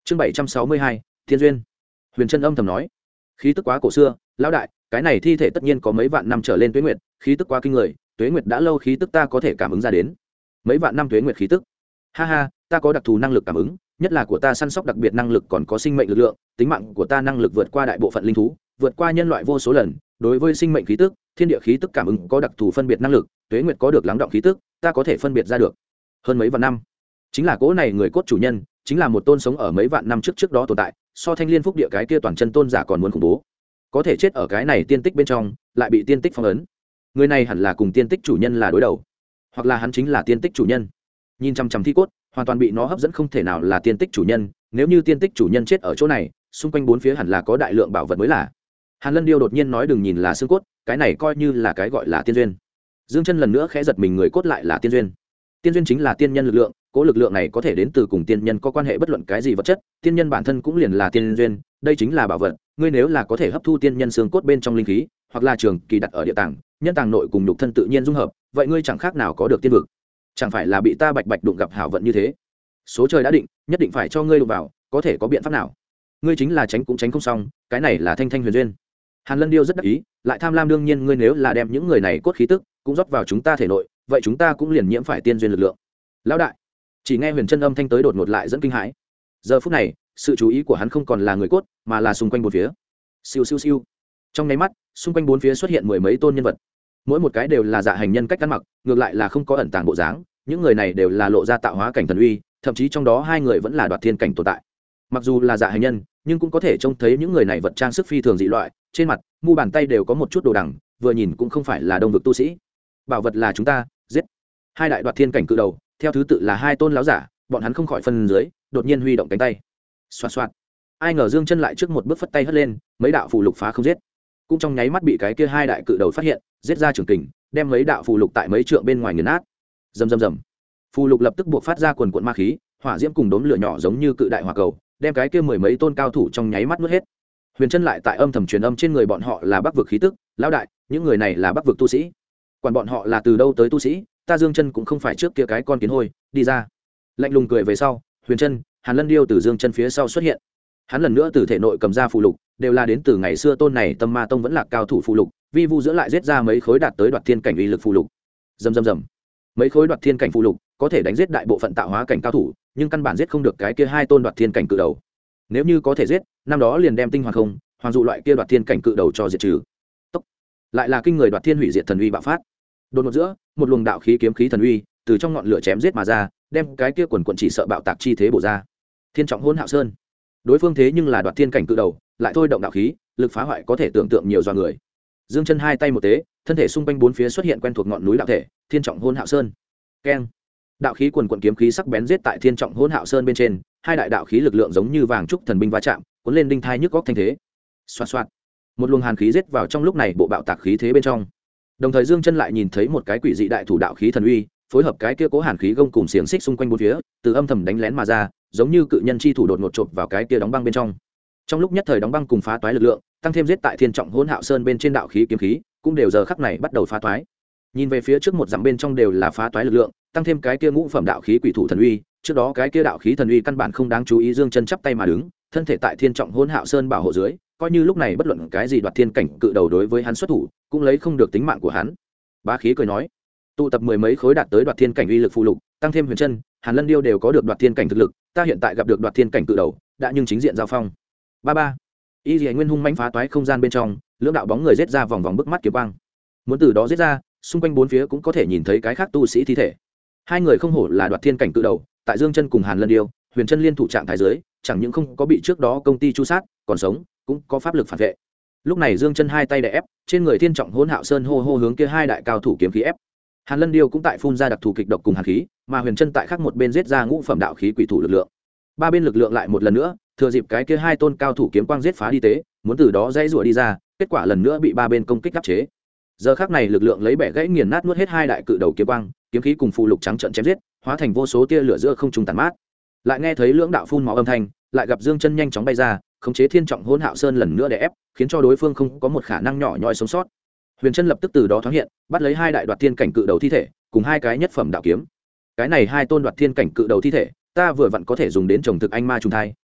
chương 762, thiên duyên. Huyền Trân âm thầm nói, khí tức quá cổ xưa, lão đại, cái này thi thể tất nhiên có mấy vạn năm trở lên tuế nguyệt, khí tức quá kinh người, tuế nguyệt đã lâu khí tức ta có thể cảm ứng ra đến. Mấy vạn năm tuế nguyệt khí tức. Ha ha, ta có đặc thù năng lực cảm ứng, nhất là của ta săn sóc đặc biệt năng lực còn có sinh mệnh lực lượng, tính mạng của ta năng lực vượt qua đại bộ phận linh thú, vượt qua nhân loại vô số lần, đối với sinh mệnh khí tức, thiên địa khí tức cảm ứng có đặc thù phân biệt năng lực, tuế nguyệt có được lắng động khí tức, ta có thể phân biệt ra được. Hơn mấy vạn năm, chính là cỗ này người cốt chủ nhân, chính là một tôn sống ở mấy vạn năm trước đó tồn tại, so Thanh Liên Phúc Địa cái kia toàn chân tôn giả còn muốn khủng bố. Có thể chết ở cái này tiên tích bên trong, lại bị tiên tích phong ấn. Người này hẳn là cùng tiên tích chủ nhân là đối đầu, hoặc là hắn chính là tiên tích chủ nhân. Nhìn chằm chằm thi cốt, hoàn toàn bị nó hấp dẫn, không thể nào là tiên tích chủ nhân. Nếu như tiên tích chủ nhân chết ở chỗ này, xung quanh bốn phía hẳn là có đại lượng bảo vật mới là. Hàn Lân Điêu đột nhiên nói đừng nhìn là xương cốt, cái này coi như là cái gọi là tiên duyên. Dương Chân lần nữa khẽ giật mình, người cốt lại là tiên duyên. Tiên duyên chính là tiên nhân lực lượng, cỗ lực lượng này có thể đến từ cùng tiên nhân có quan hệ bất luận cái gì vật chất, tiên nhân bản thân cũng liền là tiên duyên, đây chính là bảo vật. Ngươi nếu là có thể hấp thu tiên nhân xương cốt bên trong linh khí, hoặc là trường kỳ đặt ở địa tàng, nhân tàng nội cùng nhục thân tự nhiên dung hợp, vậy ngươi chẳng khác nào có được tiên vực. Chẳng phải là bị ta bạch bạch đụng gặp hảo vận như thế. Số trời đã định, nhất định phải cho ngươi đụng vào, có thể có biện pháp nào? Ngươi chính là tránh cũng tránh không xong, cái này là thanh thanh huyền duyên. Hàn Lân Điêu rất đắc ý, lại tham lam, đương nhiên ngươi nếu là đem những người này cốt khí tức cũng rót vào chúng ta thể nội, vậy chúng ta cũng liền nhiễm phải tiên duyên lực lượng. Lão đại, chỉ nghe Huyền Trân âm thanh tới đột ngột lại dẫn kinh hãi. Giờ phút này, sự chú ý của hắn không còn là người cốt, mà là xung quanh bốn phía. Siêu siêu siêu. Trong nháy mắt, xung quanh bốn phía xuất hiện mười mấy tôn nhân vật. Mỗi một cái đều là dạ hành nhân cách ăn mặc, ngược lại là không có ẩn tàng bộ dáng, những người này đều là lộ ra tạo hóa cảnh thần uy, thậm chí trong đó hai người vẫn là đoạt thiên cảnh tồn tại. Mặc dù là dạ hành nhân, nhưng cũng có thể trông thấy những người này vật trang sức phi thường dị loại, trên mặt, mu bàn tay đều có một chút đồ đằng, vừa nhìn cũng không phải là đông vực tu sĩ. Bảo vật là chúng ta, giết. Hai đại đoạt thiên cảnh cự đầu, theo thứ tự là hai tôn láo giả, bọn hắn không khỏi phân dưới, đột nhiên huy động cánh tay. Xoạt xoạt. Ai ngờ Dương Chân lại trước một bước phất tay hất lên, mấy đạo phù lục phá không giết. Cũng trong nháy mắt bị cái kia hai đại cự đầu phát hiện, giết ra trường kình, đem mấy đạo phù lục tại mấy trượng bên ngoài nghiền nát. Rầm rầm rầm. Phù lục lập tức buộc phát ra quần quần ma khí, hỏa diễm cùng đốm lửa nhỏ giống như cự đại hỏa cầu, đem cái kia mười mấy tôn cao thủ trong nháy mắt nuốt hết. Huyền Trân lại tại âm thầm truyền âm trên người bọn họ là Bắc vực khí tức, lão đại, những người này là Bắc vực tu sĩ. Quản bọn họ là từ đâu tới tu sĩ, ta Dương Chân cũng không phải trước kia cái con kiến hôi, đi ra. Lạnh lùng cười về sau, Huyền Trân, Hàn Lân Điêu từ Dương Chân phía sau xuất hiện. Hắn lần nữa từ thể nội cầm ra phù lục, đều là đến từ ngày xưa tôn này Tâm Ma Tông vẫn là cao thủ phù lục, vi vu giữa lại giết ra mấy khối đạt tới đoạt thiên cảnh uy lực phù lục. Rầm rầm rầm. Mấy khối đoạt thiên cảnh phù lục có thể đánh giết đại bộ phận tạo hóa cảnh cao thủ, nhưng căn bản giết không được cái kia hai tôn đoạt thiên cảnh cự đầu. Nếu như có thể giết, năm đó liền đem tinh hoàng không, hoàng dụ loại kia đoạt thiên cảnh cự đầu cho diệt trừ. Tốc. Lại là kinh người đoạt thiên hủy diệt thần uy bạo phát. Đột ngột giữa, một luồng đạo khí kiếm khí thần uy từ trong ngọn lửa chém giết mà ra, đem cái kia quần quần chỉ sợ bạo tạc chi thế bổ ra. Thiên trọng hôn hạo sơn. Đối phương thế nhưng là đoạt thiên cảnh cự đầu, lại thôi động đạo khí, lực phá hoại có thể tưởng tượng nhiều do người. Dương Chân hai tay một tế, thân thể xung quanh bốn phía xuất hiện quen thuộc ngọn núi đạo thể, Thiên trọng hôn hạo sơn. Keng. Đạo khí quần quần kiếm khí sắc bén giết tại Thiên trọng hôn hạo sơn bên trên, hai đại đạo khí lực lượng giống như vàng trúc thần binh va chạm, cuốn lên đinh thai nhức góc thanh thế. Xoạt xoạt. Một luồng hàn khí giết vào trong lúc này bộ bạo tạc khí thế bên trong. Đồng thời Dương Chân lại nhìn thấy một cái quỷ dị đại thủ đạo khí thần uy, phối hợp cái kia cố hàn khí gông cùng xiềng xích xung quanh bốn phía, từ âm thầm đánh lén mà ra, giống như cự nhân chi thủ đột ngột chộp vào cái kia đóng băng bên trong. Trong lúc nhất thời đóng băng cùng phá toái lực lượng, tăng thêm giết tại Thiên trọng hôn hạo sơn bên trên đạo khí kiếm khí, cũng đều giờ khắc này bắt đầu phá toái. Nhìn về phía trước một dặm bên trong đều là phá toái lực lượng, tăng thêm cái kia ngũ phẩm đạo khí quỷ thủ thần uy, trước đó cái kia đạo khí thần uy căn bản không đáng chú ý. Dương Chân chắp tay mà đứng, thân thể tại Thiên trọng hôn hạo sơn bảo hộ dưới, coi như lúc này bất luận cái gì đoạt thiên cảnh cự đầu đối với hắn xuất thủ, cũng lấy không được tính mạng của hắn. Bá khí cười nói, tụ tập mười mấy khối đạt tới đoạt thiên cảnh uy lực phụ lục, tăng thêm Huyền Trân, Hàn Lân Điêu đều có được đoạt thiên cảnh thực lực, ta hiện tại gặp được đoạt thiên cảnh cự đầu, đã nhưng chính diện giao phong. Ba ba. Y Liễu Nguyên hung mãnh phá toái không gian bên trong, lưỡng đạo bóng người giết ra vòng vòng bức mắt kiếm quang. Muốn từ đó giết ra, xung quanh bốn phía cũng có thể nhìn thấy cái khác tu sĩ thi thể. Hai người không hổ là đoạt thiên cảnh cự đầu, tại Dương Chân cùng Hàn Lân Điêu, Huyền Trân liên thủ trạng thái dưới, chẳng những không có bị trước đó công ty chu sát, còn sống, cũng có pháp lực phản vệ. Lúc này Dương Chân hai tay đè ép, trên người Thiên trọng hỗn hạo sơn hô hô hướng kia hai đại cao thủ kiếm khí ép. Hàn Lân Điêu cũng tại phun ra đặc thù kịch độc cùng hàn khí, mà Huyền Trân tại khác một bên giết ra ngũ phẩm đạo khí quỷ thủ lực lượng. Ba bên lực lượng lại một lần nữa, thừa dịp cái kia hai tôn cao thủ kiếm quang giết phá đi tế, muốn từ đó dãy rủa đi ra, kết quả lần nữa bị ba bên công kích áp chế. Giờ khắc này lực lượng lấy bẻ gãy nghiền nát nuốt hết hai đại cự đầu kiếm quang, kiếm khí cùng phù lục trắng trợn chém giết, hóa thành vô số tia lửa giữa không trung tàn mát. Lại nghe thấy lưỡng đạo phun máu âm thanh, lại gặp Dương Chân nhanh chóng bay ra, khống chế Thiên trọng hỗn hạo sơn lần nữa đè ép, khiến cho đối phương không có một khả năng nhỏ nhoi sống sót. Huyền Trân lập tức từ đó thoáng hiện, bắt lấy hai đại đoạt thiên cảnh cự đầu thi thể, cùng hai cái nhất phẩm đạo kiếm. Cái này hai tôn đoạt thiên cảnh cự đầu thi thể, ta vừa vặn có thể dùng đến trồng thực anh ma trùng thai,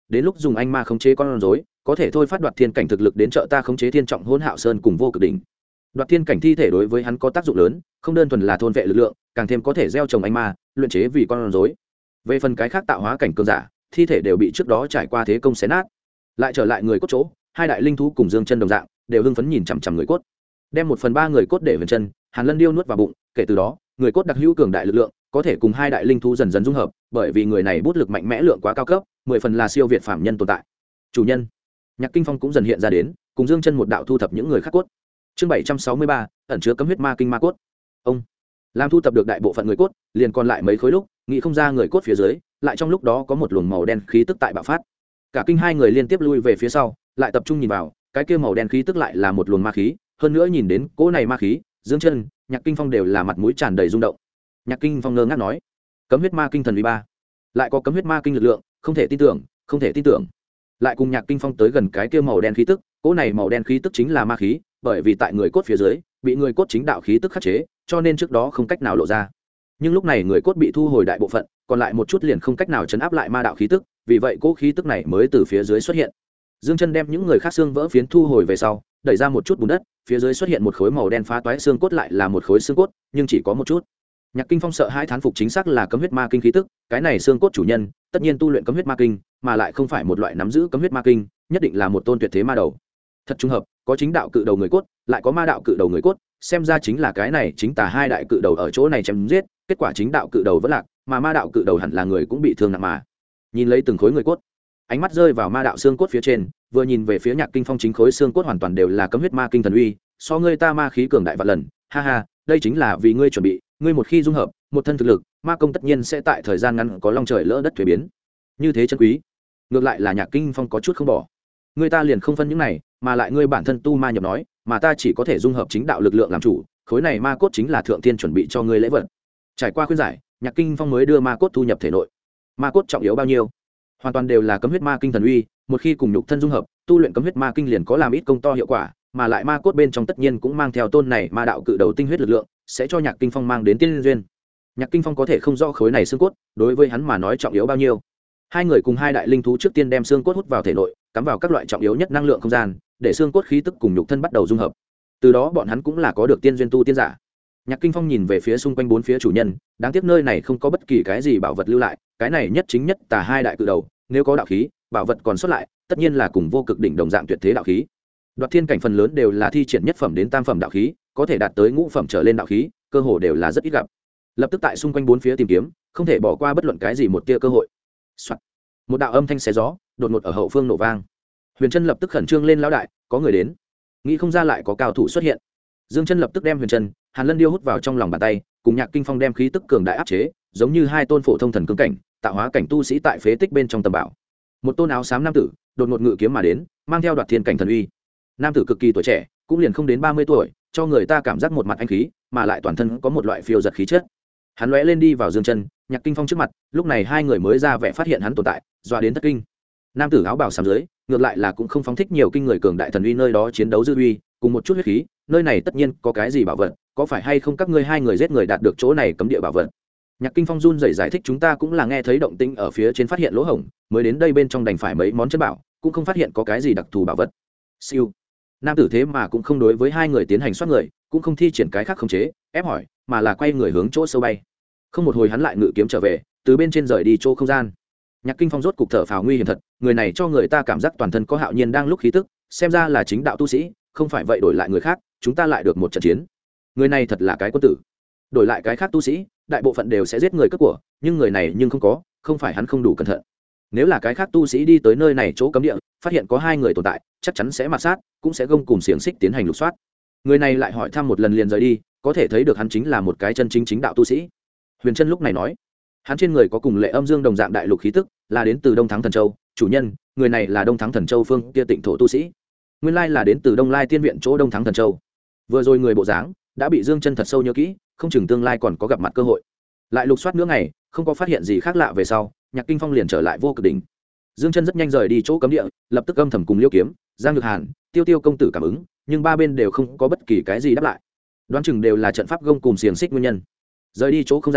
đến lúc dùng anh ma khống chế con rối có thể thôi phát đoạt thiên cảnh thực lực đến trợ ta khống chế thiên trọng hôn hạo sơn cùng vô cực đỉnh. Đoạt thiên cảnh thi thể đối với hắn có tác dụng lớn, không đơn thuần là thôn vệ lực lượng, càng thêm có thể gieo trồng anh ma luyện chế vì con rối. Về phần cái khác tạo hóa cảnh cường giả, thi thể đều bị trước đó trải qua thế công xé nát. Lại trở lại người cốt chỗ, hai đại linh thú cùng Dương Chân đồng dạng đều hưng phấn nhìn chằm chằm người cốt, đem 1/3 người cốt để Huyền Chân, Hàn Lân Điêu nuốt vào bụng. Kể từ đó người cốt đặc hữu cường đại lực lượng có thể cùng hai đại linh thú dần dần dung hợp, bởi vì người này bút lực mạnh mẽ lượng quá cao cấp, 10 phần là siêu việt phạm nhân tồn tại. Chủ nhân Nhạc Kinh Phong cũng dần hiện ra đến, cùng Dương Chân một đạo thu thập những người khác cốt. Chương 763, ẩn chứa cấm huyết ma kinh ma cốt. Ông làm thu thập được đại bộ phận người cốt, liền còn lại mấy khối lúc, nghĩ không ra người cốt phía dưới, lại trong lúc đó có một luồng màu đen khí tức tại bạo phát. Cả kinh hai người liên tiếp lui về phía sau, lại tập trung nhìn vào, cái kia màu đen khí tức lại là một luồng ma khí, hơn nữa nhìn đến cỗ này ma khí, Dương Chân, Nhạc Kinh Phong đều là mặt mũi tràn đầy rung động. Nhạc Kinh Phong ngơ ngác nói: "Cấm huyết ma kinh thần uy ba, lại có cấm huyết ma kinh lực lượng, không thể tin tưởng, không thể tin tưởng." Lại cùng Nhạc Kinh Phong tới gần cái kia màu đen khí tức, cỗ này màu đen khí tức chính là ma khí, bởi vì tại người cốt phía dưới, bị người cốt chính đạo khí tức khắc chế, cho nên trước đó không cách nào lộ ra. Nhưng lúc này người cốt bị thu hồi đại bộ phận, còn lại một chút liền không cách nào chấn áp lại ma đạo khí tức, vì vậy cỗ khí tức này mới từ phía dưới xuất hiện. Dương Chân đem những người khác xương vỡ phiến thu hồi về sau, đẩy ra một chút bùn đất, phía dưới xuất hiện một khối màu đen phá toái xương cốt, lại là một khối xương cốt, nhưng chỉ có một chút. Nhạc Kinh Phong sợ hãi thán phục, chính xác là cấm huyết ma kinh khí tức, cái này xương cốt chủ nhân, tất nhiên tu luyện cấm huyết ma kinh, mà lại không phải một loại nắm giữ cấm huyết ma kinh, nhất định là một tôn tuyệt thế ma đầu. Thật trùng hợp, có chính đạo cự đầu người cốt, lại có ma đạo cự đầu người cốt, xem ra chính là cái này chính tà hai đại cự đầu ở chỗ này chém giết, kết quả chính đạo cự đầu vẫn lạc, mà ma đạo cự đầu hẳn là người cũng bị thương nặng mà. Nhìn lấy từng khối người cốt, ánh mắt rơi vào ma đạo xương cốt phía trên, vừa nhìn về phía Nhạc Kinh Phong, chính khối xương cốt hoàn toàn đều là cấm huyết ma kinh thần uy, so ngươi ta ma khí cường đại vạn lần, ha ha, đây chính là vì ngươi chuẩn bị, ngươi một khi dung hợp, một thân thực lực, ma công tất nhiên sẽ tại thời gian ngắn có long trời lỡ đất thuế biến. Như thế chân quý. Ngược lại là Nhạc Kinh Phong có chút không bỏ. Ngươi ta liền không phân những này, mà lại ngươi bản thân tu ma nhập nói, mà ta chỉ có thể dung hợp chính đạo lực lượng làm chủ, khối này ma cốt chính là thượng tiên chuẩn bị cho ngươi lễ vật. Trải qua khuyên giải, Nhạc Kinh Phong mới đưa ma cốt thu nhập thể nội. Ma cốt trọng yếu bao nhiêu? Hoàn toàn đều là cấm huyết ma kinh thần uy, một khi cùng nhục thân dung hợp, tu luyện cấm huyết ma kinh liền có làm ít công to hiệu quả, mà lại ma cốt bên trong tất nhiên cũng mang theo tôn này ma đạo cự đầu tinh huyết lực lượng, sẽ cho Nhạc Kinh Phong mang đến tiên duyên. Nhạc Kinh Phong có thể không rõ khối này xương cốt đối với hắn mà nói trọng yếu bao nhiêu. Hai người cùng hai đại linh thú trước tiên đem xương cốt hút vào thể nội, cắm vào các loại trọng yếu nhất năng lượng không gian, để xương cốt khí tức cùng nhục thân bắt đầu dung hợp. Từ đó bọn hắn cũng là có được tiên duyên tu tiên giả. Nhạc Kinh Phong nhìn về phía xung quanh bốn phía chủ nhân, đáng tiếc nơi này không có bất kỳ cái gì bảo vật lưu lại, cái này nhất chính nhất tà hai đại cự đầu, nếu có đạo khí, bảo vật còn xuất lại, tất nhiên là cùng vô cực đỉnh đồng dạng tuyệt thế đạo khí. Đoạt thiên cảnh phần lớn đều là thi triển nhất phẩm đến tam phẩm đạo khí, có thể đạt tới ngũ phẩm trở lên đạo khí, cơ hồ đều là rất ít gặp. Lập tức tại xung quanh bốn phía tìm kiếm, không thể bỏ qua bất luận cái gì một tia cơ hội. Soạt. Một đạo âm thanh xé gió, đột ngột ở hậu phương nổ vang. Huyền Chân lập tức khẩn trương lên, lão đại, có người đến. Nghĩ không ra lại có cao thủ xuất hiện. Dương Chân lập tức đem Huyền Chân, Hàn Lân Điêu hút vào trong lòng bàn tay, cùng Nhạc Kinh Phong đem khí tức cường đại áp chế, giống như hai tôn phổ thông thần cương cảnh, tạo hóa cảnh tu sĩ tại phế tích bên trong tầm bảo. Một tôn áo xám nam tử, đột ngột ngự kiếm mà đến, mang theo đoạt thiên cảnh thần uy. Nam tử cực kỳ tuổi trẻ, cũng liền không đến 30 tuổi, cho người ta cảm giác một mặt anh khí, mà lại toàn thân có một loại phiêu giật khí chất. Hắn lóe lên đi vào Dương Chân, Nhạc Kinh Phong trước mặt, lúc này hai người mới ra vẻ phát hiện hắn tồn tại, dọa đến thất kinh. Nam tử áo bào xám dưới, ngược lại là cũng không phóng thích nhiều kinh người cường đại thần uy, nơi đó chiến đấu dư uy, cùng một chút huyết khí, nơi này tất nhiên có cái gì bảo vật, có phải hay không các ngươi hai người giết người đạt được chỗ này cấm địa bảo vật? Nhạc Kinh Phong run rẩy giải thích, chúng ta cũng là nghe thấy động tĩnh ở phía trên phát hiện lỗ hổng, mới đến đây bên trong đành phải mấy món chân bảo, cũng không phát hiện có cái gì đặc thù bảo vật. Siêu. Nam tử thế mà cũng không đối với hai người tiến hành soát người, cũng không thi triển cái khác khống chế, ép hỏi, mà là quay người hướng chỗ sâu bay. Không một hồi hắn lại ngự kiếm trở về, từ bên trên rời đi chỗ không gian. Nhạc Kinh Phong rốt cục thở phào nguy hiểm thật, người này cho người ta cảm giác toàn thân có hạo nhiên đang lúc khí tức, xem ra là chính đạo tu sĩ, không phải vậy đổi lại người khác, chúng ta lại được một trận chiến. Người này thật là cái quân tử. Đổi lại cái khác tu sĩ, đại bộ phận đều sẽ giết người cướp của, nhưng người này nhưng không có, không phải hắn không đủ cẩn thận. Nếu là cái khác tu sĩ đi tới nơi này chỗ cấm địa, phát hiện có hai người tồn tại, chắc chắn sẽ mạt sát, cũng sẽ gông cùng xiềng xích tiến hành lục soát. Người này lại hỏi thăm một lần liền rời đi, có thể thấy được hắn chính là một cái chân chính chính đạo tu sĩ. Huyền Chân lúc này nói, hắn trên người có cùng Lệ Âm Dương đồng dạng đại lục khí tức, là đến từ Đông Thắng Thần Châu, chủ nhân, người này là Đông Thắng Thần Châu phương kia Tịnh thổ tu sĩ. Nguyên lai là đến từ Đông Lai Tiên viện chỗ Đông Thắng Thần Châu. Vừa rồi người bộ dáng đã bị Dương Chân thật sâu nhớ kỹ, không chừng tương lai còn có gặp mặt cơ hội. Lại lục soát nữa ngày, không có phát hiện gì khác lạ về sau, Nhạc Kinh Phong liền trở lại vô cực đỉnh. Dương Chân rất nhanh rời đi chỗ cấm địa, lập tức âm thầm cùng Liêu Kiếm, Giang Nhược Hàn, Tiêu Tiêu công tử cảm ứng, nhưng ba bên đều không có bất kỳ cái gì đáp lại. Đoán chừng đều là trận pháp gông cùng xiềng xích nguyên nhân. Rời đi chỗ không gian,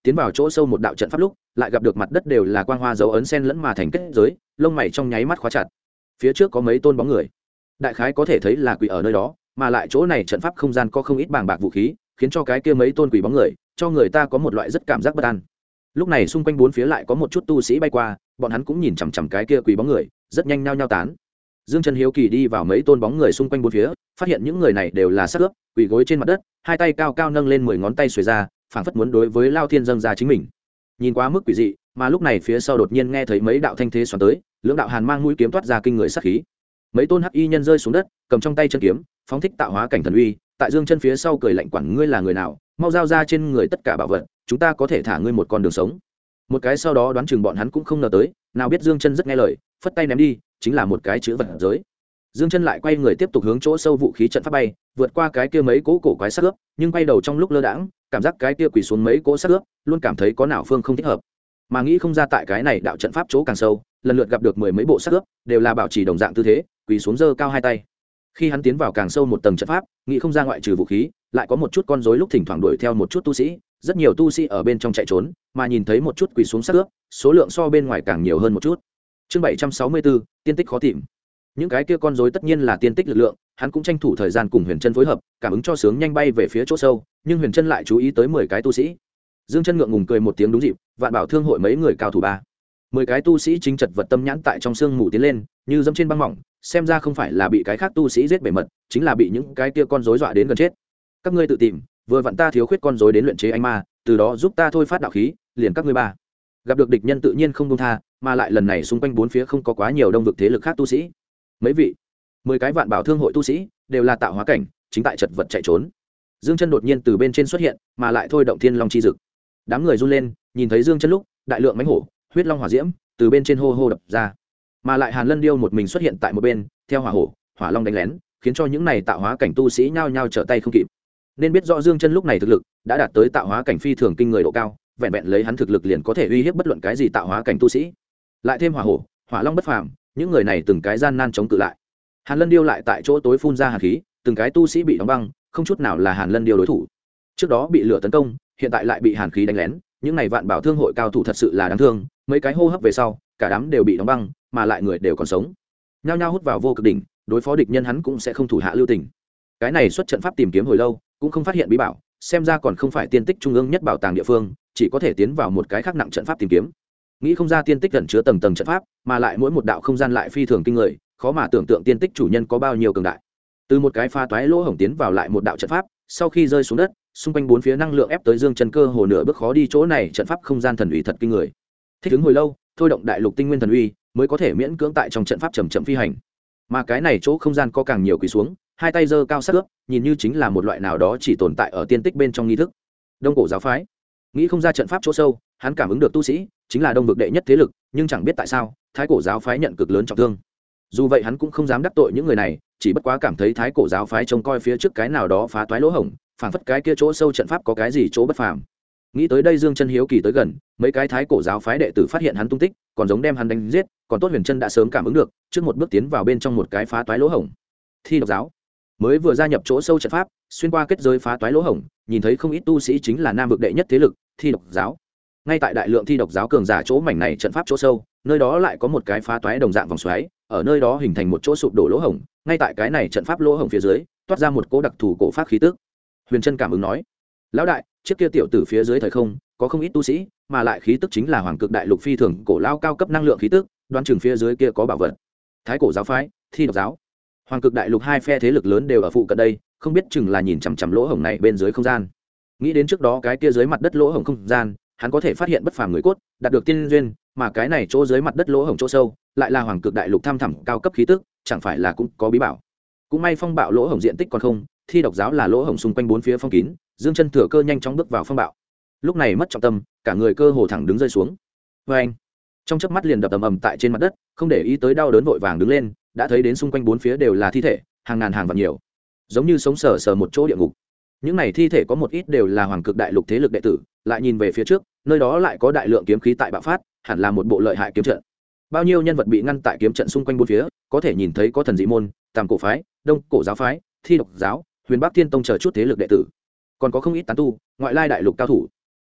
tiến vào chỗ sâu một đạo trận pháp lúc lại gặp được mặt đất đều là quang hoa dấu ấn sen lẫn mà thành kết giới, lông mày trong nháy mắt khóa chặt. Phía trước có mấy tôn bóng người, đại khái có thể thấy là quỷ ở nơi đó, mà lại chỗ này trận pháp không gian có không ít bàng bạc vũ khí, khiến cho cái kia mấy tôn quỷ bóng người cho người ta có một loại rất cảm giác bất an. Lúc này xung quanh bốn phía lại có một chút tu sĩ bay qua, bọn hắn cũng nhìn chằm chằm cái kia quỷ bóng người, rất nhanh nhao nhao tán. Dương Chân hiếu kỳ đi vào mấy tôn bóng người xung quanh bốn phía, phát hiện những người này đều là xác ướp, quỳ gối trên mặt đất, hai tay cao cao nâng lên 10 ngón tay xuề ra, phảng phất muốn đối với Lao Thiên dâng ra chính mình. Nhìn quá mức quỷ dị, mà lúc này phía sau đột nhiên nghe thấy mấy đạo thanh thế xoắn tới, lưỡng đạo hàn mang mũi kiếm toát ra kinh người sát khí. Mấy tôn hắc y nhân rơi xuống đất, cầm trong tay chân kiếm, phóng thích tạo hóa cảnh thần uy, tại Dương Chân phía sau cười lạnh quản ngươi là người nào, mau giao ra trên người tất cả bảo vật, chúng ta có thể thả ngươi một con đường sống. Một cái sau đó đoán chừng bọn hắn cũng không ngờ tới, nào biết Dương Chân rất nghe lời, phất tay ném đi, chính là một cái chữ vật giới. Dương Chân lại quay người tiếp tục hướng chỗ sâu vũ khí trận pháp bay, vượt qua cái kia mấy cỗ cổ quái xác ướp, nhưng quay đầu trong lúc lơ đãng, cảm giác cái kia quỳ xuống mấy cỗ xác ướp, luôn cảm thấy có nào phương không thích hợp. Mà nghĩ không ra tại cái này đạo trận pháp chỗ càng sâu, lần lượt gặp được 10 mấy bộ xác ướp, đều là bảo trì đồng dạng tư thế, quỳ xuống giơ cao hai tay. Khi hắn tiến vào càng sâu một tầng trận pháp, nghĩ không ra ngoại trừ vũ khí, lại có một chút con rối lúc thỉnh thoảng đuổi theo một chút tu sĩ, rất nhiều tu sĩ ở bên trong chạy trốn, mà nhìn thấy một chút quỳ xuống xác ướp, số lượng so bên ngoài càng nhiều hơn một chút. Chương 764, tiên tích khó tìm. Những cái kia con rối tất nhiên là tiên tích lực lượng, hắn cũng tranh thủ thời gian cùng Huyền Chân phối hợp, cảm ứng cho sướng nhanh bay về phía chỗ sâu, nhưng Huyền Chân lại chú ý tới 10 cái tu sĩ. Dương Chân ngượng ngùng cười một tiếng đúng dịp, Vạn Bảo Thương hội mấy người cao thủ ba. 10 cái tu sĩ chính chật vật tâm nhãn tại trong sương mù tiến lên, như dẫm trên băng mỏng, xem ra không phải là bị cái khác tu sĩ giết bể mật, chính là bị những cái kia con rối dọa đến gần chết. Các ngươi tự tìm, vừa vặn ta thiếu khuyết con rối đến luyện chế anh ma, từ đó giúp ta thôi phát đạo khí, liền các ngươi ba. Gặp được địch nhân tự nhiên không buông tha, mà lại lần này xung quanh bốn phía không có quá nhiều đông vực thế lực khác tu sĩ. Mấy vị, 10 cái Vạn Bảo Thương hội tu sĩ đều là tạo hóa cảnh, chính tại chật vật chạy trốn. Dương Chân đột nhiên từ bên trên xuất hiện, mà lại thôi động Thiên Long chi dực. Đám người run lên, nhìn thấy Dương Chân lúc, đại lượng mãnh hổ, huyết long hỏa diễm từ bên trên hô hô đập ra, mà lại Hàn Lân Điêu một mình xuất hiện tại một bên, theo hỏa hổ, hỏa long đánh lén, khiến cho những này tạo hóa cảnh tu sĩ nhao nhao trở tay không kịp. Nên biết rõ Dương Chân lúc này thực lực đã đạt tới tạo hóa cảnh phi thường kinh người độ cao, vẹn vẹn lấy hắn thực lực liền có thể uy hiếp bất luận cái gì tạo hóa cảnh tu sĩ. Lại thêm hỏa hổ, hỏa long bất phàm, những người này từng cái gian nan chống cự lại. Hàn Lân Điêu lại tại chỗ tối phun ra hàn khí, từng cái tu sĩ bị đóng băng, không chút nào là Hàn Lân Điêu đối thủ. Trước đó bị lửa tấn công, hiện tại lại bị hàn khí đánh lén, những này Vạn Bảo Thương hội cao thủ thật sự là đáng thương, mấy cái hô hấp về sau, cả đám đều bị đóng băng, mà lại người đều còn sống. Nhao nhao hút vào vô cực đỉnh, đối phó địch nhân hắn cũng sẽ không thủ hạ lưu tình. Cái này xuất trận pháp tìm kiếm hồi lâu, cũng không phát hiện bí bảo, xem ra còn không phải tiên tích trung ương nhất bảo tàng địa phương, chỉ có thể tiến vào một cái khác nặng trận pháp tìm kiếm. Nghĩ không ra tiên tích ẩn chứa tầng tầng trận pháp, mà lại mỗi một đạo không gian lại phi thường kinh người, khó mà tưởng tượng tiên tích chủ nhân có bao nhiêu cường đại. Từ một cái pha toái lỗ hổng tiến vào lại một đạo trận pháp, sau khi rơi xuống đất, xung quanh bốn phía năng lượng ép tới Dương Chân cơ hồ nửa bước khó đi, chỗ này trận pháp không gian thần uy thật kinh người. Thích ứng hồi lâu, thôi động đại lục tinh nguyên thần uy, mới có thể miễn cưỡng tại trong trận pháp chậm chậm phi hành. Mà cái này chỗ không gian có càng nhiều quỳ xuống, hai tay giơ cao sát ướp, nhìn như chính là một loại nào đó chỉ tồn tại ở tiên tích bên trong nghi thức. Đông cổ giáo phái. Nghĩ không ra trận pháp chỗ sâu, hắn cảm ứng được tu sĩ chính là đông vực đệ nhất thế lực, nhưng chẳng biết tại sao thái cổ giáo phái nhận cực lớn trọng thương. Dù vậy hắn cũng không dám đắc tội những người này, chỉ bất quá cảm thấy thái cổ giáo phái trông coi phía trước cái nào đó phá toái lỗ hổng, phảng phất cái kia chỗ sâu trận pháp có cái gì chỗ bất phàm. Nghĩ tới đây Dương Chân hiếu kỳ tới gần, mấy cái thái cổ giáo phái đệ tử phát hiện hắn tung tích, còn giống đem hắn đánh giết, còn tốt Huyền Chân đã sớm cảm ứng được, trước một bước tiến vào bên trong một cái phá toái lỗ hổng. Thi độc giáo mới vừa gia nhập chỗ sâu trận pháp, xuyên qua kết giới phá toái lỗ hổng, nhìn thấy không ít tu sĩ chính là nam vực đệ nhất thế lực Thi độc giáo. Ngay tại đại lượng thi độc giáo cường giả chỗ mảnh này trận pháp chỗ sâu, nơi đó lại có một cái phá toái đồng dạng vòng xoáy, ở nơi đó hình thành một chỗ sụp đổ lỗ hổng, ngay tại cái này trận pháp lỗ hổng phía dưới, toát ra một cỗ đặc thù cổ pháp khí tức. Huyền Chân cảm ứng nói: "Lão đại, chiếc kia tiểu tử phía dưới thời không, có không ít tu sĩ, mà lại khí tức chính là Hoàng Cực Đại Lục phi thường cổ lao cao cấp năng lượng khí tức, đoán chừng phía dưới kia có bảo vật." Thái cổ giáo phái, Thi độc giáo, Hoàng Cực Đại Lục hai phe thế lực lớn đều ở phụ cận đây, không biết chừng là nhìn chằm chằm lỗ hổng này bên dưới không gian. Nghĩ đến trước đó cái kia dưới mặt đất lỗ hổng không gian, hắn có thể phát hiện bất phàm người cốt, đạt được tiên duyên, mà cái này chỗ dưới mặt đất lỗ hổng chỗ sâu, lại là Hoàng Cực Đại Lục thăm thẳm cao cấp khí tức, chẳng phải là cũng có bí bảo. Cũng may phong bạo lỗ hổng diện tích còn không, Thi độc giáo là lỗ hổng xung quanh bốn phía phong kín, Dương Chân thừa cơ nhanh chóng bước vào phong bạo. Lúc này mất trọng tâm, cả người cơ hồ thẳng đứng rơi xuống. Oeng! Trong chớp mắt liền đập ầm ầm tại trên mặt đất, không để ý tới đau đớn vội vàng đứng lên, đã thấy đến xung quanh bốn phía đều là thi thể, hàng ngàn hàng vạn nhiều, giống như sống sờ sờ một chỗ địa ngục. Những này thi thể có một ít đều là Hoàng Cực Đại Lục thế lực đệ tử, lại nhìn về phía trước, nơi đó lại có đại lượng kiếm khí tại bạo phát, hẳn là một bộ lợi hại kiếm trận. Bao nhiêu nhân vật bị ngăn tại kiếm trận xung quanh bốn phía, có thể nhìn thấy có thần dị môn, Tam cổ phái, Đông cổ giáo phái, Thi độc giáo, Huyền Bắc Thiên tông chờ chút thế lực đệ tử, còn có không ít tán tu, ngoại lai đại lục cao thủ.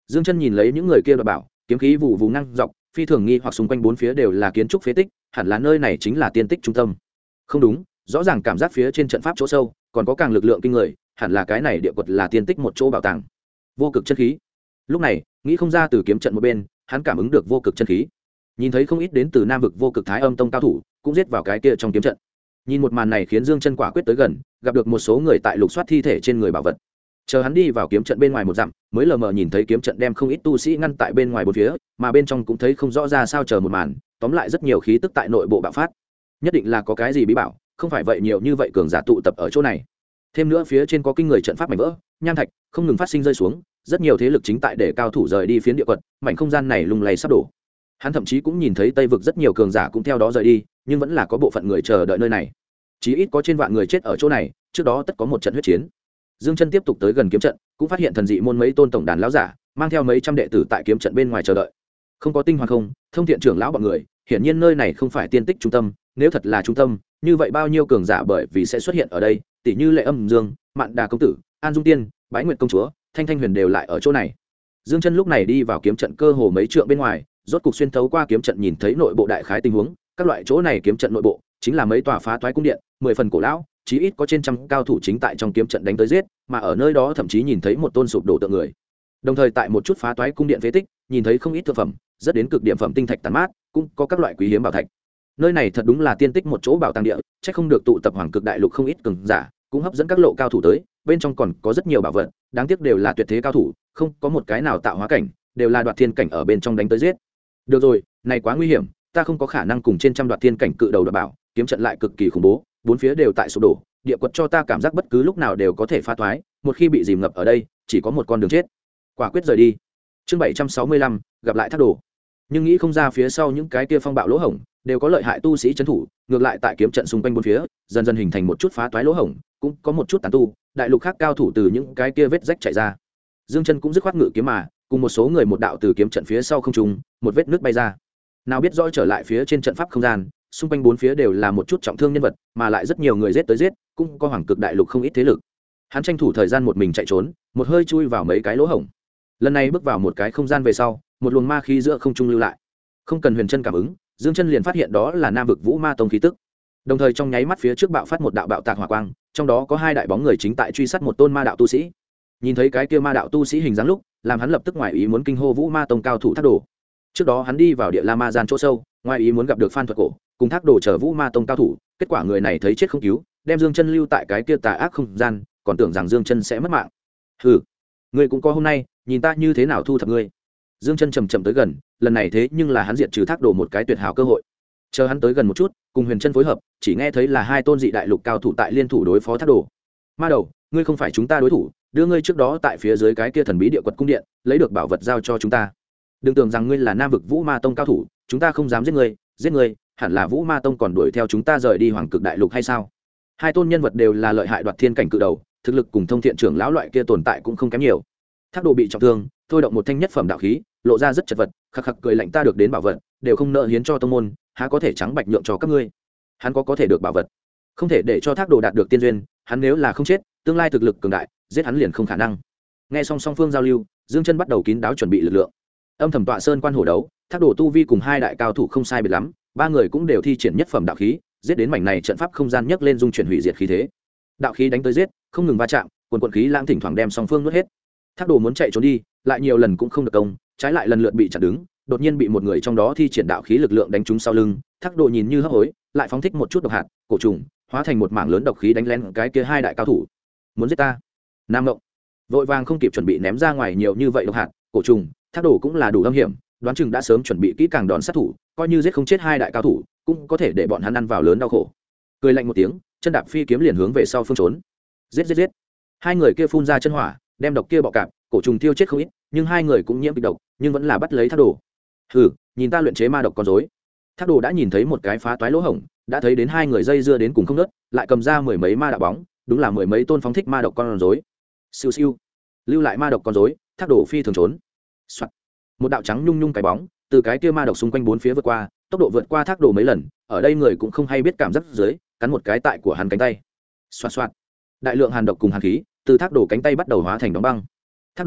Dương Chân nhìn lấy những người kia đoạt bảo, kiếm khí vụ vụ năng dọc, phi thường nghi hoặc xung quanh bốn phía đều là kiến trúc phế tích, hẳn là nơi này chính là tiên tích trung tâm. Không đúng, rõ ràng cảm giác phía trên trận pháp chỗ sâu còn có càng lực lượng kinh người, hẳn là cái này địa quật là tiên tích một chỗ bảo tàng. Vô cực chân khí. Lúc này, nghĩ không ra từ kiếm trận một bên, hắn cảm ứng được vô cực chân khí. Nhìn thấy không ít đến từ Nam vực vô cực Thái Âm Tông cao thủ, cũng giết vào cái kia trong kiếm trận. Nhìn một màn này khiến Dương Chân quả quyết tới gần, gặp được một số người tại lục soát thi thể trên người bảo vật. Chờ hắn đi vào kiếm trận bên ngoài một dặm, mới lờ mờ nhìn thấy kiếm trận đem không ít tu sĩ ngăn tại bên ngoài bốn phía, mà bên trong cũng thấy không rõ ra sao chờ một màn, tóm lại rất nhiều khí tức tại nội bộ bạo phát. Nhất định là có cái gì bí bảo, không phải vậy nhiều như vậy cường giả tụ tập ở chỗ này. Thêm nữa phía trên có kinh người trận pháp mảnh vỡ, nham thạch không ngừng phát sinh rơi xuống, rất nhiều thế lực chính tại để cao thủ rời đi phiến địa quật, mảnh không gian này lung lay sắp đổ. Hắn thậm chí cũng nhìn thấy Tây vực rất nhiều cường giả cũng theo đó rời đi, nhưng vẫn là có bộ phận người chờ đợi nơi này. Chí ít có trên vạn người chết ở chỗ này, trước đó tất có một trận huyết chiến. Dương Chân tiếp tục tới gần kiếm trận, cũng phát hiện thần dị môn mấy tôn tổng đàn lão giả, mang theo mấy trăm đệ tử tại kiếm trận bên ngoài chờ đợi. Không có tinh hoàng không, thông thiện trưởng lão bọn người, hiển nhiên nơi này không phải tiên tích trung tâm, nếu thật là trung tâm, như vậy bao nhiêu cường giả bởi vì sẽ xuất hiện ở đây, tỷ như Lệ Âm Dương, Mạn Đà công tử, An Dung Tiên, Bái Nguyệt công chúa, Thanh Thanh Huyền đều lại ở chỗ này. Dương Chân lúc này đi vào kiếm trận cơ hồ mấy trượng bên ngoài, rốt cục xuyên thấu qua kiếm trận nhìn thấy nội bộ đại khái tình huống, các loại chỗ này kiếm trận nội bộ chính là mấy tòa phá toái cung điện, 10 phần cổ lão, chí ít có trên trăm cao thủ chính tại trong kiếm trận đánh tới giết, mà ở nơi đó thậm chí nhìn thấy một tôn sụp đổ tượng người. Đồng thời tại một chút phá toái cung điện phế tích, nhìn thấy không ít thực phẩm, rất đến cực điểm phẩm tinh thạch tàn mát, cũng có các loại quý hiếm bảo thạch. Nơi này thật đúng là tiên tích một chỗ bảo tàng địa, chắc không được tụ tập hoàng cực đại lục không ít cường giả, cũng hấp dẫn các lộ cao thủ tới, bên trong còn có rất nhiều bảo vật, đáng tiếc đều là tuyệt thế cao thủ, không có một cái nào tạo hóa cảnh, đều là đoạt thiên cảnh ở bên trong đánh tới giết. Được rồi, này quá nguy hiểm, ta không có khả năng cùng trên trăm đoạt thiên cảnh cự đầu đoạt bảo, kiếm trận lại cực kỳ khủng bố, bốn phía đều tại sụp đổ, địa quật cho ta cảm giác bất cứ lúc nào đều có thể phá toái, một khi bị dìm ngập ở đây, chỉ có một con đường chết. Quả quyết rời đi. Chương 765, gặp lại Thác Đồ. Nhưng nghĩ không ra phía sau những cái kia phong bạo lỗ hổng, đều có lợi hại tu sĩ trấn thủ, ngược lại tại kiếm trận xung quanh bốn phía, dần dần hình thành một chút phá toái lỗ hổng, cũng có một chút tán tu, đại lục khác cao thủ từ những cái kia vết rách chạy ra. Dương Chân cũng dứt khoát ngự kiếm mà, cùng một số người một đạo từ kiếm trận phía sau không trung, một vết nước bay ra. Nào biết rõ trở lại phía trên trận pháp không gian, xung quanh bốn phía đều là một chút trọng thương nhân vật, mà lại rất nhiều người giết tới giết, cũng có hoàng cực đại lục không ít thế lực. Hắn tranh thủ thời gian một mình chạy trốn, một hơi chui vào mấy cái lỗ hổng. Lần này bước vào một cái không gian về sau, một luồng ma khí giữa không trung lưu lại. Không cần Huyền Chân cảm ứng, Dương Chân liền phát hiện đó là Nam vực Vũ Ma Tông khí tức. Đồng thời trong nháy mắt phía trước bạo phát một đạo bạo tạc hỏa quang, trong đó có hai đại bóng người chính tại truy sát một tôn ma đạo tu sĩ. Nhìn thấy cái kia ma đạo tu sĩ hình dáng lúc, làm hắn lập tức ngoài ý muốn kinh hô Vũ Ma Tông cao thủ Thác Đồ. Trước đó hắn đi vào địa La Ma gian chỗ sâu, ngoài ý muốn gặp được Phan Thuật Cổ, cùng Thác Đồ chờ Vũ Ma Tông cao thủ, kết quả người này thấy chết không cứu, đem Dương Chân lưu tại cái kia tà ác không gian, còn tưởng rằng Dương Chân sẽ mất mạng. Hừ, ngươi cũng có hôm nay, nhìn ta như thế nào thu thập ngươi. Dương Chân chậm chậm tới gần, lần này thế nhưng là hắn diệt trừ Thác Đồ một cái tuyệt hảo cơ hội. Chờ hắn tới gần một chút, cùng Huyền Chân phối hợp, chỉ nghe thấy là hai tôn dị đại lục cao thủ tại liên thủ đối phó Thác Đồ. Ma đầu, ngươi không phải chúng ta đối thủ, đưa ngươi trước đó tại phía dưới cái kia thần bí địa quật cung điện, lấy được bảo vật giao cho chúng ta. Đừng tưởng rằng ngươi là Nam vực Vũ Ma Tông cao thủ, chúng ta không dám giết ngươi, hẳn là Vũ Ma Tông còn đuổi theo chúng ta rời đi hoàng cực đại lục hay sao? Hai tôn nhân vật đều là lợi hại đoạt thiên cảnh cự đầu, thực lực cùng thông thiện trưởng lão loại kia tồn tại cũng không kém nhiều. Thác Đồ bị trọng thương, thôi động một thanh nhất phẩm đạo khí, lộ ra rất chật vật, khắc khắc cười lạnh, ta được đến bảo vật, đều không nợ hiến cho tông môn, há có thể trắng bạch nhượng cho các ngươi. Hắn có thể được bảo vật, không thể để cho Thác Đồ đạt được tiên duyên, hắn nếu là không chết, tương lai thực lực cường đại, giết hắn liền không khả năng. Nghe xong song phương giao lưu, Dương Chân bắt đầu kín đáo chuẩn bị lực lượng. Âm thầm tọa sơn quan hổ đấu, Thác Đồ tu vi cùng hai đại cao thủ không sai biệt lắm, ba người cũng đều thi triển nhất phẩm đạo khí, giết đến mảnh này trận pháp không gian nhấc lên dung chuyển hủy diệt khí thế. Đạo khí đánh tới giết, không ngừng va chạm, quần khí lãng thỉnh thoảng đem song phương nuốt hết. Thác Đồ muốn chạy trốn đi, lại nhiều lần cũng không được công, trái lại lần lượt bị chặn đứng, đột nhiên bị một người trong đó thi triển đạo khí lực lượng đánh trúng sau lưng. Thác Đồ nhìn như hấp hối, lại phóng thích một chút độc hạt, cổ trùng, hóa thành một mảng lớn độc khí đánh lén cái kia hai đại cao thủ. Muốn giết ta? Nam Ngộng vội vàng không kịp chuẩn bị ném ra ngoài nhiều như vậy độc hạt, cổ trùng, Thác Đồ cũng là đủ âm hiểm, đoán chừng đã sớm chuẩn bị kỹ càng đòn sát thủ, coi như giết không chết hai đại cao thủ, cũng có thể để bọn hắn ăn vào lớn đau khổ. Cười lạnh một tiếng, chân đạp phi kiếm liền hướng về sau phương trốn. Giết! Hai người kia phun ra chân hỏa, đem độc kia bọ cạp, cổ trùng tiêu chết không ít, nhưng hai người cũng nhiễm kịch độc, nhưng vẫn là bắt lấy Thác Đồ. Hừ, nhìn ta luyện chế ma độc con rối. Thác Đồ đã nhìn thấy một cái phá toái lỗ hổng, đã thấy đến hai người dây dưa đến cùng không nớt, lại cầm ra mười mấy ma đạo bóng, đúng là mười mấy tôn phóng thích ma độc con rối. Siêu siêu, lưu lại ma độc con rối, Thác Đồ phi thường trốn. Soạt. Một đạo trắng nhung nhung cái bóng từ cái kia ma độc xung quanh bốn phía vượt qua, tốc độ vượt qua Thác Đồ mấy lần, ở đây người cũng không hay biết cảm giác dưới, cắn một cái tại của hắn cánh tay. Xoạt xoạt. Đại lượng hàn độc cùng hàn khí từ Thác Đồ cánh tay bắt đầu hóa thành đóng băng. Thác Đồ,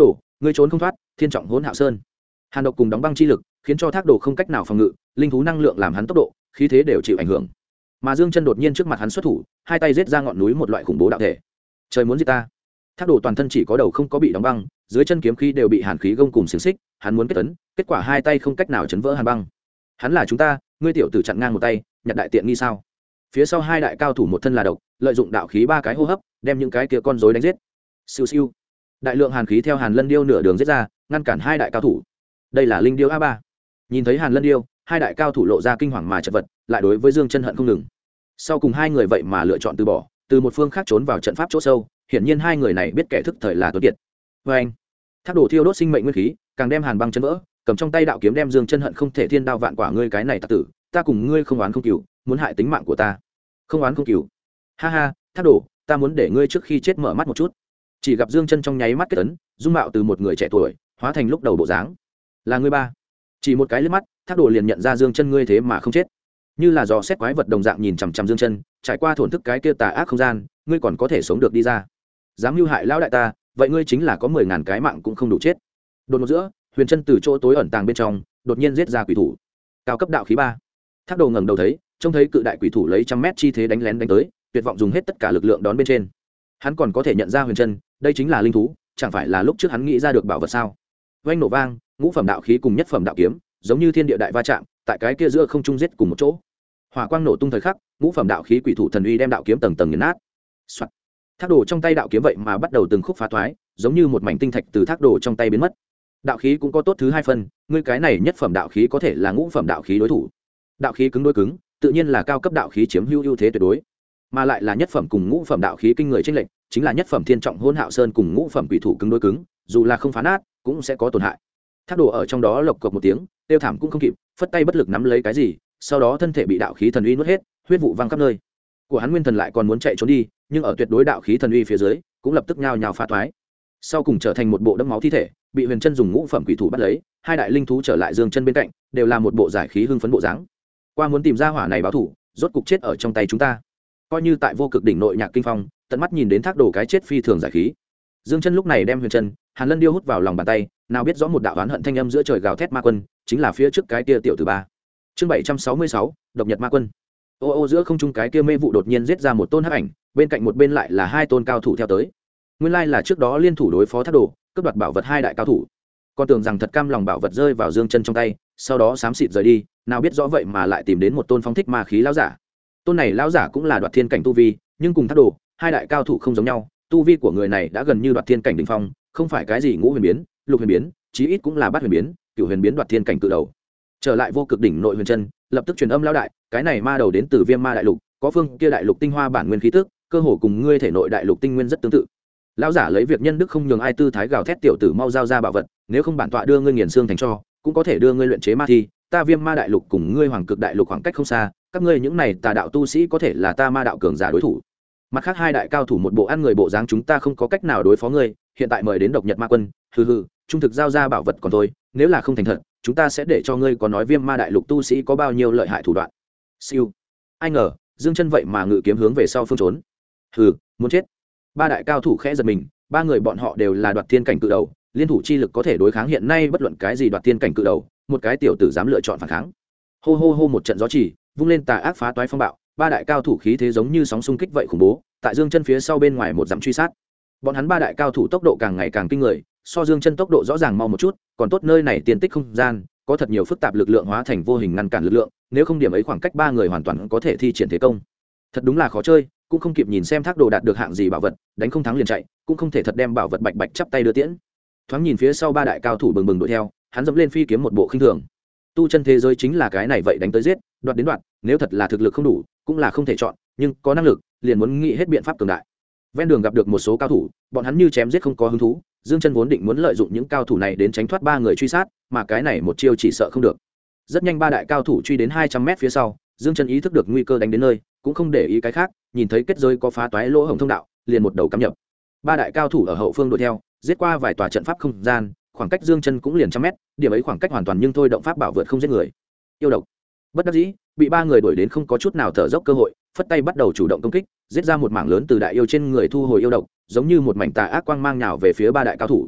ngươi trốn không thoát thiên trọng hỗn hạo sơn. Hàn độc cùng đóng băng chi lực khiến cho thác đồ không cách nào phòng ngự, linh thú năng lượng làm hắn tốc độ khí thế đều chịu ảnh hưởng. Mà Dương Chân đột nhiên trước mặt hắn xuất thủ, hai tay giết ra ngọn núi một loại khủng bố đạo thể. Trời muốn giết ta. Thác đồ toàn thân chỉ có đầu không có bị đóng băng, dưới chân kiếm khí đều bị hàn khí gông cùng xiềng xích, hắn muốn kết tấn, kết quả hai tay không cách nào chấn vỡ hàn băng. Hắn là chúng ta, ngươi tiểu tử chặn ngang một tay, nhặt đại tiện nghi sao? Phía sau hai đại cao thủ một thân là độc, lợi dụng đạo khí ba cái hô hấp, đem những cái kia con rối đánh giết. Siêu siêu. Đại lượng hàn khí theo Hàn Lân Điêu nửa đường giết ra, ngăn cản hai đại cao thủ. Đây là linh điêu A3. Nhìn thấy Hàn Lân Điêu, hai đại cao thủ lộ ra kinh hoàng mà chật vật, lại đối với Dương Chân hận không ngừng. Sau cùng hai người vậy mà lựa chọn từ bỏ, từ một phương khác trốn vào trận pháp chỗ sâu, hiển nhiên hai người này biết kẻ thức thời là Tuấn Kiệt. Và anh, thác đổ thiêu đốt sinh mệnh nguyên khí, càng đem hàn băng chân vỡ, cầm trong tay đạo kiếm đem Dương Chân hận không thể thiên đao vạn quả, ngươi cái này tặc tử, ta cùng ngươi không oán không cừu, muốn hại tính mạng của ta. Không oán không cừu. Ha ha, thác đổ, ta muốn để ngươi trước khi chết mở mắt một chút. Chỉ gặp Dương Chân trong nháy mắt kết ấn, dung mạo từ một người trẻ tuổi hóa thành lúc đầu bộ dáng. Là ngươi ba. Chỉ một cái liếc mắt, thác đổ liền nhận ra Dương Chân ngươi thế mà không chết. Như là dò xét quái vật đồng dạng nhìn chằm chằm Dương Chân, trải qua thổn thức cái kia tà ác không gian, ngươi còn có thể sống được đi ra. Dám mưu hại lão đại ta, vậy ngươi chính là có 10.000 cái mạng cũng không đủ chết. Đột ngột giữa, Huyền Chân từ chỗ tối ẩn tàng bên trong, đột nhiên giết ra quỷ thủ. Cao cấp đạo khí 3. Thác Đồ ngẩng đầu thấy, trông thấy cự đại quỷ thủ lấy trăm mét chi thế đánh lén đánh tới, tuyệt vọng dùng hết tất cả lực lượng đón bên trên. Hắn còn có thể nhận ra Huyền Chân, đây chính là linh thú, chẳng phải là lúc trước hắn nghĩ ra được bảo vật sao? Oanh nổ vang, ngũ phẩm đạo khí cùng nhất phẩm đạo kiếm, giống như thiên địa đại va chạm, tại cái kia giữa không trung giết cùng một chỗ. Hỏa quang nổ tung thời khắc, ngũ phẩm đạo khí quỷ thủ thần uy đem đạo kiếm tầng tầng nghiền nát. Soạt. Thác Đồ trong tay đạo kiếm vậy mà bắt đầu từng khúc phá thoái, giống như một mảnh tinh thạch từ Thác Đồ trong tay biến mất. Đạo khí cũng có tốt thứ hai phần, ngươi cái này nhất phẩm đạo khí có thể là ngũ phẩm đạo khí đối thủ. Đạo khí cứng đối cứng, tự nhiên là cao cấp đạo khí chiếm ưu thế tuyệt đối, mà lại là nhất phẩm cùng ngũ phẩm đạo khí kinh người chênh lệch, chính là nhất phẩm thiên trọng hôn hạo sơn cùng ngũ phẩm quỷ thủ cứng đối cứng, dù là không phá nát, cũng sẽ có tổn hại. Thác Đồ ở trong đó lộc cộc một tiếng, tiêu thảm cũng không kịp, phất tay bất lực nắm lấy cái gì, sau đó thân thể bị đạo khí thần uy nuốt hết, huyết vụ văng khắp nơi. Của hắn nguyên thần lại còn muốn chạy trốn đi, nhưng ở tuyệt đối đạo khí thần uy phía dưới, cũng lập tức nhào nhào phá toái. Sau cùng trở thành một bộ đẫm máu thi thể, bị Huyền Chân dùng ngũ phẩm quỷ thủ bắt lấy, hai đại linh thú trở lại Dương Chân bên cạnh, đều là một bộ giải khí hưng phấn bộ dáng. Qua muốn tìm ra hỏa này báo thủ, rốt cục chết ở trong tay chúng ta. Coi như tại vô cực đỉnh nội nhạc kinh phong, tận mắt nhìn đến Thác Đồ cái chết phi thường giải khí. Dương Chân lúc này đem Huyền Chân, Hàn Lân Điêu hút vào lòng bàn tay, nào biết rõ một đạo oán hận thanh âm giữa trời gào thét ma quân, chính là phía trước cái kia tiểu tử ba. Chương 766, độc nhật ma quân. Ô ô giữa không trung cái kia mê vụ đột nhiên giết ra một tôn hắc ảnh, bên cạnh một bên lại là hai tôn cao thủ theo tới. Nguyên lai là trước đó liên thủ đối phó Thác Đồ, cướp đoạt bảo vật hai đại cao thủ. Con tưởng rằng thật cam lòng bảo vật rơi vào Dương Chân trong tay, sau đó xám xịt rời đi, nào biết rõ vậy mà lại tìm đến một tôn phóng thích ma khí lão giả. Tôn này lão giả cũng là đoạt thiên cảnh tu vi, nhưng cùng Thác Đồ, hai đại cao thủ không giống nhau, tu vi của người này đã gần như đoạt thiên cảnh đỉnh phong, không phải cái gì ngũ huyền biến, lục huyền biến, chí ít cũng là bát huyền biến, cửu huyền biến đoạt thiên cảnh cự đầu. Trở lại vô cực đỉnh nội Huyền Chân, lập tức truyền âm lão đại, cái này ma đầu đến từ Viêm Ma đại lục, có phương kia đại lục tinh hoa bản nguyên khí tức, cơ hồ cùng ngươi thể nội đại lục tinh nguyên rất tương tự. Lão giả lấy việc nhân đức không nhường ai tư thái gào thét, tiểu tử mau giao ra bảo vật, nếu không bản tọa đưa ngươi nghiền xương thành tro, cũng có thể đưa ngươi luyện chế ma thi, ta Viêm Ma đại lục cùng ngươi Hoàng Cực đại lục khoảng cách không xa, các ngươi những này tà đạo tu sĩ có thể là ta ma đạo cường giả đối thủ. Mặt khác hai đại cao thủ một bộ ăn người bộ dáng, chúng ta không có cách nào đối phó ngươi, hiện tại mời đến độc nhật ma quân, hừ hừ, trung thực giao ra bảo vật còn thôi, nếu là không thành thật, chúng ta sẽ để cho ngươi có nói Viêm Ma đại lục tu sĩ có bao nhiêu lợi hại thủ đoạn. Siêu. Ai ngờ, Dương Chân vậy mà ngự kiếm hướng về sau phương trốn. Hừ, muốn chết. Ba đại cao thủ khẽ giật mình, ba người bọn họ đều là đoạt thiên cảnh cự đầu, liên thủ chi lực có thể đối kháng hiện nay bất luận cái gì đoạt thiên cảnh cự đầu, một cái tiểu tử dám lựa chọn phản kháng. Hô hô hô, một trận gió chỉ, vung lên tà ác phá toái phong bạo, ba đại cao thủ khí thế giống như sóng xung kích vậy khủng bố, tại Dương Chân phía sau bên ngoài một dặm truy sát. Bọn hắn ba đại cao thủ tốc độ càng ngày càng kinh người, so Dương Chân tốc độ rõ ràng mau một chút, còn tốt nơi này tiền tích không gian, có thật nhiều phức tạp lực lượng hóa thành vô hình ngăn cản lực lượng, nếu không điểm ấy khoảng cách ba người hoàn toàn có thể thi triển thế công. Thật đúng là khó chơi, cũng không kịp nhìn xem Thác Đồ đạt được hạng gì bảo vật, đánh không thắng liền chạy, cũng không thể thật đem bảo vật bạch bạch chắp tay đưa tiễn. Thoáng nhìn phía sau ba đại cao thủ bừng bừng đuổi theo, hắn dẫm lên phi kiếm một bộ khinh thường. Tu chân thế giới chính là cái này vậy, đánh tới giết, đoạt đến đoạt, nếu thật là thực lực không đủ, cũng là không thể chọn, nhưng có năng lực, liền muốn nghĩ hết biện pháp cường đại. Ven đường gặp được một số cao thủ, bọn hắn như chém giết không có hứng thú, Dương Chân vốn định muốn lợi dụng những cao thủ này đến tránh thoát ba người truy sát, mà cái này một chiêu chỉ sợ không được. Rất nhanh ba đại cao thủ truy đến 200 mét phía sau, Dương Chân ý thức được nguy cơ đánh đến nơi, cũng không để ý cái khác, nhìn thấy kết giới có phá toái lỗ hổng thông đạo, liền một đầu cắm nhập. Ba đại cao thủ ở hậu phương đuổi theo, giết qua vài tòa trận pháp không gian, khoảng cách Dương Chân cũng liền trăm mét, điểm ấy khoảng cách hoàn toàn nhưng thôi động pháp bảo vượt không giết người. Yêu độc. Bất đắc dĩ, bị ba người đuổi đến không có chút nào thở dốc cơ hội, phất tay bắt đầu chủ động công kích, giết ra một mảng lớn từ đại yêu trên người thu hồi yêu độc, giống như một mảnh tà ác quang mang nhào về phía ba đại cao thủ.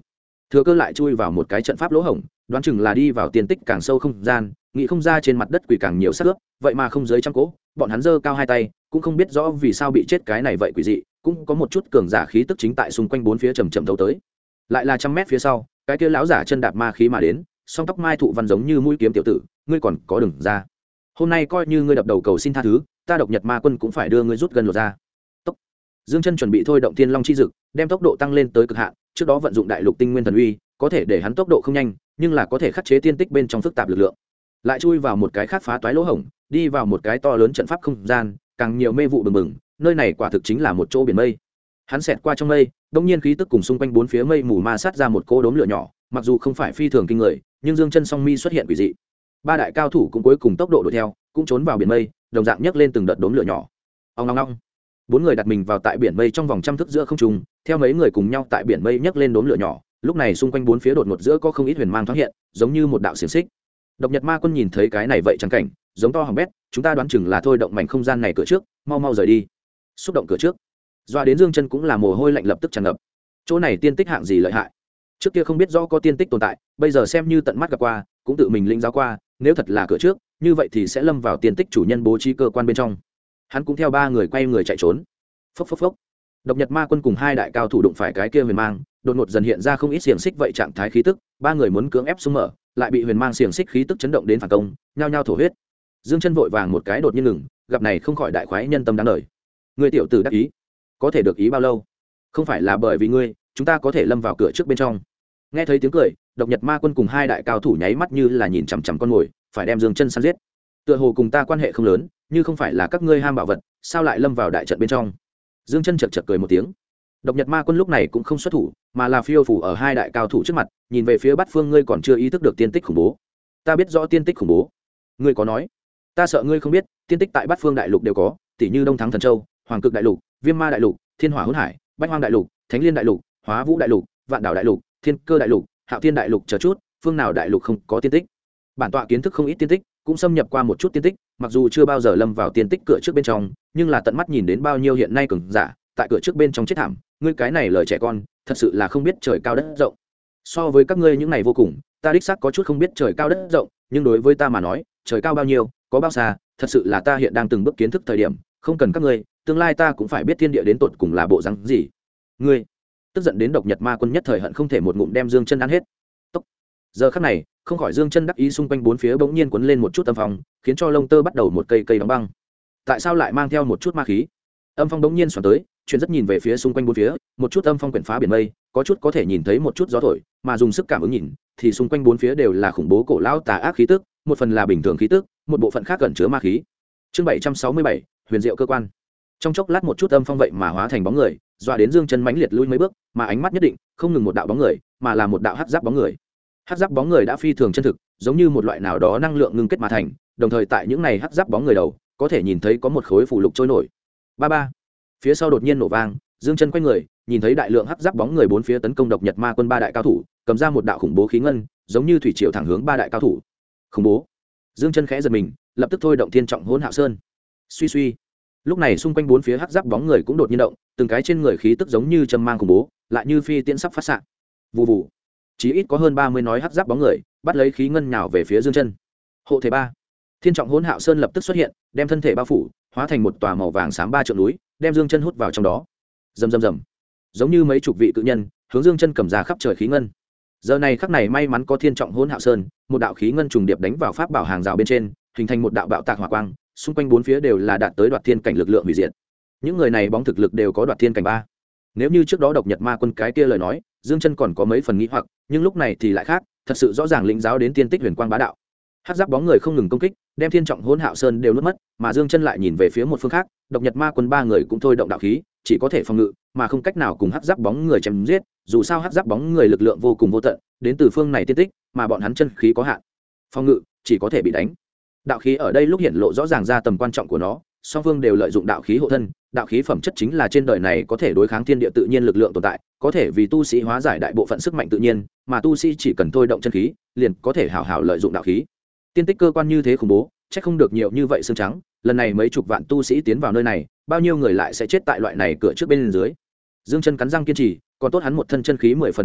thừa cơ lại chui vào một cái trận pháp lỗ hổng, đoán chừng là đi vào tiên tích càng sâu không gian, nghĩ không ra trên mặt đất quỷ càng nhiều xác ướp, vậy mà không dưới trăm cỗ. Bọn hắn giơ cao hai tay, cũng không biết rõ vì sao bị chết cái này vậy quỷ dị, cũng có một chút cường giả khí tức chính tại xung quanh bốn phía chầm chậm thấu tới. Lại là trăm mét phía sau, cái kia lão giả chân đạp ma khí mà đến, song tóc mai thụ văn giống như mũi kiếm tiểu tử, ngươi còn có đừng ra. Hôm nay coi như ngươi đập đầu cầu xin tha thứ, ta Độc Nhật Ma Quân cũng phải đưa ngươi rút gần lột ra. Tốc. Dương Chân chuẩn bị thôi động Thiên Long chi dực, đem tốc độ tăng lên tới cực hạn, trước đó vận dụng Đại Lục Tinh Nguyên Thần Uy, có thể để hắn tốc độ không nhanh, nhưng là có thể khắc chế tiên tích bên trong phức tạp lực lượng. Lại chui vào một cái khác phá toái lỗ hổng, đi vào một cái to lớn trận pháp không gian, càng nhiều mê vụ bừng bừng, nơi này quả thực chính là một chỗ biển mây. Hắn xẹt qua trong mây, đống nhiên khí tức cùng xung quanh bốn phía mây mù ma sát ra một cỗ đốm lửa nhỏ, mặc dù không phải phi thường kinh người, nhưng Dương Chân song mi xuất hiện quỷ dị. Ba đại cao thủ cũng cuối cùng tốc độ đuổi theo, cũng trốn vào biển mây, đồng dạng nhấc lên từng đợt đốm lửa nhỏ. Ong ong ong. Bốn người đặt mình vào tại biển mây trong vòng trăm thước giữa không trung, theo mấy người cùng nhau tại biển mây nhấc lên đốm lửa nhỏ, lúc này xung quanh bốn phía đột ngột giữa có không ít huyền mang thoáng hiện, giống như một đạo xiềng xích. Độc Nhật Ma Quân nhìn thấy cái này vậy chẳng cảnh, giống to hỏng bét, chúng ta đoán chừng là thôi động mảnh không gian này cửa trước, mau mau rời đi. Xúc động cửa trước. Doa đến Dương Chân cũng là mồ hôi lạnh lập tức tràn ngập. Chỗ này tiên tích hạng gì lợi hại? Trước kia không biết rõ có tiên tích tồn tại, bây giờ xem như tận mắt gặp qua, cũng tự mình lĩnh giáo qua, nếu thật là cửa trước, như vậy thì sẽ lâm vào tiên tích chủ nhân bố trí cơ quan bên trong. Hắn cũng theo ba người quay người chạy trốn. Phốc phốc phốc. Độc Nhật Ma Quân cùng hai đại cao thủ đụng phải cái kia huyền mang, đột ngột dần hiện ra không ít xiềng xích vậy trạng thái khí tức, ba người muốn cưỡng ép xung mở, lại bị huyền mang xiềng xích khí tức chấn động đến phản công, nhao nhao thổ huyết. Dương Chân vội vàng một cái đột nhiên ngừng, gặp này không khỏi đại khoái nhân tâm đáng đời. Người tiểu tử đắc ý, có thể được ý bao lâu? Không phải là bởi vì ngươi, chúng ta có thể lâm vào cửa trước bên trong. Nghe thấy tiếng cười, Độc Nhật Ma Quân cùng hai đại cao thủ nháy mắt như là nhìn chằm chằm con mồi, phải đem Dương Chân săn giết. Tựa hồ cùng ta quan hệ không lớn, như không phải là các ngươi ham bảo vật, sao lại lâm vào đại trận bên trong? Dương Chân chật chật cười một tiếng. Độc Nhật Ma Quân lúc này cũng không xuất thủ, mà là phiêu phù ở hai đại cao thủ trước mặt, nhìn về phía Bát Phương, ngươi còn chưa ý thức được tiên tích khủng bố. Ta biết rõ tiên tích khủng bố. Ngươi có nói, ta sợ ngươi không biết, tiên tích tại Bát Phương đại lục đều có, tỷ như Đông Thắng Thần Châu, Hoàng Cực đại lục, Viêm Ma đại lục, Thiên Hỏa Hỗn Hải, Bách Hoang đại lục, Thánh Liên đại lục, Hóa Vũ đại lục, Vạn Đảo đại lục, Thiên Cơ đại lục, Hạo Thiên đại lục chờ chút, phương nào đại lục không có tiên tích. Bản tọa kiến thức không ít tiên tích, cũng xâm nhập qua một chút tiên tích, mặc dù chưa bao giờ lâm vào tiên tích cửa trước bên trong, nhưng là tận mắt nhìn đến bao nhiêu hiện nay cường giả tại cửa trước bên trong chết thảm. Ngươi cái này lời trẻ con, thật sự là không biết trời cao đất rộng. So với các ngươi những này vô cùng, ta đích xác có chút không biết trời cao đất rộng, nhưng đối với ta mà nói, trời cao bao nhiêu, có bao xa, thật sự là ta hiện đang từng bước kiến thức thời điểm, không cần các ngươi, tương lai ta cũng phải biết thiên địa đến tột cùng là bộ rắn gì. Ngươi, tức giận đến Độc Nhật Ma Quân nhất thời hận không thể một ngụm đem Dương Chân ăn hết. Tốc. Giờ khắc này, không khỏi Dương Chân đắc ý, xung quanh bốn phía bỗng nhiên cuốn lên một chút âm phong, khiến cho lông tơ bắt đầu một cây cây đóng băng. Tại sao lại mang theo một chút ma khí? Âm phong bỗng nhiên xoắn tới, chuyển rất nhìn về phía xung quanh bốn phía, một chút âm phong quyển phá biển mây, có chút có thể nhìn thấy một chút gió thổi, mà dùng sức cảm ứng nhìn, thì xung quanh bốn phía đều là khủng bố cổ lão tà ác khí tức, một phần là bình thường khí tức, một bộ phận khác ẩn chứa ma khí. Chương 767, huyền diệu cơ quan. Trong chốc lát một chút âm phong vậy mà hóa thành bóng người, dọa đến Dương Chân mãnh liệt lui mấy bước, mà ánh mắt nhất định không ngừng một đạo bóng người, mà là một đạo hắc giáp bóng người. Hắc giáp bóng người đã phi thường chân thực, giống như một loại nào đó năng lượng ngưng kết mà thành, đồng thời tại những này hắc giáp bóng người đầu, có thể nhìn thấy có một khối phù lục trôi nổi. Ba ba. Phía sau đột nhiên nổ vang, Dương Chân quay người, nhìn thấy đại lượng hắc giáp bóng người bốn phía tấn công Độc Nhật Ma Quân ba đại cao thủ, cầm ra một đạo khủng bố khí ngân, giống như thủy triều thẳng hướng ba đại cao thủ. Khủng bố. Dương Chân khẽ giật mình, lập tức thôi động Thiên Trọng Hỗn Hạo Sơn. Suy suy. Lúc này xung quanh bốn phía hắc giáp bóng người cũng đột nhiên động, từng cái trên người khí tức giống như châm mang khủng bố, lại như phi tiễn sắp phát xạ. Vù vù. Chí ít có hơn 30 nói hắc giáp bóng người, bắt lấy khí ngân nhào về phía Dương Chân. Hộ thể ba. Thiên Trọng Hỗn Hạo Sơn lập tức xuất hiện, đem thân thể bao phủ, hóa thành một tòa màu vàng xám ba trượng núi, đem Dương Chân hút vào trong đó. Rầm rầm rầm. Giống như mấy chục vị cự nhân, hướng Dương Chân cầm ra khắp trời khí ngân. Giờ này khắc này may mắn có Thiên Trọng Hỗn Hạo Sơn, một đạo khí ngân trùng điệp đánh vào pháp bảo hàng rào bên trên, hình thành một đạo bạo tạc hỏa quang, xung quanh bốn phía đều là đạt tới đoạt thiên cảnh lực lượng hủy diệt. Những người này bóng thực lực đều có đoạt thiên cảnh ba. Nếu như trước đó Độc Nhật Ma Quân cái kia lời nói, Dương Chân còn có mấy phần nghi hoặc, nhưng lúc này thì lại khác, thật sự rõ ràng lĩnh giáo đến tiên tích huyền quang bá đạo. Hắc giáp bóng người không ngừng công kích, đem Thiên Trọng Hỗn Hạo Sơn đều nuốt mất, mà Dương Chân lại nhìn về phía một phương khác, Độc Nhật Ma Quân ba người cũng thôi động đạo khí, chỉ có thể phòng ngự, mà không cách nào cùng hắc giáp bóng người chém giết, dù sao hắc giáp bóng người lực lượng vô cùng vô tận, đến từ phương này tiên tích, mà bọn hắn chân khí có hạn. Phòng ngự chỉ có thể bị đánh. Đạo khí ở đây lúc hiện lộ rõ ràng ra tầm quan trọng của nó, song phương đều lợi dụng đạo khí hộ thân, đạo khí phẩm chất chính là trên đời này có thể đối kháng thiên địa tự nhiên lực lượng tồn tại, có thể vì tu sĩ hóa giải đại bộ phận sức mạnh tự nhiên, mà tu sĩ chỉ cần thôi động chân khí, liền có thể hảo hảo lợi dụng đạo khí. Tiên tích cơ quan như thế khủng bố, chắc không được nhiều như vậy xương trắng, lần này mấy chục vạn tu sĩ tiến vào nơi này, bao nhiêu người lại sẽ chết tại loại này cửa trước bên dưới. Dương Chân cắn răng kiên trì, còn tốt hắn một thân chân khí 10 phần bằng bạc,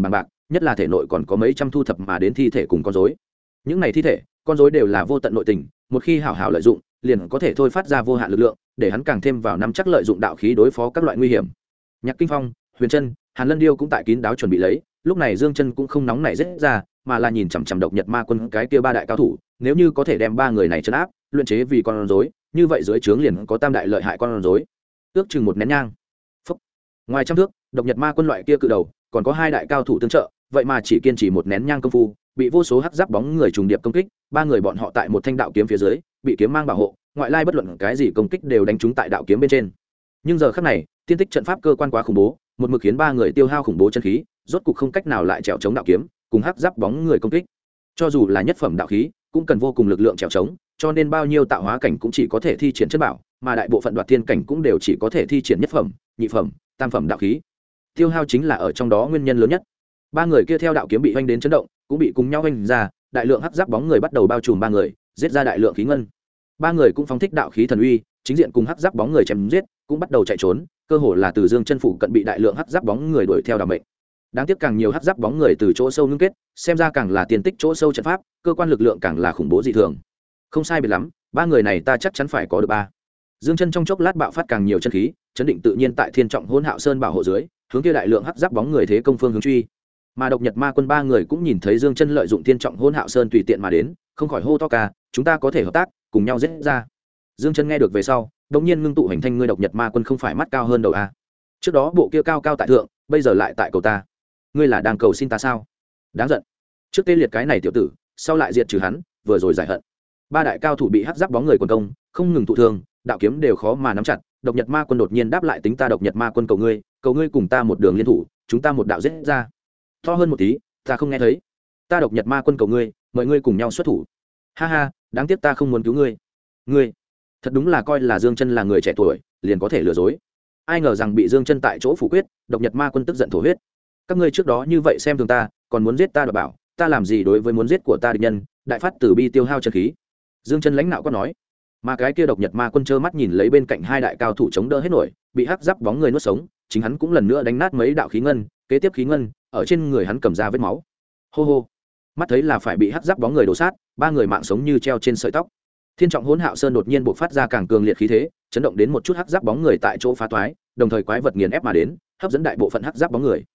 nhất là thể nội còn có mấy trăm thu thập mà đến thi thể cùng con rối. Những này thi thể con rối đều là vô tận nội tình, một khi hảo hảo lợi dụng liền có thể thôi phát ra vô hạn lực lượng, để hắn càng thêm vào nắm chắc lợi dụng đạo khí đối phó các loại nguy hiểm. Nhạc Kinh Phong, Huyền Trân, Hàn Lân Điêu cũng tại kín đáo chuẩn bị lấy, lúc này Dương Chân cũng không nóng nảy giết ra, mà là nhìn chằm chằm Độc Nhật Ma Quân cái kia ba đại cao thủ, nếu như có thể đem ba người này trấn áp, luyện chế vì con rối, như vậy dưới trướng liền có tam đại lợi hại con rối. Ước chừng một nén nhang. Phúc. Ngoài trăm thước, Độc Nhật Ma Quân loại kia cự đầu, còn có hai đại cao thủ tương trợ, vậy mà chỉ kiên trì một nén nhang công phu, bị vô số hắc giáp bóng người trùng điệp công kích, ba người bọn họ tại một thanh đạo kiếm phía dưới, bị kiếm mang bảo hộ, ngoại lai bất luận cái gì công kích đều đánh trúng tại đạo kiếm bên trên. Nhưng giờ khắc này, tiên tích trận pháp cơ quan quá khủng bố, một mực khiến ba người tiêu hao khủng bố chân khí, rốt cục không cách nào lại trèo chống đạo kiếm, cùng hắc giáp bóng người công kích. Cho dù là nhất phẩm đạo khí, cũng cần vô cùng lực lượng trèo chống, cho nên bao nhiêu tạo hóa cảnh cũng chỉ có thể thi triển chân bảo, mà đại bộ phận đoạt thiên cảnh cũng đều chỉ có thể thi triển nhất phẩm, nhị phẩm, tam phẩm đạo khí. Tiêu hao chính là ở trong đó nguyên nhân lớn nhất. Ba người kia theo đạo kiếm bị hoành đến chấn động, cũng bị cùng nhau hoành ra, đại lượng hắc giáp bóng người bắt đầu bao trùm ba người, giết ra đại lượng khí ngân. Ba người cũng phóng thích đạo khí thần uy, chính diện cùng hắc giáp bóng người chém giết, cũng bắt đầu chạy trốn, cơ hồ là từ Dương Chân phủ cận bị đại lượng hắc giáp bóng người đuổi theo đảm mệnh. Đáng tiếc càng nhiều hắc giáp bóng người từ chỗ sâu ngưng kết, xem ra càng là tiền tích chỗ sâu trận pháp, cơ quan lực lượng càng là khủng bố dị thường. Không sai biệt lắm, ba người này ta chắc chắn phải có được ba. Dương Chân trong chốc lát bạo phát càng nhiều chân khí, chấn định tự nhiên tại Thiên Trọng Hỗn Hạo Sơn bảo hộ dưới, hướng kia đại lượng hắc giáp bóng người thế công phương hướng truy. Mà Độc Nhật Ma Quân ba người cũng nhìn thấy Dương Chân lợi dụng Thiên Trọng Hỗn Hạo Sơn tùy tiện mà đến, không khỏi hô to ca, chúng ta có thể hợp tác, cùng nhau giết ra. Dương Chân nghe được về sau, đột nhiên ngưng tụ hành thanh, ngươi Độc Nhật Ma Quân không phải mắt cao hơn đầu a? Trước đó bộ kia cao cao tại thượng, bây giờ lại tại cầu ta. Ngươi là đang cầu xin ta sao? Đáng giận. Trước tê liệt cái này tiểu tử, sau lại diệt trừ hắn, vừa rồi giải hận. Ba đại cao thủ bị hắc giáp bóng người quần công, không ngừng thụ thương, đạo kiếm đều khó mà nắm chặt. Độc Nhật Ma Quân đột nhiên đáp lại, tính ta Độc Nhật Ma Quân cầu ngươi cùng ta một đường liên thủ, chúng ta một đạo giết ra. To hơn một tí, ta không nghe thấy. Ta Độc Nhật Ma Quân cầu ngươi, mời ngươi cùng nhau xuất thủ. Ha ha, đáng tiếc ta không muốn cứu ngươi. Ngươi thật đúng là coi là Dương Chân là người trẻ tuổi, liền có thể lừa dối. Ai ngờ rằng bị Dương Chân tại chỗ phủ quyết, Độc Nhật Ma Quân tức giận thổ huyết. Các ngươi trước đó như vậy xem thường ta, còn muốn giết ta đoạt bảo, ta làm gì đối với muốn giết của ta địch nhân, đại phát tử bi tiêu hao chân khí. Dương Chân lãnh nạo có nói. Mà cái kia Độc Nhật Ma Quân trơ mắt nhìn lấy bên cạnh hai đại cao thủ chống đỡ hết nổi, bị hắc giáp bóng người nuốt sống, chính hắn cũng lần nữa đánh nát mấy đạo khí ngân, kế tiếp khí ngân ở trên người hắn cầm ra vết máu. Hô hô, mắt thấy là phải bị hắc giáp bóng người đổ sát, ba người mạng sống như treo trên sợi tóc. Thiên Trọng Hỗn Hạo Sơn đột nhiên bộc phát ra càng cường liệt khí thế, chấn động đến một chút hắc giáp bóng người tại chỗ phá toái, đồng thời quái vật nghiền ép mà đến, hấp dẫn đại bộ phận hắc giáp bóng người.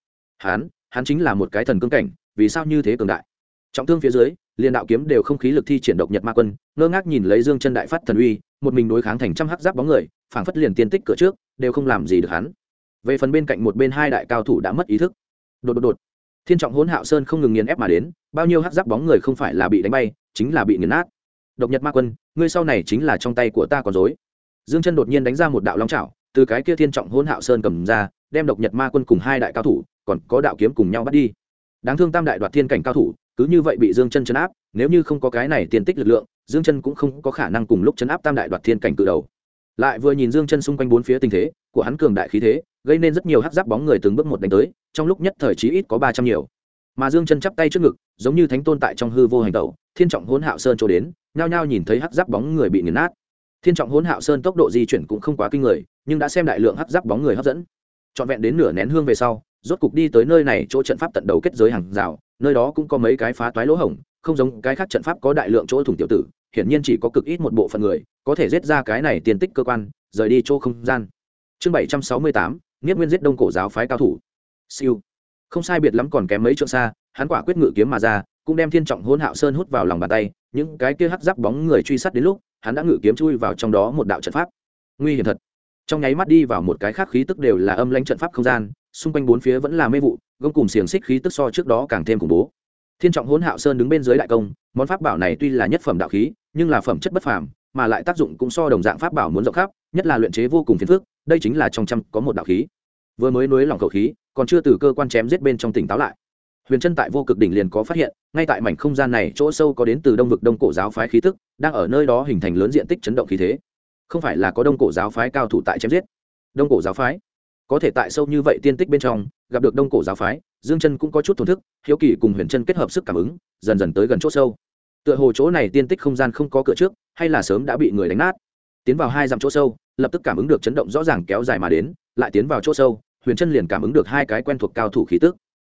Hắn chính là một cái thần cương cảnh, vì sao như thế cường đại? Trọng thương phía dưới, liên đạo kiếm đều không khí lực thi triển Độc Nhật Ma Quân, ngơ ngác nhìn lấy Dương Chân đại phát thần uy, một mình đối kháng thành trăm hắc giáp bóng người, phảng phất liền tiên tích cửa trước, đều không làm gì được hắn. Về phần bên cạnh một bên hai đại cao thủ đã mất ý thức. Đột. Thiên Trọng Hỗn Hạo Sơn không ngừng nghiền ép mà đến, bao nhiêu hắc giáp bóng người không phải là bị đánh bay, chính là bị nghiền nát. Độc Nhật Ma Quân, ngươi sau này chính là trong tay của ta con rối. Dương Chân đột nhiên đánh ra một đạo long chảo, từ cái kia Thiên Trọng Hỗn Hạo Sơn cầm ra, đem Độc Nhật Ma Quân cùng hai đại cao thủ, còn có đạo kiếm cùng nhau bắt đi. Đáng thương tam đại đoạt thiên cảnh cao thủ, cứ như vậy bị Dương Chân trấn áp, nếu như không có cái này tiền tích lực lượng, Dương Chân cũng không có khả năng cùng lúc trấn áp tam đại đoạt thiên cảnh cự đầu. Lại vừa nhìn Dương Chân xung quanh bốn phía tình thế của hắn cường đại khí thế, gây nên rất nhiều hắc giáp bóng người từng bước một đánh tới, trong lúc nhất thời chí ít có 300 nhiều. Mà Dương Chân chắp tay trước ngực, giống như thánh tôn tại trong hư vô hành tẩu, Thiên Trọng Hỗn Hạo Sơn chỗ đến, nhao nhao nhìn thấy hắc giáp bóng người bị nghiền nát. Thiên Trọng Hỗn Hạo Sơn tốc độ di chuyển cũng không quá kinh người, nhưng đã xem đại lượng hắc giáp bóng người hấp dẫn. Trọn vẹn đến nửa nén hương về sau, rốt cục đi tới nơi này chỗ trận pháp tận đầu kết giới hàng rào, nơi đó cũng có mấy cái phá toái lỗ hổng, không giống cái khác trận pháp có đại lượng chỗ thủng tiểu tử, hiển nhiên chỉ có cực ít một bộ phận người có thể giết ra cái này tiền tích cơ quan, rời đi chỗ không gian. Chương 768, Niết Nguyên giết Đông Cổ giáo phái cao thủ. Siêu. Không sai biệt lắm còn kém mấy trượng xa, hắn quả quyết ngự kiếm mà ra, cũng đem Thiên Trọng Hỗn Hạo Sơn hút vào lòng bàn tay, những cái kia hắc giáp bóng người truy sát đến lúc, hắn đã ngự kiếm chui vào trong đó một đạo trận pháp. Nguy hiểm thật. Trong nháy mắt đi vào một cái khác khí tức đều là âm lãnh trận pháp không gian, xung quanh bốn phía vẫn là mê vụ, gông cùng xiềng xích khí tức so trước đó càng thêm khủng bố. Thiên Trọng Hỗn Hạo Sơn đứng bên dưới đại công, món pháp bảo này tuy là nhất phẩm đạo khí, nhưng là phẩm chất bất phàm, mà lại tác dụng cũng so đồng dạng pháp bảo muốn rộng khắp, nhất là luyện chế vô cùng phiền phức, đây chính là trong trăm có một đạo khí. Vừa mới nuối lòng khẩu khí, còn chưa từ cơ quan chém giết bên trong tỉnh táo lại. Huyền Chân tại vô cực đỉnh liền có phát hiện, ngay tại mảnh không gian này chỗ sâu có đến từ Đông vực Đông Cổ giáo phái khí tức, đang ở nơi đó hình thành lớn diện tích chấn động khí thế. Không phải là có Đông Cổ giáo phái cao thủ tại chém giết. Đông Cổ giáo phái có thể tại sâu như vậy tiên tích bên trong gặp được Đông Cổ giáo phái, Dương Chân cũng có chút thổn thức, hiếu kỳ cùng Huyền Chân kết hợp sức cảm ứng, dần dần tới gần chỗ sâu. Tựa hồ chỗ này tiên tích không gian không có cửa trước, hay là sớm đã bị người đánh nát. Tiến vào 2 dặm chỗ sâu, lập tức cảm ứng được chấn động rõ ràng kéo dài mà đến, lại tiến vào chỗ sâu, Huyền Chân liền cảm ứng được hai cái quen thuộc cao thủ khí tức.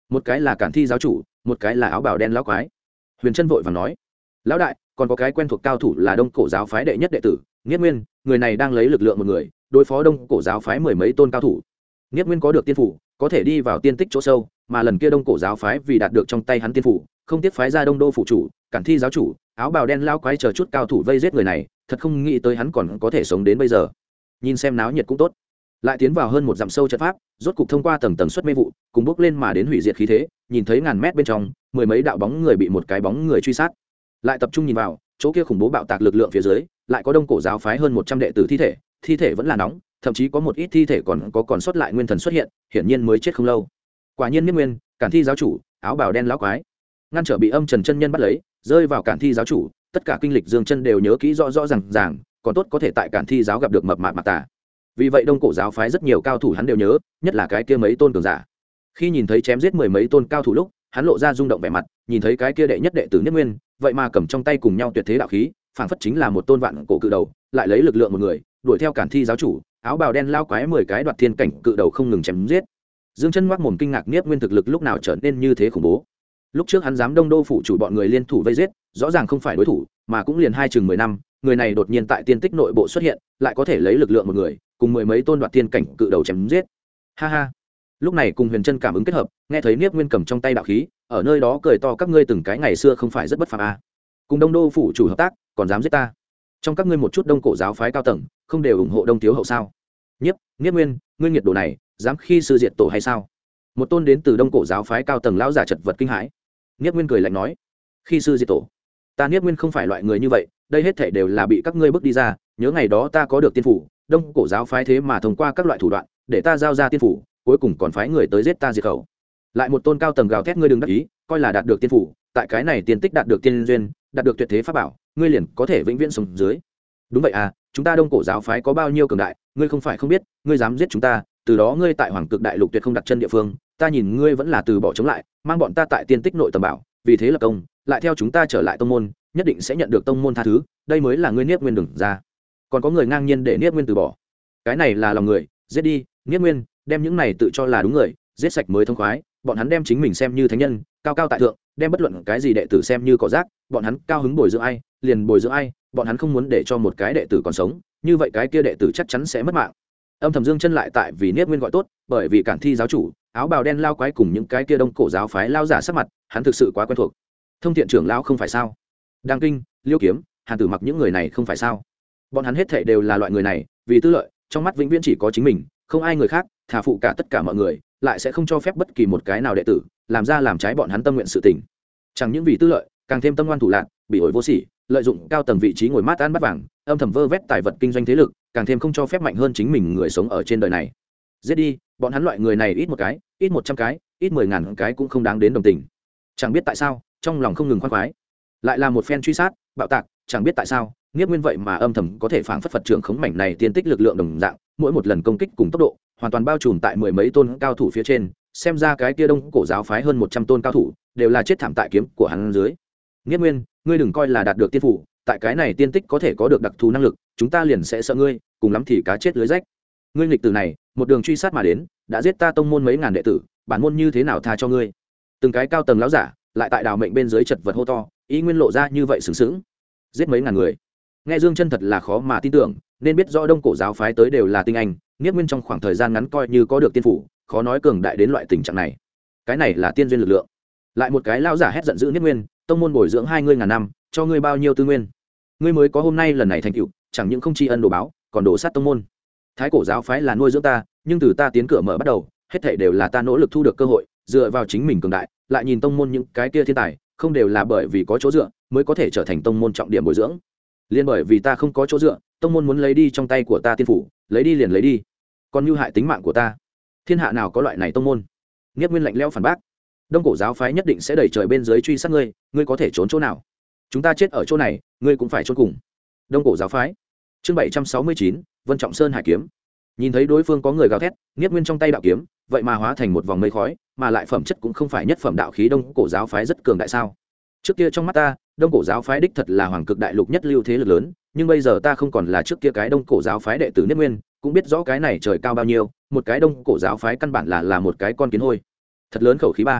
một cái là Cản Thi giáo chủ, một cái là áo bào đen lão quái. Huyền Trân vội vàng nói: lão đại, còn có cái quen thuộc cao thủ là Đông Cổ giáo phái đệ nhất đệ tử Niết Nguyên, người này đang lấy lực lượng một người đối phó Đông Cổ giáo phái mười mấy tôn cao thủ. Niết Nguyên có được tiên phủ, có thể đi vào tiên tích chỗ sâu, mà lần kia Đông Cổ giáo phái vì đạt được trong tay hắn tiên phủ, không tiếc phái ra Đông Đô phủ chủ, Cản Thi giáo chủ, áo bào đen lão quái chờ chút cao thủ vây giết người này, thật không nghĩ tới hắn còn có thể sống đến bây giờ. Nhìn xem náo nhiệt cũng tốt. Lại tiến vào hơn một dặm sâu trận pháp, rốt cục thông qua tầng tầng suất mê vụ, cùng bước lên mà đến hủy diệt khí thế, nhìn thấy ngàn mét bên trong, mười mấy đạo bóng người bị một cái bóng người truy sát. Lại tập trung nhìn vào, chỗ kia khủng bố bạo tạc lực lượng phía dưới, lại có Đông Cổ giáo phái hơn 100 đệ tử thi thể vẫn là nóng, thậm chí có một ít thi thể còn sót lại nguyên thần xuất hiện, hiển nhiên mới chết không lâu. Quả nhiên Niết Nguyên, Cản Thi giáo chủ, áo bào đen lão quái, ngăn trở bị Âm Trần chân nhân bắt lấy, rơi vào Cản Thi giáo chủ, tất cả kinh lịch Dương Chân đều nhớ kỹ rõ ràng, còn tốt có thể tại Cản Thi giáo gặp được mập mạp Mạc Tà. Vì vậy Đông Cổ giáo phái rất nhiều cao thủ hắn đều nhớ, nhất là cái kia mấy tôn cường giả. Khi nhìn thấy chém giết mười mấy tôn cao thủ lúc, hắn lộ ra rung động vẻ mặt, nhìn thấy cái kia đệ nhất đệ tử Niết Nguyên, vậy mà cầm trong tay cùng nhau tuyệt thế đạo khí, phảng phất chính là một tôn vạn cổ cự đầu, lại lấy lực lượng một người, đuổi theo Cản Thi giáo chủ, áo bào đen lao quái 10 cái đoạt thiên cảnh cự đầu không ngừng chém giết. Dương Chân ngoác mồm kinh ngạc Niết Nguyên thực lực lúc nào trở nên như thế khủng bố. Lúc trước hắn dám Đông Đô phủ chủ bọn người liên thủ vây giết, rõ ràng không phải đối thủ, mà cũng liền hai chừng 10 năm, người này đột nhiên tại tiên tích nội bộ xuất hiện, lại có thể lấy lực lượng một người, cùng mười mấy tôn đoạt thiên cảnh cự đầu chém giết. Ha ha. Lúc này cùng Huyền Trân cảm ứng kết hợp, nghe thấy Niết Nguyên cầm trong tay đạo khí, ở nơi đó cười to các ngươi từng cái ngày xưa không phải rất bất phàm à? Cùng Đông Đô phủ chủ hợp tác, còn dám giết ta? Trong các ngươi một chút Đông Cổ giáo phái cao tầng, không đều ủng hộ Đông thiếu hậu sao? Niết Nguyên, ngươi nghiệt đồ này, dám khi sư diệt tổ hay sao? Một tôn đến từ Đông Cổ giáo phái cao tầng lão giả chật vật kinh hãi. Niết Nguyên cười lạnh nói: khi sư diệt tổ? Ta Niết Nguyên không phải loại người như vậy, đây hết thảy đều là bị các ngươi bước đi ra, nhớ ngày đó ta có được tiên phủ, Đông Cổ giáo phái thế mà thông qua các loại thủ đoạn, để ta giao ra tiên phủ, cuối cùng còn phái người tới giết ta diệt khẩu. Lại một tôn cao tầng gào thét ngươi đừng đắc ý, coi là đạt được tiên phủ, tại cái này tiên tích đạt được tiên duyên, đạt được tuyệt thế pháp bảo, ngươi liền có thể vĩnh viễn sống dưới. Đúng vậy à, chúng ta Đông Cổ giáo phái có bao nhiêu cường đại, ngươi không phải không biết, ngươi dám giết chúng ta, từ đó ngươi tại Hoàng Cực Đại Lục tuyệt không đặt chân địa phương, ta nhìn ngươi vẫn là từ bỏ chống lại, mang bọn ta tại tiên tích nội tầm bảo, vì thế lập công, lại theo chúng ta trở lại tông môn, nhất định sẽ nhận được tông môn tha thứ, đây mới là ngươi Niết Nguyên đừng ra. Còn có người ngang nhiên để Niết Nguyên từ bỏ, cái này là lòng người, giết đi, Niết Nguyên, đem những này tự cho là đúng người, giết sạch mới thông khoái, bọn hắn đem chính mình xem như thánh nhân, cao cao tại thượng, đem bất luận cái gì đệ tử xem như cỏ rác, bọn hắn cao hứng bồi dưỡng ai, liền bồi dưỡng ai, bọn hắn không muốn để cho một cái đệ tử còn sống, như vậy cái kia đệ tử chắc chắn sẽ mất mạng. Âm thầm Dương Chân lại tại vì Niết Nguyên gọi tốt, bởi vì Cản Thi giáo chủ, áo bào đen lao quái cùng những cái kia Đông Cổ giáo phái lao giả sắc mặt, hắn thực sự quá quen thuộc. Thông Thiện trưởng lão không phải sao? Đăng Kinh, Liêu Kiếm, Hàn Tử Mặc những người này không phải sao? Bọn hắn hết thảy đều là loại người này, vì tư lợi, trong mắt vĩnh viễn chỉ có chính mình, không ai người khác, thà phụ cả tất cả mọi người, lại sẽ không cho phép bất kỳ một cái nào đệ tử làm ra làm trái bọn hắn tâm nguyện sự tình. Chẳng những vì tư lợi, càng thêm tâm ngoan thủ lạn, bị ổi vô sỉ, lợi dụng cao tầng vị trí ngồi mát ăn bắt vàng, âm thầm vơ vét tài vật kinh doanh thế lực, càng thêm không cho phép mạnh hơn chính mình người sống ở trên đời này. Giết đi, bọn hắn loại người này ít một cái, ít 100 cái, ít 10.000 cái cũng không đáng đến đồng tình. Chẳng biết tại sao, trong lòng không ngừng khoan khoái. Lại là một phen truy sát, bạo tạc, chẳng biết tại sao, Niết Nguyên vậy mà âm thầm có thể phảng phất Phật trưởng khống mảnh này tiên tích lực lượng đồng dạng, mỗi một lần công kích cùng tốc độ, hoàn toàn bao trùm tại mười mấy tôn cao thủ phía trên, xem ra cái kia Đông Cổ giáo phái hơn 100 tôn cao thủ, đều là chết thảm tại kiếm của hắn dưới. Niết Nguyên, ngươi đừng coi là đạt được tiên phủ, tại cái này tiên tích có thể có được đặc thù năng lực, chúng ta liền sẽ sợ ngươi, cùng lắm thì cá chết lưới rách. Ngươi nghịch tử này, một đường truy sát mà đến, đã giết ta tông môn mấy ngàn đệ tử, bản môn như thế nào tha cho ngươi? Từng cái cao tầng lão giả, lại tại đào mệnh bên dưới chật vật hô to, ý nguyên lộ ra như vậy sướng sướng. Giết mấy ngàn người. Nghe Dương Chân thật là khó mà tin tưởng, nên biết rõ Đông Cổ giáo phái tới đều là tinh anh, Niết Nguyên trong khoảng thời gian ngắn coi như có được tiên phủ, khó nói cường đại đến loại tình trạng này. Cái này là tiên duyên lực lượng. Lại một cái lão giả hét giận dữ Niết Nguyên, tông môn bồi dưỡng hai ngươi ngàn năm, cho ngươi bao nhiêu tư nguyên? Ngươi mới có hôm nay lần này thành tựu, chẳng những không tri ân đồ báo, còn đổ sát tông môn. Thái Cổ giáo phái là nuôi dưỡng ta, nhưng từ ta tiến cửa mở bắt đầu, hết thảy đều là ta nỗ lực thu được cơ hội, dựa vào chính mình cường đại, lại nhìn tông môn những cái kia thiên tài, không đều là bởi vì có chỗ dựa, mới có thể trở thành tông môn trọng điểm bồi dưỡng. Liên bởi vì ta không có chỗ dựa, tông môn muốn lấy đi trong tay của ta tiên phủ, lấy đi liền lấy đi, còn mưu hại tính mạng của ta, thiên hạ nào có loại này tông môn? Niết Nguyên lạnh lẽo phản bác. Đông Cổ giáo phái nhất định sẽ đẩy trời bên dưới truy sát ngươi, ngươi có thể trốn chỗ nào? Chúng ta chết ở chỗ này, ngươi cũng phải trốn cùng. Đông Cổ giáo phái. Chương 769, Vân Trọng Sơn Hải kiếm. Nhìn thấy đối phương có người gào thét, Niết Nguyên trong tay đạo kiếm, vậy mà hóa thành một vòng mây khói, mà lại phẩm chất cũng không phải nhất phẩm đạo khí. Đông Cổ giáo phái rất cường đại sao? Trước kia trong mắt ta, Đông Cổ giáo phái đích thật là Hoàng Cực Đại Lục nhất lưu thế lực lớn, nhưng bây giờ ta không còn là trước kia cái Đông Cổ giáo phái đệ tử Niết Nguyên, cũng biết rõ cái này trời cao bao nhiêu, một cái Đông Cổ giáo phái căn bản là một cái con kiến hôi. Thật lớn khẩu khí ba.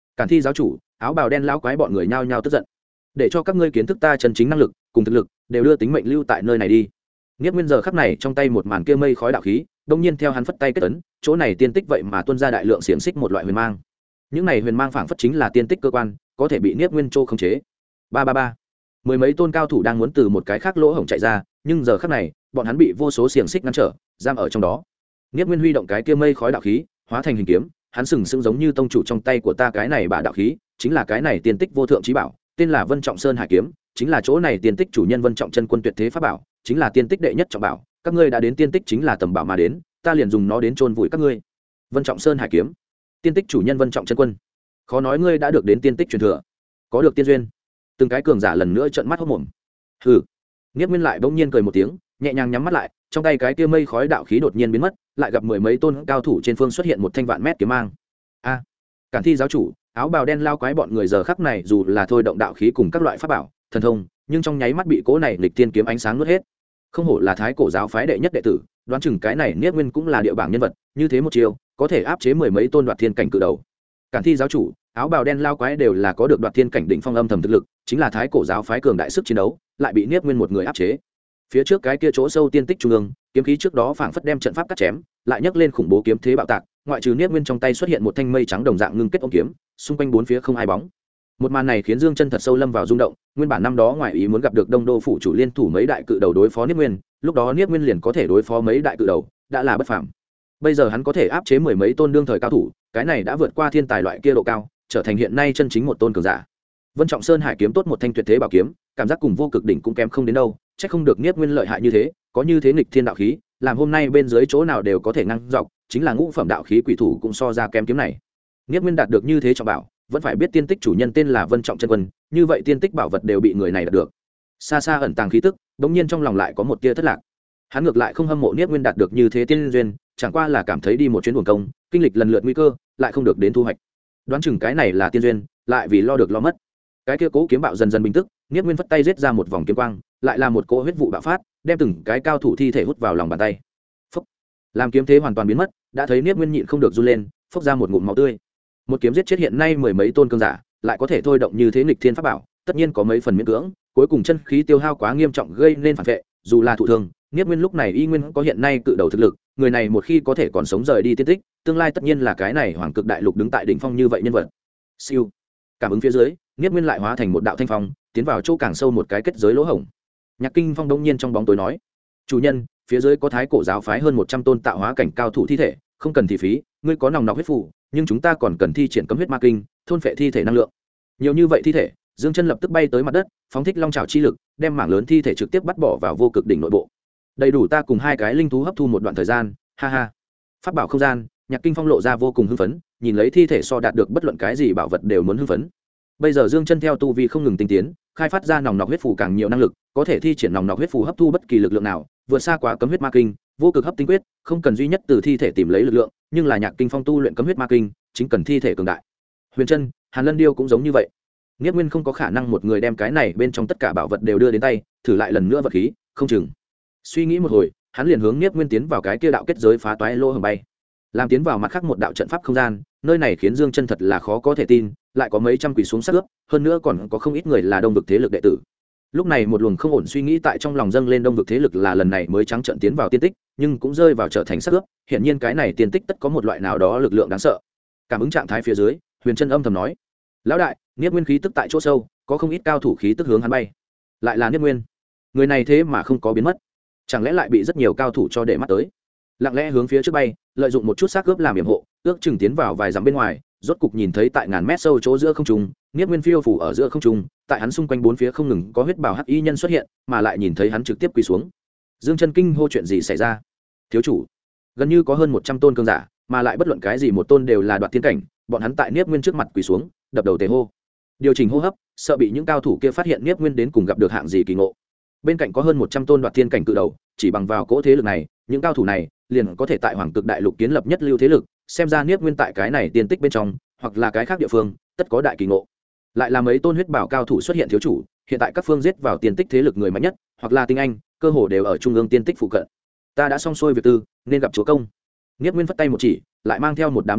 Cản Thi giáo chủ, áo bào đen lão quái bọn người nhao nhao tức giận. Để cho các ngươi kiến thức ta chân chính năng lực cùng thực lực, đều đưa tính mệnh lưu tại nơi này đi. Niết Nguyên giờ khắc này trong tay một màn kia mây khói đạo khí, đông nhiên theo hắn phất tay kết ấn, chỗ này tiên tích vậy mà tuôn ra đại lượng xiềng xích một loại huyền mang. Những này huyền mang phảng phất chính là tiên tích cơ quan, có thể bị Niết Nguyên Châu khống chế. Ba ba ba. Mười mấy tôn cao thủ đang muốn từ một cái khác lỗ hổng chạy ra, nhưng giờ khắc này, bọn hắn bị vô số xiềng xích ngăn trở, giam ở trong đó. Niết Nguyên huy động cái kia mây khói đạo khí, hóa thành hình kiếm, hắn sừng sững giống như tông chủ trong tay của ta cái này bả đạo khí, chính là cái này tiên tích vô thượng chí bảo, tên là Vân Trọng Sơn Hải kiếm, chính là chỗ này tiên tích chủ nhân Vân Trọng chân quân tuyệt thế pháp bảo, chính là tiên tích đệ nhất trọng bảo, các ngươi đã đến tiên tích chính là tầm bảo mà đến, ta liền dùng nó đến chôn vùi các ngươi. Vân Trọng Sơn Hải kiếm, tiên tích chủ nhân Vân Trọng chân quân, khó nói ngươi đã được đến tiên tích truyền thừa, có được tiên duyên. Từng cái cường giả lần nữa trợn mắt hốt mồm. Hừ. Niết Nguyên lại bỗng nhiên cười một tiếng, nhẹ nhàng nhắm mắt lại, trong tay cái kia mây khói đạo khí đột nhiên biến mất, lại gặp mười mấy tôn cao thủ trên phương xuất hiện một thanh vạn mét kiếm mang. A. Cản Thi giáo chủ, áo bào đen lao quái bọn người giờ khắc này dù là thôi động đạo khí cùng các loại pháp bảo, thần thông, nhưng trong nháy mắt bị cố này lịch tiên kiếm ánh sáng nuốt hết. Không hổ là thái cổ giáo phái đệ nhất đệ tử, đoán chừng cái này Niết Nguyên cũng là địa bảng nhân vật, như thế một chiều, có thể áp chế mười mấy tôn đoạt thiên cảnh cự đầu. Cản Thi giáo chủ, áo bào đen lao quái đều là có được đoạt thiên cảnh đỉnh phong âm thầm thực lực, chính là thái cổ giáo phái cường đại sức chiến đấu, lại bị Niết Nguyên một người áp chế. Phía trước cái kia chỗ sâu tiên tích trung ương, kiếm khí trước đó phảng phất đem trận pháp cắt chém, lại nhấc lên khủng bố kiếm thế bạo tạc, ngoại trừ Niết Nguyên trong tay xuất hiện một thanh mây trắng đồng dạng ngưng kết ống kiếm, xung quanh bốn phía không ai bóng. Một màn này khiến Dương Chân thật sâu lâm vào rung động, nguyên bản năm đó ngoài ý muốn gặp được Đông Đô phủ chủ liên thủ mấy đại cự đầu đối phó Niết Nguyên, lúc đó Niết Nguyên liền có thể đối phó mấy đại cự đầu, đã là bất phàm. Bây giờ hắn có thể áp chế mười mấy tôn đương thời cao thủ, cái này đã vượt qua thiên tài loại kia độ cao, trở thành hiện nay chân chính một tôn cường giả. Vân Trọng Sơn Hải kiếm tốt một thanh tuyệt thế bảo kiếm, cảm giác cùng vô cực đỉnh cũng kém không đến đâu, chắc không được Niết Nguyên lợi hại như thế, có như thế nghịch thiên đạo khí, làm hôm nay bên dưới chỗ nào đều có thể ngăn dọc, chính là ngũ phẩm đạo khí quỷ thủ cũng so ra kém kiếm này. Niết Nguyên đạt được như thế trọng bảo, vẫn phải biết tiên tích chủ nhân tên là Vân Trọng chân quân, như vậy tiên tích bảo vật đều bị người này đạt được. Xa xa ẩn tàng khí tức, đống nhiên trong lòng lại có một tia thất lạc. Hắn ngược lại không hâm mộ Niết Nguyên đạt được như thế tiên duyên, chẳng qua là cảm thấy đi một chuyến uổng công, kinh lịch lần lượt nguy cơ, lại không được đến thu hoạch. Đoán chừng cái này là tiên duyên, lại vì lo được lo mất. Cái kia cố kiếm bạo dần dần bình tức, Niết Nguyên phất tay giết ra một vòng kiếm quang, lại là một cỗ huyết vụ bạo phát, đem từng cái cao thủ thi thể hút vào lòng bàn tay. Phốc. Làm kiếm thế hoàn toàn biến mất, đã thấy Niết Nguyên nhịn không được run lên, phốc ra một ngụm máu tươi. Một kiếm giết chết hiện nay mười mấy tôn cường giả, lại có thể thôi động như thế nghịch thiên pháp bảo, tất nhiên có mấy phần miễn cưỡng, cuối cùng chân khí tiêu hao quá nghiêm trọng gây nên phản vệ, dù là thụ thương, Niết Nguyên lúc này y nguyên có hiện nay cự đầu thực lực, người này một khi có thể còn sống rời đi tiên tích, tương lai tất nhiên là cái này hoàng cực đại lục đứng tại đỉnh phong như vậy nhân vật. Siêu. Cảm ứng phía dưới, Niết Nguyên lại hóa thành một đạo thanh phong, tiến vào chỗ càng sâu một cái kết giới lỗ hổng. Nhạc Kinh Phong đông nhiên trong bóng tối nói: "Chủ nhân, phía dưới có thái cổ giáo phái hơn 100 tôn tạo hóa cảnh cao thủ thi thể, không cần thị phí, ngươi có nòng nọc huyết phù, nhưng chúng ta còn cần thi triển cấm huyết ma kinh, thôn phệ thi thể năng lượng." Nhiều như vậy thi thể, Dương Chân lập tức bay tới mặt đất, phóng thích long trảo chi lực, đem mảng lớn thi thể trực tiếp bắt bỏ vào vô cực đỉnh nội bộ. Đầy đủ ta cùng hai cái linh thú hấp thu một đoạn thời gian, ha ha. Pháp bảo không gian, Nhạc Kinh Phong lộ ra vô cùng hưng phấn, nhìn lấy thi thể so đạt được bất luận cái gì bảo vật đều muốn hưng phấn. Bây giờ Dương Chân theo tu vi không ngừng tinh tiến, khai phát ra nòng nọc huyết phù càng nhiều năng lực, có thể thi triển nòng nọc huyết phù hấp thu bất kỳ lực lượng nào, vượt xa quá cấm huyết ma kinh, vô cực hấp tinh quyết, không cần duy nhất từ thi thể tìm lấy lực lượng, nhưng là Nhạc Kinh Phong tu luyện cấm huyết ma kinh, chính cần thi thể cường đại. Huyền Chân, Hàn Lân Điêu cũng giống như vậy. Niết Nguyên không có khả năng một người đem cái này bên trong tất cả bảo vật đều đưa đến tay, thử lại lần nữa vật khí, không chừng. Suy nghĩ một hồi, hắn liền hướng Niết Nguyên tiến vào cái kia đạo kết giới phá toái lỗ hổng bay. Làm tiến vào mặt khác một đạo trận pháp không gian, nơi này khiến Dương Chân thật là khó có thể tin, lại có mấy trăm quỷ xuống sát ướp, hơn nữa còn có không ít người là đông vực thế lực đệ tử. Lúc này một luồng không ổn suy nghĩ tại trong lòng dâng lên, đông vực thế lực là lần này mới trắng trợn tiến vào tiên tích, nhưng cũng rơi vào trở thành sát ướp, hiện nhiên cái này tiên tích tất có một loại nào đó lực lượng đáng sợ. Cảm ứng trạng thái phía dưới, Huyền Chân âm thầm nói: "Lão đại, Niết Nguyên khí tức tại chỗ sâu, có không ít cao thủ khí tức hướng hắn bay." Lại là Niết Nguyên, người này thế mà không có biến mất, chẳng lẽ lại bị rất nhiều cao thủ cho để mắt tới. Lặng lẽ hướng phía trước bay, lợi dụng một chút xác cướp làm yểm hộ, ước chừng tiến vào vài dặm bên ngoài, rốt cục nhìn thấy tại ngàn mét sâu chỗ giữa không trung, Niết Nguyên phiêu phủ ở giữa không trung, tại hắn xung quanh bốn phía không ngừng có huyết bào hắc y nhân xuất hiện, mà lại nhìn thấy hắn trực tiếp quỳ xuống. Dương Chân kinh hô: chuyện gì xảy ra? Thiếu chủ, gần như có hơn 100 tôn cường giả, mà lại bất luận cái gì một tôn đều là đoạt thiên cảnh, bọn hắn tại Niết Nguyên trước mặt quỳ xuống, đập đầu tề hô. Điều chỉnh hô hấp, sợ bị những cao thủ kia phát hiện Niết Nguyên đến cùng gặp được hạng gì kỳ ngộ. Bên cạnh có hơn 100 tôn đoạt thiên cảnh cự đầu, chỉ bằng vào cỗ thế lực này, những cao thủ này liền có thể tại hoàng cực đại lục kiến lập nhất lưu thế lực, xem ra Niết Nguyên tại cái này tiên tích bên trong, hoặc là cái khác địa phương, tất có đại kỳ ngộ. Lại là mấy tôn huyết bảo cao thủ xuất hiện thiếu chủ, hiện tại các phương giết vào tiên tích thế lực người mạnh nhất, hoặc là tinh anh, cơ hồ đều ở trung ương tiên tích phụ cận. Ta đã xong xuôi việc tư, nên gặp chúa công. Niết Nguyên phất tay một chỉ, lại mang theo một đám cự đầu,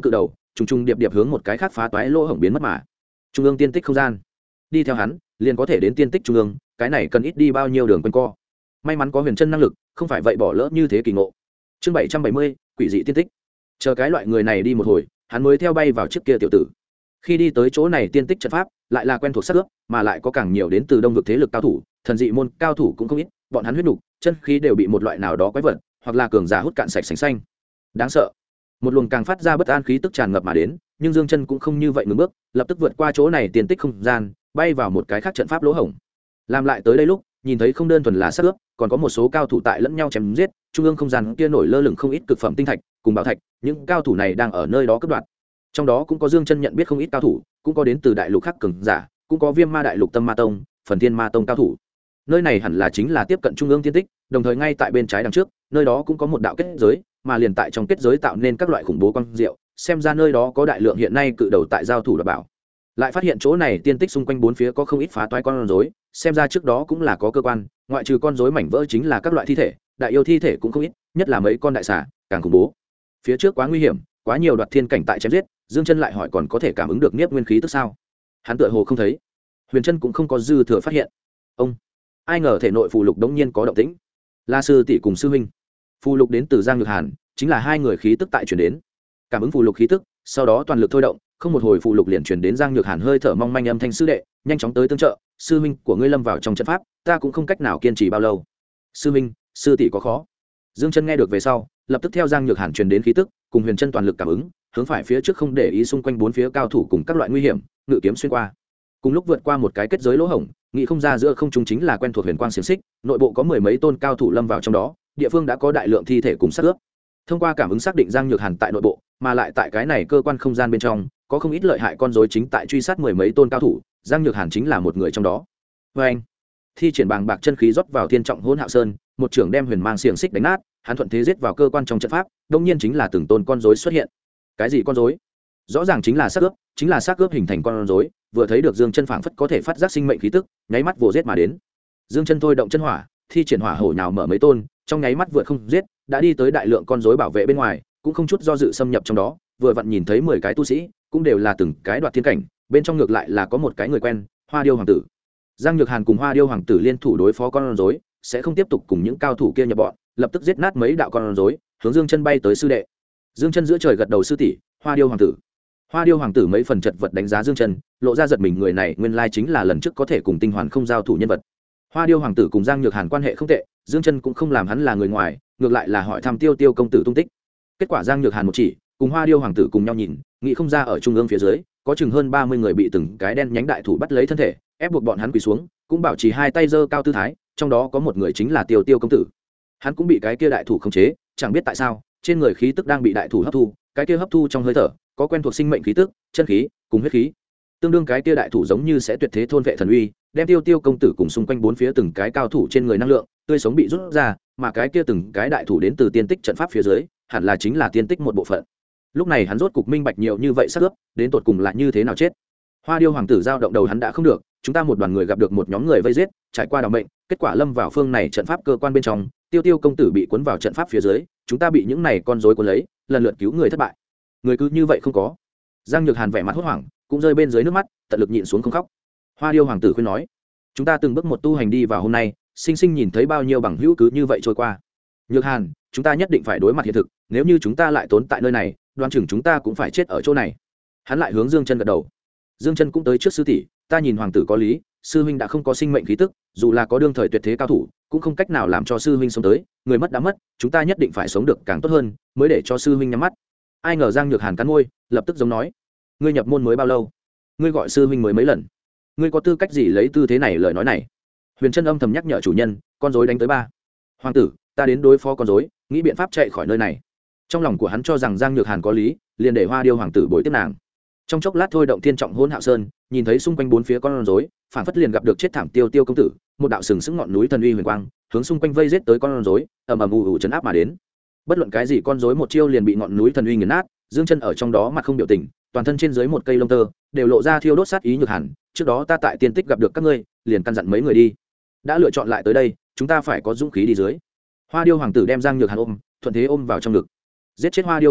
trùng trùng điệp điệp hướng một cái khác phá toái lỗ hổng biến mất mà. Trung ương tiên tích không gian, đi theo hắn liền có thể đến tiên tích trung ương, cái này cần ít đi bao nhiêu đường quanh co. May mắn có huyền chân năng lực, không phải vậy bỏ lỡ như thế kỳ ngộ. Chương 770, quỷ dị tiên tích. Chờ cái loại người này đi một hồi, hắn mới theo bay vào trước kia tiểu tử. Khi đi tới chỗ này tiên tích trận pháp, lại là quen thuộc sắc ướp, mà lại có càng nhiều đến từ đông vực thế lực cao thủ, thần dị môn cao thủ cũng không ít, bọn hắn huyết nục, chân khí đều bị một loại nào đó quái vật, hoặc là cường giả hút cạn sạch sành xanh. Đáng sợ. Một luồng càng phát ra bất an khí tức tràn ngập mà đến, nhưng Dương Chân cũng không như vậy ngừng bước, lập tức vượt qua chỗ này tiên tích không gian, bay vào một cái khác trận pháp lỗ hổng. Làm lại tới đây lúc, nhìn thấy không đơn thuần là sắc ướp, còn có một số cao thủ tại lẫn nhau chém giết, trung ương không gian kia nổi lơ lửng không ít cực phẩm tinh thạch cùng bảo thạch, những cao thủ này đang ở nơi đó cướp đoạt. Trong đó cũng có Dương Chân nhận biết không ít cao thủ, cũng có đến từ đại lục khác cường giả, cũng có Viêm Ma đại lục Tâm Ma tông, Phần Thiên Ma tông cao thủ. Nơi này hẳn là chính là tiếp cận trung ương tiên tích, đồng thời ngay tại bên trái đằng trước, nơi đó cũng có một đạo kết giới, mà liền tại trong kết giới tạo nên các loại khủng bố quang diệu, xem ra nơi đó có đại lượng hiện nay cự đầu tại giao thủ đoạt bảo. Lại phát hiện chỗ này tiên tích xung quanh bốn phía có không ít phá toái con rối, xem ra trước đó cũng là có cơ quan, ngoại trừ con rối mảnh vỡ chính là các loại thi thể, đại yêu thi thể cũng không ít, nhất là mấy con đại xà, càng khủng bố. Phía trước quá nguy hiểm, quá nhiều đoạt thiên cảnh tại chém giết, Dương Chân lại hỏi còn có thể cảm ứng được niết nguyên khí tức sao? Hắn tựa hồ không thấy. Huyền Chân cũng không có dư thừa phát hiện. Ông, ai ngờ thể nội phù lục đống nhiên có động tĩnh. La sư tỷ cùng sư huynh. Phù lục đến từ Giang Nhược Hàn, chính là hai người khí tức tại truyền đến. Cảm ứng phù lục khí tức, sau đó toàn lực thôi động, không một hồi phù lục liền truyền đến Giang Nhược Hàn hơi thở mong manh âm thanh sư đệ, nhanh chóng tới tương trợ, sư huynh của ngươi lâm vào trong trận pháp, ta cũng không cách nào kiên trì bao lâu. Sư huynh, sư tỷ có khó. Dương Chân nghe được về sau, lập tức theo Giang Nhược Hàn truyền đến khí tức, cùng Huyền Chân toàn lực cảm ứng, hướng phải phía trước không để ý xung quanh bốn phía cao thủ cùng các loại nguy hiểm, ngự kiếm xuyên qua. Cùng lúc vượt qua một cái kết giới lỗ hổng, nghĩ không ra giữa không trung chính là quen thuộc huyền quang xiển xích, nội bộ có mười mấy tôn cao thủ lâm vào trong đó, địa phương đã có đại lượng thi thể cùng xác ướp. Thông qua cảm ứng xác định Giang Nhược Hàn tại nội bộ, mà lại tại cái này cơ quan không gian bên trong, có không ít lợi hại con rối chính tại truy sát mười mấy tôn cao thủ, Giang Nhược Hàn chính là một người trong đó. Và anh, thi triển bàng bạc chân khí rót vào thiên trọng hỗn hạo sơn, một trưởng đem huyền mang xiềng xích đánh nát, hắn thuận thế giết vào cơ quan trong trận pháp, đương nhiên chính là từng tôn con rối xuất hiện. Cái gì con rối? Rõ ràng chính là xác ướp, chính là xác ướp hình thành con rối, vừa thấy được Dương Chân phảng phất có thể phát giác sinh mệnh khí tức, nháy mắt vồ giết mà đến. Dương Chân thôi động chân hỏa, thi triển hỏa hổ nhào mở mấy tôn, trong nháy mắt vượt không giết, đã đi tới đại lượng con rối bảo vệ bên ngoài, cũng không chút do dự xâm nhập trong đó, vừa vặn nhìn thấy 10 cái tu sĩ, cũng đều là từng cái đoạt thiên cảnh, bên trong ngược lại là có một cái người quen, Hoa Điêu hoàng tử. Giang Nhược Hàn cùng Hoa Điêu hoàng tử liên thủ đối phó con rối, sẽ không tiếp tục cùng những cao thủ kia nhập bọn, lập tức giết nát mấy đạo con rối, hướng Dương Chân bay tới sư đệ. Dương Chân giữa trời gật đầu sư tỷ, Hoa Điêu hoàng tử. Hoa Điêu hoàng tử mấy phần chật vật đánh giá Dương Chân, lộ ra giật mình người này nguyên lai chính là lần trước có thể cùng Tinh Hoàn không giao thủ nhân vật. Hoa Điêu hoàng tử cùng Giang Nhược Hàn quan hệ không tệ, Dương Chân cũng không làm hắn là người ngoài, ngược lại là hỏi thăm Tiêu Tiêu công tử tung tích. Kết quả Giang Nhược Hàn một chỉ, cùng Hoa Điêu hoàng tử cùng nhau nhìn, nghĩ không ra ở trung ương phía dưới, có chừng hơn 30 người bị từng cái đen nhánh đại thủ bắt lấy thân thể, ép buộc bọn hắn quỳ xuống, cũng bảo trì hai tay giơ cao tư thái, trong đó có một người chính là Tiêu Tiêu công tử. Hắn cũng bị cái kia đại thủ khống chế, chẳng biết tại sao, trên người khí tức đang bị đại thủ hấp thu, cái kia hấp thu trong hơi thở, có quen thuộc sinh mệnh khí tức, chân khí, cùng huyết khí. Tương đương cái kia đại thủ giống như sẽ tuyệt thế thôn vệ thần uy, đem Tiêu Tiêu công tử cùng xung quanh bốn phía từng cái cao thủ trên người năng lượng tươi sống bị rút ra, mà cái kia từng cái đại thủ đến từ tiên tích trận pháp phía dưới, hẳn là chính là tiên tích một bộ phận. Lúc này hắn rốt cục minh bạch nhiều như vậy sắc ướp, đến tột cùng là như thế nào chết. Hoa Điêu hoàng tử giao động đầu hắn đã không được, chúng ta một đoàn người gặp được một nhóm người vây giết, trải qua đào mệnh, kết quả lâm vào phương này trận pháp cơ quan bên trong, Tiêu Tiêu công tử bị cuốn vào trận pháp phía dưới, chúng ta bị những này con rối cuốn lấy, lần lượt cứu người thất bại. Người cứ như vậy không có. Giang Nhược Hàn vẻ mặt hốt hoảng, cũng rơi bên dưới nước mắt, tận lực nhịn xuống không khóc. Hoa Điêu hoàng tử khuyên nói, chúng ta từng bước một tu hành đi vào hôm nay, sinh sinh nhìn thấy bao nhiêu bằng hữu cứ như vậy trôi qua. Nhược Hàn, chúng ta nhất định phải đối mặt hiện thực, nếu như chúng ta lại tốn tại nơi này, đoán chừng chúng ta cũng phải chết ở chỗ này. Hắn lại hướng Dương Chân gật đầu. Dương Chân cũng tới trước sư tỷ, ta nhìn hoàng tử có lý, sư huynh đã không có sinh mệnh khí tức, dù là có đương thời tuyệt thế cao thủ, cũng không cách nào làm cho sư huynh sống tới, người mất đã mất, chúng ta nhất định phải sống được càng tốt hơn, mới để cho sư huynh nhắm mắt. Ai ngờ Giang Nhược Hàn cắn môi, lập tức giống nói, ngươi nhập môn mới bao lâu? Ngươi gọi sư huynh mới mấy lần? Ngươi có tư cách gì lấy tư thế này lời nói này? Huyền Chân âm thầm nhắc nhở chủ nhân, con rối đánh tới ba. Hoàng tử, ta đến đối phó con rối, nghĩ biện pháp chạy khỏi nơi này. Trong lòng của hắn cho rằng Giang Nhược Hàn có lý, liền để Hoa Điêu hoàng tử bồi tiếp nàng. Trong chốc lát thôi động thiên trọng hỗn hạo sơn, nhìn thấy xung quanh bốn phía con rối, phản phất liền gặp được chết thảm Tiêu Tiêu công tử, một đạo sừng sững ngọn núi thần uy huyền quang, hướng xung quanh vây giết tới con rối, ầm ầm ù ù chấn áp mà đến. Bất luận cái gì con rối một chiêu liền bị ngọn núi thần uy nghiền nát, Dương Chân ở trong đó mặt không biểu tình, toàn thân trên dưới một cây lông tơ đều lộ ra thiêu đốt sát ý. Nhược Hàn, trước đó ta tại tiên tích gặp được các ngươi, liền căn dặn mấy người đi, đã lựa chọn lại tới đây, chúng ta phải có dũng khí đi dưới. Hoa Điêu hoàng tử đem Giang Nhược Hàn ôm, thuận thế ôm vào trong ngực. Giết chết Hoa Điêu hoàng tử,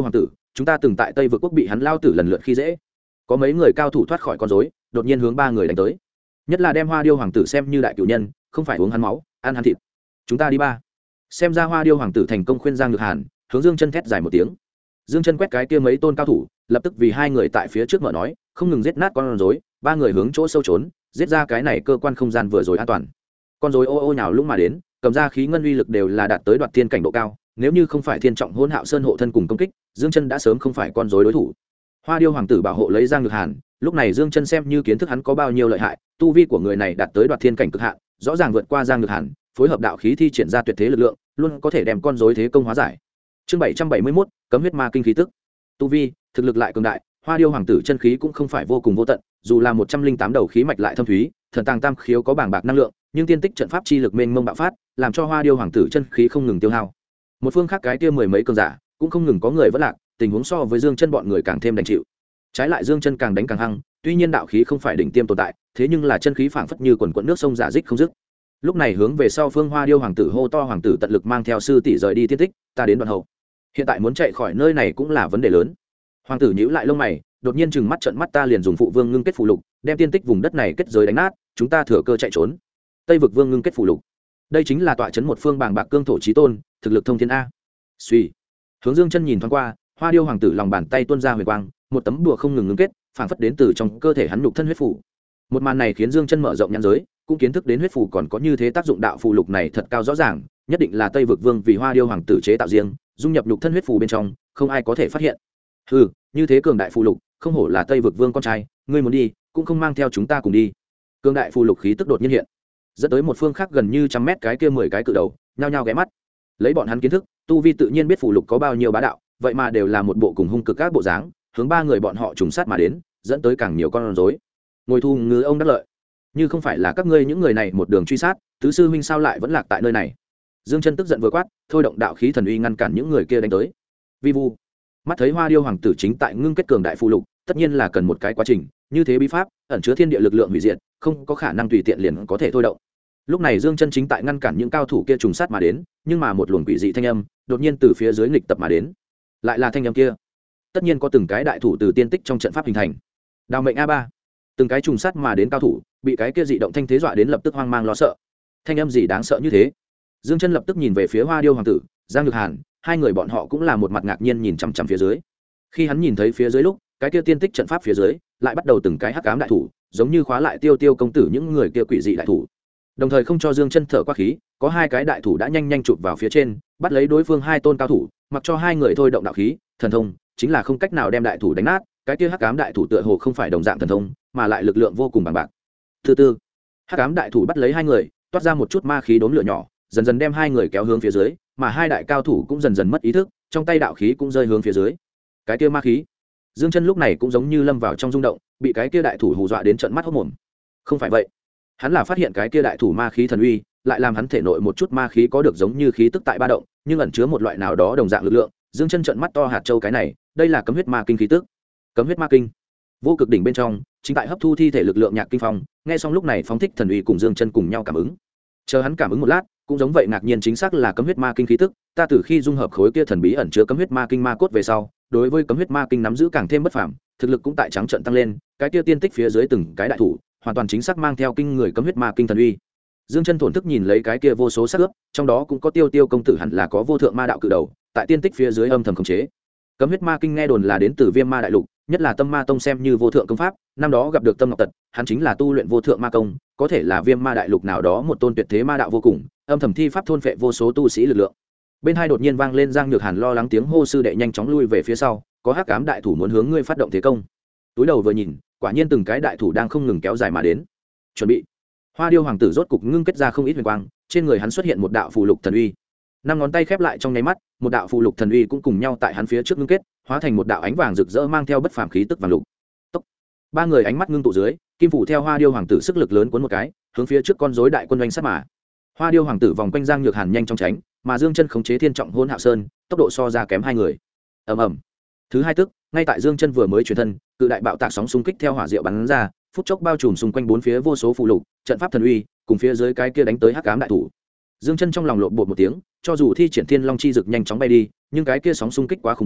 chúng ta từng tại Tây Vực quốc bị hắn lao tử lần lượt khi dễ. Có mấy người cao thủ thoát khỏi con rối, đột nhiên hướng ba người đánh tới. Nhất là đem Hoa Điêu hoàng tử xem như đại cửu nhân, không phải uống hắn máu, ăn hắn thịt. Chúng ta đi ba. Xem ra Hoa Điêu hoàng tử thành công khuyên Giang Nhược Hàn, hướng Dương Chân thét dài một tiếng. Dương Chân quét cái kia mấy tôn cao thủ, lập tức vì hai người tại phía trước mở nói, không ngừng giết nát con rối, ba người hướng chỗ sâu trốn, giết ra cái này cơ quan không gian vừa rồi an toàn. Con rối ô ô nhào lũng mà đến, cầm ra khí ngân uy lực đều là đạt tới đoạt thiên cảnh độ cao, nếu như không phải thiên trọng hôn hạo sơn hộ thân cùng công kích, Dương Chân đã sớm không phải con rối đối thủ. Hoa Điêu hoàng tử bảo hộ lấy Giang Nhược Hàn, lúc này Dương Chân xem như kiến thức hắn có bao nhiêu lợi hại, tu vi của người này đạt tới đoạt thiên cảnh cực hạn, rõ ràng vượt qua Giang Nhược Hàn, phối hợp đạo khí thi triển ra tuyệt thế lực lượng, luôn có thể đem con rối thế công hóa giải. Chương 771, cấm huyết ma kinh khí tức. Tu vi, thực lực lại cường đại, Hoa Điêu hoàng tử chân khí cũng không phải vô cùng vô tận, dù là 108 đầu khí mạch lại thâm thúy, thần tàng tam khiếu có bàng bạc năng lượng, nhưng tiên tích trận pháp chi lực mênh mông bạo phát, làm cho Hoa Điêu hoàng tử chân khí không ngừng tiêu hao. Một phương khác cái kia mười mấy cường giả, cũng không ngừng có người vất lạc, tình huống so với Dương Chân bọn người càng thêm đành chịu. Trái lại Dương Chân càng đánh càng hăng, tuy nhiên đạo khí không phải đỉnh tiêm tồn tại, thế nhưng là chân khí phảng phất như quần quần nước sông giả dích không dứt. Lúc này hướng về sau phương Hoa Điêu hoàng tử hô to, hoàng tử tận lực mang theo sư tỷ rời đi tiên tích, ta đến đoạn hậu. Hiện tại muốn chạy khỏi nơi này cũng là vấn đề lớn. Hoàng tử nhíu lại lông mày, đột nhiên trừng mắt trợn mắt, ta liền dùng phụ vương ngưng kết phù lục, đem tiên tích vùng đất này kết giới đánh nát, chúng ta thừa cơ chạy trốn. Tây vực vương ngưng kết phù lục, đây chính là tọa chấn một phương bàng bạc cương thổ chí tôn, thực lực thông thiên a. Suy. Hướng Dương Chân nhìn thoáng qua, Hoa Điêu hoàng tử lòng bàn tay tuôn ra huyền quang, một tấm đùa không ngừng ngưng kết, phảng phất đến từ trong cơ thể hắn nhục thân huyết phù. Một màn này khiến Dương Chân mở rộng nhãn giới, cũng kiến thức đến huyết phù còn có như thế tác dụng, đạo phù lục này thật cao rõ ràng, nhất định là Tây vực vương vì Hoa Điêu hoàng tử chế tạo riêng, dung nhập nhục thân huyết phù bên trong, không ai có thể phát hiện. Hừ, như thế cường đại phù lục, không hổ là Tây vực vương con trai, ngươi muốn đi, cũng không mang theo chúng ta cùng đi. Cường đại phù lục khí tức đột nhiên hiện, dẫn tới một phương khác gần như 100 mét cái kia 10 cái cự đầu, nhao nhao ghé mắt. Lấy bọn hắn kiến thức, tu vi tự nhiên biết phù lục có bao nhiêu bá đạo, vậy mà đều là một bộ cùng hung cực các bộ dáng, hướng ba người bọn họ trùng sát mà đến, dẫn tới càng nhiều con rối. Ngồi thu ngư ông đắc lợi, như không phải là các ngươi những người này một đường truy sát, tứ sư huynh sao lại vẫn lạc tại nơi này? Dương Chân tức giận vừa quát, thôi động đạo khí thần uy ngăn cản những người kia đánh tới. Vi vu, mắt thấy Hoa Điêu hoàng tử chính tại ngưng kết cường đại phù lục, tất nhiên là cần một cái quá trình, như thế bí pháp ẩn chứa thiên địa lực lượng hủy diệt, không có khả năng tùy tiện liền có thể thôi động. Lúc này Dương Chân chính tại ngăn cản những cao thủ kia trùng sát mà đến, nhưng mà một luồng quỷ dị thanh âm đột nhiên từ phía dưới nghịch tập mà đến. Lại là thanh âm kia, tất nhiên có từng cái đại thủ từ tiên tích trong trận pháp hình thành. Đào mệnh A3, từng cái trùng sát mà đến cao thủ bị cái kia dị động thanh thế dọa đến lập tức hoang mang lo sợ. Thanh âm gì đáng sợ như thế? Dương Chân lập tức nhìn về phía Hoa Điêu hoàng tử, Giang Nhược Hàn, hai người bọn họ cũng là một mặt ngạc nhiên nhìn chằm chằm phía dưới. Khi hắn nhìn thấy phía dưới lúc, cái kia tiên tích trận pháp phía dưới lại bắt đầu từng cái hắc ám đại thủ, giống như khóa lại Tiêu Tiêu công tử những người kia quỷ dị đại thủ. Đồng thời không cho Dương Chân thở qua khí, có hai cái đại thủ đã nhanh nhanh chụp vào phía trên, bắt lấy đối phương hai tôn cao thủ, mặc cho hai người thôi động đạo khí, thần thông, chính là không cách nào đem đại thủ đánh nát, cái kia hắc ám đại thủ tựa hồ không phải đồng dạng thần thông, mà lại lực lượng vô cùng bằng bạc. Thứ tư, hắc ám đại thủ bắt lấy hai người, toát ra một chút ma khí đốm lửa nhỏ, dần dần đem hai người kéo hướng phía dưới, mà hai đại cao thủ cũng dần dần mất ý thức, trong tay đạo khí cũng rơi hướng phía dưới. Cái kia ma khí, Dương Chân lúc này cũng giống như lâm vào trong rung động, bị cái kia đại thủ hù dọa đến trợn mắt hốt mồm. Không phải vậy, hắn là phát hiện cái kia đại thủ ma khí thần uy, lại làm hắn thể nội một chút ma khí có được giống như khí tức tại ba động, nhưng ẩn chứa một loại nào đó đồng dạng lực lượng. Dương Chân trợn mắt to hạt châu, cái này, đây là cấm huyết ma kinh khí tức. Cấm huyết ma kinh, vô cực đỉnh bên trong, chính tại hấp thu thi thể lực lượng Nhạc Kinh Phong, nghe xong lúc này phóng thích thần uy cùng Dương Chân cùng nhau cảm ứng. Chờ hắn cảm ứng một lát, cũng giống vậy ngạc nhiên chính xác là cấm huyết ma kinh khí tức, ta từ khi dung hợp khối kia thần bí ẩn chứa cấm huyết ma kinh ma cốt về sau, đối với cấm huyết ma kinh nắm giữ càng thêm bất phàm, thực lực cũng tại trắng trợn tăng lên, cái kia tiên tích phía dưới từng cái đại thủ, hoàn toàn chính xác mang theo kinh người cấm huyết ma kinh thần uy. Dương Chân thổn thức nhìn lấy cái kia vô số sắc ướp, trong đó cũng có Tiêu Tiêu công tử hẳn là có vô thượng ma đạo cự đầu, tại tiên tích phía dưới âm thầm khống chế. Cấm huyết ma kinh nghe đồn là đến từ Viêm Ma đại lục, nhất là Tâm Ma tông xem như vô thượng công pháp, năm đó gặp được Tâm Ngọc Tật, hắn chính là tu luyện vô thượng ma công, có thể là Viêm Ma đại lục nào đó một tôn tuyệt thế ma đạo vô cùng, âm thầm thi pháp thôn phệ vô số tu sĩ lực lượng. Bên hai đột nhiên vang lên Giang Nhược Hàn lo lắng tiếng hô, sư đệ nhanh chóng lui về phía sau, có hắc ám đại thủ muốn hướng ngươi phát động thế công. Túi đầu vừa nhìn, quả nhiên từng cái đại thủ đang không ngừng kéo dài mà đến. Chuẩn bị. Hoa Điêu hoàng tử rốt cục ngưng kết ra không ít huyền quang, trên người hắn xuất hiện một đạo phù lục thần uy. Năm ngón tay khép lại trong nháy mắt, một đạo phù lục thần uy cũng cùng nhau tại hắn phía trước ngưng kết, hóa thành một đạo ánh vàng rực rỡ mang theo bất phàm khí tức vàng lục. Tốc. Ba người ánh mắt ngưng tụ dưới, kim phủ theo Hoa Điêu hoàng tử sức lực lớn cuốn một cái, hướng phía trước con rối đại quân doanh sát mà. Hoa Điêu hoàng tử vòng quanh Giang Nhược Hàn nhanh chóng tránh, mà Dương Chân khống chế Thiên Trọng Hôn Hạo Sơn, tốc độ so ra kém hai người. Ầm ầm. Thứ hai tức, ngay tại Dương Chân vừa mới chuyển thân, cự đại bạo tạc sóng xung kích theo hỏa diệu bắn ra, phút chốc bao trùm xung quanh bốn phía vô số phù lục, trận pháp thần uy, cùng phía dưới cái kia đánh tới hắc ám đại thủ. Dương Chân trong lòng lộn bột một tiếng, cho dù thi triển Thiên Long chi dực nhanh chóng bay đi, nhưng cái kia sóng xung kích quá khủng bố,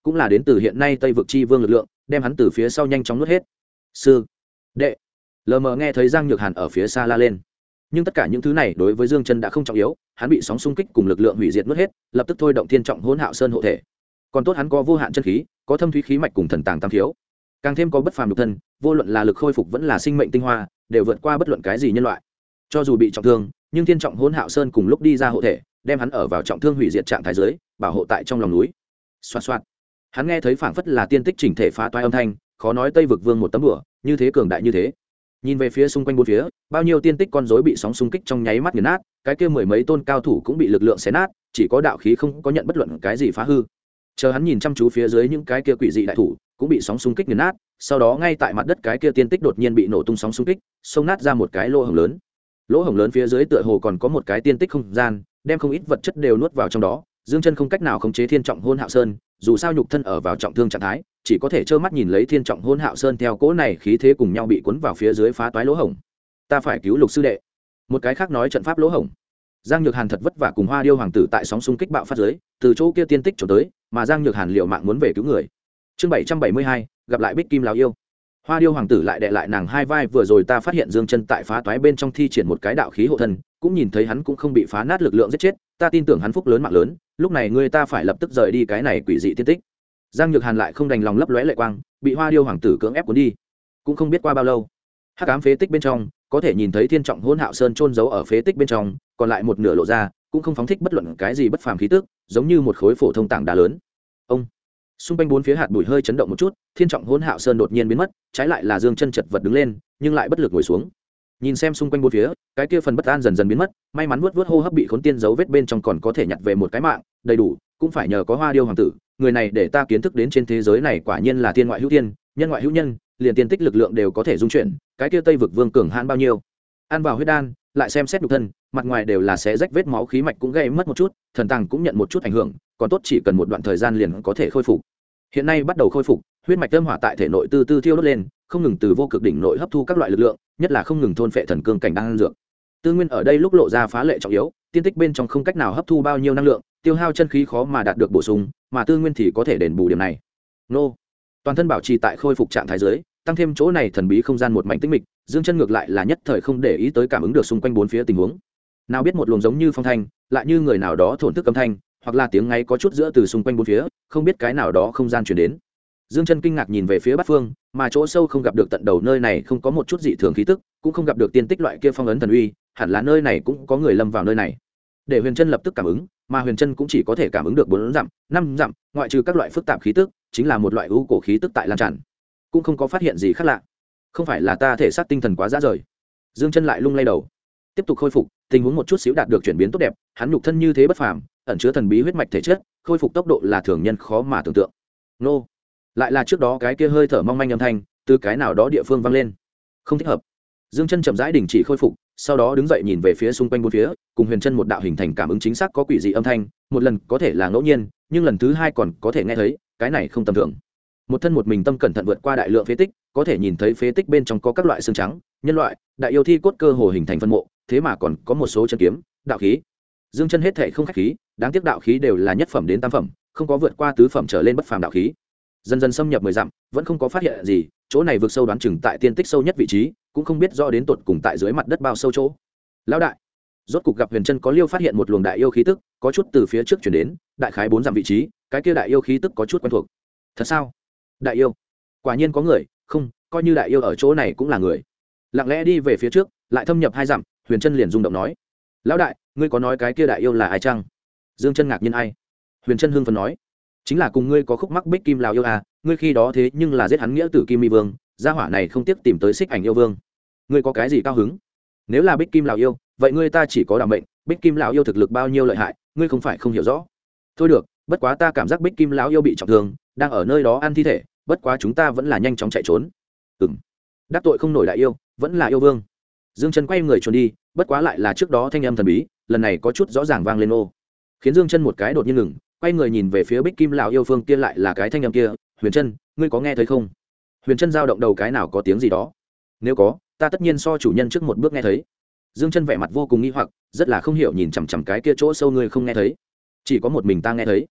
cũng là đến từ hiện nay Tây vực chi vương lực lượng, đem hắn từ phía sau nhanh chóng nuốt hết. Sư đệ. Lờ mờ nghe thấy Giang Nhược Hàn ở phía xa la lên, nhưng tất cả những thứ này đối với Dương Chân đã không trọng yếu, hắn bị sóng xung kích cùng lực lượng hủy diệt nuốt hết, lập tức thôi động Thiên Trọng Hỗn Hạo Sơn hộ thể. Còn tốt hắn có vô hạn chân khí, có thâm thúy khí mạch cùng thần tàng tam thiếu, càng thêm có bất phàm nhục thân, vô luận là lực khôi phục vẫn là sinh mệnh tinh hoa, đều vượt qua bất luận cái gì nhân loại. Cho dù bị trọng thương, nhưng Thiên Trọng Hỗn Hạo Sơn cùng lúc đi ra hộ thể, đem hắn ở vào trọng thương hủy diệt trạng thái dưới, bảo hộ tại trong lòng núi. Xoạt xoạt. Hắn nghe thấy phảng phất là tiên tích chỉnh thể phá toái âm thanh, khó nói Tây vực vương một tấm bùa, như thế cường đại như thế. Nhìn về phía xung quanh bốn phía, bao nhiêu tiên tích con rối bị sóng xung kích trong nháy mắt nghiền nát, cái kia mười mấy tôn cao thủ cũng bị lực lượng xé nát, chỉ có đạo khí không có nhận bất luận cái gì phá hư. Chờ hắn nhìn chăm chú phía dưới những cái kia quỷ dị đại thủ, cũng bị sóng xung kích nghiền nát, sau đó ngay tại mặt đất cái kia tiên tích đột nhiên bị nổ tung sóng xung kích, xông nát ra một cái lỗ hổng lớn. Lỗ hổng lớn phía dưới tựa hồ còn có một cái tiên tích không gian, đem không ít vật chất đều nuốt vào trong đó. Dương Chân không cách nào khống chế Thiên Trọng Hỗn Hạo Sơn, dù sao nhục thân ở vào trọng thương trạng thái, chỉ có thể trơ mắt nhìn lấy Thiên Trọng Hỗn Hạo Sơn theo cỗ này khí thế cùng nhau bị cuốn vào phía dưới phá toái lỗ hổng. Ta phải cứu Lục sư đệ. Một cái khác nói trận pháp lỗ hổng. Giang Nhược Hàn thật vất vả cùng Hoa Điêu hoàng tử tại sóng xung kích bạo phát dưới, từ chỗ kia tiên tích trốn tới, mà Giang Nhược Hàn liều mạng muốn về cứu người. Chương 772, gặp lại Bích Kim lão yêu. Hoa Điêu hoàng tử lại đè lại nàng hai vai, vừa rồi ta phát hiện Dương Chân tại phá toái bên trong thi triển một cái đạo khí hộ thân, cũng nhìn thấy hắn cũng không bị phá nát lực lượng giết chết, ta tin tưởng hắn phúc lớn mạng lớn, lúc này ngươi ta phải lập tức rời đi cái này quỷ dị tiên tích. Giang Nhược Hàn lại không đành lòng lấp lóe lệ quang, bị Hoa Điêu hoàng tử cưỡng ép cuốn đi. Cũng không biết qua bao lâu, hắc ám phế tích bên trong có thể nhìn thấy Thiên Trọng Hỗn Hạo Sơn chôn giấu ở phế tích bên trong, còn lại một nửa lộ ra, cũng không phóng thích bất luận cái gì bất phàm khí tức, giống như một khối phổ thông tảng đá lớn. Ông xung quanh bốn phía hạt bụi hơi chấn động một chút, Thiên Trọng Hỗn Hạo Sơn đột nhiên biến mất, trái lại là Dương Chân chật vật đứng lên, nhưng lại bất lực ngồi xuống. Nhìn xem xung quanh bốn phía, cái kia phần bất an dần dần biến mất, may mắn vuốt hô hấp bị khốn tiên dấu vết bên trong còn có thể nhặt về một cái mạng, đầy đủ, cũng phải nhờ có Hoa Điêu hoàng tử, người này để ta kiến thức đến trên thế giới này quả nhiên là thiên ngoại hữu thiên, nhân ngoại hữu nhân, liền tiên tích lực lượng đều có thể dung chuyển, cái kia Tây vực vương cường hãn bao nhiêu. Ăn vào huyết đan, lại xem xét nhục thân, mặt ngoài đều là xé rách vết máu, khí mạch cũng gây mất một chút, thần tàng cũng nhận một chút ảnh hưởng, còn tốt chỉ cần một đoạn thời gian liền có thể khôi phục. Hiện nay bắt đầu khôi phục, huyết mạch âm hỏa tại thể nội từ từ thiêu đốt lên, không ngừng từ vô cực đỉnh nội hấp thu các loại lực lượng, nhất là không ngừng thôn phệ thần cương cảnh đan dược. Tư nguyên ở đây lúc lộ ra phá lệ trọng yếu, tiên tích bên trong không cách nào hấp thu bao nhiêu năng lượng, tiêu hao chân khí khó mà đạt được bổ sung, mà tư nguyên thì có thể đền bù điểm này. Nô, toàn thân bảo trì tại khôi phục trạng thái dưới, tăng thêm chỗ này thần bí không gian một mảnh tĩnh mịch, Dương Chân ngược lại là nhất thời không để ý tới cảm ứng được xung quanh bốn phía tình huống. Nào biết một luồng giống như phong thanh, lại như người nào đó thổn thức âm thanh, hoặc là tiếng ngáy có chút giữa từ xung quanh bốn phía, không biết cái nào đó không gian truyền đến. Dương Chân kinh ngạc nhìn về phía bát phương, mà chỗ sâu không gặp được tận đầu nơi này không có một chút dị thường khí tức, cũng không gặp được tiên tích loại kia phong ấn thần uy, hẳn là nơi này cũng có người lâm vào nơi này. Để Huyền Chân lập tức cảm ứng, mà Huyền Chân cũng chỉ có thể cảm ứng được 4 dặm, 5 dặm, ngoại trừ các loại phức tạp khí tức, chính là một loại u cổ khí tức tại lan tràn. Cũng không có phát hiện gì khác lạ. Không phải là ta thể xác tinh thần quá rã rời. Dương Chân lại lung lay đầu, tiếp tục khôi phục, tình huống một chút xíu đạt được chuyển biến tốt đẹp, hắn nhục thân như thế bất phàm, ẩn chứa thần bí huyết mạch thể chất, khôi phục tốc độ là thường nhân khó mà tưởng tượng. Nô, lại là trước đó cái kia hơi thở mong manh âm thanh từ cái nào đó địa phương vang lên, không thích hợp. Dương Chân chậm rãi đình chỉ khôi phục, sau đó đứng dậy nhìn về phía xung quanh bốn phía, cùng Huyền Chân một đạo hình thành cảm ứng chính xác có quỷ dị âm thanh, một lần có thể là ngẫu nhiên, nhưng lần thứ hai còn có thể nghe thấy, cái này không tầm thường. Một thân một mình tâm cẩn thận vượt qua đại lượng phế tích, có thể nhìn thấy phế tích bên trong có các loại xương trắng, nhân loại, đại yêu thi cốt cơ hồ hình thành phân mộ, thế mà còn có một số chân kiếm, đạo khí. Dương Chân hết thảy không khách khí, đáng tiếc đạo khí đều là nhất phẩm đến tam phẩm, không có vượt qua tứ phẩm trở lên bất phàm đạo khí. Dần dần xâm nhập 10 dặm, vẫn không có phát hiện gì, chỗ này vượt sâu đoán chừng tại tiên tích sâu nhất vị trí, cũng không biết rõ đến tột cùng tại dưới mặt đất bao sâu chỗ. Lão đại, rốt cục gặp Huyền Chân có liêu phát hiện một luồng đại yêu khí tức, có chút từ phía trước truyền đến, đại khái 4 dặm vị trí, cái kia đại yêu khí tức có chút quen thuộc. Thật sao? Đại yêu? Quả nhiên có người, không, coi như đại yêu ở chỗ này cũng là người. Lặng lẽ đi về phía trước, lại thâm nhập 2 dặm, Huyền Chân liền rung động nói: "Lão đại, ngươi có nói cái kia đại yêu là ai chăng?" Dương Chân ngạc nhiên ai? Huyền Chân hưng phấn nói: "Chính là cùng ngươi có khúc mắc Bích Kim lão yêu à, ngươi khi đó thế nhưng là giết hắn nghĩa tử Kim Mi Vương, gia hỏa này không tiếc tìm tới Xích Ảnh yêu vương. Ngươi có cái gì cao hứng? Nếu là Bích Kim lão yêu, vậy ngươi ta chỉ có đảm mệnh, Bích Kim lão yêu thực lực bao nhiêu lợi hại, ngươi không phải không hiểu rõ. Thôi được, bất quá ta cảm giác Bích Kim lão yêu bị trọng thương, đang ở nơi đó ăn thi thể, bất quá chúng ta vẫn là nhanh chóng chạy trốn." Đắc tội không nổi đại yêu, vẫn là yêu vương. Dương Chân quay người trốn đi, bất quá lại là trước đó thanh âm thần bí, lần này có chút rõ ràng vang lên ô, khiến Dương Chân một cái đột nhiên ngừng, quay người nhìn về phía Bích Kim lão yêu phương kia, lại là cái thanh âm kia: "Huyền Chân, ngươi có nghe thấy không?" Huyền Chân dao động đầu, cái nào có tiếng gì đó? Nếu có, ta tất nhiên so chủ nhân trước một bước nghe thấy. Dương Chân vẻ mặt vô cùng nghi hoặc, rất là không hiểu nhìn chằm chằm cái kia chỗ sâu, ngươi không nghe thấy? Chỉ có một mình ta nghe thấy.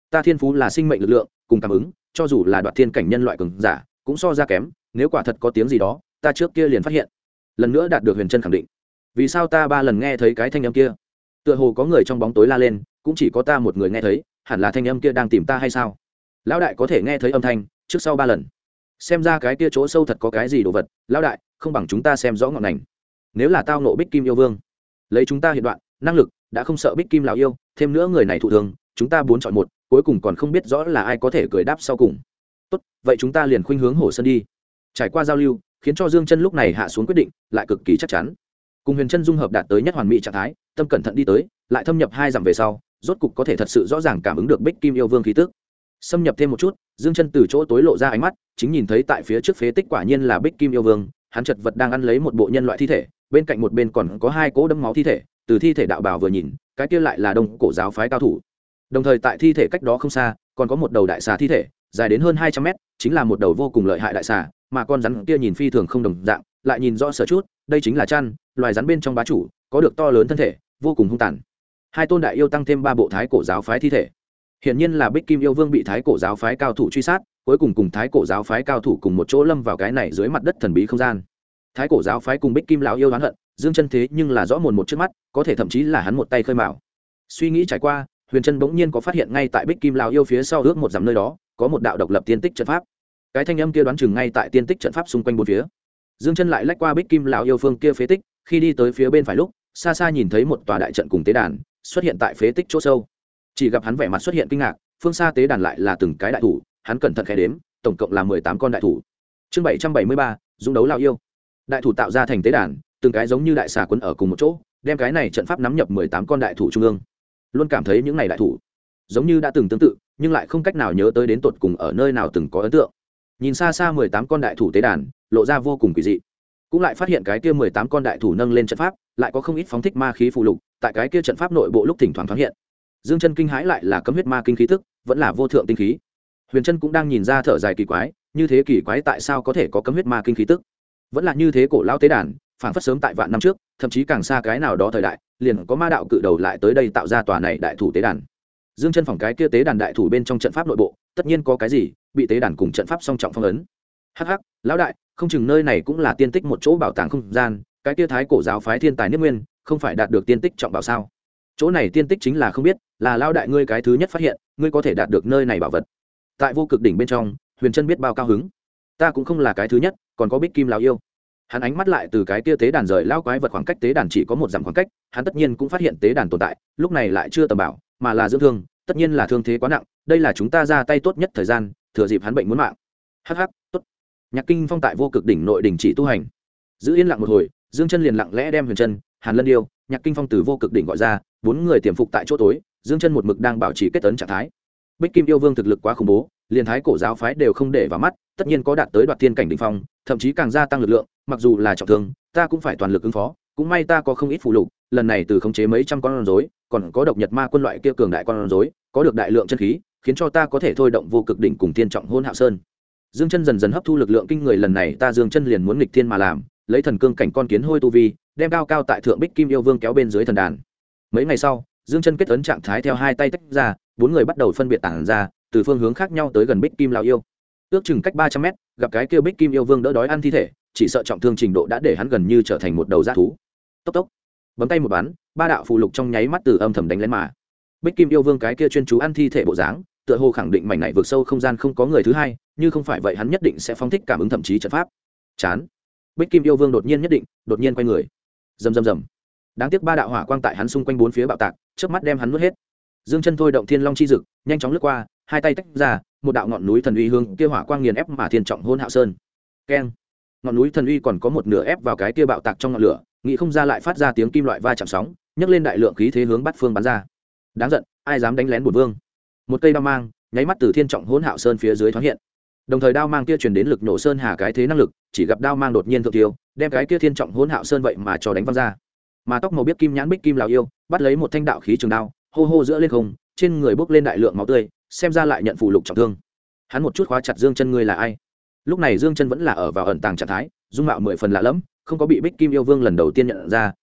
ta thiên phú là sinh mệnh lực lượng cùng cảm ứng, cho dù là đoạt thiên cảnh nhân loại cường giả cũng so ra kém, nếu quả thật có tiếng gì đó ta trước kia liền phát hiện. Lần nữa đạt được Huyền Trân khẳng định. Vì sao ta 3 lần nghe thấy cái thanh âm kia? Tựa hồ có người trong bóng tối la lên, cũng chỉ có ta một người nghe thấy, hẳn là thanh âm kia đang tìm ta hay sao? Lão đại có thể nghe thấy âm thanh trước sau 3 lần, xem ra cái kia chỗ sâu thật có cái gì đồ vật. Lão đại, không bằng chúng ta xem rõ ngọn ngành. Nếu là tao nộ Bích Kim yêu vương, lấy chúng ta hiện đoạn năng lực đã không sợ Bích Kim lão yêu, thêm nữa người này thụ thương, chúng ta 4 chọn 1, cuối cùng còn không biết rõ là ai có thể cười đáp sau cùng. Tốt, vậy chúng ta liền khuynh hướng Hồ Sơn đi. Trải qua giao lưu, khiến cho Dương Chân lúc này hạ xuống quyết định, lại cực kỳ chắc chắn. Cùng Huyền Chân dung hợp đạt tới nhất hoàn mỹ trạng thái, tâm cẩn thận đi tới, lại thâm nhập 2 dặm về sau, rốt cục có thể thật sự rõ ràng cảm ứng được Bích Kim yêu vương khí tức. Xâm nhập thêm một chút, Dương Chân từ chỗ tối lộ ra ánh mắt, chính nhìn thấy tại phía trước phế tích quả nhiên là Bích Kim yêu vương, hắn chật vật đang ăn lấy một bộ nhân loại thi thể, bên cạnh một bên còn có 2 cỗ đẫm máu thi thể, từ thi thể đạo bào vừa nhìn, cái kia lại là Đông Cổ giáo phái cao thủ. Đồng thời tại thi thể cách đó không xa, còn có một đầu đại xà thi thể, dài đến hơn 200 mét, chính là một đầu vô cùng lợi hại đại xà, mà con rắn kia nhìn phi thường không đồng dạng, lại nhìn rõ sở chút, đây chính là chăn, loài rắn bên trong bá chủ, có được to lớn thân thể, vô cùng hung tàn. 2 tôn đại yêu tăng thêm 3 bộ thái cổ giáo phái thi thể. Hiển nhiên là Bích Kim yêu vương bị thái cổ giáo phái cao thủ truy sát, cuối cùng cùng thái cổ giáo phái cao thủ cùng một chỗ lâm vào cái này dưới mặt đất thần bí không gian. Thái cổ giáo phái cùng Bích Kim lão yêu oán hận, Dương Chân thế nhưng là rõ mồn một trước mắt, có thể thậm chí là hắn một tay khơi mào. Suy nghĩ trải qua, Huyền Chân bỗng nhiên có phát hiện ngay tại Bích Kim lão yêu phía sau ước một dặm nơi đó, có một đạo độc lập tiên tích trận pháp. Cái thanh âm kia đoán chừng ngay tại tiên tích trận pháp xung quanh bốn phía. Dương Chân lại lách qua Bích Kim lão yêu phương kia phế tích, khi đi tới phía bên phải lúc, xa xa nhìn thấy một tòa đại trận cùng tế đàn xuất hiện tại phế tích chỗ sâu. Chỉ gặp hắn vẻ mặt xuất hiện kinh ngạc, phương xa tế đàn lại là từng cái đại thủ, hắn cẩn thận khẽ đếm, tổng cộng là 18 con đại thủ. Chương 773, dũng đấu lão yêu. Đại thủ tạo ra thành tế đàn, từng cái giống như đại xà quấn ở cùng một chỗ, đem cái này trận pháp nắm nhập 18 con đại thủ trung ương. Luôn cảm thấy những này đại thủ giống như đã từng tương tự, nhưng lại không cách nào nhớ tới đến tột cùng ở nơi nào từng có ấn tượng. Nhìn xa xa 18 con đại thủ tế đàn, lộ ra vô cùng kỳ dị. Cũng lại phát hiện cái kia 18 con đại thủ nâng lên trận pháp, lại có không ít phóng thích ma khí phù lục, tại cái kia trận pháp nội bộ lúc thỉnh thoảng thoáng hiện. Dương Chân kinh hãi lại là cấm huyết ma kinh khí tức, vẫn là vô thượng tinh khí. Huyền Chân cũng đang nhìn ra thở dài kỳ quái, như thế kỳ quái tại sao có thể có cấm huyết ma kinh khí tức? Vẫn là như thế cổ lão tế đàn, phảng phất sớm tại vạn năm trước, thậm chí càng xa cái nào đó thời đại, liền có ma đạo cự đầu lại tới đây tạo ra tòa này đại thủ tế đàn. Dương Chân phỏng cái kia tế đàn đại thủ bên trong trận pháp nội bộ, tất nhiên có cái gì, bị tế đàn cùng trận pháp song trọng phong ấn. Hắc hắc, lão đại, không chừng nơi này cũng là tiên tích một chỗ bảo tàng không gian, cái kia thái cổ giáo phái thiên tài niết nguyên, không phải đạt được tiên tích trọng bảo sao? Chỗ này tiên tích chính là không biết, là lão đại ngươi cái thứ nhất phát hiện, ngươi có thể đạt được nơi này bảo vật. Tại vô cực đỉnh bên trong, Huyền Chân biết bao cao hứng. Ta cũng không là cái thứ nhất, còn có Bích Kim lão yêu. Hắn ánh mắt lại từ cái kia tế đàn rời lao quái vật khoảng cách tế đàn chỉ có 1 dặm khoảng cách, hắn tất nhiên cũng phát hiện tế đàn tồn tại, lúc này lại chưa tầm bảo, mà là dưỡng thương, tất nhiên là thương thế quá nặng, đây là chúng ta ra tay tốt nhất thời gian, thừa dịp hắn bệnh muốn mạng. Hắc hắc, tốt. Nhạc Kinh Phong tại vô cực đỉnh nội đỉnh chỉ tu hành, giữ yên lặng một hồi, Dương Chân liền lặng lẽ đem Huyền Chân, Hàn Lân Điêu, Nhạc Kinh Phong từ vô cực đỉnh gọi ra, 4 người tiềm phục tại chỗ tối, Dương Chân một mực đang bảo trì kết ấn trạng thái. Bích Kim yêu vương thực lực quá khủng bố, liền thái cổ giáo phái đều không để vào mắt, tất nhiên có đạt tới đoạt thiên cảnh đỉnh phong, thậm chí càng gia tăng lực lượng, mặc dù là trọng thương, ta cũng phải toàn lực ứng phó, cũng may ta có không ít phụ lục, lần này từ khống chế mấy trăm con rối, còn có độc nhật ma quân loại kia cường đại con rối, có được đại lượng chân khí, khiến cho ta có thể thôi động vô cực đỉnh cùng thiên trọng hôn hạo sơn. Dương Chân dần dần hấp thu lực lượng kinh người, lần này ta Dương Chân liền muốn nghịch thiên mà làm, lấy thần cương cảnh con kiến hôi tu vi, đem cao cao tại thượng Bích Kim yêu vương kéo bên dưới thần đàn. Mấy ngày sau, Dương Chân kết ấn trạng thái theo 2 tay tách ra, 4 người bắt đầu phân biệt tản ra, từ phương hướng khác nhau tới gần Bích Kim lão yêu. Ước chừng cách 300 mét, gặp cái kia Bích Kim yêu vương đỡ đói ăn thi thể, chỉ sợ trọng thương trình độ đã để hắn gần như trở thành một đầu dã thú. Tốc tốc, bấm tay một bắn, 3 đạo phù lục trong nháy mắt từ âm thầm đánh lên mà. Bích Kim yêu vương cái kia chuyên chú ăn thi thể bộ dáng, tựa hồ khẳng định mảnh này vượt sâu không gian không có người thứ hai, như không phải vậy hắn nhất định sẽ phóng thích cảm ứng thậm chí trận pháp. Chán. Bích Kim yêu vương đột nhiên đột nhiên quay người. Rầm rầm rầm. Đáng tiếc 3 đạo hỏa quang tại hắn xung quanh bốn phía bạo tạc, chớp mắt đem hắn nuốt hết. Dương Chân thôi động Thiên Long chi dực, nhanh chóng lướt qua, 2 tay tách ra, một đạo ngọn núi thần uy hương kia hỏa quang nghiền ép mà thiên trọng hôn hạo sơn. Keng. Ngọn núi thần uy còn có một nửa ép vào cái kia bạo tạc trong ngọn lửa, nghĩ không ra lại phát ra tiếng kim loại va chạm sóng, nhấc lên đại lượng khí thế hướng bát phương bắn ra. Đáng giận, ai dám đánh lén bổn vương. Một cây đao mang, nháy mắt từ thiên trọng hôn hạo sơn phía dưới thoáng hiện. Đồng thời đao mang kia truyền đến lực nổ sơn hà cái thế năng lực, chỉ gặp đao mang đột nhiên thượng tiêu, đem cái kia thiên trọng hôn hạo sơn vậy mà cho đánh văng ra. Mà tóc màu biết kim nhãn Bích Kim lão yêu, bắt lấy một thanh đạo khí trường đao, hô hô giữa lên không, trên người bốc lên đại lượng máu tươi, xem ra lại nhận phù lục trọng thương. Hắn một chút khóa chặt Dương Chân, ngươi là ai? Lúc này Dương Chân vẫn là ở vào ẩn tàng trạng thái, dung mạo 10 phần lạ lẫm, không có bị Bích Kim yêu vương lần đầu tiên nhận ra,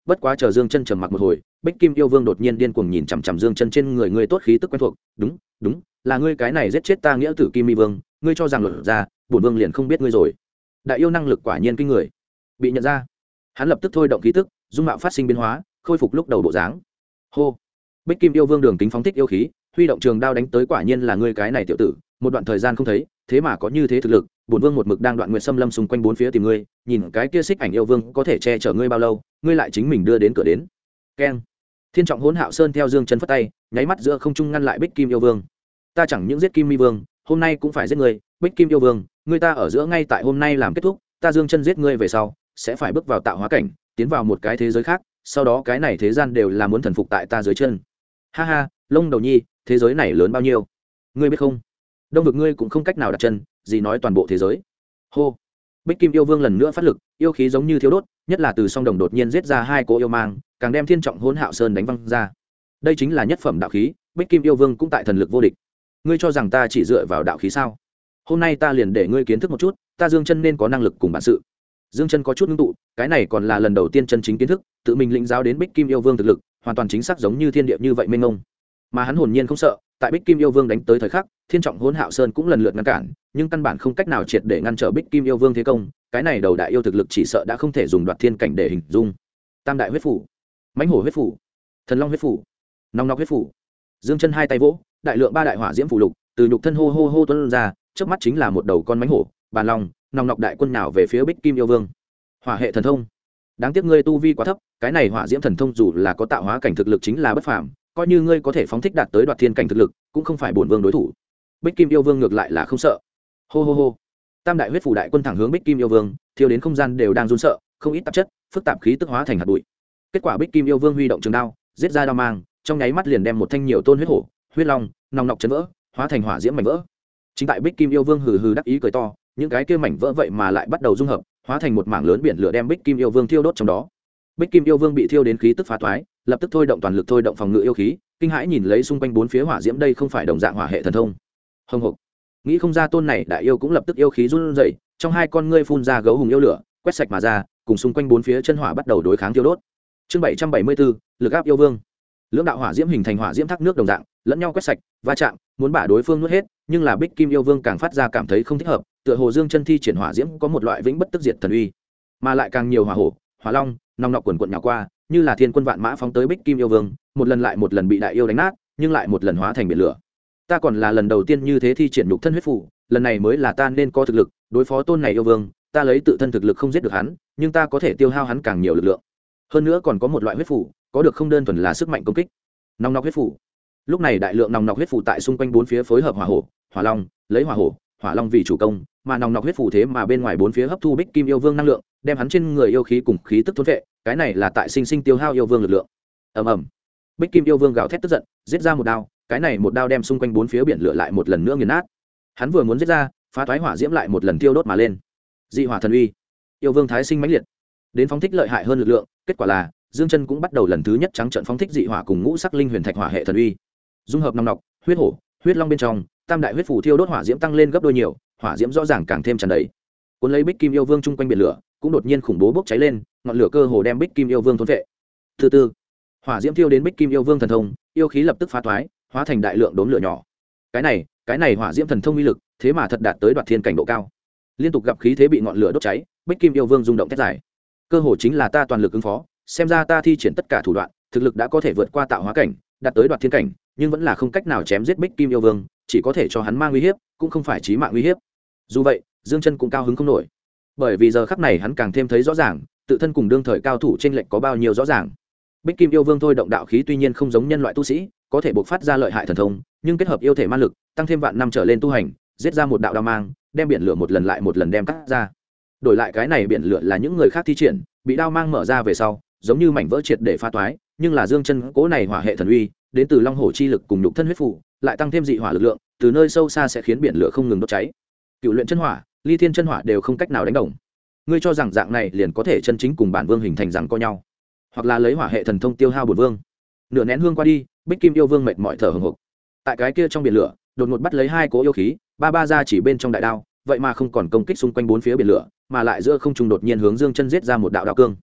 bất quá chờ Dương Chân trầm mặc một hồi, Bích Kim yêu vương đột nhiên điên cuồng nhìn chằm chằm Dương Chân trên người ngươi tốt khí tức quen thuộc, đúng, đúng, là ngươi cái này giết chết ta nghĩa tử Kim Mi Vương, ngươi cho rằng luật ra, bổn vương liền không biết ngươi rồi. Đại yêu năng lực quả nhiên kinh người. Bị nhận ra, hắn lập tức thôi động khí tức, dung mạo phát sinh biến hóa, khôi phục lúc đầu bộ dáng. Hô. Bích Kim yêu vương đường kính phóng thích yêu khí, huy động trường đao đánh tới, quả nhiên là ngươi cái này tiểu tử, một đoạn thời gian không thấy, thế mà có như thế thực lực, bổn vương một mực đang đoạn nguyệt xâm lâm xung quanh bốn phía tìm ngươi, nhìn cái kia xích ảnh yêu vương có thể che chở ngươi bao lâu, ngươi lại chính mình đưa đến cửa đến. Keng. Thiên trọng hỗn hạo sơn theo Dương Chân phất tay, nháy mắt giữa không trung ngăn lại Bích Kim yêu vương. Ta chẳng những giết Kim Mi vương, hôm nay cũng phải giết ngươi, Bích Kim yêu vương, ngươi ta ở giữa ngay tại hôm nay làm kết thúc, ta Dương Chân giết ngươi về sau, sẽ phải bước vào tạo hóa cảnh, tiến vào một cái thế giới khác, sau đó cái này thế gian đều là muốn thần phục tại ta dưới chân. Ha ha, Lông Đầu Nhi, thế giới này lớn bao nhiêu? Ngươi biết không? Đông vực ngươi cũng không cách nào đặt chân, gì nói toàn bộ thế giới. Hô. Bích Kim yêu vương lần nữa phát lực, yêu khí giống như thiếu đốt, nhất là từ song đồng đột nhiên giết ra hai cỗ yêu mang, càng đem Thiên trọng hỗn hạo sơn đánh văng ra. Đây chính là nhất phẩm đạo khí, Bích Kim yêu vương cũng tại thần lực vô địch. Ngươi cho rằng ta chỉ dựa vào đạo khí sao? Hôm nay ta liền để ngươi kiến thức một chút, ta Dương Chân nên có năng lực cùng bản sự. Dương Chân có chút ngưng tụ, cái này còn là lần đầu tiên chân chính kiến thức, tự mình lĩnh giáo đến Bích Kim yêu vương thực lực, hoàn toàn chính xác giống như thiên địa như vậy mênh mông. Mà hắn hồn nhiên không sợ, tại Bích Kim yêu vương đánh tới thời khắc, Thiên trọng hỗn hạo sơn cũng lần lượt ngăn cản, nhưng căn bản không cách nào triệt để ngăn trở Bích Kim yêu vương thế công, cái này đầu đại yêu thực lực chỉ sợ đã không thể dùng đoạt thiên cảnh để hình dung. Tam đại huyết phủ, mãnh hổ huyết phủ, thần long huyết phủ, nòng nọc huyết phủ. Dương Chân hai tay vỗ, đại lượng ba đại hỏa diễm phủ lục từ nhục thân hô hô hô tuôn ra, trước mắt chính là một đầu con mãnh hổ, bàn long, nòng nọc đại quân nào về phía Bích Kim yêu vương. Hỏa hệ thần thông. Đáng tiếc ngươi tu vi quá thấp, cái này hỏa diễm thần thông dù là có tạo hóa cảnh thực lực chính là bất phàm, coi như ngươi có thể phóng thích đạt tới đoạt thiên cảnh thực lực, cũng không phải bổn vương đối thủ. Bích Kim yêu vương ngược lại là không sợ. Hô hô hô. Tam đại huyết phủ đại quân thẳng hướng Bích Kim yêu vương, thiêu đến không gian đều đang run sợ, không ít tạp chất, phức tạp khí tức hóa thành hạt bụi. Kết quả Bích Kim yêu vương huy động trường đao, giết ra đao mang, trong nháy mắt liền đem một thanh nhiều tôn huyết hổ, huyết long, nòng nọc chấn vỡ, hóa thành hỏa diễm mảnh vỡ. Chính tại Bích Kim yêu vương hừ hừ đắc ý cười to, những cái kia mảnh vỡ vậy mà lại bắt đầu dung hợp, hóa thành một mảng lớn biển lửa đem Bích Kim yêu vương thiêu đốt trong đó. Bích Kim yêu vương bị thiêu đến khí tức phá toái, lập tức thôi động toàn lực thôi động phòng ngự yêu khí, kinh hãi nhìn lấy xung quanh bốn phía hỏa diễm, đây không phải đồng dạng hỏa hệ thần thông. Hồng hộc. Nghĩ không ra tôn này đại yêu cũng lập tức yêu khí run rẩy, trong hai con ngươi phun ra gấu hùng yêu lửa, quét sạch mà ra, cùng xung quanh bốn phía chân hỏa bắt đầu đối kháng thiêu đốt. Chương 774, lực áp yêu vương. Lưỡng đạo hỏa diễm hình thành hỏa diễm thác nước đồng dạng, lẫn nhau quét sạch, va chạm, muốn bả đối phương nuốt hết, nhưng là Bích Kim yêu vương càng phát ra cảm thấy không thích hợp, tựa hồ Dương Chân thi triển hỏa diễm có một loại vĩnh bất tức diệt thần uy, mà lại càng nhiều hỏa hổ, hỏa long, nòng nọc quần quần nhào qua, như là thiên quân vạn mã phóng tới Bích Kim yêu vương, một lần lại một lần bị đại yêu đánh nát, nhưng lại một lần hóa thành biển lửa. Ta còn là lần đầu tiên như thế thi triển nhục thân huyết phủ, lần này mới là ta nên có thực lực đối phó tôn này yêu vương, ta lấy tự thân thực lực không giết được hắn, nhưng ta có thể tiêu hao hắn càng nhiều lực lượng. Hơn nữa còn có một loại huyết phủ, có được không đơn thuần là sức mạnh công kích. Nòng nọc huyết phủ. Lúc này đại lượng nòng nọc huyết phủ tại xung quanh bốn phía phối hợp hỏa hổ, hỏa long, lấy hỏa hổ, hỏa long vì chủ công, mà nòng nọc huyết phủ thế mà bên ngoài bốn phía hấp thu Bích Kim yêu vương năng lượng, đem hắn trên người yêu khí cùng khí tức thôn vệ, cái này là tại sinh sinh tiêu hao yêu vương lực lượng. Ầm ầm. Bích Kim yêu vương gào thét tức giận, giết ra một đao, cái này một đao đem xung quanh bốn phía biển lửa lại một lần nữa nghiền nát. Hắn vừa muốn giết ra, phá thoái hỏa diễm lại một lần tiêu đốt mà lên. Dị hỏa thần uy. Yêu vương thái sinh mãnh liệt, đến phóng thích lợi hại hơn lực lượng, kết quả là Dương Chân cũng bắt đầu lần thứ nhất trắng trợn phóng thích dị hỏa cùng ngũ sắc linh huyền thạch hỏa hệ thần uy. Dung hợp nòng nọc, huyết hổ, huyết long bên trong, tam đại huyết phủ thiêu đốt hỏa diễm tăng lên gấp đôi nhiều, hỏa diễm rõ ràng càng thêm tràn đầy. Cuốn lấy Bích Kim yêu vương chung quanh biển lửa, cũng đột nhiên khủng bố bốc cháy lên, ngọn lửa cơ hồ đem Bích Kim yêu vương thôn vệ. Từ từ, hỏa diễm thiêu đến Bích Kim yêu vương thần thông, yêu khí lập tức phá thoái, hóa thành đại lượng đốm lửa nhỏ. Cái này hỏa diễm thần thông uy lực, thế mà thật đạt tới đoạt thiên cảnh độ cao. Liên tục gặp khí thế bị ngọn lửa đốt cháy, Bích Kim yêu vương rung động thét dài. Cơ hồ chính là ta toàn lực ứng phó, xem ra ta thi triển tất cả thủ đoạn, thực lực đã có thể vượt qua tạo hóa cảnh, đạt tới đoạt thiên cảnh, nhưng vẫn là không cách nào chém giết Bích Kim yêu vương, chỉ có thể cho hắn mang uy hiếp, cũng không phải chí mạng uy hiếp. Dù vậy, Dương Chân cũng cao hứng không nổi, bởi vì giờ khắc này hắn càng thêm thấy rõ ràng, tự thân cùng đương thời cao thủ chênh lệch có bao nhiêu rõ ràng. Bích Kim yêu vương thôi động đạo khí tuy nhiên không giống nhân loại tu sĩ, có thể bộc phát ra lợi hại thần thông, nhưng kết hợp yêu thể ma lực, tăng thêm vạn năm trở lên tu hành, giết ra một đạo đao mang, đem biển lửa một lần lại một lần đem cắt ra. Đổi lại cái này biển lửa là những người khác thi triển, bị đao mang mở ra về sau, giống như mảnh vỡ triệt để phá toái, nhưng là Dương Chân cố này hỏa hệ thần uy, đến từ long hổ chi lực cùng nhục thân huyết phủ, lại tăng thêm dị hỏa lực lượng, từ nơi sâu xa sẽ khiến biển lửa không ngừng đốt cháy. Cựu luyện chân hỏa, ly thiên chân hỏa đều không cách nào đánh đồng. Ngươi cho rằng dạng này liền có thể chân chính cùng bản vương hình thành rằng co nhau, hoặc là lấy hỏa hệ thần thông tiêu hao bổn vương. Nửa nén hương qua đi, Bích Kim yêu vương mệt mỏi thở hổn hộc. Tại cái kia trong biển lửa, đột ngột bắt lấy hai cố yêu khí, ba ra chỉ bên trong đại đao, vậy mà không còn công kích xung quanh bốn phía biển lửa, mà lại giữa không trung đột nhiên hướng Dương Chân giết ra một đạo đao cương.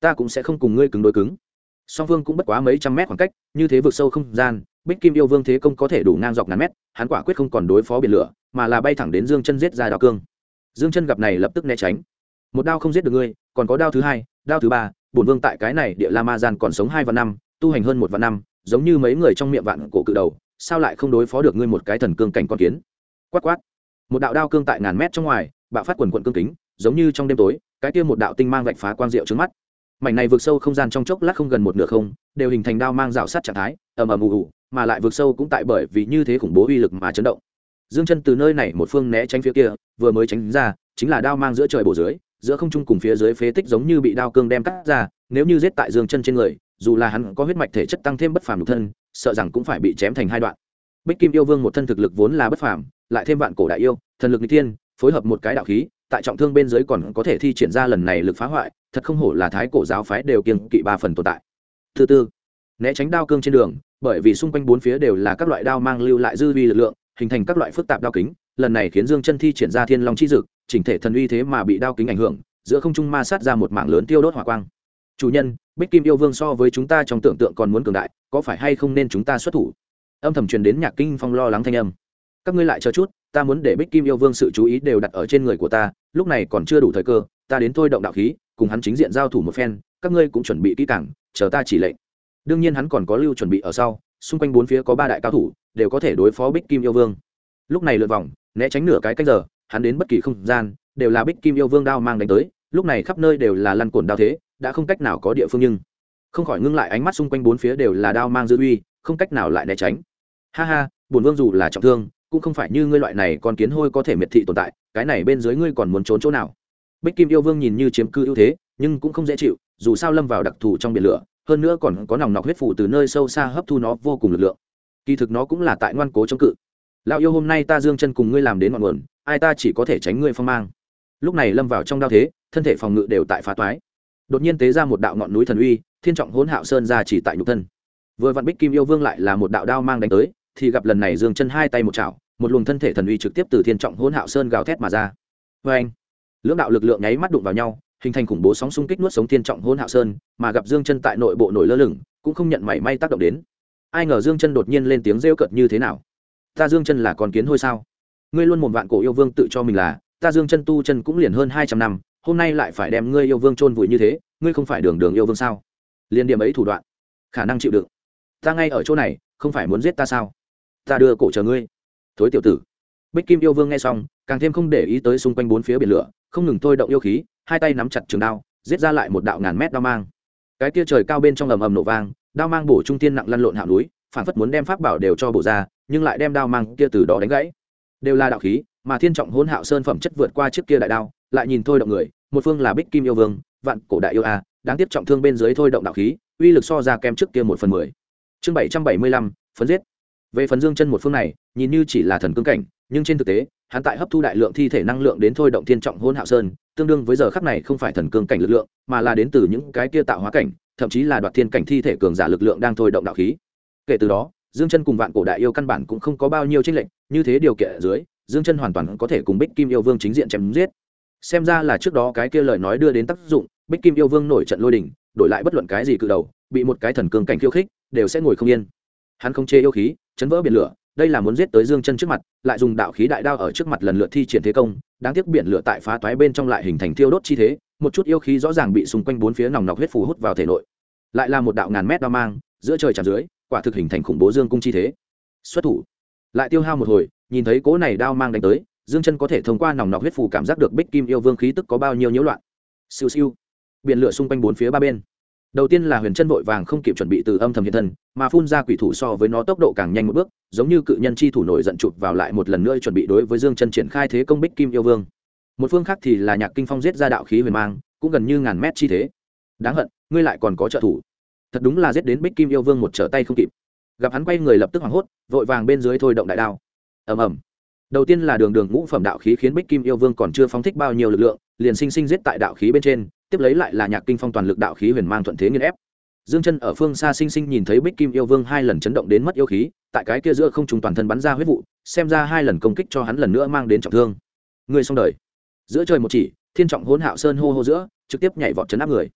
ta cũng sẽ không cùng ngươi cứng đối cứng. Song phương cũng bất quá mấy trăm mét khoảng cách, như thế vượt sâu không gian, Bích Kim yêu vương thế công có thể đủ ngang dọc ngàn mét, hắn quả quyết không còn đối phó biển lửa, mà là bay thẳng đến Dương Chân giết ra đao cương. Dương Chân gặp này lập tức né tránh. Một đao không giết được ngươi, còn có đao thứ hai, đao thứ ba, bổn vương tại cái này địa la ma gian còn sống 2 vạn năm, tu hành hơn 1 vạn năm, giống như mấy người trong miệng vạn cổ cự đầu, sao lại không đối phó được ngươi một cái thần cương cảnh con kiến. Quát quát. Một đạo đao cương tại ngàn mét trong ngoài, bạo phát quần quần cương kính, giống như trong đêm tối, cái kia một đạo tinh mang vạch phá quang diệu trước mắt. Mảnh này vượt sâu không gian trong chốc lát không gần một nửa không, đều hình thành đao mang rào sát trạng thái, ầm ầm ù ù, mà lại vượt sâu cũng tại bởi vì như thế khủng bố uy lực mà chấn động. Dương Chân từ nơi này một phương né tránh phía kia, vừa mới tránh ra, chính là đao mang giữa trời bổ dưới, giữa không trung cùng phía dưới phế tích giống như bị đao cương đem cắt ra, nếu như giết tại Dương Chân trên người, dù là hắn có huyết mạch thể chất tăng thêm bất phàm nhục thân, sợ rằng cũng phải bị chém thành 2 đoạn. Bích Kim yêu vương một thân thực lực vốn là bất phàm, lại thêm vạn cổ đại yêu, thần lực nghịch thiên, phối hợp một cái đạo khí, tại trọng thương bên dưới còn có thể thi triển ra lần này lực phá hoại, thật không hổ là thái cổ giáo phái đều kiêng kỵ 3 phần tồn tại. Thứ tư, né tránh đao cương trên đường, bởi vì xung quanh bốn phía đều là các loại đao mang lưu lại dư uy lực lượng, hình thành các loại phức tạp đao kính, lần này khiến Dương Chân thi triển ra Thiên Long chi dực, chỉnh thể thần uy thế mà bị đao kính ảnh hưởng, giữa không trung ma sát ra một mảng lớn tiêu đốt hỏa quang. Chủ nhân, Bích Kim yêu vương so với chúng ta trong tưởng tượng còn muốn cường đại, có phải hay không nên chúng ta xuất thủ? Âm thầm truyền đến Nhạc Kinh Phong lo lắng thanh âm. Các ngươi lại chờ chút, ta muốn để Bích Kim yêu vương sự chú ý đều đặt ở trên người của ta, lúc này còn chưa đủ thời cơ, ta đến thôi động đạo khí, cùng hắn chính diện giao thủ một phen, các ngươi cũng chuẩn bị kỹ càng, chờ ta chỉ lệnh. Đương nhiên hắn còn có lưu chuẩn bị ở sau, xung quanh bốn phía có 3 đại cao thủ, đều có thể đối phó Bích Kim yêu vương. Lúc này lượn vòng, né tránh nửa cái canh giờ, hắn đến bất kỳ không gian, đều là Bích Kim yêu vương đao mang đánh tới, lúc này khắp nơi đều là lăn cuộn đao thế, đã không cách nào có địa phương nhưng không khỏi ngưng lại ánh mắt xung quanh bốn phía đều là đao mang dư uy, không cách nào lại né tránh. Ha ha, bổn vương dù là trọng thương, cũng không phải như ngươi loại này con kiến hôi có thể miệt thị tồn tại, cái này bên dưới ngươi còn muốn trốn chỗ nào? Bích Kim yêu vương nhìn như chiếm cư ưu thế, nhưng cũng không dễ chịu, dù sao lâm vào đặc thù trong biển lửa, hơn nữa còn có nòng nọc huyết phù từ nơi sâu xa hấp thu nó vô cùng lực lượng. Kỳ thực nó cũng là tại ngoan cố chống cự. Lão yêu, hôm nay ta Dương Chân cùng ngươi làm đến ngọn nguồn, ai ta chỉ có thể tránh ngươi phong mang. Lúc này lâm vào trong đao thế, thân thể phòng ngự đều tại phá toái. Đột nhiên tế ra một đạo ngọn núi thần uy, Thiên Trọng Hỗn Hạo Sơn ra chỉ tại nhục thân. Vừa vặn Bích Kim yêu vương lại là một đạo đao mang đánh tới, thì gặp lần này Dương Chân hai tay một chảo, một luồng thân thể thần uy trực tiếp từ Thiên Trọng Hỗn Hạo Sơn gào thét mà ra. Oeng! Lưỡng đạo lực lượng nháy mắt đụng vào nhau, hình thành khủng bố sóng xung kích nuốt sống Thiên Trọng Hỗn Hạo Sơn, mà gặp Dương Chân tại nội bộ nổi lơ lửng, cũng không nhận mảy may tác động đến. Ai ngờ Dương Chân đột nhiên lên tiếng rêu cợt như thế nào? Ta Dương Chân là con kiến hôi sao? Ngươi luôn mồm vạn cổ yêu vương tự cho mình là, ta Dương Chân tu chân cũng liền hơn 200 năm, hôm nay lại phải đem ngươi yêu vương chôn vùi như thế, ngươi không phải đường đường yêu vương sao? Liên điểm ấy thủ đoạn, khả năng chịu đựng. Ta ngay ở chỗ này, không phải muốn giết ta sao? Ta đưa cổ chờ ngươi. Thối tiểu tử. Bích Kim yêu vương nghe xong, càng thêm không để ý tới xung quanh bốn phía biển lửa, không ngừng thôi động yêu khí, hai tay nắm chặt trường đao, giết ra lại một đạo ngàn mét đao mang. Cái kia trời cao bên trong ầm ầm nổ vang, đao mang bổ trung thiên nặng lăn lộn hạ núi, phản phất muốn đem pháp bảo đều cho bổ ra, nhưng lại đem đao mang kia từ đó đánh gãy. Đều là đạo khí, mà Thiên Trọng Hỗn Hạo Sơn phẩm chất vượt qua trước kia đại đao, lại nhìn thôi động người, một phương là Bích Kim yêu vương, vạn cổ đại yêu a, đáng tiếc trọng thương bên dưới thôi động đạo khí, uy lực so ra kém trước kia 1/10. Chương 775, phấn giết. Về phần Dương Chân một phương này, nhìn như chỉ là thần cương cảnh, nhưng trên thực tế, hắn tại hấp thu đại lượng thi thể năng lượng đến thôi động Thiên Trọng Hỗn Hạo Sơn, tương đương với giờ khắc này không phải thần cương cảnh lực lượng, mà là đến từ những cái kia tạo hóa cảnh, thậm chí là đoạt thiên cảnh thi thể cường giả lực lượng đang thôi động đạo khí. Kể từ đó, Dương Chân cùng vạn cổ đại yêu căn bản cũng không có bao nhiêu chênh lệch, như thế điều kiện ở dưới, Dương Chân hoàn toàn có thể cùng Bích Kim yêu vương chính diện chém giết. Xem ra là trước đó cái kia lời nói đưa đến tác dụng, Bích Kim yêu vương nổi trận lôi đình, đổi lại bất luận cái gì cự đầu, bị một cái thần cương cảnh khiêu khích, đều sẽ ngồi không yên. Hắn không chê yêu khí, chấn vỡ biển lửa, đây là muốn giết tới Dương Chân trước mặt, lại dùng đạo khí đại đao ở trước mặt lần lượt thi triển thế công, đáng tiếc biển lửa tại phá toái bên trong lại hình thành thiêu đốt chi thế, một chút yêu khí rõ ràng bị xung quanh bốn phía nòng nọc huyết phù hút vào thể nội. Lại là một đạo ngàn mét đao mang, giữa trời chạm dưới, quả thực hình thành khủng bố dương cung chi thế. Xuất thủ, lại tiêu hao một hồi, nhìn thấy cỗ này đao mang đánh tới, Dương Chân có thể thông qua nòng nọc huyết phù cảm giác được Bích Kim yêu vương khí tức có bao nhiêu nhiễu loạn. Siêu siêu, biển lửa xung quanh bốn phía ba bên. Đầu tiên là Huyền Chân vội vàng không kịp chuẩn bị từ âm thầm hiện thân, mà phun ra quỷ thủ so với nó tốc độ càng nhanh một bước, giống như cự nhân chi thủ nổi giận chụp vào lại một lần nữa chuẩn bị đối với Dương Chân triển khai thế công Bích Kim yêu vương. Một phương khác thì là Nhạc Kinh Phong giết ra đạo khí huyền mang, cũng gần như ngàn mét chi thế. Đáng hận, ngươi lại còn có trợ thủ. Thật đúng là giết đến Bích Kim yêu vương một trở tay không kịp. Gặp hắn quay người lập tức hoảng hốt, vội vàng bên dưới thôi động đại đao. Ầm ầm. Đầu tiên là đường ngũ phẩm đạo khí khiến Bích Kim yêu vương còn chưa phóng thích bao nhiêu lực lượng, liền sinh sinh giết tại đạo khí bên trên, tiếp lấy lại là Nhạc Kinh Phong toàn lực đạo khí huyền mang thuận thế nghiền ép. Dương Chân ở phương xa sinh sinh nhìn thấy Bích Kim yêu vương hai lần chấn động đến mất yêu khí, tại cái kia giữa không trung toàn thân bắn ra huyết vụ, xem ra hai lần công kích cho hắn lần nữa mang đến trọng thương. Người xong đời. Giữa trời một chỉ, Thiên Trọng Hỗn Hạo Sơn hô hô giữa, trực tiếp nhảy vọt chấn áp người.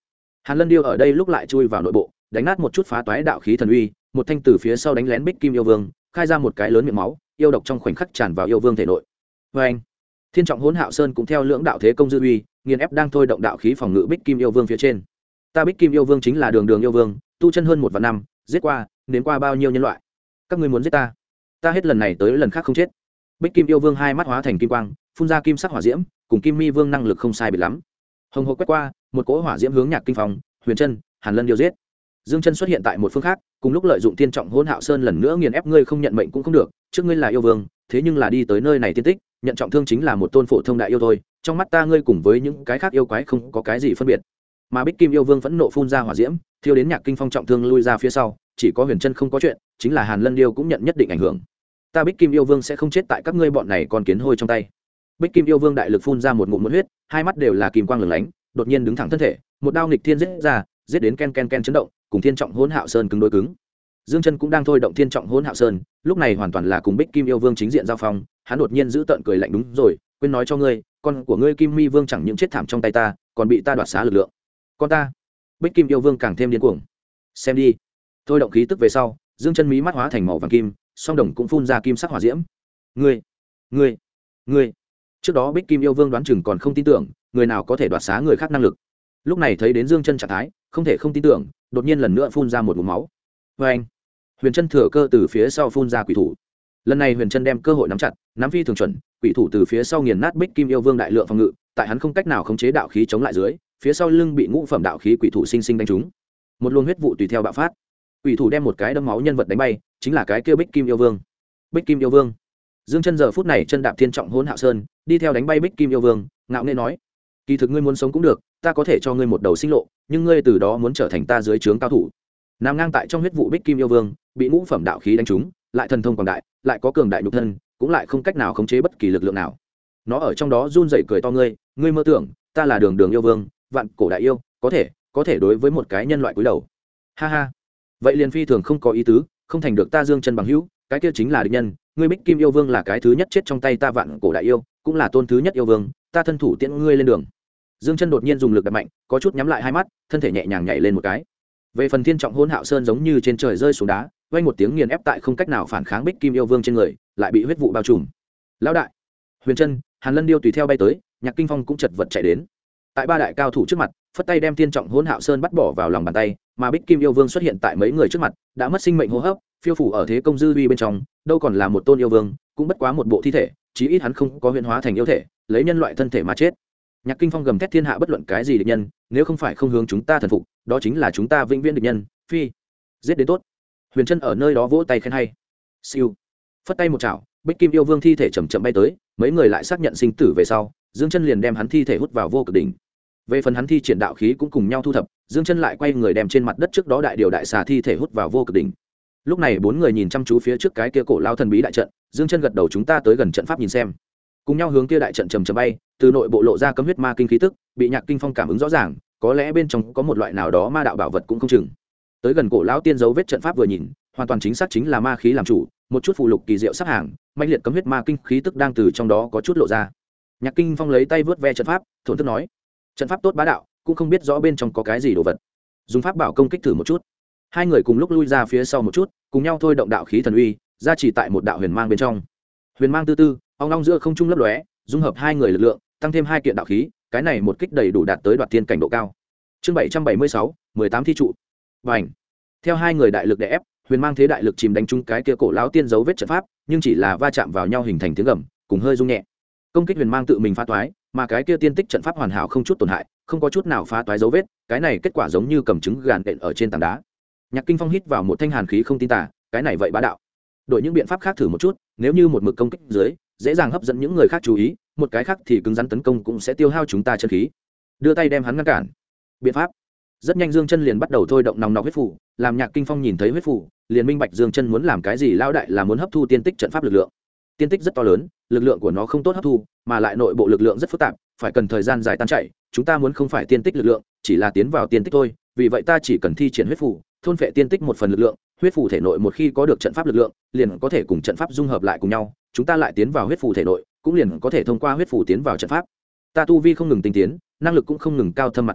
Hàn Lân Điêu ở đây lúc lại chui vào nội bộ, đánh nát một chút phá toái đạo khí thần uy, một thanh từ phía sau đánh lén Bích Kim yêu vương, khai ra một cái lớn miệng máu, yêu độc trong khoảnh khắc tràn vào yêu vương thể nội. Và anh, Thiên Trọng Hỗn Hạo Sơn cũng theo lưỡng đạo thế công dư uy, nghiền ép đang thôi động đạo khí phòng ngự Bích Kim yêu vương phía trên. Ta Bích Kim yêu vương chính là đường yêu vương, tu chân hơn 1 vạn năm, giết qua, nếm qua bao nhiêu nhân loại. Các ngươi muốn giết ta? Ta hết lần này tới lần khác không chết. Bích Kim yêu vương hai mắt hóa thành kim quang, phun ra kim sắc hỏa diễm, cùng Kim Mi vương năng lực không sai biệt lắm. Hồng hộc quét qua, một cỗ hỏa diễm hướng Nhạc Kinh Phong, Huyền Trân, Hàn Lân Điêu giết. Dương Chân xuất hiện tại một phương khác, cùng lúc lợi dụng Thiên Trọng Hỗn Hạo Sơn lần nữa nghiền ép ngươi không nhận mệnh cũng không được, trước ngươi là yêu vương, thế nhưng là đi tới nơi này tiên tích, nhận trọng thương chính là một tôn phổ thông đại yêu thôi, trong mắt ta ngươi cùng với những cái khác yêu quái không có cái gì phân biệt. Mà Bích Kim yêu vương phẫn nộ phun ra hỏa diễm, thiêu đến Nhạc Kinh Phong trọng thương lui ra phía sau, chỉ có Huyền Trân không có chuyện, chính là Hàn Lân Điêu cũng nhận nhất định ảnh hưởng. Ta Bích Kim yêu vương sẽ không chết tại các ngươi bọn này con kiến hôi trong tay. Bích Kim yêu vương đại lực phun ra một ngụm huyết, hai mắt đều là kim quang lửng lánh, đột nhiên đứng thẳng thân thể, một đao nghịch thiên giết ra, giết đến ken ken ken chấn động, cùng Thiên Trọng Hỗn Hạo Sơn cứng đối cứng. Dương Chân cũng đang thôi động Thiên Trọng Hỗn Hạo Sơn, lúc này hoàn toàn là cùng Bích Kim yêu vương chính diện giao phong, hắn đột nhiên giữ tợn cười lạnh, đúng rồi, quên nói cho ngươi, con của ngươi Kim Mi vương chẳng những chết thảm trong tay ta, còn bị ta đoạt xá lực lượng. Con ta. Bích Kim yêu vương càng thêm điên cuồng. Xem đi. Thôi động khí tức về sau, Dương Chân mí mắt hóa thành màu vàng kim, song đồng cũng phun ra kim sắc hỏa diễm. Ngươi. Trước đó Bích Kim yêu vương đoán chừng còn không tin tưởng, người nào có thể đoạt xá người khác năng lực. Lúc này thấy đến Dương Chân trạng thái, không thể không tin tưởng, đột nhiên lần nữa phun ra một ngụm máu. Và anh, Huyền Trân thừa cơ từ phía sau phun ra quỷ thủ. Lần này Huyền Trân đem cơ hội nắm chặt, nắm phi thường chuẩn, quỷ thủ từ phía sau nghiền nát Bích Kim yêu vương đại lượng phòng ngự, tại hắn không cách nào khống chế đạo khí chống lại dưới, phía sau lưng bị ngũ phẩm đạo khí quỷ thủ sinh sinh đánh trúng. Một luồng huyết vụ tùy theo bạo phát. Quỷ thủ đem một cái đâm máu nhân vật đánh bay, chính là cái kia Bích Kim yêu vương. Bích Kim yêu vương. Dương Chân giờ phút này chân đạp Thiên Trọng Hỗn Hạo Sơn, đi theo đánh bay Bích Kim yêu vương, ngạo nghễ nói: "Kỳ thực ngươi muốn sống cũng được, ta có thể cho ngươi một đầu sinh lộ, nhưng ngươi từ đó muốn trở thành ta dưới trướng cao thủ." Nằm ngang tại trong huyết vụ Bích Kim yêu vương, bị ngũ phẩm đạo khí đánh trúng, lại thần thông quảng đại, lại có cường đại nhục thân, cũng lại không cách nào khống chế bất kỳ lực lượng nào. Nó ở trong đó run rẩy cười to: "Ngươi mơ tưởng, ta là đường yêu vương, vạn cổ đại yêu, có thể đối với một cái nhân loại cúi đầu." Ha ha. Vậy liền phi thường không có ý tứ, không thành được ta Dương Chân bằng hữu, cái kia chính là địch nhân, ngươi Bích Kim yêu vương là cái thứ nhất chết trong tay ta vạn cổ đại yêu, cũng là tôn thứ nhất yêu vương, ta thân thủ tiễn ngươi lên đường. Dương Chân đột nhiên dùng lực đập mạnh, có chút nhắm lại hai mắt, thân thể nhẹ nhàng nhảy lên một cái. Về phần Thiên Trọng Hỗn Hạo Sơn giống như trên trời rơi xuống đá, vang một tiếng nghiền ép tại không cách nào phản kháng Bích Kim yêu vương trên người, lại bị huyết vụ bao trùm. Lão đại, Huyền Trân, Hàn Lân Điêu tùy theo bay tới, Nhạc Kinh Phong cũng chật vật chạy đến. Tại ba đại cao thủ trước mặt, phất tay đem Thiên Trọng Hỗn Hạo Sơn bắt bỏ vào lòng bàn tay, mà Bích Kim yêu vương xuất hiện tại mấy người trước mặt, đã mất sinh mệnh hô hấp, phiêu phủ ở thế công dư uy bên trong, đâu còn là một tôn yêu vương, cũng bất quá một bộ thi thể, chí ít hắn không có huyễn hóa thành yêu thể, lấy nhân loại thân thể mà chết. Nhạc Kinh Phong gầm thét thiên hạ bất luận cái gì địch nhân, nếu không phải không hướng chúng ta thần phục, đó chính là chúng ta vĩnh viễn địch nhân, phi. Giết đến tốt. Huyền Trân ở nơi đó vỗ tay khen hay. Siêu. Phất tay một chảo, Bích Kim yêu vương thi thể chậm chậm bay tới, mấy người lại xác nhận sinh tử về sau, Dương Chân liền đem hắn thi thể hút vào vô cực đỉnh. Về phần hắn thi triển đạo khí cũng cùng nhau thu thập, Dương Chân lại quay người đem trên mặt đất trước đó đại điều đại xà thi thể hút vào vô cực đỉnh. Lúc này bốn người nhìn chăm chú phía trước cái kia cổ lao thần bí đại trận, Dương Chân gật đầu, chúng ta tới gần trận pháp nhìn xem. Cùng nhau hướng kia đại trận chầm chậm bay, từ nội bộ lộ ra cấm huyết ma kinh khí tức, bị Nhạc Kinh Phong cảm ứng rõ ràng, có lẽ bên trong có một loại nào đó ma đạo bảo vật cũng không chừng. Tới gần cổ lão tiên dấu vết trận pháp vừa nhìn, hoàn toàn chính xác chính là ma khí làm chủ, một chút phù lục kỳ diệu sắp hàng, mãnh liệt cấm huyết ma kinh khí tức đang từ trong đó có chút lộ ra. Nhạc Kinh Phong lấy tay vớt ve trận pháp, thổn thức nói: trận pháp tốt bá đạo, cũng không biết rõ bên trong có cái gì đồ vật. Dùng pháp bảo công kích thử một chút. Hai người cùng lúc lui ra phía sau một chút, cùng nhau thôi động đạo khí thần uy, ra chỉ tại một đạo huyền mang bên trong. Huyền mang tư tư, ong ong giữa không trung lấp lóe, dung hợp hai người lực lượng, tăng thêm hai kiện đạo khí, cái này một kích đầy đủ đạt tới đoạt tiên cảnh độ cao. Chương 776, 18 thi trụ. Bành. Theo hai người đại lực đè ép, huyền mang thế đại lực chìm đánh trúng cái kia cổ lão tiên dấu vết trận pháp, nhưng chỉ là va chạm vào nhau hình thành tiếng gầm, cùng hơi rung nhẹ. Công kích huyền mang tự mình phá toái, mà cái kia tiên tích trận pháp hoàn hảo không chút tổn hại, không có chút nào phá toái dấu vết, cái này kết quả giống như cầm trứng gàn đện ở trên tảng đá. Nhạc Kinh Phong hít vào một thanh hàn khí, không tin tả, cái này vậy bá đạo. Đổi những biện pháp khác thử một chút, nếu như một mực công kích dưới, dễ dàng hấp dẫn những người khác chú ý, một cái khác thì cứng rắn tấn công cũng sẽ tiêu hao chúng ta chân khí. Đưa tay đem hắn ngăn cản. Biện pháp. Rất nhanh Dương Chân liền bắt đầu thôi động nòng nọc huyết phù, làm Nhạc Kinh Phong nhìn thấy huyết phù, liền minh bạch Dương Chân muốn làm cái gì, lão đại là muốn hấp thu tiên tích trận pháp lực lượng. Tiên tích rất to lớn, lực lượng của nó không tốt hấp thu, mà lại nội bộ lực lượng rất phức tạp, phải cần thời gian dài tan chảy, chúng ta muốn không phải tiên tích lực lượng, chỉ là tiến vào tiên tích thôi, vì vậy ta chỉ cần thi triển huyết phù, thôn phệ tiên tích một phần lực lượng, huyết phù thể nội một khi có được trận pháp lực lượng, liền có thể cùng trận pháp dung hợp lại cùng nhau, chúng ta lại tiến vào huyết phù thể nội, cũng liền có thể thông qua huyết phù tiến vào trận pháp. Ta tu vi không ngừng tinh tiến, năng lực cũng không ngừng cao thâm mặt chắc,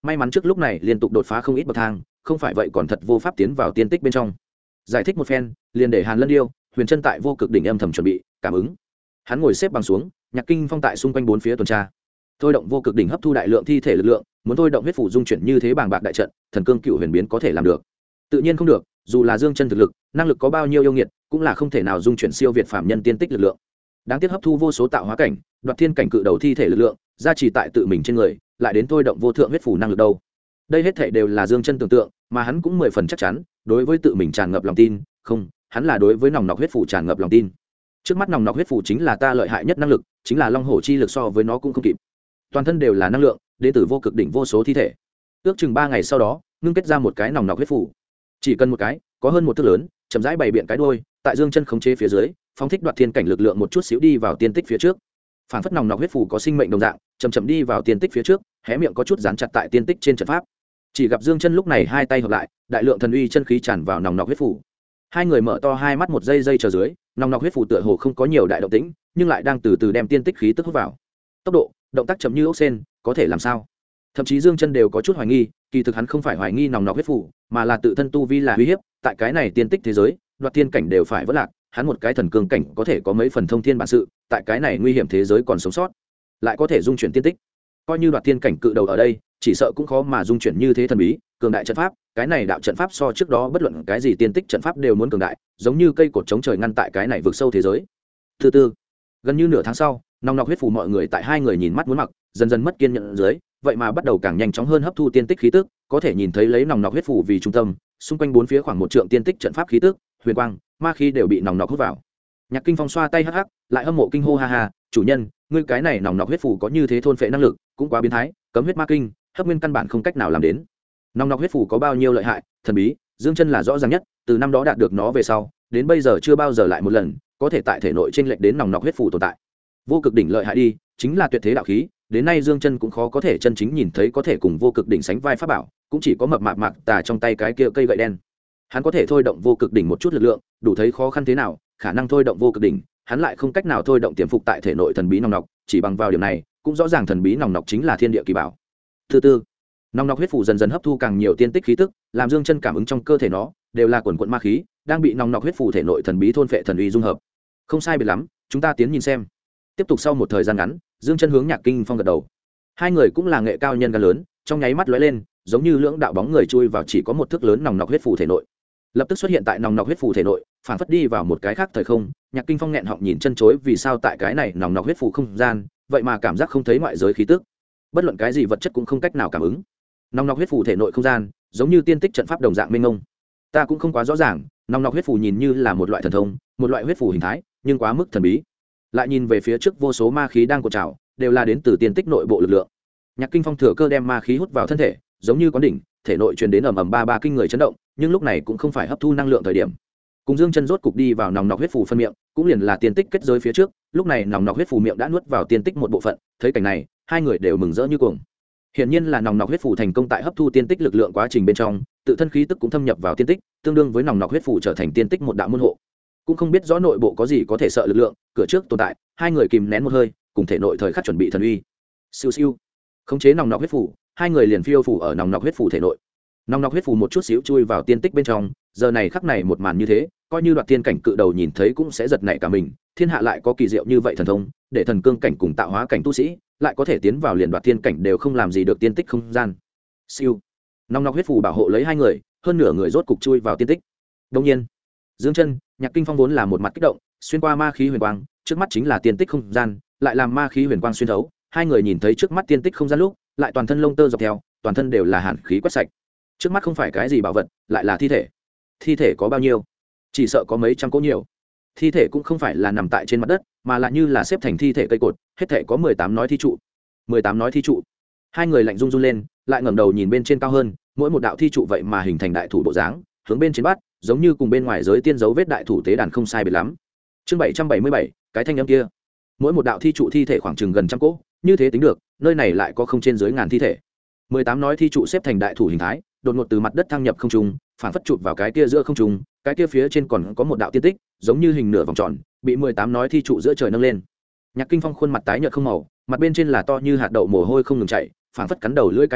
may mắn trước lúc này liên tục đột phá không ít bậc thang, không phải vậy còn thật vô pháp tiến vào tiên tích bên trong. Giải thích một phen, liền để Hàn Lân Điêu, Huyền Trân tại vô cực đỉnh âm thầm chuẩn bị cảm ứng. Hắn ngồi xếp bằng xuống, Nhạc Kinh Phong tại xung quanh bốn phía tuần tra. Thôi động vô cực đỉnh hấp thu đại lượng thi thể lực lượng, muốn thôi động huyết phủ dung chuyển như thế bàng bạc đại trận, thần cương cựu huyền biến có thể làm được. Tự nhiên không được, dù là Dương Chân thực lực, năng lực có bao nhiêu yêu nghiệt, cũng là không thể nào dung chuyển siêu việt phàm nhân tiên tích lực lượng. Đáng tiếc hấp thu vô số tạo hóa cảnh, đoạt thiên cảnh cự đầu thi thể lực lượng, gia trì tại tự mình trên người, lại đến thôi động vô thượng huyết phủ năng lực đâu. Đây hết thảy đều là Dương Chân tưởng tượng, mà hắn cũng 10 phần chắc chắn, đối với tự mình tràn ngập lòng tin, không, hắn là đối với nòng nọc huyết phủ tràn ngập lòng tin. Trước mắt nòng nọc huyết phủ chính là ta lợi hại nhất năng lực, chính là long hổ chi lực, so với nó cũng không kịp. Toàn thân đều là năng lượng, đến từ vô cực đỉnh vô số thi thể. Ước chừng 3 ngày sau đó, ngưng kết ra một cái nòng nọc huyết phủ. Chỉ cần một cái, có hơn một thước lớn, chậm rãi bày biện cái đuôi, tại Dương Chân khống chế phía dưới, phóng thích đoạt thiên cảnh lực lượng một chút xíu đi vào tiên tích phía trước. Phản phất nòng nọc huyết phủ có sinh mệnh đồng dạng, chậm chậm đi vào tiên tích phía trước, hé miệng có chút dán chặt tại tiên tích trên trận pháp. Chỉ gặp Dương Chân lúc này hai tay hợp lại, đại lượng thần uy chân khí tràn vào nòng nọc huyết phủ. Hai người mở to hai mắt một giây chờ dưới, nòng nọc huyết phủ tựa hồ không có nhiều đại động tĩnh, nhưng lại đang từ từ đem tiên tích khí tức hút vào. Tốc độ, động tác chậm như ốc sên, có thể làm sao? Thậm chí Dương Chân đều có chút hoài nghi, kỳ thực hắn không phải hoài nghi nòng nọc huyết phủ, mà là tự thân tu vi là uy hiếp, tại cái này tiên tích thế giới, đoạt thiên cảnh đều phải vỡ lạc, hắn một cái thần cương cảnh có thể có mấy phần thông thiên bản sự, tại cái này nguy hiểm thế giới còn sống sót, lại có thể dung chuyển tiên tích. Coi như đoạt thiên cảnh cự đầu ở đây, chỉ sợ cũng khó mà dung chuyển như thế thần bí, cường đại trận pháp, cái này đạo trận pháp so trước đó bất luận cái gì tiên tích trận pháp đều muốn cường đại, giống như cây cột chống trời ngăn tại cái này vực sâu thế giới. Thứ tư, gần như nửa tháng sau, nòng nọc huyết phủ mọi người tại hai người nhìn mắt muốn mặc, dần dần mất kiên nhẫn dưới, vậy mà bắt đầu càng nhanh chóng hơn hấp thu tiên tích khí tức, có thể nhìn thấy lấy nòng nọc huyết phủ vì trung tâm, xung quanh bốn phía khoảng một trượng tiên tích trận pháp khí tức, huyền quang, ma khí đều bị nòng nọc hút vào. Nhạc Kinh Phong xoa tay hắc hắc, lại hâm mộ kinh hô ha ha, chủ nhân, ngươi cái này nòng nọc huyết phủ có như thế thôn phệ năng lực, cũng quá biến thái, cấm huyết ma kinh, hấp nguyên căn bản không cách nào làm đến. Nòng nọc huyết phủ có bao nhiêu lợi hại, thần bí, Dương Chân là rõ ràng nhất, từ năm đó đạt được nó về sau, đến bây giờ chưa bao giờ lại một lần có thể tại thể nội chênh lệch đến nòng nọc huyết phủ tồn tại. Vô cực đỉnh lợi hại đi, chính là tuyệt thế đạo khí, đến nay Dương Chân cũng khó có thể chân chính nhìn thấy có thể cùng vô cực đỉnh sánh vai pháp bảo, cũng chỉ có mập mạp mạc tà trong tay cái kia cây gậy đen. Hắn có thể thôi động vô cực đỉnh một chút lực lượng, đủ thấy khó khăn thế nào, khả năng thôi động vô cực đỉnh, hắn lại không cách nào thôi động tiềm phục tại thể nội thần bí nòng nọc, chỉ bằng vào điểm này, cũng rõ ràng thần bí nòng nọc chính là thiên địa kỳ bảo. Thứ tư, nòng nọc huyết phủ dần dần hấp thu càng nhiều tiên tích khí tức, làm Dương Chân cảm ứng trong cơ thể nó đều là quần quần ma khí, đang bị nòng nọc huyết phủ thể nội thần bí thôn phệ thần uy dung hợp. Không sai biệt lắm, chúng ta tiến nhìn xem. Tiếp tục sau một thời gian ngắn, Dương Chân hướng Nhạc Kinh Phong gật đầu. Hai người cũng là nghệ cao nhân gan lớn, trong nháy mắt lóe lên, giống như lưỡng đạo bóng người chui vào chỉ có một thước lớn nòng nọc huyết phủ thể nội. Lập tức xuất hiện tại nòng nọc huyết phủ thể nội, phản phất đi vào một cái khác thời không. Nhạc Kinh Phong nghẹn họng nhìn chân chối, vì sao tại cái này nòng nọc huyết phủ không gian, vậy mà cảm giác không thấy ngoại giới khí tức, bất luận cái gì vật chất cũng không cách nào cảm ứng. Nòng nọc huyết phủ thể nội không gian, giống như tiên tích trận pháp đồng dạng mênh mông. Ta cũng không quá rõ ràng, nòng nọc huyết phủ nhìn như là một loại thần thông, một loại huyết phủ hình thái, nhưng quá mức thần bí. Lại nhìn về phía trước vô số ma khí đang cột trào, đều là đến từ tiên tích nội bộ lực lượng. Nhạc Kinh Phong thừa cơ đem ma khí hút vào thân thể, giống như quán đỉnh, thể nội truyền đến ầm ầm ba kinh người chấn động, nhưng lúc này cũng không phải hấp thu năng lượng thời điểm. Cùng Dương Chân rốt cục đi vào nòng nọc huyết phủ phân miệng, cũng liền là tiên tích kết giới phía trước, lúc này nòng nọc huyết phủ miệng đã nuốt vào tiên tích một bộ phận, thấy cảnh này, hai người đều mừng rỡ như cuồng. Hiển nhiên là nòng nọc huyết phủ thành công tại hấp thu tiên tích lực lượng quá trình bên trong, tự thân khí tức cũng thâm nhập vào tiên tích, tương đương với nòng nọc huyết phủ trở thành tiên tích một đạo môn hộ. Cũng không biết rõ nội bộ có gì có thể sợ lực lượng, cửa trước tồn tại, hai người kìm nén một hơi, cùng thể nội thời khắc chuẩn bị thần uy. Siêu siêu, khống chế nòng nọc huyết phủ, hai người liền phiêu phủ ở nòng nọc huyết phủ thể nội. Nòng nọc huyết phủ một chút xíu chui vào tiên tích bên trong, giờ này khắc này một màn như thế, coi như đoạt tiên cảnh cự đầu nhìn thấy cũng sẽ giật nảy cả mình, thiên hạ lại có kỳ diệu như vậy thần thông, để thần cương cảnh cùng tạo hóa cảnh tu sĩ lại có thể tiến vào liền đoạt tiên cảnh đều không làm gì được tiên tích không gian. Siêu, nòng nọc huyết phủ bảo hộ lấy hai người, hơn nửa người rốt cục chui vào tiên tích. Đương nhiên, Dương Chân, Nhạc Kinh Phong vốn là một mặt kích động, xuyên qua ma khí huyền quang, trước mắt chính là tiên tích không gian, lại làm ma khí huyền quang xuyên thấu, hai người nhìn thấy trước mắt tiên tích không gian lúc, lại toàn thân lông tơ dọc theo, toàn thân đều là hàn khí quét sạch. Trước mắt không phải cái gì bảo vật, lại là thi thể. Thi thể có bao nhiêu? Chỉ sợ có mấy trăm cỗ nhiều. Thi thể cũng không phải là nằm tại trên mặt đất, mà là như là xếp thành thi thể cây cột, hết thể có 18 nói thi trụ. 18 nói thi trụ. Hai người lạnh run run lên, lại ngẩng đầu nhìn bên trên cao hơn, mỗi một đạo thi trụ vậy mà hình thành đại thủ bộ dáng, hướng bên trên bắt, giống như cùng bên ngoài giới tiên dấu vết đại thủ tế đàn không sai biệt lắm. Chương 777, cái thanh âm kia. Mỗi một đạo thi trụ thi thể khoảng chừng gần trăm cỗ, như thế tính được, nơi này lại có không trên dưới ngàn thi thể. 18 nói thi trụ xếp thành đại thủ hình thái, đột ngột từ mặt đất thăng nhập không trung, phản phất chụp vào cái kia giữa không trung, cái kia phía trên còn có một đạo tiên tích, giống như hình nửa vòng tròn, bị 18 nói thi trụ giữa trời nâng lên. Nhạc Kinh Phong khuôn mặt tái nhợt không màu, mặt bên trên là to như hạt đậu mồ hôi không ngừng chảy, phản phất cắn đầu lưỡi cái này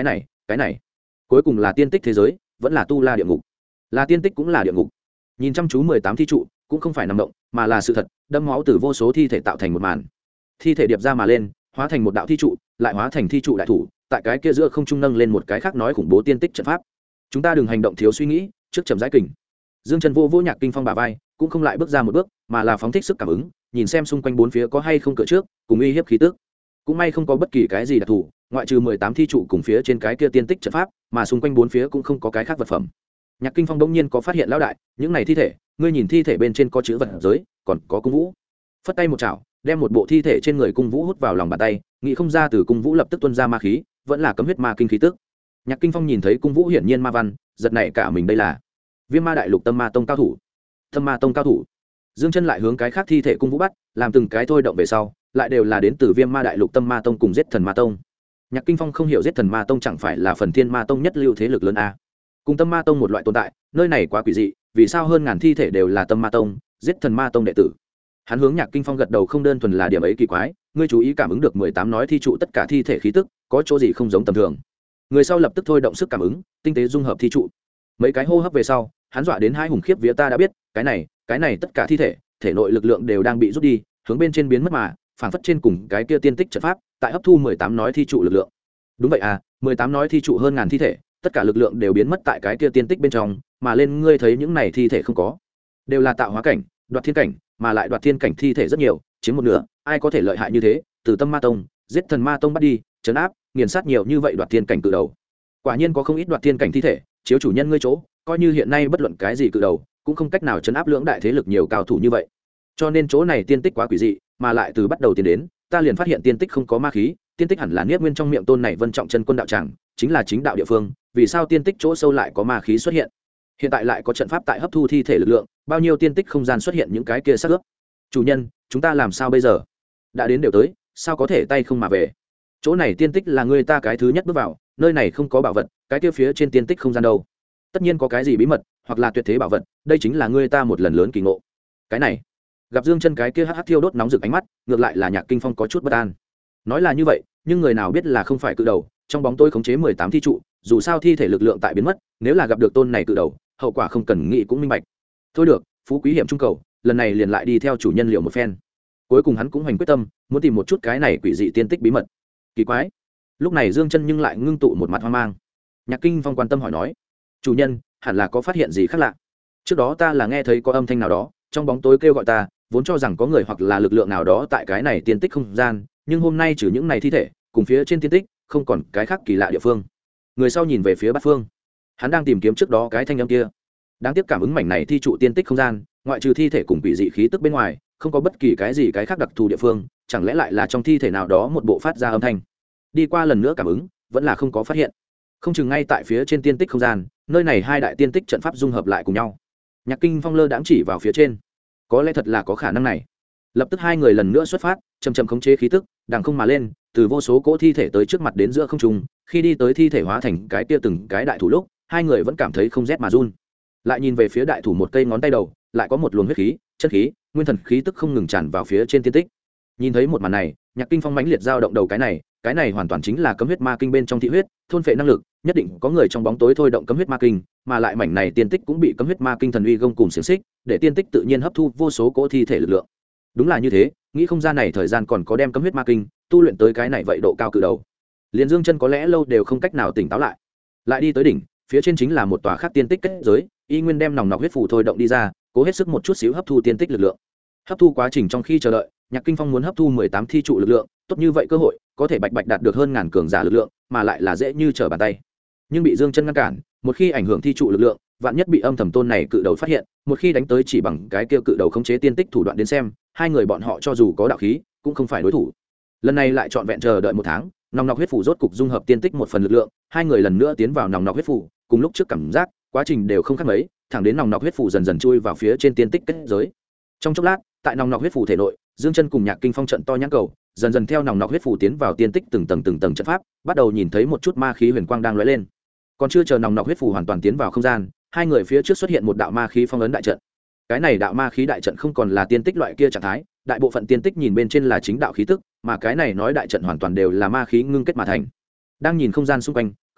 cái này cuối cùng là tiên tích thế giới vẫn là tu la địa ngục, là tiên tích cũng là địa ngục. Nhìn chăm chú 18 thi trụ cũng không phải nằm động mà là sự thật, đâm máu từ vô số thi thể tạo thành một màn, thi thể điệp ra mà lên hóa thành một đạo thi trụ, lại hóa thành thi trụ đại thủ, tại cái kia giữa không trung nâng lên một cái khác nói khủng bố tiên tích trận pháp. Chúng ta đừng hành động thiếu suy nghĩ, trước chậm rãi kình. Dương Chân vô vô Nhạc Kinh Phong bả vai, cũng không lại bước ra một bước mà là phóng thích sức cảm ứng, nhìn xem xung quanh bốn phía có hay không cửa trước cùng uy hiếp khí tức. Cũng may không có bất kỳ cái gì đặc thù, ngoại trừ 18 thi trụ cùng phía trên cái kia tiên tích trận pháp, mà xung quanh bốn phía cũng không có cái khác vật phẩm. Nhạc Kinh Phong đống nhiên có phát hiện lão đại, những này thi thể, ngươi nhìn thi thể bên trên có chữ vật giới, còn có cung vũ. Phất tay một chảo, đem một bộ thi thể trên người cung vũ hút vào lòng bàn tay, nghĩ không ra từ cung vũ lập tức tuôn ra ma khí, vẫn là cấm huyết ma kinh khí tức. Nhạc Kinh Phong nhìn thấy cung vũ hiển nhiên ma văn, giật nảy cả mình, đây là Viêm Ma Đại Lục Tâm Ma Tông cao thủ. Tâm Ma Tông cao thủ. Dương Chân lại hướng cái khác thi thể cung vũ bắt, làm từng cái thôi động về sau, lại đều là đến từ Viêm Ma Đại Lục Tâm Ma Tông cùng Giết Thần Ma Tông. Nhạc Kinh Phong không hiểu Giết Thần Ma Tông chẳng phải là phần Thiên Ma Tông nhất lưu thế lực lớn a? Cùng Tâm Ma Tông một loại tồn tại, nơi này quá quỷ dị, vì sao hơn ngàn thi thể đều là Tâm Ma Tông, Giết Thần Ma Tông đệ tử? Hắn hướng Nhạc Kinh Phong gật đầu, không đơn thuần là điểm ấy kỳ quái, ngươi chú ý cảm ứng được 18 nói thi trụ tất cả thi thể khí tức, có chỗ gì không giống tầm thường. Người sau lập tức thôi động sức cảm ứng, tinh tế dung hợp thi trụ. Mấy cái hô hấp về sau, hắn dọa đến hai hùng khiếp vía, ta đã biết, cái này tất cả thi thể, thể nội lực lượng đều đang bị rút đi, hướng bên trên biến mất mà, phảng phất trên cùng cái kia tiên tích trận pháp, tại hấp thu 18 nói thi trụ lực lượng. Đúng vậy à, 18 nói thi trụ hơn ngàn thi thể, tất cả lực lượng đều biến mất tại cái kia tiên tích bên trong, mà lên ngươi thấy những này thi thể không có, đều là tạo hóa cảnh, đoạt thiên cảnh, mà lại đoạt thiên cảnh thi thể rất nhiều, chiếm một nửa, ai có thể lợi hại như thế, từ Tâm Ma Tông, Giết Thần Ma Tông bắt đi, trấn áp, nghiền sát nhiều như vậy đoạt thiên cảnh cự đầu. Quả nhiên có không ít đoạt thiên cảnh thi thể, chiếu chủ nhân ngươi chỗ, coi như hiện nay bất luận cái gì cự đầu, cũng không cách nào trấn áp lưỡng đại thế lực nhiều cao thủ như vậy. Cho nên chỗ này tiên tích quá quỷ dị, mà lại từ bắt đầu tiến đến, ta liền phát hiện tiên tích không có ma khí, tiên tích hẳn là Niết Nguyên trong miệng tôn này Vân Trọng Chân Quân đạo tràng, chính là chính đạo địa phương, vì sao tiên tích chỗ sâu lại có ma khí xuất hiện? Hiện tại lại có trận pháp tại hấp thu thi thể lực lượng, bao nhiêu tiên tích không gian xuất hiện những cái kia xác ướp. Chủ nhân, chúng ta làm sao bây giờ? Đã đến đều tới, sao có thể tay không mà về? Chỗ này tiên tích là người ta cái thứ nhất bước vào, nơi này không có bảo vật, cái kia phía trên tiên tích không gian đâu? Tất nhiên có cái gì bí mật, hoặc là tuyệt thế bảo vật, đây chính là người ta một lần lớn kỳ ngộ. Cái này, gặp Dương Chân cái kia hắc thiêu đốt nóng rực ánh mắt, ngược lại là Nhạc Kinh Phong có chút bất an. Nói là như vậy, nhưng người nào biết là không phải cự đầu, trong bóng tối khống chế 18 thi trụ, dù sao thi thể lực lượng tại biến mất, nếu là gặp được tôn này cự đầu, hậu quả không cần nghĩ cũng minh bạch. Thôi được, phú quý hiểm trung cầu, lần này liền lại đi theo chủ nhân liệu một phen. Cuối cùng hắn cũng hành quyết tâm, muốn tìm một chút cái này quỷ dị tiên tích bí mật. Kỳ quái, lúc này Dương Chân nhưng lại ngưng tụ một mặt hoang mang. Nhạc Kinh Phong quan tâm hỏi nói, chủ nhân, hẳn là có phát hiện gì khác lạ? Trước đó ta là nghe thấy có âm thanh nào đó trong bóng tối kêu gọi ta, vốn cho rằng có người hoặc là lực lượng nào đó tại cái này tiên tích không gian, nhưng hôm nay trừ những này thi thể cùng phía trên tiên tích, không còn cái khác kỳ lạ địa phương. Người sau nhìn về phía Bát Phương, hắn đang tìm kiếm trước đó cái thanh âm kia. Đáng tiếc cảm ứng mảnh này thi trụ tiên tích không gian, ngoại trừ thi thể cùng quỷ dị khí tức bên ngoài, không có bất kỳ cái gì cái khác đặc thù địa phương, chẳng lẽ lại là trong thi thể nào đó một bộ phát ra âm thanh. Đi qua lần nữa cảm ứng, vẫn là không có phát hiện. Không chừng ngay tại phía trên tiên tích không gian, nơi này hai đại tiên tích trận pháp dung hợp lại cùng nhau. Nhạc Kinh Phong lơ đãng chỉ vào phía trên, có lẽ thật là có khả năng này. Lập tức hai người lần nữa xuất phát, chậm chậm khống chế khí tức, đằng không mà lên, từ vô số cỗ thi thể tới trước mặt đến giữa không trung, khi đi tới thi thể hóa thành cái tia từng cái đại thủ lúc, hai người vẫn cảm thấy không rét mà run. Lại nhìn về phía đại thủ một cây ngón tay đầu, lại có một luồng huyết khí, chất khí, nguyên thần khí tức không ngừng tràn vào phía trên tiên tích. Nhìn thấy một màn này, Nhạc Kinh Phong mãnh liệt dao động đầu, cái này hoàn toàn chính là cấm huyết ma kinh bên trong thị huyết, thôn phệ năng lực, nhất định có người trong bóng tối thôi động cấm huyết ma kinh, mà lại mảnh này tiên tích cũng bị cấm huyết ma kinh thần uy gông cùng xiềng xích, để tiên tích tự nhiên hấp thu vô số cỗ thi thể lực lượng. Đúng là như thế, nghĩ không ra này thời gian còn có đem cấm huyết ma kinh tu luyện tới cái này vậy độ cao cự đầu. Liên Dương Chân có lẽ lâu đều không cách nào tỉnh táo lại. Lại đi tới đỉnh, phía trên chính là một tòa khác tiên tích kết giới, y nguyên đem nòng nọc huyết phù thôi động đi ra, cố hết sức một chút xíu hấp thu tiên tích lực lượng. Hấp thu quá trình trong khi chờ đợi, Nhạc Kinh Phong muốn hấp thu 18 thi trụ lực lượng, tốt như vậy cơ hội, có thể bạch bạch đạt được hơn ngàn cường giả lực lượng, mà lại là dễ như trở bàn tay. Nhưng bị Dương Chân ngăn cản, một khi ảnh hưởng thi trụ lực lượng, vạn nhất bị âm thầm tôn này cự đầu phát hiện, một khi đánh tới chỉ bằng cái kia cự đầu khống chế tiên tích thủ đoạn đến xem, hai người bọn họ cho dù có đạo khí, cũng không phải đối thủ. Lần này lại trọn vẹn chờ đợi một tháng, nòng nọc huyết phủ rốt cục dung hợp tiên tích một phần lực lượng, hai người lần nữa tiến vào nòng nọc huyết phủ, cùng lúc trước cảm giác, quá trình đều không khác mấy, thẳng đến nòng nọc huyết phủ dần dần chui vào phía trên tiên tích kết giới. Trong chốc lát, tại nòng nọc huyết phủ thể nội, Dương Chân cùng Nhạc Kinh Phong trận to nhãn cầu, dần dần theo nòng nọc huyết phủ tiến vào tiên tích từng tầng trận pháp, bắt đầu nhìn thấy một chút ma khí huyền quang đang lóe lên. Còn chưa chờ nòng nọc huyết phủ hoàn toàn tiến vào không gian, hai người phía trước xuất hiện một đạo ma khí phong ấn đại trận. Cái này đạo ma khí đại trận không còn là tiên tích loại kia trạng thái, đại bộ phận tiên tích nhìn bên trên là chính đạo khí tức, mà cái này nói đại trận hoàn toàn đều là ma khí ngưng kết mà thành. Đang nhìn không gian xung quanh,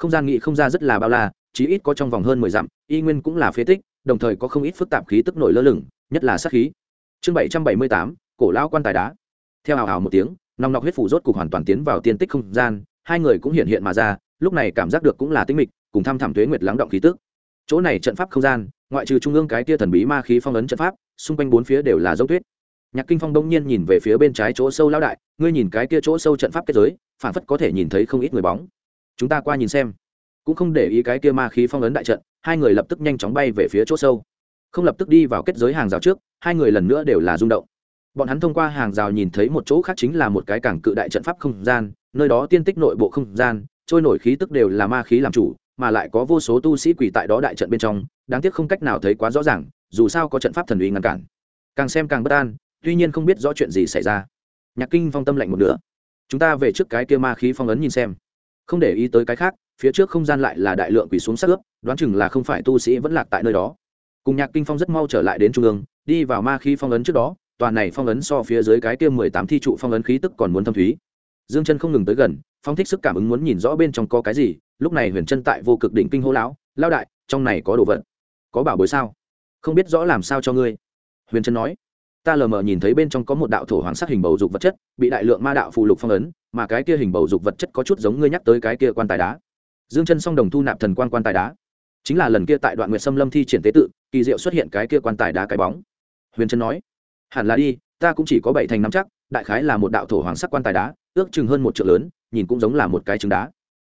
không gian nghị không ra rất là bao la, chí ít có trong vòng hơn 10 dặm, y nguyên cũng là phế tích, đồng thời có không ít phức tạp khí tức nổi lơ lửng, nhất là sát khí. Chương 778, cổ lão quan tài đá. Theo hào hào một tiếng, nòng nọc huyết phủ rốt cục hoàn toàn tiến vào tiên tích không gian, hai người cũng hiện hiện mà ra, lúc này cảm giác được cũng là tĩnh mịch, cùng thăm thẳm tuế nguyệt lắng động khí tức. Chỗ này trận pháp không gian, ngoại trừ trung ương cái tia thần bí ma khí phong ấn trận pháp, xung quanh bốn phía đều là dấu tuyết. Nhạc Kinh Phong đông nhiên nhìn về phía bên trái chỗ sâu lão đại, ngươi nhìn cái kia chỗ sâu trận pháp kết giới, phản phất có thể nhìn thấy không ít người bóng. Chúng ta qua nhìn xem. Cũng không để ý cái kia ma khí phong ấn đại trận, hai người lập tức nhanh chóng bay về phía chỗ sâu. Không lập tức đi vào kết giới hàng rào trước, hai người lần nữa đều là rung động. Bọn hắn thông qua hàng rào nhìn thấy một chỗ khác chính là một cái cảng cự đại trận pháp không gian, nơi đó tiên tích nội bộ không gian, trôi nổi khí tức đều là ma khí làm chủ, mà lại có vô số tu sĩ quỳ tại đó đại trận bên trong, đáng tiếc không cách nào thấy quá rõ ràng, dù sao có trận pháp thần uy ngăn cản. Càng xem càng bất an, tuy nhiên không biết rõ chuyện gì xảy ra. Nhạc Kinh Phong tâm lạnh một nửa. Chúng ta về trước cái kia ma khí phong ấn nhìn xem. Không để ý tới cái khác, phía trước không gian lại là đại lượng quỳ xuống sát ướp, đoán chừng là không phải tu sĩ vẫn lạc tại nơi đó. Cùng Nhạc Kinh Phong rất mau trở lại đến trung ương, đi vào ma khí phong ấn trước đó, toàn này phong ấn so phía dưới cái kia 18 thi trụ phong ấn khí tức còn muốn thâm thúy. Dương Chân không ngừng tới gần, phong thích sức cảm ứng muốn nhìn rõ bên trong có cái gì, lúc này Huyền Chân tại vô cực đỉnh kinh hô lão, lão đại, trong này có đồ vật. Có bảo bối sao? Không biết rõ làm sao cho ngươi. Huyền Chân nói, ta lờ mờ nhìn thấy bên trong có một đạo thổ hoàng sắc hình bầu dục vật chất, bị đại lượng ma đạo phù lục phong ấn, mà cái kia hình bầu dục vật chất có chút giống ngươi nhắc tới cái kia quan tài đá. Dương Chân song đồng thu nạp thần quan tài đá, chính là lần kia tại Đoạn Nguyệt Sâm Lâm thi triển tế tự, kỳ diệu xuất hiện cái kia quan tài đá cái bóng. Huyền Chân nói, hẳn là đi, ta cũng chỉ có 7 thành 5 chắc, đại khái là một đạo thổ hoàng sắc quan tài đá, ước chừng hơn 1 trượng lớn, nhìn cũng giống là một cái trứng đá.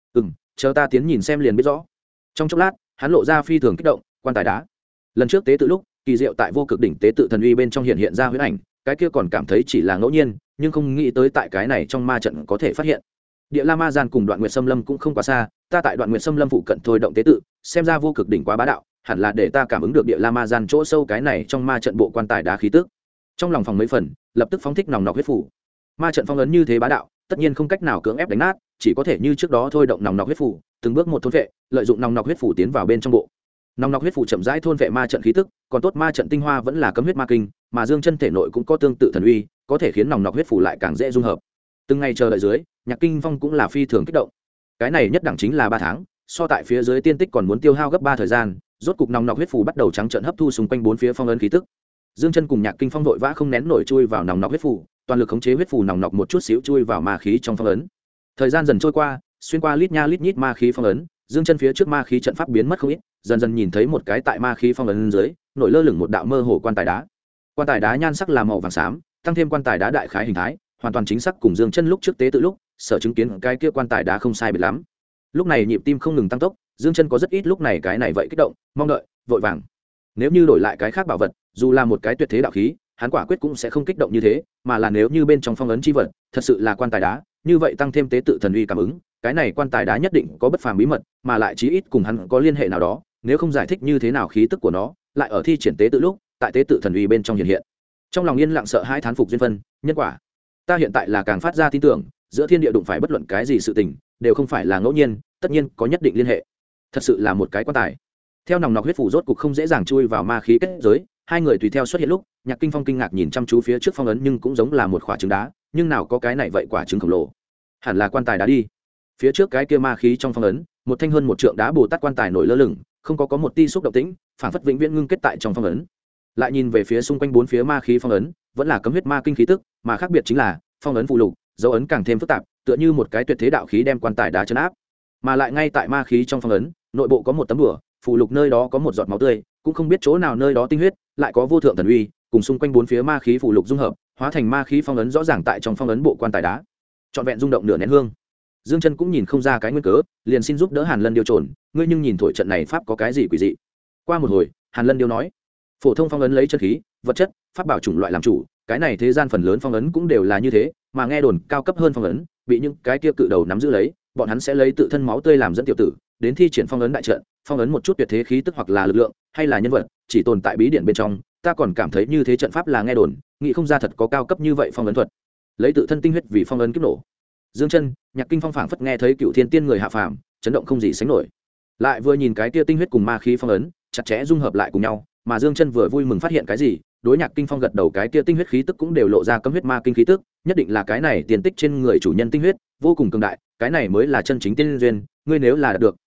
Chờ ta tiến nhìn xem liền biết rõ. Trong chốc lát, hắn lộ ra phi thường kích động, quan tài đá. Lần trước tế tự lúc, kỳ diệu tại vô cực đỉnh tế tự thần uy bên trong hiện ra huyễn ảnh, cái kia còn cảm thấy chỉ là ngẫu nhiên, nhưng không nghĩ tới tại cái này trong ma trận có thể phát hiện. Địa La Ma Gian cùng Đoạn Nguyệt Sâm Lâm cũng không quá xa, ta tại Đoạn Nguyệt Sâm Lâm phụ cận thôi động tế tự, xem ra vô cực đỉnh quá bá đạo, hẳn là để ta cảm ứng được Địa La Ma Gian chỗ sâu cái này trong ma trận bộ quan tài đá khí tức. Trong lòng phòng mấy phần, lập tức phóng thích nòng nọc huyết phủ. Ma trận phong ấn như thế bá đạo, tất nhiên không cách nào cưỡng ép đánh nát, chỉ có thể như trước đó thôi động nòng nọc huyết phủ, từng bước một thôn vệ, lợi dụng nòng nọc huyết phủ tiến vào bên trong bộ. Nòng nọc huyết phủ chậm rãi thôn vệ ma trận khí tức, còn tốt ma trận tinh hoa vẫn là cấm huyết ma kinh, mà Dương Chân thể nội cũng có tương tự thần uy, có thể khiến nòng nọc huyết phủ lại càng dễ dung hợp. Từng ngày chờ đợi dưới, Nhạc Kinh Phong cũng là phi thường kích động. Cái này nhất đẳng chính là 3 tháng, so tại phía dưới tiên tích còn muốn tiêu hao gấp 3 thời gian, rốt cục nòng nọc huyết phủ bắt đầu trắng trợn hấp thu xung quanh bốn phía phong ấn khí tức. Dương Chân cùng Nhạc Kinh Phong vội vã không nén nổi chui vào nòng nọc huyết phủ, toàn lực khống chế huyết phủ nòng nọc một chút xíu chui vào ma khí trong phong ấn. Thời gian dần trôi qua, xuyên qua lít nha lít nhít ma khí phong ấn, Dương Chân phía trước ma khí trận pháp biến mất không ít, dần dần nhìn thấy một cái tại ma khí phong ấn dưới, nổi lơ lửng một đạo mơ hồ quan tài đá. Quan tài đá nhan sắc là màu vàng xám, tăng thêm quan tài đá đại khái hình thái, hoàn toàn chính xác cùng Dương Chân lúc trước tế tự lúc, sở chứng kiến cái kia quan tài đá không sai biệt lắm. Lúc này nhịp tim không ngừng tăng tốc, Dương Chân có rất ít lúc này cái này vậy kích động, mong đợi, vội vàng. Nếu như đổi lại cái khác bảo vật, dù là một cái tuyệt thế đạo khí, hắn quả quyết cũng sẽ không kích động như thế, mà là nếu như bên trong phong ấn chi vật thật sự là quan tài đá, như vậy tăng thêm tế tự thần uy cảm ứng, cái này quan tài đá nhất định có bất phàm bí mật, mà lại chí ít cùng hắn có liên hệ nào đó, nếu không giải thích như thế nào khí tức của nó, lại ở thi triển tế tự lúc, tại tế tự thần uy bên trong hiện hiện. Trong lòng yên lặng sợ hai thán phục duyên phân, nhân quả. Ta hiện tại là càng phát ra tin tưởng, giữa thiên địa đụng phải bất luận cái gì sự tình, đều không phải là ngẫu nhiên, tất nhiên có nhất định liên hệ. Thật sự là một cái quan tài. Theo nòng nọc huyết phủ rốt cục không dễ dàng chui vào ma khí kết giới, hai người tùy theo xuất hiện lúc, Nhạc Kinh Phong kinh ngạc nhìn chăm chú phía trước phong ấn nhưng cũng giống là một quả trứng đá, nhưng nào có cái này vậy quả trứng khổng lồ. Hẳn là quan tài đá đi. Phía trước cái kia ma khí trong phong ấn, một thanh hơn 1 trượng đá Bồ Tát quan tài nổi lơ lửng, không có một tia xúc động tĩnh, phản phất vĩnh viễn ngưng kết tại trong phong ấn. Lại nhìn về phía xung quanh bốn phía ma khí phong ấn, vẫn là cấm huyết ma kinh khí tức, mà khác biệt chính là phong ấn phù lục, dấu ấn càng thêm phức tạp, tựa như một cái tuyệt thế đạo khí đem quan tài đá trấn áp. Mà lại ngay tại ma khí trong phong ấn, nội bộ có một tấm đùa, phù lục nơi đó có một giọt máu tươi, cũng không biết chỗ nào nơi đó tinh huyết, lại có vô thượng thần uy, cùng xung quanh bốn phía ma khí phù lục dung hợp, hóa thành ma khí phong ấn rõ ràng tại trong phong ấn bộ quan tài đá. Trọn vẹn rung động nửa nén hương. Dương Chân cũng nhìn không ra cái nguyên cớ, liền xin giúp đỡ Hàn Lân Điêu trồn, ngươi nhưng nhìn thổi trận này pháp có cái gì quỷ dị. Qua một hồi, Hàn Lân Điêu nói, phổ thông phong ấn lấy chân khí, vật chất, pháp bảo chủng loại làm chủ, cái này thế gian phần lớn phong ấn cũng đều là như thế, mà nghe đồn cao cấp hơn phong ấn, bị những cái kia cự đầu nắm giữ lấy, bọn hắn sẽ lấy tự thân máu tươi làm dẫn tiểu tử, đến thi triển phong ấn đại trận, phong ấn một chút tuyệt thế khí tức hoặc là lực lượng, hay là nhân vật, chỉ tồn tại bí điển bên trong, ta còn cảm thấy như thế trận pháp là nghe đồn, nghĩ không ra thật có cao cấp như vậy phong ấn thuật. Lấy tự thân tinh huyết vì phong ấn kiếp nổ. Dương Chân, Nhạc Kinh Phong phảng phất nghe thấy Cựu Thiên Tiên người hạ phàm, chấn động không gì sánh nổi. Lại vừa nhìn cái kia tinh huyết cùng ma khí phong ấn, chặt chẽ dung hợp lại cùng nhau, mà Dương Chân vừa vui mừng phát hiện cái gì, đối Nhạc Kinh Phong gật đầu, cái kia tinh huyết khí tức cũng đều lộ ra cấm huyết ma kinh khí tức, nhất định là cái này tiền tích trên người chủ nhân tinh huyết, vô cùng cường đại, cái này mới là chân chính tiên duyên, ngươi nếu là đạt được,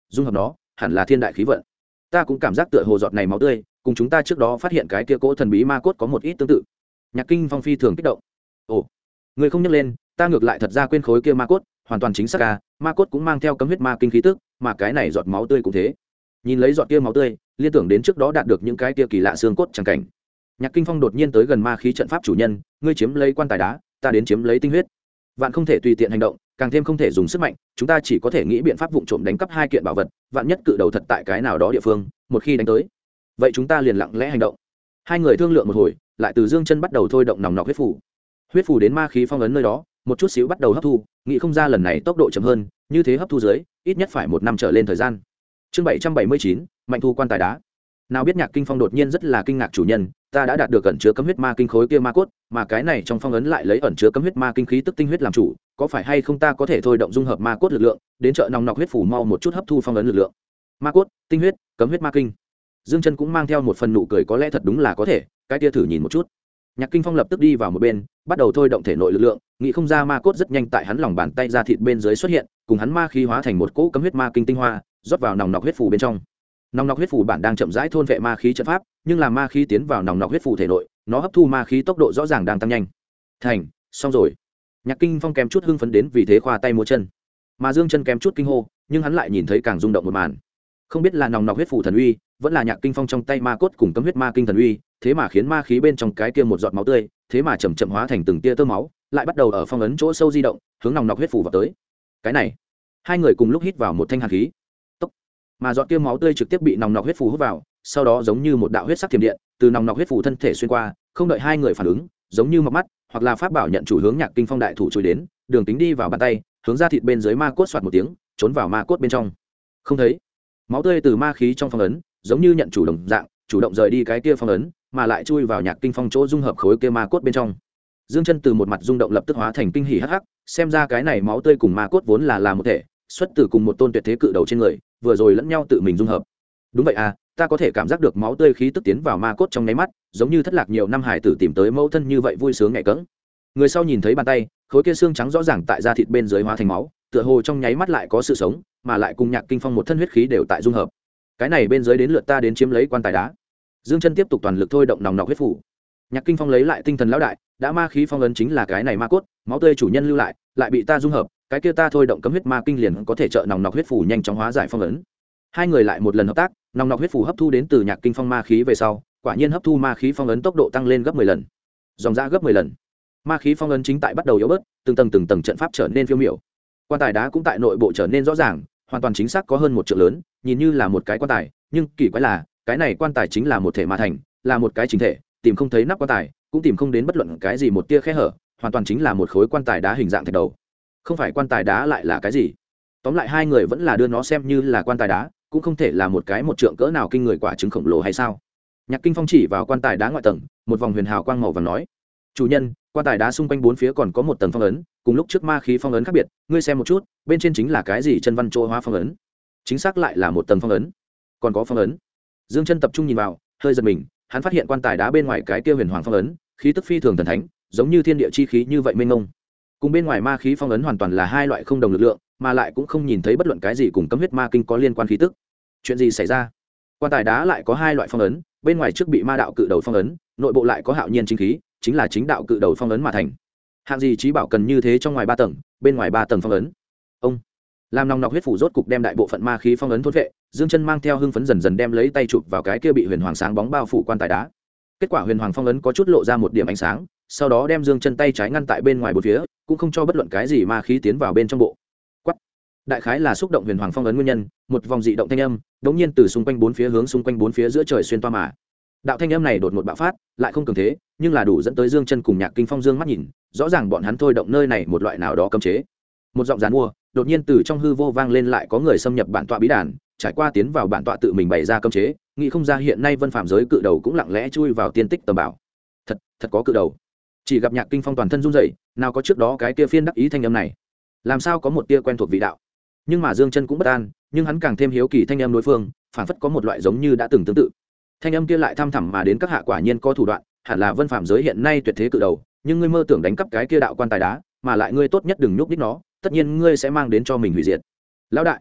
dung hợp nó hẳn là thiên đại khí vận. Ta cũng cảm giác tựa hồ giọt này máu tươi cùng chúng ta trước đó phát hiện cái kia cỗ thần bí ma cốt có một ít tương tự. Nhạc Kinh Phong phi thường kích động. Ồ, người không nhắc lên, ta ngược lại thật ra quên khối kia ma cốt, hoàn toàn chính xác à, ma cốt cũng mang theo cấm huyết ma kinh khí tức, mà cái này giọt máu tươi cũng thế. Nhìn lấy giọt kia máu tươi, liên tưởng đến trước đó đạt được những cái kia kỳ lạ xương cốt chẳng cảnh. Nhạc Kinh Phong đột nhiên tới gần ma khí trận pháp chủ nhân, ngươi chiếm lấy quan tài đá, ta đến chiếm lấy tinh huyết. Vạn không thể tùy tiện hành động, càng thêm không thể dùng sức mạnh, chúng ta chỉ có thể nghĩ biện pháp vụng trộm đánh cắp hai kiện bảo vật, vạn nhất cự đầu thật tại cái nào đó địa phương, một khi đánh tới, vậy chúng ta liền lặng lẽ hành động. Hai người thương lượng một hồi, lại từ Dương Chân bắt đầu thôi động nòng nọc huyết phù. Huyết phù đến ma khí phong ấn nơi đó, một chút xíu bắt đầu hấp thu, nghĩ không ra lần này tốc độ chậm hơn, như thế hấp thu dưới, ít nhất phải 1 năm trở lên thời gian. Chương 779, mạnh thu quan tài đá. Nào biết Nhạc Kinh Phong đột nhiên rất là kinh ngạc, chủ nhân, ta đã đạt được ẩn chứa cấm huyết ma kinh khối kia ma cốt, mà cái này trong phong ấn lại lấy ẩn chứa cấm huyết ma kinh khí tức tinh huyết làm chủ, có phải hay không ta có thể thôi động dung hợp ma cốt lực lượng, đến trợ nòng nọc huyết phủ mau một chút hấp thu phong ấn lực lượng. Ma cốt, tinh huyết, cấm huyết ma kinh. Dương Chân cũng mang theo một phần nụ cười, có lẽ thật đúng là có thể, cái kia thử nhìn một chút. Nhạc Kinh Phong lập tức đi vào một bên, bắt đầu thôi động thể nội lực lượng, nghĩ không ra ma cốt rất nhanh tại hắn lòng bàn tay ra thịt bên dưới xuất hiện, cùng hắn ma khí hóa thành một cỗ cấm huyết ma kinh tinh hoa, rót vào nòng nọc huyết phủ bên trong. Nòng nọc huyết phủ bản đang chậm rãi thôn vệ ma khí trận pháp, nhưng là ma khí tiến vào nòng nọc huyết phủ thể nội, nó hấp thu ma khí tốc độ rõ ràng đang tăng nhanh. Thành, xong rồi. Nhạc Kinh Phong kém chút hưng phấn đến vì thế khoa tay múa chân, mà Dương Chân kém chút kinh hô, nhưng hắn lại nhìn thấy càng rung động một màn. Không biết là nòng nọc huyết phủ thần uy, vẫn là Nhạc Kinh Phong trong tay ma cốt cùng cấm huyết ma kinh thần uy, thế mà khiến ma khí bên trong cái kia một giọt máu tươi, thế mà chậm chậm hóa thành từng tia tơ máu, lại bắt đầu ở phong ấn chỗ sâu di động, hướng nòng nọc huyết phủ vào tới. Cái này, hai người cùng lúc hít vào một thanh hàn khí, mà giọt kia máu tươi trực tiếp bị nòng nọc huyết phù hút vào, sau đó giống như một đạo huyết sắc thiểm điện từ nòng nọc huyết phù thân thể xuyên qua, không đợi hai người phản ứng, giống như mọc mắt hoặc là pháp bảo nhận chủ hướng Nhạc Kinh Phong đại thủ chối đến, đường tính đi vào bàn tay, hướng ra thịt bên dưới ma cốt xoạt một tiếng, trốn vào ma cốt bên trong. Không thấy máu tươi từ ma khí trong phong ấn, giống như nhận chủ đồng dạng, chủ động rời đi cái kia phong ấn, mà lại chui vào Nhạc Kinh Phong chỗ dung hợp khối kia ma cốt bên trong. Dương Chân từ một mặt rung động lập tức hóa thành kinh hỉ hắc hắc, xem ra cái này máu tươi cùng ma cốt vốn là một thể, xuất từ cùng một tôn tuyệt thế cự đầu trên người, vừa rồi lẫn nhau tự mình dung hợp. Đúng vậy à, ta có thể cảm giác được máu tươi khí tức tiến vào ma cốt trong nháy mắt, giống như thất lạc nhiều năm hải tử tìm tới mẫu thân như vậy vui sướng nhẹ cẫng. Người sau nhìn thấy bàn tay, khối kia xương trắng rõ ràng tại da thịt bên dưới hóa thành máu, tựa hồ trong nháy mắt lại có sự sống, mà lại cùng Nhạc Kinh Phong một thân huyết khí đều tại dung hợp. Cái này bên dưới đến lượt ta đến chiếm lấy quan tài đá. Dương Chân tiếp tục toàn lực thôi động nòng nọc huyết phủ. Nhạc Kinh Phong lấy lại tinh thần lão đại, đã ma khí phong ấn chính là cái này ma cốt, máu tươi chủ nhân lưu lại bị ta dung hợp, cái kia ta thôi động cấm huyết ma kinh liền có thể trợ nòng nọc huyết phủ nhanh chóng hóa giải phong ấn. Hai người lại một lần hợp tác, nòng nọc huyết phủ hấp thu đến từ Nhạc Kinh Phong ma khí về sau, quả nhiên hấp thu ma khí phong ấn tốc độ tăng lên gấp 10 lần, dòng ra gấp 10 lần. Ma khí phong ấn chính tại bắt đầu yếu bớt, từng tầng trận pháp trở nên phiêu miểu. Quan tài đá cũng tại nội bộ trở nên rõ ràng, hoàn toàn chính xác có hơn 1 trượng lớn, nhìn như là một cái quan tài, nhưng kỳ quái là, cái này quan tài chính là một thể mà thành, là một cái chính thể, tìm không thấy nắp quan tài, cũng tìm không đến bất luận cái gì một tia khe hở, hoàn toàn chính là một khối quan tài đá hình dạng thạch đầu. Không phải quan tài đá lại là cái gì? Tóm lại hai người vẫn là đưa nó xem như là quan tài đá, cũng không thể là một cái một trượng cỡ nào kinh người quả trứng khổng lồ hay sao? Nhạc Kinh Phong chỉ vào quan tài đá ngoại tầng, một vòng huyền hào quang màu vàng nói: "Chủ nhân, quan tài đá xung quanh 4 phía còn có một tầng phong ấn, cùng lúc trước ma khí phong ấn khác biệt, ngươi xem một chút, bên trên chính là cái gì chân văn chỗ hóa phong ấn? Chính xác lại là một tầng phong ấn, còn có phong ấn." Dương Chân tập trung nhìn vào, hơi giật mình, hắn phát hiện quan tài đá bên ngoài cái kia huyền hoàng phong ấn, khí tức phi thường thần thánh, giống như thiên địa chi khí như vậy mênh mông. Cùng bên ngoài ma khí phong ấn hoàn toàn là hai loại không đồng lực lượng, mà lại cũng không nhìn thấy bất luận cái gì cùng cấm huyết ma kinh có liên quan khí tức. Chuyện gì xảy ra? Quan tài đá lại có hai loại phong ấn, bên ngoài trước bị ma đạo cự đầu phong ấn, nội bộ lại có hạo nhiên chính khí, chính là chính đạo cự đầu phong ấn mà thành. Hạng gì trí bảo cần như thế trong ngoài 3 tầng, bên ngoài 3 tầng phong ấn? Ông làm nòng nọc huyết phủ rốt cục đem đại bộ phận ma khí phong ấn thôn vệ, Dương Chân mang theo hưng phấn dần dần đem lấy tay chụp vào cái kia bị huyền hoàng sáng bóng bao phủ quan tài đá. Kết quả huyền hoàng phong ấn có chút lộ ra một điểm ánh sáng, sau đó đem Dương Chân tay trái ngăn tại bên ngoài bốn phía, cũng không cho bất luận cái gì ma khí tiến vào bên trong bộ. Quắc. Đại khái là xúc động huyền hoàng phong ấn nguyên nhân, một vòng dị động thanh âm đột nhiên từ xung quanh bốn phía hướng xung quanh bốn phía giữa trời xuyên toa mà. Đạo thanh âm này đột ngột bạo phát, lại không cường thế, nhưng là đủ dẫn tới Dương Chân cùng Nhạc Kinh Phong dương mắt nhìn, rõ ràng bọn hắn thôi động nơi này một loại nào đó cấm chế. Một giọng giàn mua, đột nhiên từ trong hư vô vang lên, lại có người xâm nhập bản tọa bí đàn, trải qua tiến vào bản tọa tự mình bày ra cấm chế, nghĩ không ra hiện nay Vân Phạm giới cự đầu cũng lặng lẽ chui vào tiên tích tầm bảo. Thật có cự đầu. Chỉ gặp Nhạc Kinh Phong toàn thân run rẩy, nào có trước đó cái kia phiên đắc ý thanh âm này, làm sao có một tia quen thuộc vị đạo. Nhưng mà Dương Chân cũng bất an, nhưng hắn càng thêm hiếu kỳ thanh âm đối phương, phản phất có một loại giống như đã từng tương tự. Thanh âm kia lại thăm thẳm mà đến, các hạ quả nhiên có thủ đoạn, hẳn là Vân Phạm giới hiện nay tuyệt thế cự đầu, nhưng ngươi mơ tưởng đánh cắp cái kia đạo quan tài đá, mà lại ngươi tốt nhất đừng nhúc nhích nó, tất nhiên ngươi sẽ mang đến cho mình hủy diệt. Lão đại,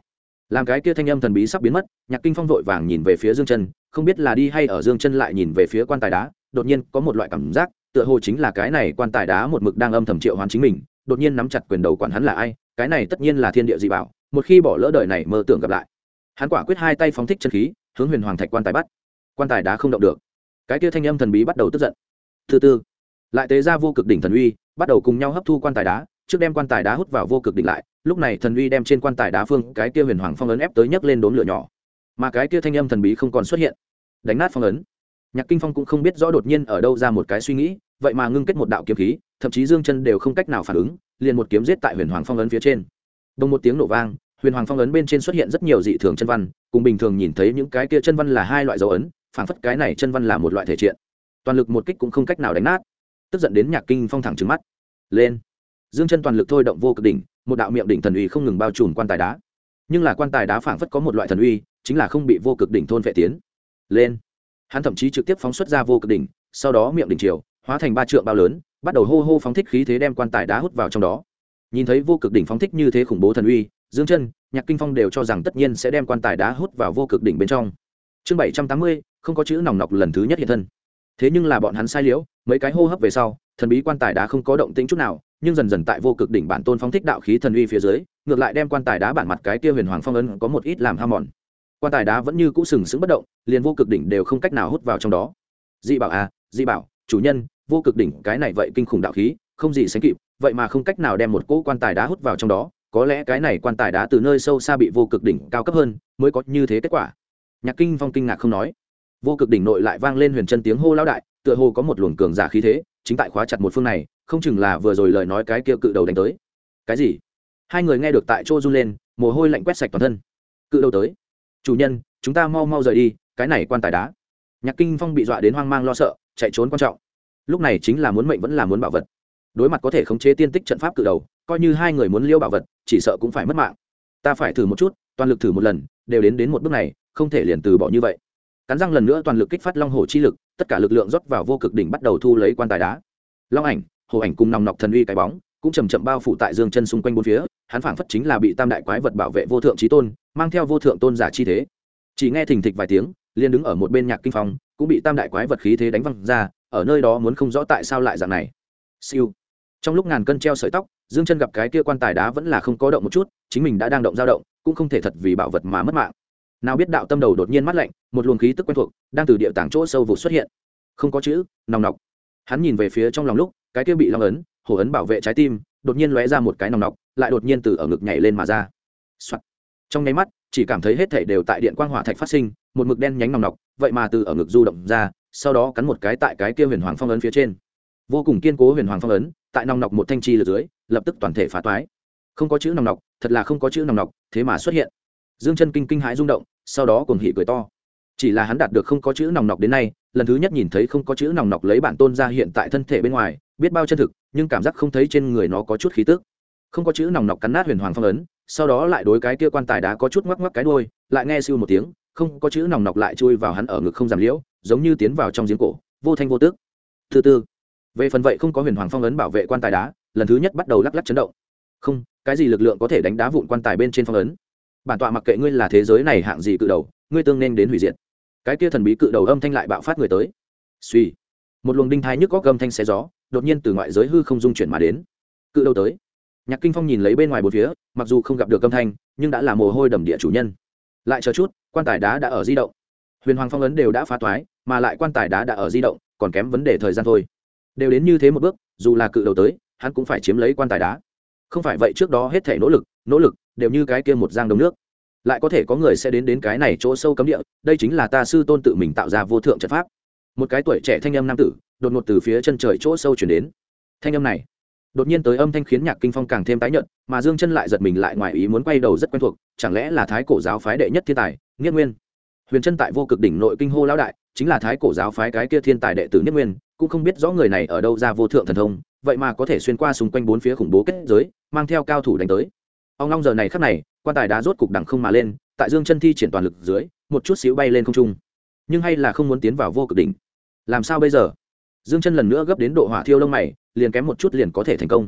làm cái kia thanh âm thần bí sắp biến mất, Nhạc Kinh Phong vội vàng nhìn về phía Dương Chân, không biết là đi hay ở Dương Chân lại nhìn về phía quan tài đá, đột nhiên có một loại cảm giác tựa hồ chính là cái này quan tài đá một mực đang âm thầm triệu hoán chính mình, đột nhiên nắm chặt quyền đầu quản hắn là ai, cái này tất nhiên là thiên địa dị bảo, một khi bỏ lỡ đời này mơ tưởng gặp lại. Hắn quả quyết hai tay phóng thích chân khí hướng huyền hoàng thạch quan tài bắt, quan tài đá không động được. Cái kia thanh âm thần bí bắt đầu tức giận, từ từ lại tế ra vô cực đỉnh thần uy, bắt đầu cùng nhau hấp thu quan tài đá, trước đem quan tài đá hút vào vô cực đỉnh lại, lúc này thần uy đem trên quan tài đá phương cái kia huyền hoàng phong ấn ép tới nhấc lên đốm lửa nhỏ, mà cái kia thanh âm thần bí không còn xuất hiện, đánh nát phong ấn. Nhạc Kinh Phong cũng không biết rõ đột nhiên ở đâu ra một cái suy nghĩ, vậy mà ngưng kết một đạo kiếm khí, thậm chí Dương Chân đều không cách nào phản ứng, liền một kiếm giết tại huyền hoàng phong ấn phía trên. Đồng một tiếng nổ vang, huyền hoàng phong ấn bên trên xuất hiện rất nhiều dị thường chân văn, cùng bình thường nhìn thấy những cái kia chân văn là hai loại dấu ấn, phảng phất cái này chân văn là một loại thể triện. Toàn lực một kích cũng không cách nào đánh nát. Tức giận đến Nhạc Kinh Phong thẳng trừng mắt lên. Dương Chân toàn lực thôi động vô cực đỉnh, một đạo miệng đỉnh thần uy không ngừng bao trùm quan tài đá. Nhưng là quan tài đá phảng phất có một loại thần uy, chính là không bị vô cực đỉnh thôn phệ tiến lên. Hắn thậm chí trực tiếp phóng xuất ra vô cực đỉnh, sau đó miệng đỉnh chiều hóa thành 3 trượng bao lớn, bắt đầu hô hô phóng thích khí thế đem quan tài đá hút vào trong đó. Nhìn thấy vô cực đỉnh phóng thích như thế khủng bố thần uy, Dương Chân, Nhạc Kinh Phong đều cho rằng tất nhiên sẽ đem quan tài đá hút vào vô cực đỉnh bên trong. Chương 780, không có chữ nòng nọc lần thứ nhất hiện thân. Thế nhưng là bọn hắn sai liễu, mấy cái hô hấp về sau, thần bí quan tài đá không có động tĩnh chút nào, nhưng dần dần tại vô cực đỉnh bản tôn phóng thích đạo khí thần uy phía dưới, ngược lại đem quan tài đá bản mặt cái kia huyền hoàng phong ấn có một ít làm hao mòn. Quan tài đá vẫn như cũ sừng sững bất động, liền vô cực đỉnh đều không cách nào hút vào trong đó. Dị bảo à, dị bảo, chủ nhân, vô cực đỉnh cái này vậy kinh khủng đạo khí, không gì sánh kịp, vậy mà không cách nào đem một cỗ quan tài đá hút vào trong đó, có lẽ cái này quan tài đá từ nơi sâu xa bị vô cực đỉnh cao cấp hơn, mới có như thế kết quả. Nhạc Kinh Phong kinh ngạc không nói. Vô cực đỉnh nội lại vang lên huyền chân tiếng hô lão đại, tựa hồ có một luồng cường giả khí thế, chính tại khóa chặt một phương này, không chừng là vừa rồi lời nói cái kia cự đầu đánh tới. Cái gì? Hai người nghe được tại chỗ run lên, mồ hôi lạnh quét sạch toàn thân. Cự đầu tới. Chủ nhân, chúng ta mau mau rời đi, cái này quan tài đá. Nhạc Kinh Phong bị dọa đến hoang mang lo sợ, chạy trốn quan trọng. Lúc này chính là muốn mệnh vẫn là muốn bảo vật. Đối mặt có thể khống chế tiên tích trận pháp cự đầu, coi như hai người muốn liêu bảo vật, chỉ sợ cũng phải mất mạng. Ta phải thử một chút, toàn lực thử một lần, đều đến một bước này, không thể liền từ bỏ như vậy. Cắn răng lần nữa toàn lực kích phát long hổ chi lực, tất cả lực lượng rót vào vô cực đỉnh bắt đầu thu lấy quan tài đá. Long ảnh, hổ ảnh cùng nòng nọc thần uy cái bóng, cũng chầm chậm bao phủ tại Dương Chân xung quanh bốn phía, hắn phảng phất chính là bị tam đại quái vật bảo vệ vô thượng chí tôn, mang theo vô thượng tôn giả chi thế. Chỉ nghe thình thịch vài tiếng, liền đứng ở một bên Nhạc Kinh Phong, cũng bị tam đại quái vật khí thế đánh văng ra, ở nơi đó muốn không rõ tại sao lại dạng này. Siêu. Trong lúc ngàn cân treo sợi tóc, Dương Chân gặp cái kia quan tài đá vẫn là không có động một chút, chính mình đã đang động dao động, cũng không thể thật vì bảo vật mà mất mạng. Nào biết đạo tâm đầu đột nhiên mát lạnh, một luồng khí tức quen thuộc đang từ địa tàng chỗ sâu vụt xuất hiện. Không có chữ, nòng nọc. Hắn nhìn về phía trong lòng lúc, cái kia bị long ấn, hổ ấn bảo vệ trái tim, đột nhiên lóe ra một cái nòng nọc, lại đột nhiên từ ở ngực nhảy lên mà ra. Soạt. Trong nháy mắt, chỉ cảm thấy hết thảy đều tại điện quang hỏa thạch phát sinh, một mực đen nhánh nòng nọc, vậy mà từ ở ngực du động ra, sau đó cắn một cái tại cái kia huyền hoàng phong ấn phía trên. Vô cùng kiên cố huyền hoàng phong ấn, tại nòng nọc một thanh chi lực dưới, lập tức toàn thể phá toái. Không có chữ nòng nọc, thật là không có chữ nòng nọc, thế mà xuất hiện. Dương Chân kinh hãi rung động, sau đó cuồng hỉ cười to. Chỉ là hắn đạt được không có chữ nòng nọc đến nay, lần thứ nhất nhìn thấy không có chữ nòng nọc lấy bản tôn ra hiện tại thân thể bên ngoài, biết bao chân thực, nhưng cảm giác không thấy trên người nó có chút khí tức. Không có chữ nòng nọc cắn nát huyền hoàng phong ấn, sau đó lại đối cái kia quan tài đá có chút ngoắc ngoắc cái đuôi, lại nghe siêu một tiếng, không có chữ nòng nọc lại chui vào hắn ở ngực không giảm liễu, giống như tiến vào trong giếng cổ, vô thanh vô tức. Thứ tư, về phần vậy không có huyền hoàng phong ấn bảo vệ quan tài đá, lần thứ nhất bắt đầu lắc lắc chấn động. Không, cái gì lực lượng có thể đánh đá vụn quan tài bên trên phong ấn? Bản tọa mặc kệ ngươi là thế giới này hạng gì cự đầu, ngươi tương nên đến hủy diệt. Cái kia thần bí cự đầu âm thanh lại bạo phát người tới. Suy, một luồng đinh thai nhức góc gầm thanh xé gió, đột nhiên từ ngoại giới hư không dung chuyển mà đến. Cự đầu tới. Nhạc Kinh Phong nhìn lấy bên ngoài bốn phía, mặc dù không gặp được âm thanh, nhưng đã là mồ hôi đầm địa chủ nhân. Lại chờ chút, quan tài đá đã ở di động. Huyền hoàng phong ấn đều đã phá toái, mà lại quan tài đá đã ở di động, còn kém vấn đề thời gian thôi. Đều đến như thế một bước, dù là cự đầu tới, hắn cũng phải chiếm lấy quan tài đá. Không phải vậy trước đó hết thảy nỗ lực đều như cái kia một giang đông nước. Lại có thể có người sẽ đến cái này chỗ sâu cấm địa, đây chính là ta sư tôn tự mình tạo ra vô thượng trận pháp. Một cái tuổi trẻ thanh âm nam tử, đột ngột từ phía chân trời chỗ sâu truyền đến. Thanh âm này, đột nhiên tới âm thanh khiến Nhạc Kinh Phong càng thêm tái nhợt, mà Dương Chân lại giật mình lại ngoài ý muốn quay đầu rất quen thuộc, chẳng lẽ là Thái Cổ giáo phái đệ nhất thiên tài, Niết Nguyên. Huyền Chân tại vô cực đỉnh nội kinh hô lão đại, chính là Thái Cổ giáo phái cái kia thiên tài đệ tử Niết Nguyên, cũng không biết rõ người này ở đâu ra vô thượng thần thông, vậy mà có thể xuyên qua xung quanh bốn phía khủng bố kết giới, mang theo cao thủ đánh tới. Ông long giờ này khắc này, quan tài đá rốt cục đằng không mà lên, tại Dương Chân thi triển toàn lực dưới, một chút xíu bay lên không trung. Nhưng hay là không muốn tiến vào vô cực đỉnh. Làm sao bây giờ? Dương Chân lần nữa gấp đến độ hỏa thiêu lông mày, liền kém một chút liền có thể thành công.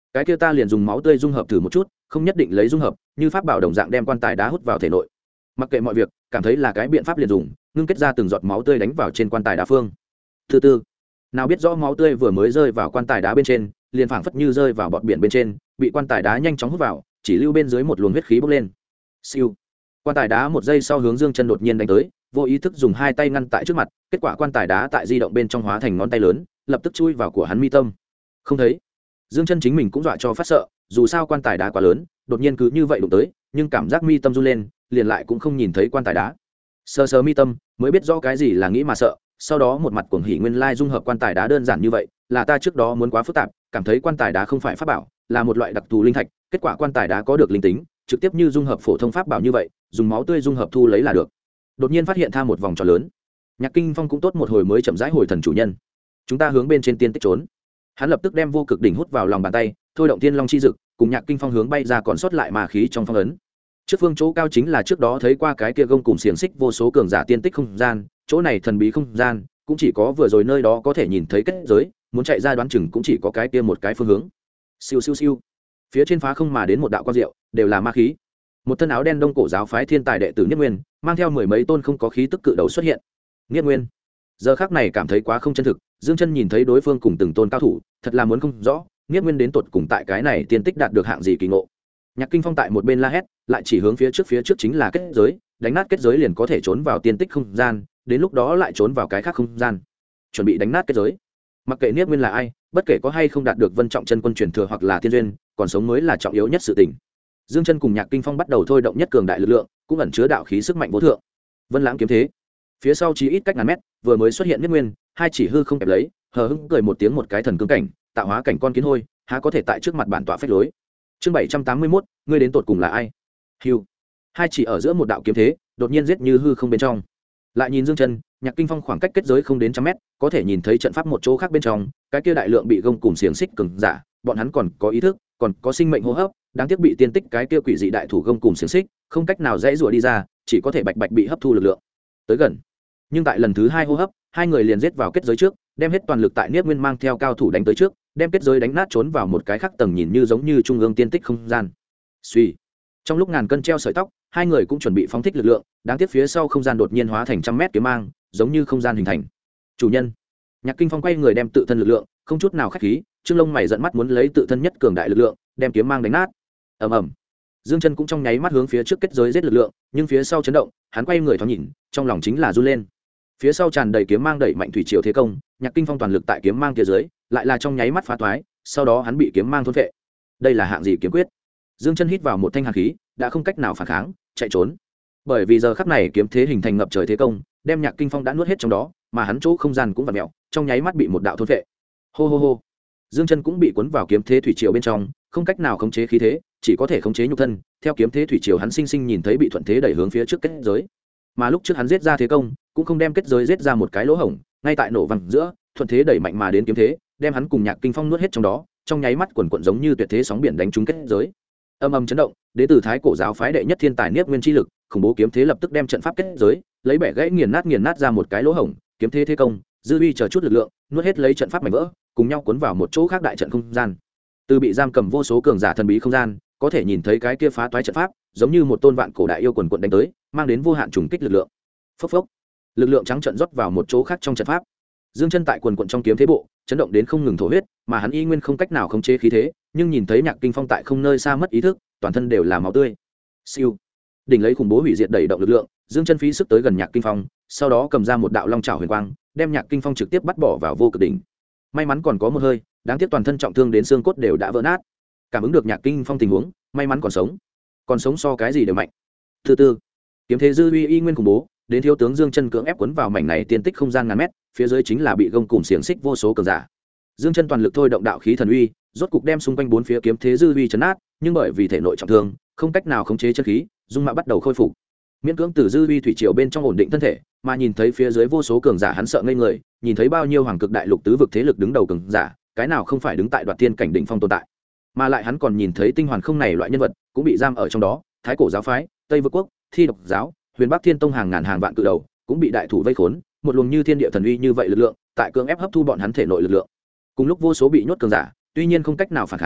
cái kia ta liền dùng máu tươi dung hợp thử một chút, không nhất định lấy dung hợp như pháp bảo đồng dạng đem quan tài đá hút vào thể nội. Mặc kệ mọi việc, cảm thấy là cái biện pháp liền dùng, ngưng kết ra từng giọt máu tươi đánh vào trên quan tài đá phương. Thứ tư, nào biết rõ máu tươi vừa mới rơi vào quan tài đá bên trên, liền phảng phất như rơi vào bọt biển bên trên, bị quan tài đá nhanh chóng hút vào, chỉ lưu bên dưới một luồng huyết khí bốc lên. Siêu. Quan tài đá một giây sau hướng Dương Chân đột nhiên đánh tới, vô ý thức dùng hai tay ngăn tại trước mặt, kết quả quan tài đá tại di động bên trong hóa thành ngón tay lớn, lập tức chui vào của hắn mi tâm. Không thấy. Dương Chân chính mình cũng dọa cho phát sợ, dù sao quan tài đá quá lớn, đột nhiên cứ như vậy đụng tới, nhưng cảm giác mi tâm run lên, liền lại cũng không nhìn thấy quan tài đá. Sờ sờ mi tâm, mới biết rõ cái gì là nghĩ mà sợ, sau đó một mặt cuồng hỉ nguyên lai dung hợp quan tài đá đơn giản như vậy, là ta trước đó muốn quá phức tạp, cảm thấy quan tài đá không phải pháp bảo, là một loại đặc thù linh thạch, kết quả quan tài đá có được linh tính, trực tiếp như dung hợp phổ thông pháp bảo như vậy, dùng máu tươi dung hợp thu lấy là được. Đột nhiên phát hiện tha một vòng tròn lớn. Nhạc Kinh Phong cũng tốt một hồi mới chậm rãi hồi thần chủ nhân. Chúng ta hướng bên trên tiên tích trốn. Hắn lập tức đem vô cực đỉnh hút vào lòng bàn tay, thôi động tiên long chi dực, cùng Nhạc Kinh Phong hướng bay ra còn sót lại ma khí trong phong ấn. Trước phương chỗ cao chính là trước đó thấy qua cái kia gông cùng xiềng xích vô số cường giả tiên tích không gian, chỗ này thần bí không gian, cũng chỉ có vừa rồi nơi đó có thể nhìn thấy kết giới, muốn chạy ra đoán chừng cũng chỉ có cái kia một cái phương hướng. Siêu siêu siêu. Phía trên phá không mà đến một đạo quang diệu, đều là ma khí. Một thân áo đen đông cổ giáo phái thiên tài đệ tử Niết Nguyên, mang theo mười mấy tôn không có khí tức cự đầu xuất hiện. Niết Nguyên, giờ khắc này cảm thấy quá không chân thực, Dương Chân nhìn thấy đối phương cùng từng tôn cao thủ, thật là muốn không rõ, Niết Nguyên đến tột cùng tại cái này tiên tích đạt được hạng gì kỳ ngộ. Nhạc Kinh Phong tại một bên la hét, lại chỉ hướng phía trước chính là kết giới, đánh nát kết giới liền có thể trốn vào tiên tích không gian, đến lúc đó lại trốn vào cái khác không gian. Chuẩn bị đánh nát kết giới. Mặc kệ Niết Nguyên là ai, bất kể có hay không đạt được Vân Trọng Chân Quân truyền thừa hoặc là tiên duyên, còn sống mới là trọng yếu nhất sự tình. Dương Chân cùng Nhạc Kinh Phong bắt đầu thôi động nhất cường đại lực lượng, cũng ẩn chứa đạo khí sức mạnh vô thượng. Vân Lãng kiếm thế. Phía sau chỉ ít cách ngàn mét, vừa mới xuất hiện Niết Nguyên, hai chỉ hư không kẹp lấy, hờ hững cười một tiếng một cái thần cương cảnh, tạo hóa cảnh con kiến hôi, há có thể tại trước mặt bản tọa phách lối. Chương 781, ngươi đến tột cùng là ai? Hưu. Hai chỉ ở giữa một đạo kiếm thế, đột nhiên giết như hư không bên trong. Lại nhìn Dương Chân, Nhạc Kinh Phong khoảng cách kết giới không đến trăm mét, có thể nhìn thấy trận pháp một chỗ khác bên trong, cái kia đại lượng bị gông cùng xiềng xích cường giả, bọn hắn còn có ý thức, còn có sinh mệnh hô hấp, đáng tiếc bị tiên tích cái kia quỷ dị đại thủ gông cùng xiềng xích, không cách nào dễ rủa đi ra, chỉ có thể bạch bạch bị hấp thu lực lượng. Tới gần. Nhưng tại lần thứ hai hô hấp, hai người liền giết vào kết giới trước, đem hết toàn lực tại Niết Nguyên mang theo cao thủ đánh tới trước, đem kết giới đánh nát trốn vào một cái khác tầng nhìn như giống như trung ương tiên tích không gian. Suy. Trong lúc ngàn cân treo sợi tóc, hai người cũng chuẩn bị phóng thích lực lượng, đáng tiếc phía sau không gian đột nhiên hóa thành trăm mét kiếm mang, giống như không gian hình thành. Chủ nhân. Nhạc Kinh Phong quay người đem tự thân lực lượng, không chút nào khách khí, Trương Lông mày giận mắt muốn lấy tự thân nhất cường đại lực lượng, đem kiếm mang đánh nát. Ầm ầm. Dương Chân cũng trong nháy mắt hướng phía trước kết giới giết lực lượng, nhưng phía sau chấn động, hắn quay người thoáng nhìn, trong lòng chính là run lên. Phía sau tràn đầy kiếm mang đẩy mạnh thủy triều thế công, Nhạc Kinh Phong toàn lực tại kiếm mang kia dưới, lại là trong nháy mắt phá toái, sau đó hắn bị kiếm mang thôn phệ. Đây là hạng gì kiếm quyết? Dương Chân hít vào một thanh hàn khí, đã không cách nào phản kháng, chạy trốn. Bởi vì giờ khắc này kiếm thế hình thành ngập trời thế công, đem Nhạc Kinh Phong đã nuốt hết trong đó, mà hắn chỗ không gian cũng vặn mèo, trong nháy mắt bị một đạo thôn phệ. Hô hô hô. Dương Chân cũng bị cuốn vào kiếm thế thủy triều bên trong, không cách nào khống chế khí thế, chỉ có thể khống chế nhục thân. Theo kiếm thế thủy triều hắn sinh sinh nhìn thấy bị thuận thế đẩy hướng phía trước kết giới. Mà lúc trước hắn giết ra thế công, cũng không đem kết giới giết ra một cái lỗ hổng, ngay tại nổ vang giữa, thuận thế đẩy mạnh mà đến kiếm thế, đem hắn cùng Nhạc Kinh Phong nuốt hết trong đó, trong nháy mắt quần quần giống như tuyệt thế sóng biển đánh trúng kết giới. Âm âm chấn động, đế tử Thái cổ giáo phái đệ nhất thiên tài Niết Nguyên chi lực, khủng bố kiếm thế lập tức đem trận pháp kết giới, lấy bẻ gãy nghiền nát ra một cái lỗ hổng, kiếm thế thế công, dư uy chờ chút lực lượng, nuốt hết lấy trận pháp mảnh vỡ, cùng nhau cuốn vào một chỗ khác đại trận không gian. Từ bị giam cầm vô số cường giả thần bí không gian, có thể nhìn thấy cái kia phá toái trận pháp, giống như một tôn vạn cổ đại yêu quần quần đánh tới, mang đến vô hạn trùng kích lực lượng. Phốc phốc. Lực lượng trắng trận rót vào một chỗ khác trong trận pháp. Dương Chân tại quần quần trong kiếm thế bộ, chấn động đến không ngừng thổ huyết, mà hắn y nguyên không cách nào khống chế khí thế, nhưng nhìn thấy Nhạc Kinh Phong tại không nơi xa mất ý thức, toàn thân đều là máu tươi. Siêu. Đỉnh lấy khủng bố hủy diệt đẩy động lực lượng, Dương Chân phí sức tới gần Nhạc Kinh Phong, sau đó cầm ra một đạo long trảo huyền quang, đem Nhạc Kinh Phong trực tiếp bắt bỏ vào vô cực đỉnh. May mắn còn có một hơi, đáng tiếc toàn thân trọng thương đến xương cốt đều đã vỡ nát. Cảm ứng được Nhạc Kinh Phong tình huống, may mắn còn sống so cái gì đều mạnh. Thứ tư, kiếm thế dư uy y nguyên khủng bố, đến thiếu tướng Dương Chân cưỡng ép cuốn vào mảnh này tiên tích không gian ngàn mét, phía dưới chính là bị gông cùm xiềng xích vô số cường giả. Dương Chân toàn lực thôi động đạo khí thần uy, rốt cục đem xung quanh bốn phía kiếm thế dư uy chấn nát, nhưng bởi vì thể nội trọng thương, không cách nào khống chế chân khí, dung mạo bắt đầu khôi phục. Miễn cưỡng từ dư uy thủy triều bên trong ổn định thân thể, mà nhìn thấy phía dưới vô số cường giả hắn sợ ngây người, nhìn thấy bao nhiêu hoàng cực đại lục tứ vực thế lực đứng đầu cường giả, cái nào không phải đứng tại đoạt tiên cảnh đỉnh phong tồn tại. Mà lại hắn còn nhìn thấy tinh hoàn không này loại nhân vật, cũng bị giam ở trong đó, Thái cổ giáo phái, Tây vực quốc, Thi độc giáo, Huyền Bắc Thiên Tông hàng ngàn hàng vạn cự đầu, cũng bị đại thủ vây khốn, một luồng như thiên địa thần uy như vậy lực lượng, tại cưỡng ép hấp thu bọn hắn thể nội lực lượng. Cùng lúc vô số bị nhốt cường giả, tuy nhiên không cách nào phản kháng,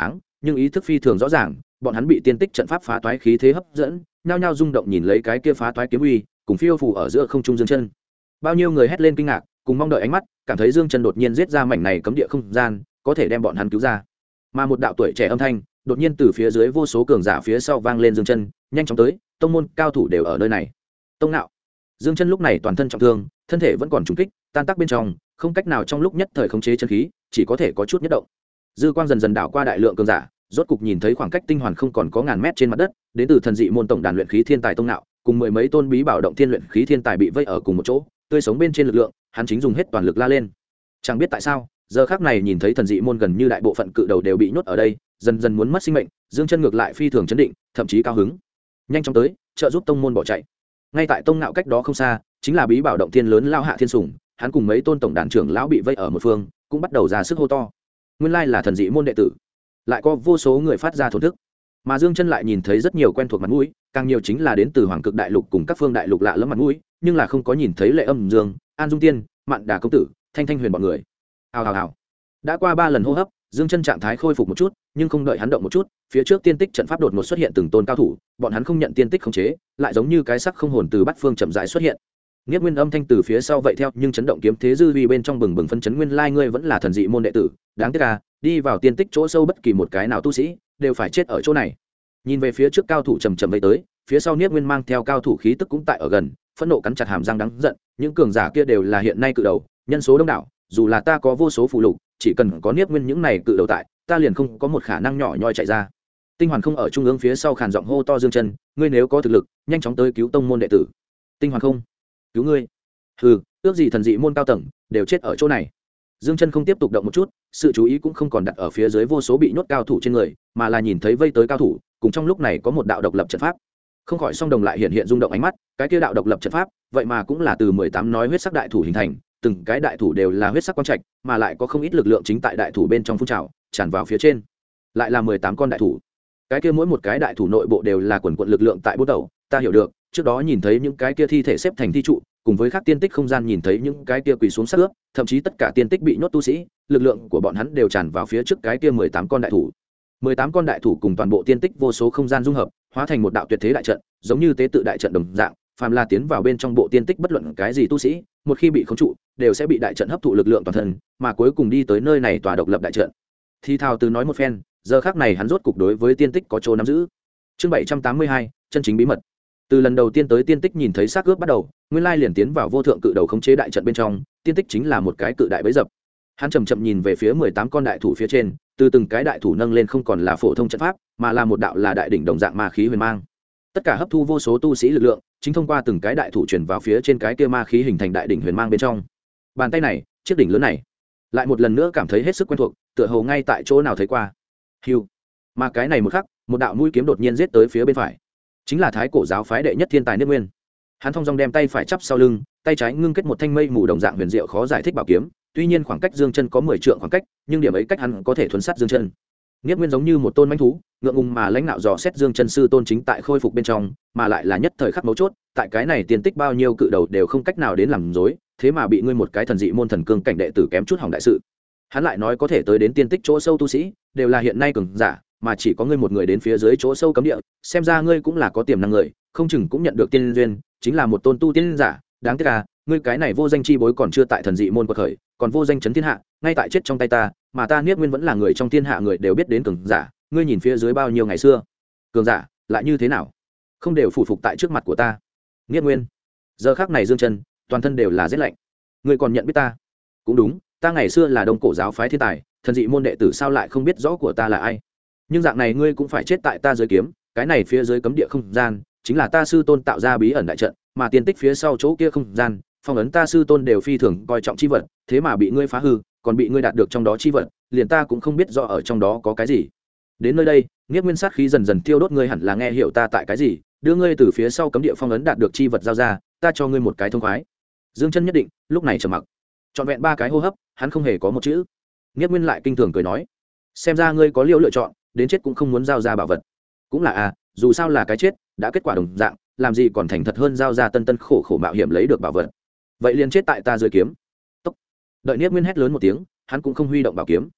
nhưng ý thức phi thường rõ ràng, bọn hắn bị tiên tích trận pháp phá toái khí thế hấp dẫn, nhao nhao rung động nhìn lấy cái kia phá toái kiếm uy cùng phiêu phù ở giữa không trung Dương Chân. Bao nhiêu người hét lên kinh ngạc cùng mong đợi ánh mắt, cảm thấy Dương Chân đột nhiên giết ra mảnh này cấm địa không gian, có thể đem bọn hắn cứu ra. Mà một đạo tuổi trẻ âm thanh đột nhiên từ phía dưới vô số cường giả phía sau vang lên: Dương Chân, nhanh chóng tới, tông môn cao thủ đều ở nơi này. Tông nạo. Dương Chân lúc này toàn thân trọng thương, thân thể vẫn còn trùng kích, tan tác bên trong, không cách nào trong lúc nhất thời khống chế chân khí, chỉ có thể có chút nhất động. Dư quang dần dần đảo qua đại lượng cường giả, rốt cục nhìn thấy khoảng cách tinh hoàn không còn có ngàn mét trên mặt đất, đến từ thần dị môn tổng đàn luyện khí thiên tài tông nạo, cùng mười mấy tôn bí bảo động thiên luyện khí thiên tài bị vây ở cùng một chỗ, tươi sống bên trên lực lượng, hắn chính dùng hết toàn lực la lên. Chẳng biết tại sao, giờ khắc này nhìn thấy thần dị môn gần như đại bộ phận cự đầu đều bị nhốt ở đây, dần dần muốn mất sinh mệnh, Dương Chân ngược lại phi thường chấn định, thậm chí cao hứng. Nhanh chóng tới, trợ giúp tông môn bỏ chạy. Ngay tại tông nạo cách đó không xa, chính là bí bảo động thiên lớn Lao Hạ Thiên Sủng, hắn cùng mấy tôn tổng đàn trưởng lão bị vây ở một phương, cũng bắt đầu ra sức hô to. Nguyên lai là thần dị môn đệ tử, lại có vô số người phát ra thổn thức. Mà Dương Chân lại nhìn thấy rất nhiều quen thuộc mặt mũi, càng nhiều chính là đến từ Hoàng Cực Đại Lục cùng các phương đại lục lạ lẫm mặt mũi, nhưng là không có nhìn thấy Lệ Âm Dương, An Dung Tiên, Mạn Đà công tử, Thanh Thanh Huyền bọn người. Hào hào hào. Đã qua 3 lần hô hấp, Dương Chân trạng thái khôi phục một chút, nhưng không đợi hắn động một chút, phía trước tiên tích trận pháp đột ngột xuất hiện từng tôn cao thủ, bọn hắn không nhận tiên tích khống chế, lại giống như cái sắc không hồn từ bát phương chậm rãi xuất hiện. Niết Nguyên âm thanh từ phía sau vậy theo, nhưng chấn động kiếm thế dư uy bên trong bừng bừng phân chấn, nguyên lai ngươi vẫn là thần dị môn đệ tử, đáng tiếc à, đi vào tiên tích chỗ sâu bất kỳ một cái nào tu sĩ đều phải chết ở chỗ này. Nhìn về phía trước cao thủ chậm chậm vây tới, phía sau Niết Nguyên mang theo cao thủ khí tức cũng tại ở gần, phẫn nộ cắn chặt hàm răng đắng giận, những cường giả kia đều là hiện nay cự đầu, nhân số đông đảo, dù là ta có vô số phụ lục, chỉ cần có Niết Nguyên những này cự đầu tại, ta liền không có một khả năng nhỏ nhoi chạy ra. Tinh Hoàn không ở trung ương phía sau khàn giọng hô to: Dương Chân, ngươi nếu có thực lực, nhanh chóng tới cứu tông môn đệ tử. Tinh Hoàn không, cứu ngươi. Hừ, ước gì thần dị môn cao tầng đều chết ở chỗ này. Dương Chân không tiếp tục động một chút, sự chú ý cũng không còn đặt ở phía dưới vô số bị nhốt cao thủ trên người, mà là nhìn thấy vây tới cao thủ, cùng trong lúc này có một đạo độc lập trận pháp. Không khỏi song đồng lại hiện hiện rung động ánh mắt, cái kia đạo độc lập trận pháp, vậy mà cũng là từ 18 nói huyết sắc đại thủ hình thành, từng cái đại thủ đều là huyết sắc quang trạch, mà lại có không ít lực lượng chính tại đại thủ bên trong phun trào, tràn vào phía trên. Lại là 18 con đại thủ. Cái kia mỗi một cái đại thủ nội bộ đều là quần quần lực lượng tại bút đầu, ta hiểu được, trước đó nhìn thấy những cái kia thi thể xếp thành thi trụ, cùng với các tiên tích không gian nhìn thấy những cái kia quỳ xuống sát ướp, thậm chí tất cả tiên tích bị nhốt tu sĩ, lực lượng của bọn hắn đều tràn vào phía trước cái kia 18 con đại thủ. 18 con đại thủ cùng toàn bộ tiên tích vô số không gian dung hợp, hóa thành một đạo tuyệt thế đại trận, giống như tế tự đại trận đồng dạng, phàm là tiến vào bên trong bộ tiên tích bất luận cái gì tu sĩ, một khi bị khống trụ, đều sẽ bị đại trận hấp thụ lực lượng toàn thân, mà cuối cùng đi tới nơi này tòa độc lập đại trận. Thi thao từ nói một phen, giờ khắc này hắn rốt cục đối với tiên tích có chỗ nắm giữ. Chương 782, chân chính bí mật. Từ lần đầu tiên tới tiên tích nhìn thấy xác ướp bắt đầu, nguyên lai liền tiến vào vô thượng cự đầu khống chế đại trận bên trong, tiên tích chính là một cái cự đại bẫy dập. Hắn chậm chậm nhìn về phía 18 con đại thủ phía trên, từ từng cái đại thủ nâng lên không còn là phổ thông trận pháp, mà là một đạo là đại đỉnh đồng dạng ma khí huyền mang. Tất cả hấp thu vô số tu sĩ lực lượng, chính thông qua từng cái đại thủ truyền vào phía trên cái kia ma khí hình thành đại đỉnh huyền mang bên trong. Bàn tay này, chiếc đỉnh lớn này, lại một lần nữa cảm thấy hết sức quen thuộc, tựa hồ ngay tại chỗ nào thấy qua. Hưu. Mà cái này một khắc, một đạo mũi kiếm đột nhiên giết tới phía bên phải, chính là thái cổ giáo phái đệ nhất thiên tài Niết Nguyên. Hắn thong dong đem tay phải chắp sau lưng, tay trái ngưng kết một thanh mây mù đồng dạng huyền diệu khó giải thích bảo kiếm, tuy nhiên khoảng cách Dương Chân có 10 trượng khoảng cách, nhưng điểm ấy cách hắn có thể thuần sát Dương Chân. Niết Nguyên giống như một tôn mãnh thú, ngượng ngùng mà lãnh nạo dò xét Dương Chân sư tôn chính tại khôi phục bên trong, mà lại là nhất thời khắc mấu chốt, tại cái này tiền tích bao nhiêu cự đầu đều không cách nào đến làm dối, thế mà bị ngươi một cái thần dị môn thần cương cảnh đệ tử kém chút hỏng đại sự. Hắn lại nói có thể tới đến tiên tích chỗ sâu tu sĩ, đều là hiện nay cường giả, mà chỉ có ngươi một người đến phía dưới chỗ sâu cấm địa, xem ra ngươi cũng là có tiềm năng người, không chừng cũng nhận được tiên duyên, chính là một tôn tu tiên giả, đáng tiếc là ngươi cái này vô danh chi bối còn chưa tại thần dị môn quật khởi, còn vô danh chấn thiên hạ, ngay tại chết trong tay ta, mà ta Niết Nguyên vẫn là người trong thiên hạ người đều biết đến cường giả, ngươi nhìn phía dưới bao nhiêu ngày xưa, cường giả lại như thế nào, không đều phủ phục tại trước mặt của ta. Niết Nguyên, giờ khắc này Dương Chân, toàn thân đều là rét lạnh. Ngươi còn nhận biết ta? Cũng đúng, ta ngày xưa là Đông Cổ giáo phái thiên tài, thần dị môn đệ tử sao lại không biết rõ của ta là ai? Nhưng dạng này ngươi cũng phải chết tại ta dưới kiếm, cái này phía dưới cấm địa không gian, chính là ta sư tôn tạo ra bí ẩn đại trận, mà tiên tích phía sau chỗ kia không gian, phong ấn ta sư tôn đều phi thường coi trọng chi vật, thế mà bị ngươi phá hư, còn bị ngươi đạt được trong đó chi vật, liền ta cũng không biết rõ ở trong đó có cái gì. Đến nơi đây, Niết Nguyên sát khí dần dần tiêu đốt, ngươi hẳn là nghe hiểu ta tại cái gì, đưa ngươi từ phía sau cấm địa phong ấn đạt được chi vật giao ra, ta cho ngươi một cái thông khoái. Dương Chân nhất định, lúc này trầm mặc. Trọn vẹn 3 cái hô hấp, hắn không hề có một chữ. Niết Nguyên lại kinh thường cười nói: "Xem ra ngươi có liều lựa chọn, đến chết cũng không muốn giao ra bảo vật." Cũng là dù sao là cái chết, đã kết quả đồng dạng, làm gì còn thành thật hơn giao ra tân tân khổ khổ mạo hiểm lấy được bảo vật. Vậy liền chết tại ta dưới kiếm. Tốc. Đợi Niết Nguyên hét lớn một tiếng, hắn cũng không huy động bảo kiếm.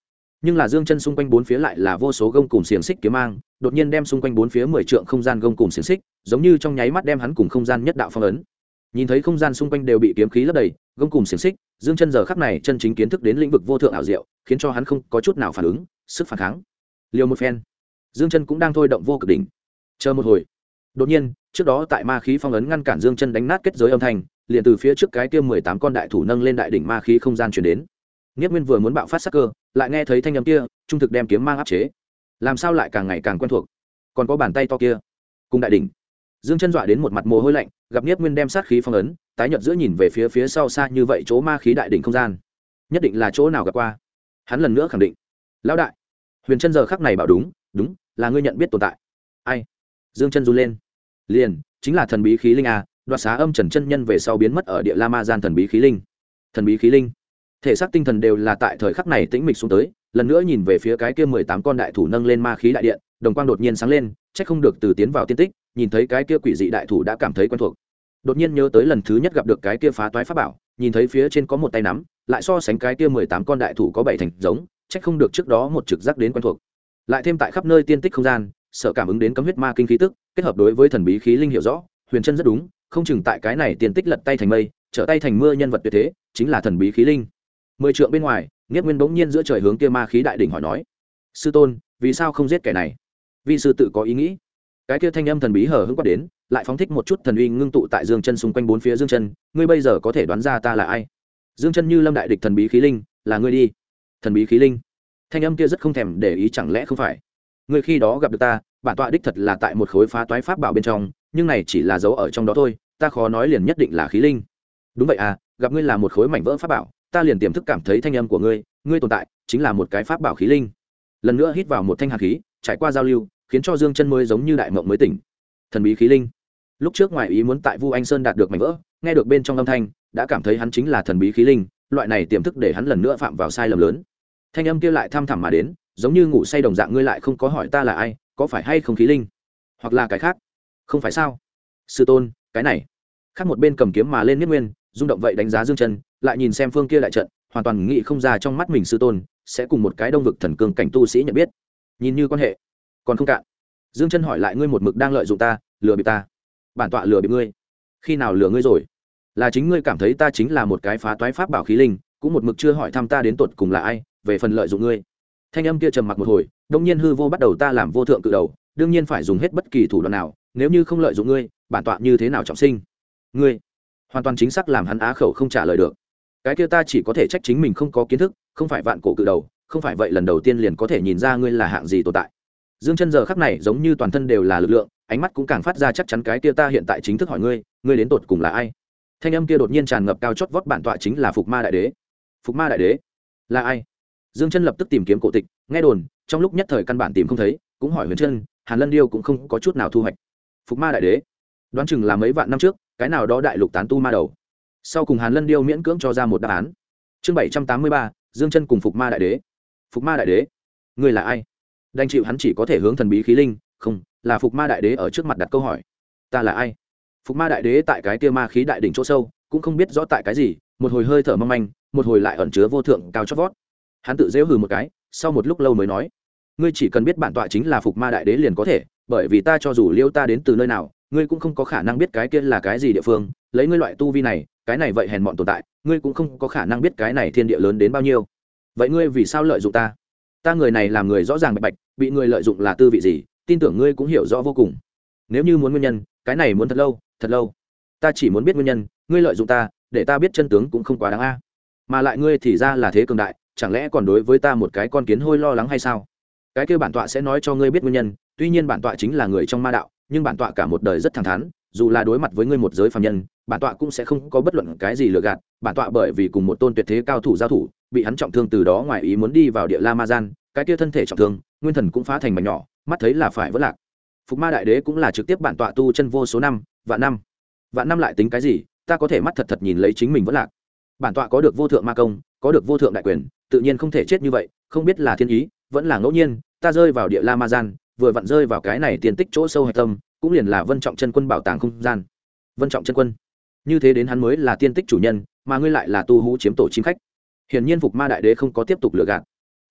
nhưng là dương chân xung quanh bốn phía lại là vô số gông cùng xiềng xích kiếm mang, đột nhiên đem xung quanh bốn phía 10 trượng không gian gông cùng xiềng xích, giống như trong nháy mắt đem hắn cùng không gian nhất đạo phong ấn. Nhìn thấy không gian xung quanh đều bị kiếm khí lấp đầy, gông cùng xiềng xích, dương chân giờ khắc này chân chính kiến thức đến lĩnh vực vô thượng ảo diệu, khiến cho hắn không có chút nào phản ứng, sức phản kháng. Liều một phen, dương chân cũng đang thôi động vô cực đỉnh. Chờ một hồi, đột nhiên, trước đó tại ma khí phong ấn ngăn cản dương chân đánh nát kết giới âm thanh, liền từ phía trước cái kia 18 con đại thủ nâng lên đại đỉnh ma khí không gian truyền đến. Niết Nguyên vừa muốn bạo phát sát cơ, lại nghe thấy thanh âm kia, trung thực đem kiếm mang áp chế. Làm sao lại càng ngày càng quen thuộc? Còn có bàn tay to kia, cùng đại đỉnh. Dương chân dọa đến một mặt mồ hôi lạnh, gặp Niết Nguyên đem sát khí phong ấn, tái nhợt giữa nhìn về phía sau xa như vậy chỗ ma khí đại đỉnh không gian, nhất định là chỗ nào gặp qua. Hắn lần nữa khẳng định, lão đại, Huyền Chân giờ khắc này bảo đúng, đúng, là ngươi nhận biết tồn tại. Ai? Dương chân run lên. Liền, chính là thần bí khí linh a, đoạt xá âm trần chân nhân về sau biến mất ở địa La Ma gian thần bí khí linh. Thần bí khí linh, thể xác tinh thần đều là tại thời khắc này tĩnh mịch xuống tới, lần nữa nhìn về phía cái kia 18 con đại thủ nâng lên ma khí đại điện, đồng quang đột nhiên sáng lên, chắc không được từ tiến vào tiên tích, nhìn thấy cái kia quỷ dị đại thủ đã cảm thấy quen thuộc. Đột nhiên nhớ tới lần thứ nhất gặp được cái kia phá toái pháp bảo, nhìn thấy phía trên có một tay nắm, lại so sánh cái kia 18 con đại thủ có 7 thành giống, chắc không được trước đó một trực giác đến quen thuộc. Lại thêm tại khắp nơi tiên tích không gian, sợ cảm ứng đến cấm huyết ma kinh khí tức, kết hợp đối với thần bí khí linh hiểu rõ, Huyền Chân rất đúng, không chừng tại cái này tiên tích lật tay thành mây, trở tay thành mưa nhân vật tuyệt thế, chính là thần bí khí linh. 10 trượng bên ngoài, Niết Nguyên bỗng nhiên giữa trời hướng kia ma khí đại đỉnh hỏi nói: "Sư tôn, vì sao không giết kẻ này?" Vi sư tự có ý nghĩ. Cái kia thanh âm thần bí hở hững quát đến, lại phóng thích một chút thần uy ngưng tụ tại Dương Chân xung quanh bốn phía Dương Chân, ngươi bây giờ có thể đoán ra ta là ai? Dương Chân như lâm đại địch thần bí khí linh, là ngươi đi. Thần bí khí linh. Thanh âm kia rất không thèm để ý, chẳng lẽ không phải? Ngươi khi đó gặp được ta, bản tọa đích thật là tại một khối phá toái pháp bảo bên trong, nhưng này chỉ là dấu ở trong đó thôi, ta khó nói liền nhất định là khí linh. Đúng vậy à, gặp ngươi là một khối mảnh vỡ pháp bảo, ta liền tiềm thức cảm thấy thanh âm của ngươi, ngươi tồn tại chính là một cái pháp bảo khí linh. Lần nữa hít vào một thanh hàn khí, trải qua giao lưu, khiến cho Dương Chân mới giống như đại mộng mới tỉnh. Thần bí khí linh. Lúc trước ngoài ý muốn tại Vu Anh Sơn đạt được mảnh vỡ, nghe được bên trong âm thanh, đã cảm thấy hắn chính là thần bí khí linh, loại này tiềm thức để hắn lần nữa phạm vào sai lầm lớn. Thanh âm kia lại thăm thẳm mà đến, giống như ngủ say đồng dạng, ngươi lại không có hỏi ta là ai, có phải hay không khí linh, hoặc là cái khác? Không phải sao? Sư tôn, cái này. Khác một bên cầm kiếm mà lên Niết Nguyên, rung động vậy đánh giá Dương Chân, lại nhìn xem phương kia đại trận, hoàn toàn nghĩ không ra trong mắt mình sư tôn sẽ cùng một cái đông vực thần cương cảnh tu sĩ nhận biết, nhìn như quan hệ còn không cạn. Dương Chân hỏi lại, ngươi một mực đang lợi dụng ta, lừa bịp ta? Bản tọa lừa bịp ngươi? Khi nào lừa ngươi rồi? Là chính ngươi cảm thấy ta chính là một cái phá toái pháp bảo khí linh, cũng một mực chưa hỏi thăm ta đến tột cùng là ai, về phần lợi dụng ngươi. Thanh âm kia trầm mặc một hồi, đông nhiên hư vô bắt đầu, ta làm vô thượng cự đầu, đương nhiên phải dùng hết bất kỳ thủ đoạn nào, nếu như không lợi dụng ngươi, bản tọa như thế nào trọng sinh? Ngươi hoàn toàn chính xác làm hắn á khẩu không trả lời được. Cái kia ta chỉ có thể trách chính mình không có kiến thức, không phải vạn cổ cự đầu, không phải vậy lần đầu tiên liền có thể nhìn ra ngươi là hạng gì tồn tại. Dương Chân giờ khắc này giống như toàn thân đều là lực lượng, ánh mắt cũng càng phát ra chắc chắn. cái kia ta hiện tại chính thức hỏi ngươi, ngươi đến tột cùng là ai? Thanh âm kia đột nhiên tràn ngập cao chót vót, bản tọa chính là Phục Ma đại đế. Phục Ma đại đế là ai? Dương Chân lập tức tìm kiếm cổ tịch, nghe đồn trong lúc nhất thời căn bản tìm không thấy, cũng hỏi Huyền Chân, Hàn Lân Điêu cũng không có chút nào thu hoạch. Phục Ma đại đế đoán chừng là mấy vạn năm trước cái nào đó đại lục tán tu ma đầu. Sau cùng Hàn Lân Điêu miễn cưỡng cho ra một đáp án. Chương 783, Dương Chân cùng Phục Ma đại đế. Phục Ma đại đế, ngươi là ai? Đành chịu hắn chỉ có thể hướng thần bí khí linh, không, là Phục Ma đại đế ở trước mặt đặt câu hỏi. Ta là ai? Phục Ma đại đế tại cái kia ma khí đại đỉnh chỗ sâu, cũng không biết rõ tại cái gì, một hồi hơi thở mong manh, một hồi lại ẩn chứa vô thượng cao chót vót. Hắn tự giễu hừ một cái, sau một lúc lâu mới nói, ngươi chỉ cần biết bản tọa chính là Phục Ma đại đế liền có thể, bởi vì ta cho dù liêu ta đến từ nơi nào, ngươi cũng không có khả năng biết cái kia là cái gì địa phương, lấy ngươi loại tu vi này, cái này vậy hèn mọn tồn tại, ngươi cũng không có khả năng biết cái này thiên địa lớn đến bao nhiêu. Vậy ngươi vì sao lợi dụng ta? Ta người này làm người rõ ràng bạch bạch, bị ngươi lợi dụng là tư vị gì, tin tưởng ngươi cũng hiểu rõ vô cùng. Nếu như muốn nguyên nhân, cái này muốn thật lâu, thật lâu. Ta chỉ muốn biết nguyên nhân, ngươi lợi dụng ta, để ta biết chân tướng cũng không quá đáng a. Mà lại ngươi thì ra là thế cường đại, chẳng lẽ còn đối với ta một cái con kiến hôi lo lắng hay sao? Cái kia bản tọa sẽ nói cho ngươi biết nguyên nhân, tuy nhiên bản tọa chính là người trong ma đạo, nhưng bản tọa cả một đời rất thẳng thắn, dù là đối mặt với ngươi một giới phàm nhân, bản tọa cũng sẽ không có bất luận cái gì lừa gạt. Bản tọa bởi vì cùng một tôn tuyệt thế cao thủ giao thủ, bị hắn trọng thương, từ đó ngoài ý muốn đi vào địa La Ma Gian, cái kia thân thể trọng thương, nguyên thần cũng phá thành mảnh nhỏ, mắt thấy là phải vỡ lạc. Phục Ma đại đế cũng là trực tiếp bản tọa tu chân vô số năm, vạn năm. Vạn năm lại tính cái gì, ta có thể mắt thật thật nhìn lấy chính mình vỡ lạc. Bản tọa có được vô thượng ma công, có được vô thượng đại quyền, tự nhiên không thể chết như vậy, không biết là thiên ý, vẫn là ngẫu nhiên, ta rơi vào địa La Ma Gian, vừa vặn rơi vào cái này tiền tích chỗ sâu hạch tâm, cũng liền là Vân Trọng Chân Quân bảo tàng không gian. Vân Trọng Chân Quân, như thế đến hắn mới là tiên tích chủ nhân, mà ngươi lại là tu hú chiếm tổ chim khách. Hiển nhiên Phục Ma đại đế không có tiếp tục lừa gạt.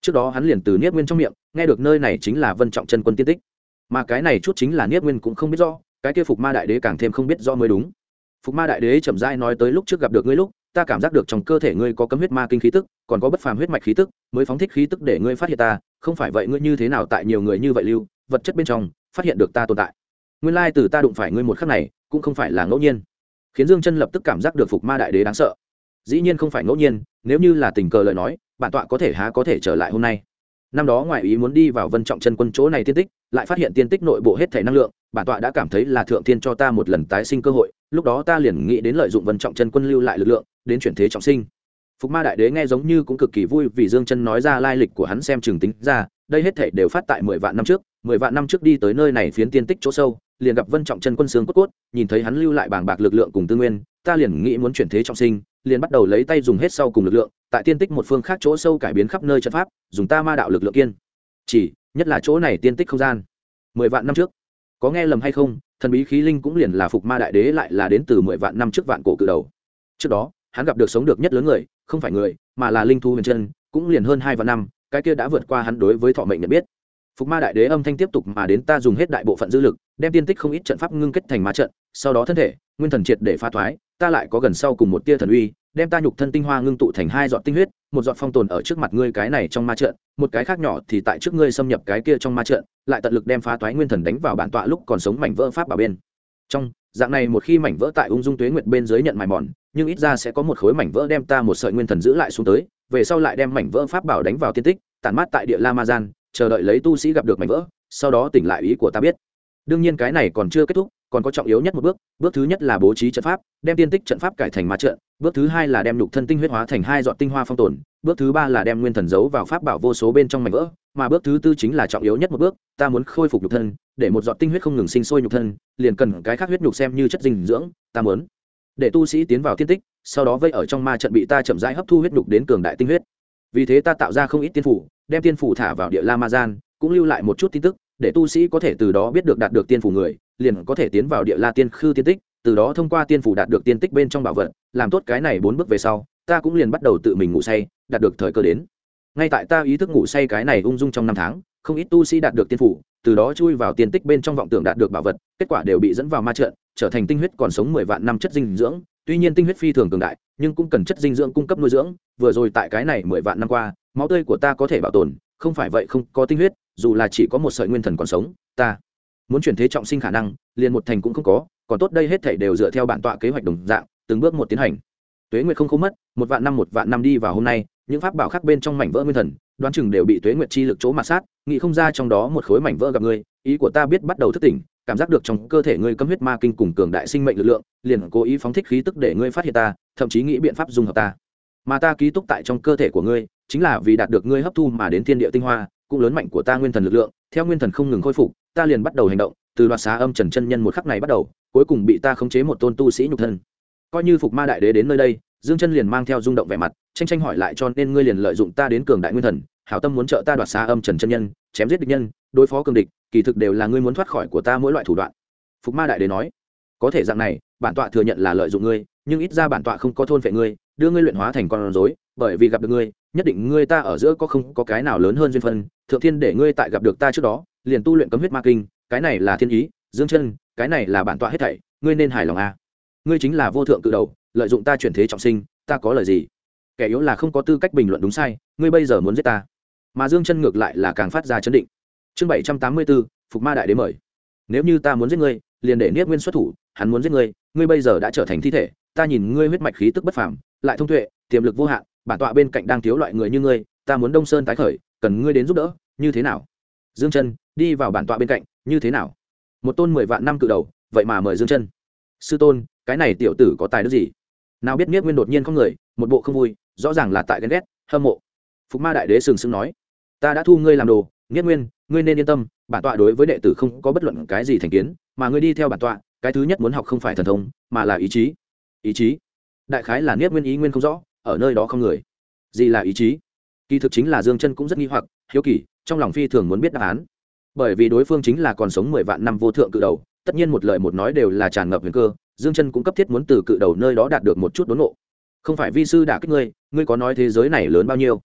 Trước đó hắn liền từ Niết Nguyên trong miệng nghe được nơi này chính là Vân Trọng chân quân tiên tích, mà cái này chút chính là Niết Nguyên cũng không biết rõ, cái kia Phục Ma Đại Đế càng thêm không biết rõ mới đúng. Phục Ma Đại Đế chậm rãi nói tới, lúc trước gặp được ngươi lúc, ta cảm giác được trong cơ thể ngươi có cấm huyết ma kinh khí tức, còn có bất phàm huyết mạch khí tức, mới phóng thích khí tức để ngươi phát hiện ta, không phải vậy ngươi như thế nào tại nhiều người như vậy lưu vật chất bên trong phát hiện được ta tồn tại. Nguyên lai từ ta đụng phải ngươi một khắc này, cũng không phải là ngẫu nhiên. Khiến Dương Chân lập tức cảm giác được Phục Ma Đại Đế đáng sợ. Dĩ nhiên không phải ngẫu nhiên, nếu như là tình cờ lời nói, bản tọa có thể há có thể trở lại hôm nay. Năm đó ngoại ý muốn đi vào Vân Trọng chân quân chỗ này tiên tích, lại phát hiện tiên tích nội bộ hết thể năng lượng, bản tọa đã cảm thấy là thượng thiên cho ta một lần tái sinh cơ hội, lúc đó ta liền nghĩ đến lợi dụng Vân Trọng chân quân lưu lại lực lượng, đến chuyển thế trọng sinh. Phục Ma Đại Đế nghe giống như cũng cực kỳ vui vì Dương Chân nói ra lai lịch của hắn, xem chừng tính ra, đây hết thể đều phát tại 10 vạn năm trước, 10 vạn năm trước đi tới nơi này phiến tiên tích chỗ sâu, liền gặp Vân Trọng chân quân xương cốt cốt, nhìn thấy hắn lưu lại bàng bạc lực lượng cùng tư nguyên, ta liền nghĩ muốn chuyển thế trọng sinh, liền bắt đầu lấy tay dùng hết sau cùng lực lượng, tại tiên tích một phương khác chỗ sâu cải biến khắp nơi trận pháp, dùng ta ma đạo lực lượng kiên chỉ, nhất là chỗ này tiên tích không gian. 10 vạn năm trước, có nghe lầm hay không, thần bí khí linh cũng liền là Phục Ma Đại Đế, lại là đến từ 10 vạn năm trước vạn cổ cự đầu. Trước đó, hắn gặp được sống được nhất lớn người, không phải người, mà là linh thú huyền chân, cũng liền hơn 2 vạn năm, cái kia đã vượt qua hắn đối với thọ mệnh nhận biết. Phục Ma Đại Đế âm thanh tiếp tục mà đến, ta dùng hết đại bộ phận dư lực, đem tiên tích không ít trận pháp ngưng kết thành ma trận, sau đó thân thể, nguyên thần triệt để phá thoái, ta lại có gần sau cùng một tia thần uy, đem ta nhục thân tinh hoa ngưng tụ thành 2 giọt tinh huyết, một giọt phong tồn ở trước mặt ngươi cái này trong ma trận, một cái khác nhỏ thì tại trước ngươi xâm nhập cái kia trong ma trận, lại tận lực đem phá toái nguyên thần đánh vào bản tọa lúc còn sống mảnh vỡ pháp bảo bên trong. Dạng này một khi mảnh vỡ tại ung dung tuế nguyệt bên dưới nhận mài mòn, nhưng ít ra sẽ có một khối mảnh vỡ đem ta một sợi nguyên thần giữ lại xuống tới, về sau lại đem mảnh vỡ pháp bảo đánh vào tiên tích, tản mát tại địa La Ma Gian, chờ đợi lấy tu sĩ gặp được mảnh vỡ, sau đó tỉnh lại. Ý của ta biết. Đương nhiên cái này còn chưa kết thúc, còn có trọng yếu nhất một bước, bước thứ nhất là bố trí trận pháp, đem tiên tích trận pháp cải thành ma trận, bước thứ hai là đem nhục thân tinh huyết hóa thành 2 giọt tinh hoa phong tồn, bước thứ ba là đem nguyên thần giấu vào pháp bảo vô số bên trong mảnh vỡ, mà bước thứ tư chính là trọng yếu nhất một bước, ta muốn khôi phục nhục thân, để một giọt tinh huyết không ngừng sinh sôi nhục thân, liền cần cái khác huyết nhục xem như chất dinh dưỡng, ta muốn để tu sĩ tiến vào tiên tích, sau đó vây ở trong ma trận bị ta chậm rãi hấp thu huyết nhục đến cường đại tinh huyết. Vì thế ta tạo ra không ít tiên phủ, đem tiên phủ thả vào địa La Ma Gian, cũng lưu lại một chút tin tức, để tu sĩ có thể từ đó biết được đạt được tiên phủ người, liền có thể tiến vào địa La tiên khư tiên tích, từ đó thông qua tiên phủ đạt được tiên tích bên trong bảo vật. Làm tốt cái này 4 bước về sau, ta cũng liền bắt đầu tự mình ngủ say, đạt được thời cơ đến. Ngay tại ta ý thức ngủ say cái này ung dung trong 5 tháng, không ít tu sĩ đạt được tiên phủ, từ đó chui vào tiên tích bên trong vọng tưởng đạt được bảo vật, kết quả đều bị dẫn vào ma trận, trở thành tinh huyết còn sống 10 vạn năm chất dinh dưỡng. Tuy nhiên tinh huyết phi thường cường đại, nhưng cũng cần chất dinh dưỡng cung cấp nuôi dưỡng. Vừa rồi tại cái này 10 vạn năm qua, máu tươi của ta có thể bảo tồn, không phải vậy không có tinh huyết, dù là chỉ có một sợi nguyên thần còn sống, ta muốn chuyển thế trọng sinh khả năng liền một thành cũng không có. Còn tốt đây hết thảy đều dựa theo bản tọa kế hoạch đồng dạng, từng bước một tiến hành. Tuế nguyệt không mất, 1 vạn năm đi vào hôm nay, những pháp bảo khác bên trong mảnh vỡ nguyên thần, đoán chừng đều bị tuế nguyệt chi lực chỗ mà sát, nghĩ không ra trong đó một khối mảnh vỡ gặp ngươi. Ý của ta biết bắt đầu thức tỉnh, cảm giác được trong cơ thể ngươi cấm huyết ma kinh cùng cường đại sinh mệnh lực lượng, liền cố ý phóng thích khí tức để ngươi phát hiện ta, thậm chí nghĩ biện pháp dung hợp ta. Mà ta ký túc tại trong cơ thể của ngươi, chính là vì đạt được ngươi hấp thu mà đến thiên địa tinh hoa, cũng lớn mạnh của ta nguyên thần lực lượng. Theo nguyên thần không ngừng khôi phục, ta liền bắt đầu hành động, từ đoạt xá âm trần chân nhân một khắc này bắt đầu, cuối cùng bị ta khống chế một tôn tu sĩ nhục thân. Coi như Phục Ma Đại Đế đến nơi đây, Dương Chân liền mang theo rung động vẻ mặt, tranh hỏi lại, cho nên ngươi liền lợi dụng ta đến cường đại nguyên thần, hảo tâm muốn trợ ta đoạt xá âm trần chân nhân, chém giết địch nhân, đối phó cường địch, kỳ thực đều là ngươi muốn thoát khỏi của ta mỗi loại thủ đoạn. Phục Ma Đại Đế nói, có thể dạng này, bản tọa thừa nhận là lợi dụng ngươi, nhưng ít ra bản tọa không có thôn phệ ngươi, đưa ngươi luyện hóa thành con rối, bởi vì gặp được ngươi, nhất định ngươi ta ở giữa không có cái nào lớn hơn duyên phân, thượng thiên để ngươi tại gặp được ta trước đó, liền tu luyện cấm huyết ma kinh, cái này là thiên ý. Dương Chân, cái này là bản tọa hết thảy, ngươi nên hài lòng a. Ngươi chính là vô thượng cự đầu, lợi dụng ta chuyển thế trọng sinh, ta có lời gì? Kẻ yếu là không có tư cách bình luận đúng sai, ngươi bây giờ muốn giết ta. Mà Dương Chân ngược lại là càng phát ra chấn định. Chương 784, Phục Ma Đại Đế mời. Nếu như ta muốn giết ngươi, liền để Niết Nguyên xuất thủ, hắn muốn giết ngươi, ngươi bây giờ đã trở thành thi thể, ta nhìn ngươi huyết mạch khí tức bất phàm, lại thông tuệ, tiềm lực vô hạn, bản tọa bên cạnh đang thiếu loại người như ngươi, ta muốn Đông Sơn tái khởi, cần ngươi đến giúp đỡ, như thế nào? Dương Chân đi vào bản tọa bên cạnh, như thế nào? Một tôn 10 vạn năm cự đầu, vậy mà mời Dương Chân. Sư tôn, cái này tiểu tử có tài đức gì? Nào biết Niết Nguyên đột nhiên không người, một bộ không vui, rõ ràng là tại ghen ghét, hâm mộ. Phục Ma Đại Đế sừng sững nói, ta đã thu ngươi làm đồ, Niết Nguyên, ngươi nên yên tâm, bản tọa đối với đệ tử không có bất luận cái gì thành kiến, mà ngươi đi theo bản tọa, cái thứ nhất muốn học không phải thần thông, mà là ý chí. Ý chí? Đại khái là Niết Nguyên ý nguyên không rõ, ở nơi đó không người. Gì là ý chí? Kỳ thực chính là Dương Chân cũng rất nghi hoặc, hiếu kỳ, trong lòng phi thường muốn biết đáp án. Bởi vì đối phương chính là còn sống 10 vạn năm vô thượng cự đầu, tất nhiên một lời một nói đều là tràn ngập huyền cơ, Dương Chân cũng cấp thiết muốn từ cự đầu nơi đó đạt được một chút đốn ngộ. Không phải vi sư đả kích ngươi, ngươi có nói thế giới này lớn bao nhiêu?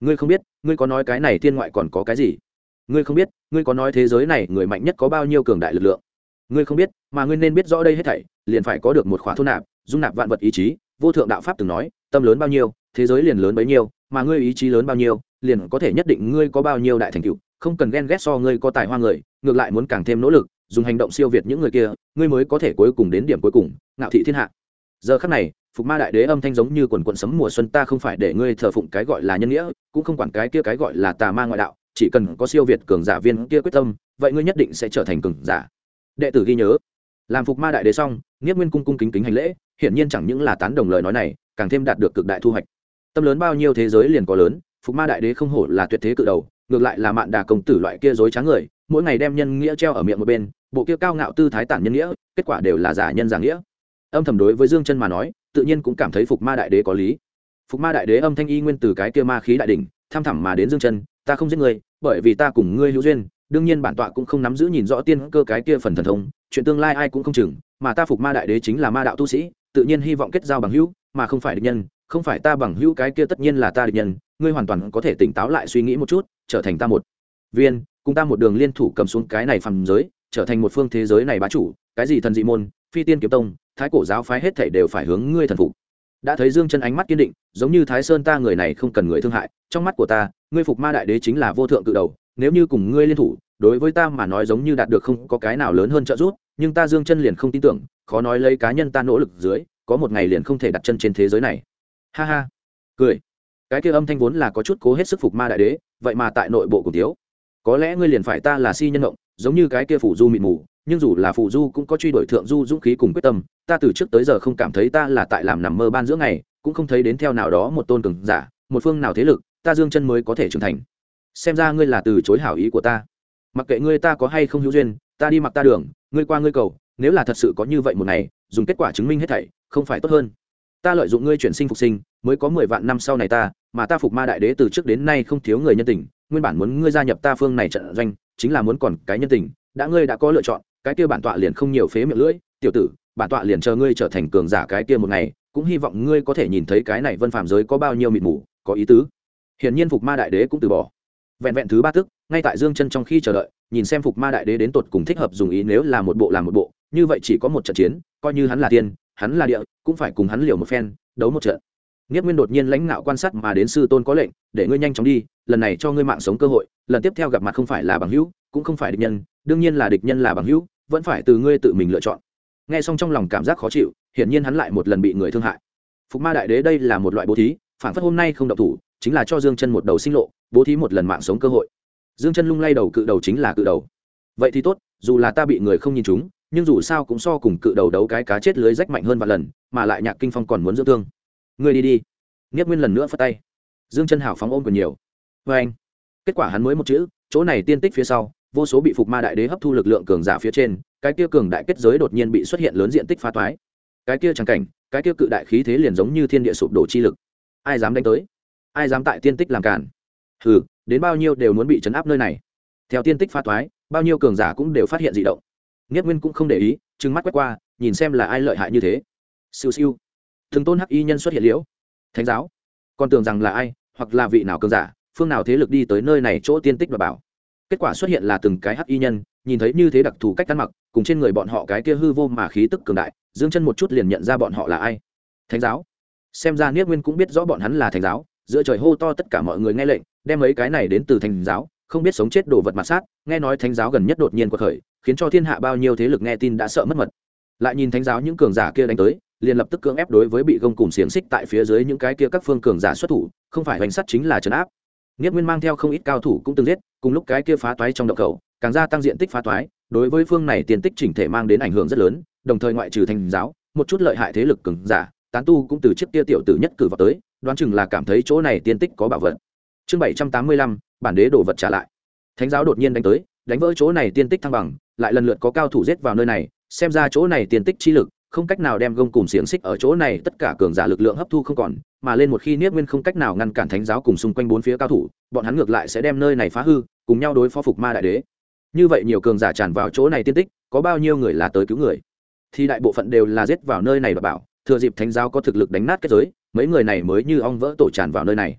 Ngươi không biết, ngươi có nói cái này thiên ngoại còn có cái gì? Ngươi không biết, ngươi có nói thế giới này người mạnh nhất có bao nhiêu cường đại lực lượng? Ngươi không biết, mà ngươi nên biết rõ đây hết thảy, liền phải có được một khóa thôn nạp, dung nạp vạn vật ý chí. Vô thượng đạo pháp từng nói, tâm lớn bao nhiêu, thế giới liền lớn bấy nhiêu, mà ngươi ý chí lớn bao nhiêu, liền có thể nhất định ngươi có bao nhiêu đại thành tựu. Không cần ghen ghét so ngươi có tài hoa người, ngược lại muốn càng thêm nỗ lực, dùng hành động siêu việt những người kia, ngươi mới có thể cuối cùng đến điểm cuối cùng, ngạo thị thiên hạ. Giờ khắc này, Phục Ma Đại Đế âm thanh giống như quần quần sấm mùa xuân, ta không phải để ngươi thờ phụng cái gọi là nhân nghĩa, cũng không quản cái kia cái gọi là tà ma ngoại đạo, chỉ cần có siêu việt cường giả viên kia quyết tâm, vậy ngươi nhất định sẽ trở thành cường giả. Đệ tử ghi nhớ. Làm Phục Ma Đại Đế xong, Niết Nguyên cung cung kính kính hành lễ, hiển nhiên chẳng những là tán đồng lời nói này, càng thêm đạt được cực đại thu hoạch. Tâm lớn bao nhiêu thế giới liền có lớn, Phục Ma Đại Đế không hổ là tuyệt thế cự đầu, ngược lại là Mạn Đà công tử loại kia dối trá người, mỗi ngày đem nhân nghĩa treo ở miệng một bên, bộ kia cao ngạo tư thái tản nhân nghĩa, kết quả đều là giả nhân giả nghĩa. Âm thầm đối với Dương Chân mà nói, tự nhiên cũng cảm thấy Phục Ma Đại Đế có lý. Phục Ma Đại Đế âm thanh y nguyên từ cái kia ma khí đại đỉnh tham thẳm mà đến Dương Chân, ta không giết ngươi, bởi vì ta cùng ngươi hữu duyên, đương nhiên bản tọa cũng không nắm giữ nhìn rõ tiên cơ cái kia phần thần thông, chuyện tương lai ai cũng không chừng, mà ta Phục Ma Đại Đế chính là ma đạo tu sĩ, tự nhiên hy vọng kết giao bằng hữu, mà không phải địch nhân, không phải ta bằng hữu cái kia tất nhiên là ta địch nhân, ngươi hoàn toàn có thể tỉnh táo lại suy nghĩ một chút, trở thành ta một viên, cùng ta một đường liên thủ cầm xuống cái này phàm giới, trở thành một phương thế giới này bá chủ, cái gì thần dị môn, phi tiên kiếm tông, thái cổ giáo phái hết thảy đều phải hướng ngươi thần phục. Đã thấy Dương Chân ánh mắt kiên định, giống như Thái Sơn, ta người này không cần người thương hại, trong mắt của ta, ngươi Phục Ma Đại Đế chính là vô thượng cự đầu, nếu như cùng ngươi liên thủ, đối với ta mà nói giống như đạt được không có cái nào lớn hơn trợ giúp, nhưng ta Dương Chân liền không tin tưởng, khó nói lấy cá nhân ta nỗ lực dưới, có một ngày liền không thể đặt chân trên thế giới này. Ha ha. Cười. Cái kia âm thanh vốn là có chút cố hết sức Phục Ma Đại Đế, vậy mà tại nội bộ của thiếu, có lẽ ngươi liền phải ta là si nhân động, giống như cái kia phủ du mịt mù, nhưng dù là phủ du cũng có truy đuổi thượng du dũng khí cùng quyết tâm, ta từ trước tới giờ không cảm thấy ta là tại làm nằm mơ ban giữa ngày, cũng không thấy đến theo nào đó một tôn cường giả, một phương nào thế lực, ta Dương Chân mới có thể trưởng thành. Xem ra ngươi là từ chối hảo ý của ta. Mặc kệ ngươi ta có hay không hữu duyên, ta đi mặc ta đường, ngươi qua ngươi cầu, nếu là thật sự có như vậy một ngày, dùng kết quả chứng minh hết thảy, không phải tốt hơn. Ta lợi dụng ngươi chuyển sinh phục sinh, mới có 10 vạn năm sau này ta, mà ta Phục Ma Đại Đế từ trước đến nay không thiếu người nhân tình, nguyên bản muốn ngươi gia nhập ta phương này trận doanh, chính là muốn còn cái nhân tình, đã ngươi đã có lựa chọn, cái kia bản tọa liền không nhiều phế miệng lưỡi, tiểu tử, bản tọa liền chờ ngươi trở thành cường giả cái kia một ngày, cũng hy vọng ngươi có thể nhìn thấy cái này vân phàm giới có bao nhiêu mịt mù, có ý tứ. Hiển nhiên Phục Ma Đại Đế cũng từ bỏ. Vẹn vẹn thứ ba tức, ngay tại Dương Chân trong khi chờ đợi, nhìn xem Phục Ma Đại Đế đến tột cùng thích hợp dùng ý, nếu là một bộ làm một bộ, như vậy chỉ có một trận chiến, coi như hắn là tiên, hắn là địa, cũng phải cùng hắn liều một phen, đấu một trận. Niết Nguyên đột nhiên lãnh ngạo quan sát mà đến, sư tôn có lệnh, để ngươi nhanh chóng đi, lần này cho ngươi mạng sống cơ hội, lần tiếp theo gặp mặt không phải là bằng hữu, cũng không phải địch nhân, đương nhiên là địch nhân là bằng hữu, vẫn phải từ ngươi tự mình lựa chọn. Nghe xong trong lòng cảm giác khó chịu, hiển nhiên hắn lại một lần bị người thương hại. Phục Ma Đại Đế đây là một loại bố thí, phản phất hôm nay không động thủ, chính là cho Dương Chân một đầu sinh lộ, bố thí một lần mạng sống cơ hội. Dương Chân lung lay đầu, cự đầu chính là cự đầu. Vậy thì tốt, dù là ta bị người không nhìn trúng, nhưng dù sao cũng so cùng cự đầu đấu cái cá chết lưới rách mạnh hơn vạn lần, mà lại Nhạc Kinh Phong còn muốn dưỡng thương. Ngươi đi đi. Niết Nguyên lần nữa phất tay. Dương Chân hào phóng ôm còn nhiều. Và anh. Kết quả hắn mới một chữ, chỗ này tiên tích phía sau, vô số bị Phục Ma Đại Đế hấp thu lực lượng cường giả phía trên, cái kia cường đại kết giới đột nhiên bị xuất hiện lớn diện tích phá toái. Cái kia chẳng cảnh, cái kia cự đại khí thế liền giống như thiên địa sụp đổ chi lực. Ai dám đánh tới? Ai dám tại tiên tích làm cản? Hừ, đến bao nhiêu đều muốn bị trấn áp nơi này. Theo tiên tích phá toái, bao nhiêu cường giả cũng đều phát hiện dị động. Niết Nguyên cũng không để ý, trừng mắt quét qua, nhìn xem là ai lợi hại như thế. Siêu siêu. Từng tôn hắc y nhân xuất hiện liễu. Thánh giáo. Còn tưởng rằng là ai, hoặc là vị nào cường giả, phương nào thế lực đi tới nơi này chỗ tiên tích và bảo. Kết quả xuất hiện là từng cái hắc y nhân, nhìn thấy như thế đặc thù cách ăn mặc, cùng trên người bọn họ cái kia hư vô mà khí tức cường đại, Dương Chân một chút liền nhận ra bọn họ là ai. Thánh giáo. Xem ra Niết Nguyên cũng biết rõ bọn hắn là thánh giáo, giữa trời hô to tất cả mọi người nghe lệnh, đem mấy cái này đến từ thánh giáo, không biết sống chết đồ vật mặt sát, nghe nói thánh giáo gần nhất đột nhiên quật khởi, khiến cho thiên hạ bao nhiêu thế lực nghe tin đã sợ mất mật. Lại nhìn thánh giáo những cường giả kia đánh tới, liền lập tức cưỡng ép đối với bị gông cùm xiềng xích tại phía dưới những cái kia các phương cường giả xuất thủ, không phải hành sát chính là trấn áp. Niết Nguyên mang theo không ít cao thủ cũng từng giết, cùng lúc cái kia phá toái trong động khẩu, càng gia tăng diện tích phá toái, đối với phương này tiền tích chỉnh thể mang đến ảnh hưởng rất lớn, đồng thời ngoại trừ thánh giáo, một chút lợi hại thế lực cường giả, tán tu cũng từ chiếc kia tiểu tử nhất cử vào tới, đoán chừng là cảm thấy chỗ này tiên tích có bảo vật. Chương 785, bản đế đồ vật trả lại. Thánh giáo đột nhiên đánh tới, đánh vỡ chỗ này tiên tích thăng bằng, lại lần lượt có cao thủ giết vào nơi này, xem ra chỗ này tiên tích chi lực không cách nào đem gông cùm xiềng xích ở chỗ này tất cả cường giả lực lượng hấp thu không còn, mà lên một khi Niết Nguyên không cách nào ngăn cản thánh giáo cùng xung quanh bốn phía cao thủ, bọn hắn ngược lại sẽ đem nơi này phá hư, cùng nhau đối phó Phục Ma Đại Đế. Như vậy nhiều cường giả tràn vào chỗ này tiên tích, có bao nhiêu người là tới cứu người? Thì đại bộ phận đều là giết vào nơi này và bảo, thừa dịp thánh giáo có thực lực đánh nát kết giới, mấy người này mới như ong vỡ tổ tràn vào nơi này.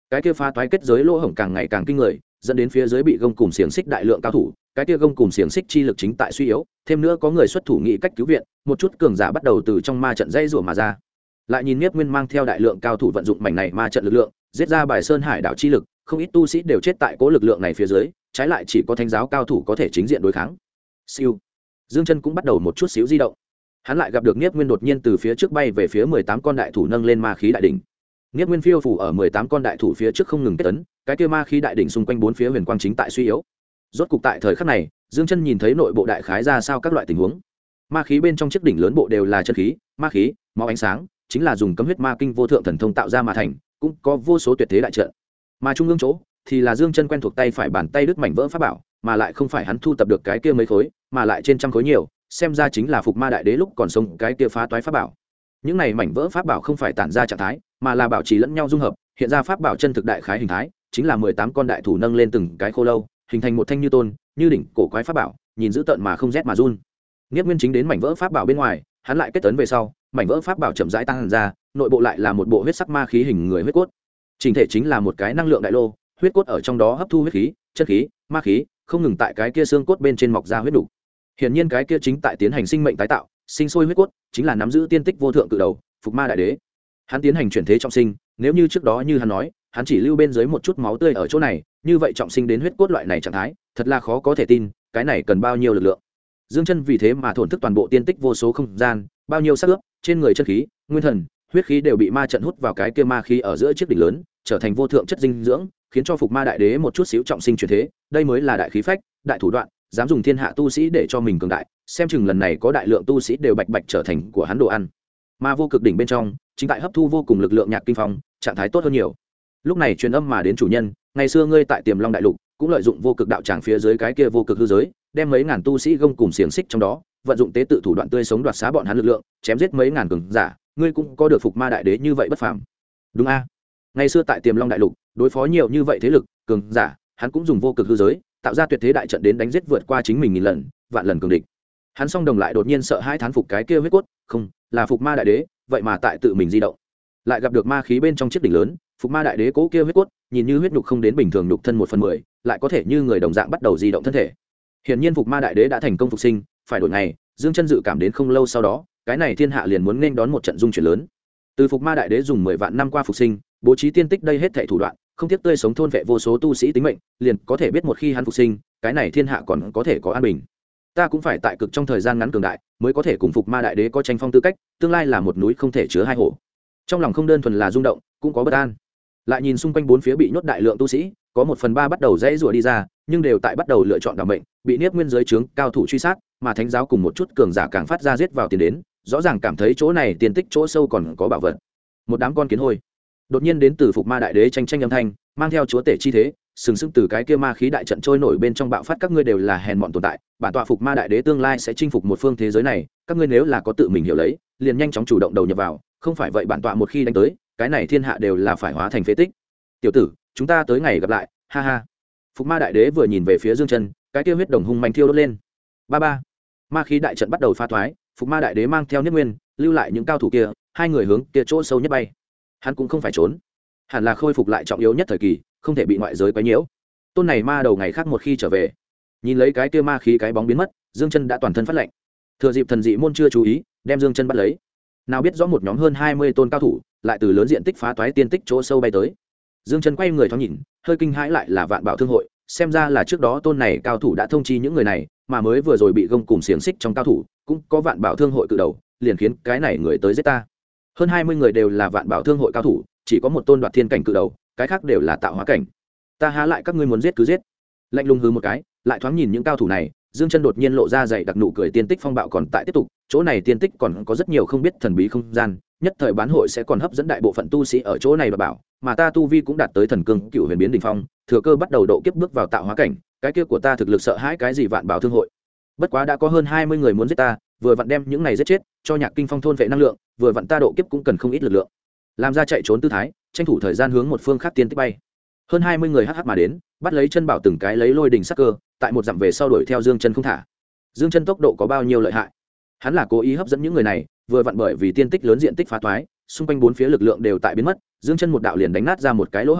cái kia phá toái kết giới lỗ hổng càng ngày càng kinh người, dẫn đến phía dưới bị gông cùng xiềng xích đại lượng cao thủ, cái kia gông cùng xiềng xích chi lực chính tại suy yếu, thêm nữa có người xuất thủ nghị cách cứu viện, một chút cường giả bắt đầu từ trong ma trận dây rủa mà ra. Lại nhìn Niếp Nguyên mang theo đại lượng cao thủ vận dụng mảnh này ma trận lực lượng, giết ra Bài Sơn Hải đảo chi lực, không ít tu sĩ đều chết tại cố lực lượng này phía dưới, trái lại chỉ có thánh giáo cao thủ có thể chính diện đối kháng. Siêu. Dương Chân cũng bắt đầu một chút xíu di động. Hắn lại gặp được Niếp Nguyên đột nhiên từ phía trước bay về phía 18 con đại thủ nâng lên ma khí đại đỉnh. Niếp Nguyên phiêu phù ở 18 con đại thủ phía trước không ngừng kết tấn, cái kia ma khí đại đỉnh xung quanh bốn phía huyền quang chính tại suy yếu. Rốt cục tại thời khắc này, Dương Chân nhìn thấy nội bộ đại khái ra sao các loại tình huống. Ma khí bên trong chiếc đỉnh lớn bộ đều là chân khí, ma khí, máu ánh sáng, chính là dùng cấm huyết ma kinh vô thượng thần thông tạo ra mà thành, cũng có vô số tuyệt thế đại trận. Mà trung ương chỗ thì là Dương Chân quen thuộc tay phải bàn tay đứt mảnh vỡ pháp bảo, mà lại không phải hắn thu tập được cái kia mấy khối, mà lại trên trăm khối nhiều, xem ra chính là Phục Ma Đại Đế lúc còn sống cái kia phá toái pháp bảo. Những này mảnh vỡ pháp bảo không phải tản ra trạng thái, mà là bảo trì lẫn nhau dung hợp, hiện ra pháp bảo chân thực đại khái hình thái, chính là 18 con đại thủ nâng lên từng cái khô lâu, hình thành một thanh như tôn, như đỉnh cổ quái pháp bảo, nhìn dữ tợn mà không rét mà run. Niếp Nguyên chính đến mảnh vỡ pháp bảo bên ngoài, hắn lại kết tấn về sau, mảnh vỡ pháp bảo chậm rãi tăng ra, nội bộ lại là một bộ huyết sắc ma khí hình người huyết cốt. Trình thể chính là một cái năng lượng đại lô, huyết cốt ở trong đó hấp thu huyết khí, chân khí, ma khí, không ngừng tại cái kia xương cốt bên trên mọc ra huyết đủ. Hiển nhiên cái kia chính tại tiến hành sinh mệnh tái tạo, sinh sôi huyết cốt, chính là nắm giữ tiên tích vô thượng cự đầu, Phục Ma Đại Đế. Hắn tiến hành chuyển thế trọng sinh, nếu như trước đó như hắn nói, hắn chỉ lưu bên dưới một chút máu tươi ở chỗ này, như vậy trọng sinh đến huyết cốt loại này trạng thái, thật là khó có thể tin, cái này cần bao nhiêu lực lượng. Dương Chân vì thế mà thổn thức toàn bộ tiên tích vô số không gian, bao nhiêu sắc ướp, trên người chân khí, nguyên thần, huyết khí đều bị ma trận hút vào cái kia ma khí ở giữa chiếc đỉnh lớn, trở thành vô thượng chất dinh dưỡng, khiến cho Phục Ma Đại Đế một chút xíu trọng sinh chuyển thế, đây mới là đại khí phách, đại thủ đoạn, dám dùng thiên hạ tu sĩ để cho mình cường đại, xem chừng lần này có đại lượng tu sĩ đều bạch bạch trở thành của hắn đồ ăn. Mà vô cực đỉnh bên trong, chính tại hấp thu vô cùng lực lượng nhạc kinh phong, trạng thái tốt hơn nhiều. Lúc này truyền âm mà đến chủ nhân, ngày xưa ngươi tại Tiềm Long đại lục, cũng lợi dụng vô cực đạo tràng phía dưới cái kia vô cực hư giới, đem mấy ngàn tu sĩ gông cùng xiềng xích trong đó, vận dụng tế tự thủ đoạn tươi sống đoạt xá bọn hắn lực lượng, chém giết mấy ngàn cường giả, ngươi cũng có được Phục Ma Đại Đế như vậy bất phàm. Đúng a? Ngày xưa tại Tiềm Long đại lục, đối phó nhiều như vậy thế lực, cường giả, hắn cũng dùng vô cực hư giới, tạo ra tuyệt thế đại trận đến đánh giết vượt qua chính mình nghìn lần, vạn lần cường địch. Hắn song đồng lại đột nhiên sợ hai thán phục cái kia huyết cốt, không, là Phục Ma Đại Đế, vậy mà tại tự mình di động. Lại gặp được ma khí bên trong chiếc đỉnh lớn, Phục Ma Đại Đế cố kia huyết cốt, nhìn như huyết nhục không đến bình thường nhục thân 1/10, lại có thể như người đồng dạng bắt đầu di động thân thể. Hiển nhiên Phục Ma Đại Đế đã thành công phục sinh, phải đổi ngày, Dương Chân dự cảm đến không lâu sau đó, cái này thiên hạ liền muốn nên đón một trận dung chuyển lớn. Từ Phục Ma Đại Đế dùng 10 vạn năm qua phục sinh, bố trí tiên tích đây hết thảy thủ đoạn, không tiếc tươi sống thôn vệ vô số tu sĩ tính mệnh, liền có thể biết một khi hắn phục sinh, cái này thiên hạ còn có thể có an bình. Ta cũng phải tại cực trong thời gian ngắn cường đại, mới có thể cùng Phục Ma Đại Đế có tranh phong tư cách, tương lai là một núi không thể chứa hai hổ. Trong lòng không đơn thuần là rung động, cũng có bất an. Lại nhìn xung quanh bốn phía bị nhốt đại lượng tu sĩ, có 1/3 bắt đầu dãy rủa đi ra, nhưng đều tại bắt đầu lựa chọn đảm mệnh, bị Niếp Nguyên dưới trướng cao thủ truy sát, mà thánh giáo cùng một chút cường giả càng phát ra giết vào tiền đến, rõ ràng cảm thấy chỗ này tiền tích chỗ sâu còn có bảo vật. Một đám con kiến hôi đột nhiên đến từ Phục Ma Đại Đế tranh tranh âm thanh, mang theo chúa tể chi thế, sừng sững từ cái kia ma khí đại trận trôi nổi bên trong bạo phát, các ngươi đều là hèn mọn tồn tại, bản tọa Phục Ma Đại Đế tương lai sẽ chinh phục một phương thế giới này, các ngươi nếu là có tự mình hiểu lấy, liền nhanh chóng chủ động đầu nhập vào, không phải vậy bản tọa một khi đánh tới, cái này thiên hạ đều là phải hóa thành phế tích. Tiểu tử, chúng ta tới ngày gặp lại, ha ha. Phục Ma Đại Đế vừa nhìn về phía Dương Chân, cái kia huyết đồng hung manh thiêu đốt lên. Ba. Ma khí đại trận bắt đầu phá thoái, Phục Ma Đại Đế mang theo Niếp Nguyên, lưu lại những cao thủ kia, hai người hướng kia chỗ sâu nhất bay. Hắn cũng không phải trốn, hẳn là khôi phục lại trọng yếu nhất thời kỳ, không thể bị ngoại giới quấy nhiễu. Tôn này ma đầu ngày khác một khi trở về, nhìn lấy cái kia ma khí cái bóng biến mất, Dương Chân đã toàn thân phát lạnh. Thừa dịp thần dị môn chưa chú ý, đem Dương Chân bắt lấy. Nào biết rõ một nhóm hơn 20 tôn cao thủ, lại từ lớn diện tích phá toái tiên tích chỗ sâu bay tới. Dương Chân quay người thoáng nhìn, hơi kinh hãi, lại là Vạn Bảo Thương hội, xem ra là trước đó tôn này cao thủ đã thông chi những người này, mà mới vừa rồi bị gông cùng xiềng xích trong cao thủ, cũng có Vạn Bảo Thương hội cự đầu, liền khiến cái này người tới giết ta. Hơn 20 người đều là Vạn Bảo Thương hội cao thủ, chỉ có một tôn đoạt thiên cảnh cự đầu, cái khác đều là tạo hóa cảnh. Ta há lại các ngươi muốn giết cứ giết. Lạnh lùng hừ một cái, lại thoáng nhìn những cao thủ này, Dương Chân đột nhiên lộ ra dày đặc nụ cười, tiên tích phong bạo còn tại tiếp tục, chỗ này tiên tích còn có rất nhiều không biết thần bí không gian, nhất thời bán hội sẽ còn hấp dẫn đại bộ phận tu sĩ ở chỗ này và bảo, mà ta tu vi cũng đạt tới thần cương cựu huyền biến đỉnh phong, thừa cơ bắt đầu độ kiếp bước vào tạo hóa cảnh, cái kia của ta thực lực sợ hãi cái gì Vạn Bảo Thương hội. Bất quá đã có hơn 20 người muốn giết ta, vừa vặn đem những này giết chết, cho Nhạc Kinh Phong thôn vệ năng lượng, vừa vặn ta độ kiếp cũng cần không ít lực lượng. Làm ra chạy trốn tư thái, tranh thủ thời gian hướng một phương khác tiên tích bay. Hơn 20 người hắc hắc mà đến, bắt lấy chân bảo từng cái lấy lôi đỉnh sắc cơ, tại một dặm về sau đuổi theo Dương Chân không thả. Dương Chân tốc độ có bao nhiêu lợi hại? Hắn là cố ý hấp dẫn những người này, vừa vặn bởi vì tiên tích lớn diện tích phá toái, xung quanh bốn phía lực lượng đều tại biến mất, Dương Chân một đạo liền đánh nát ra một cái lỗ hổng,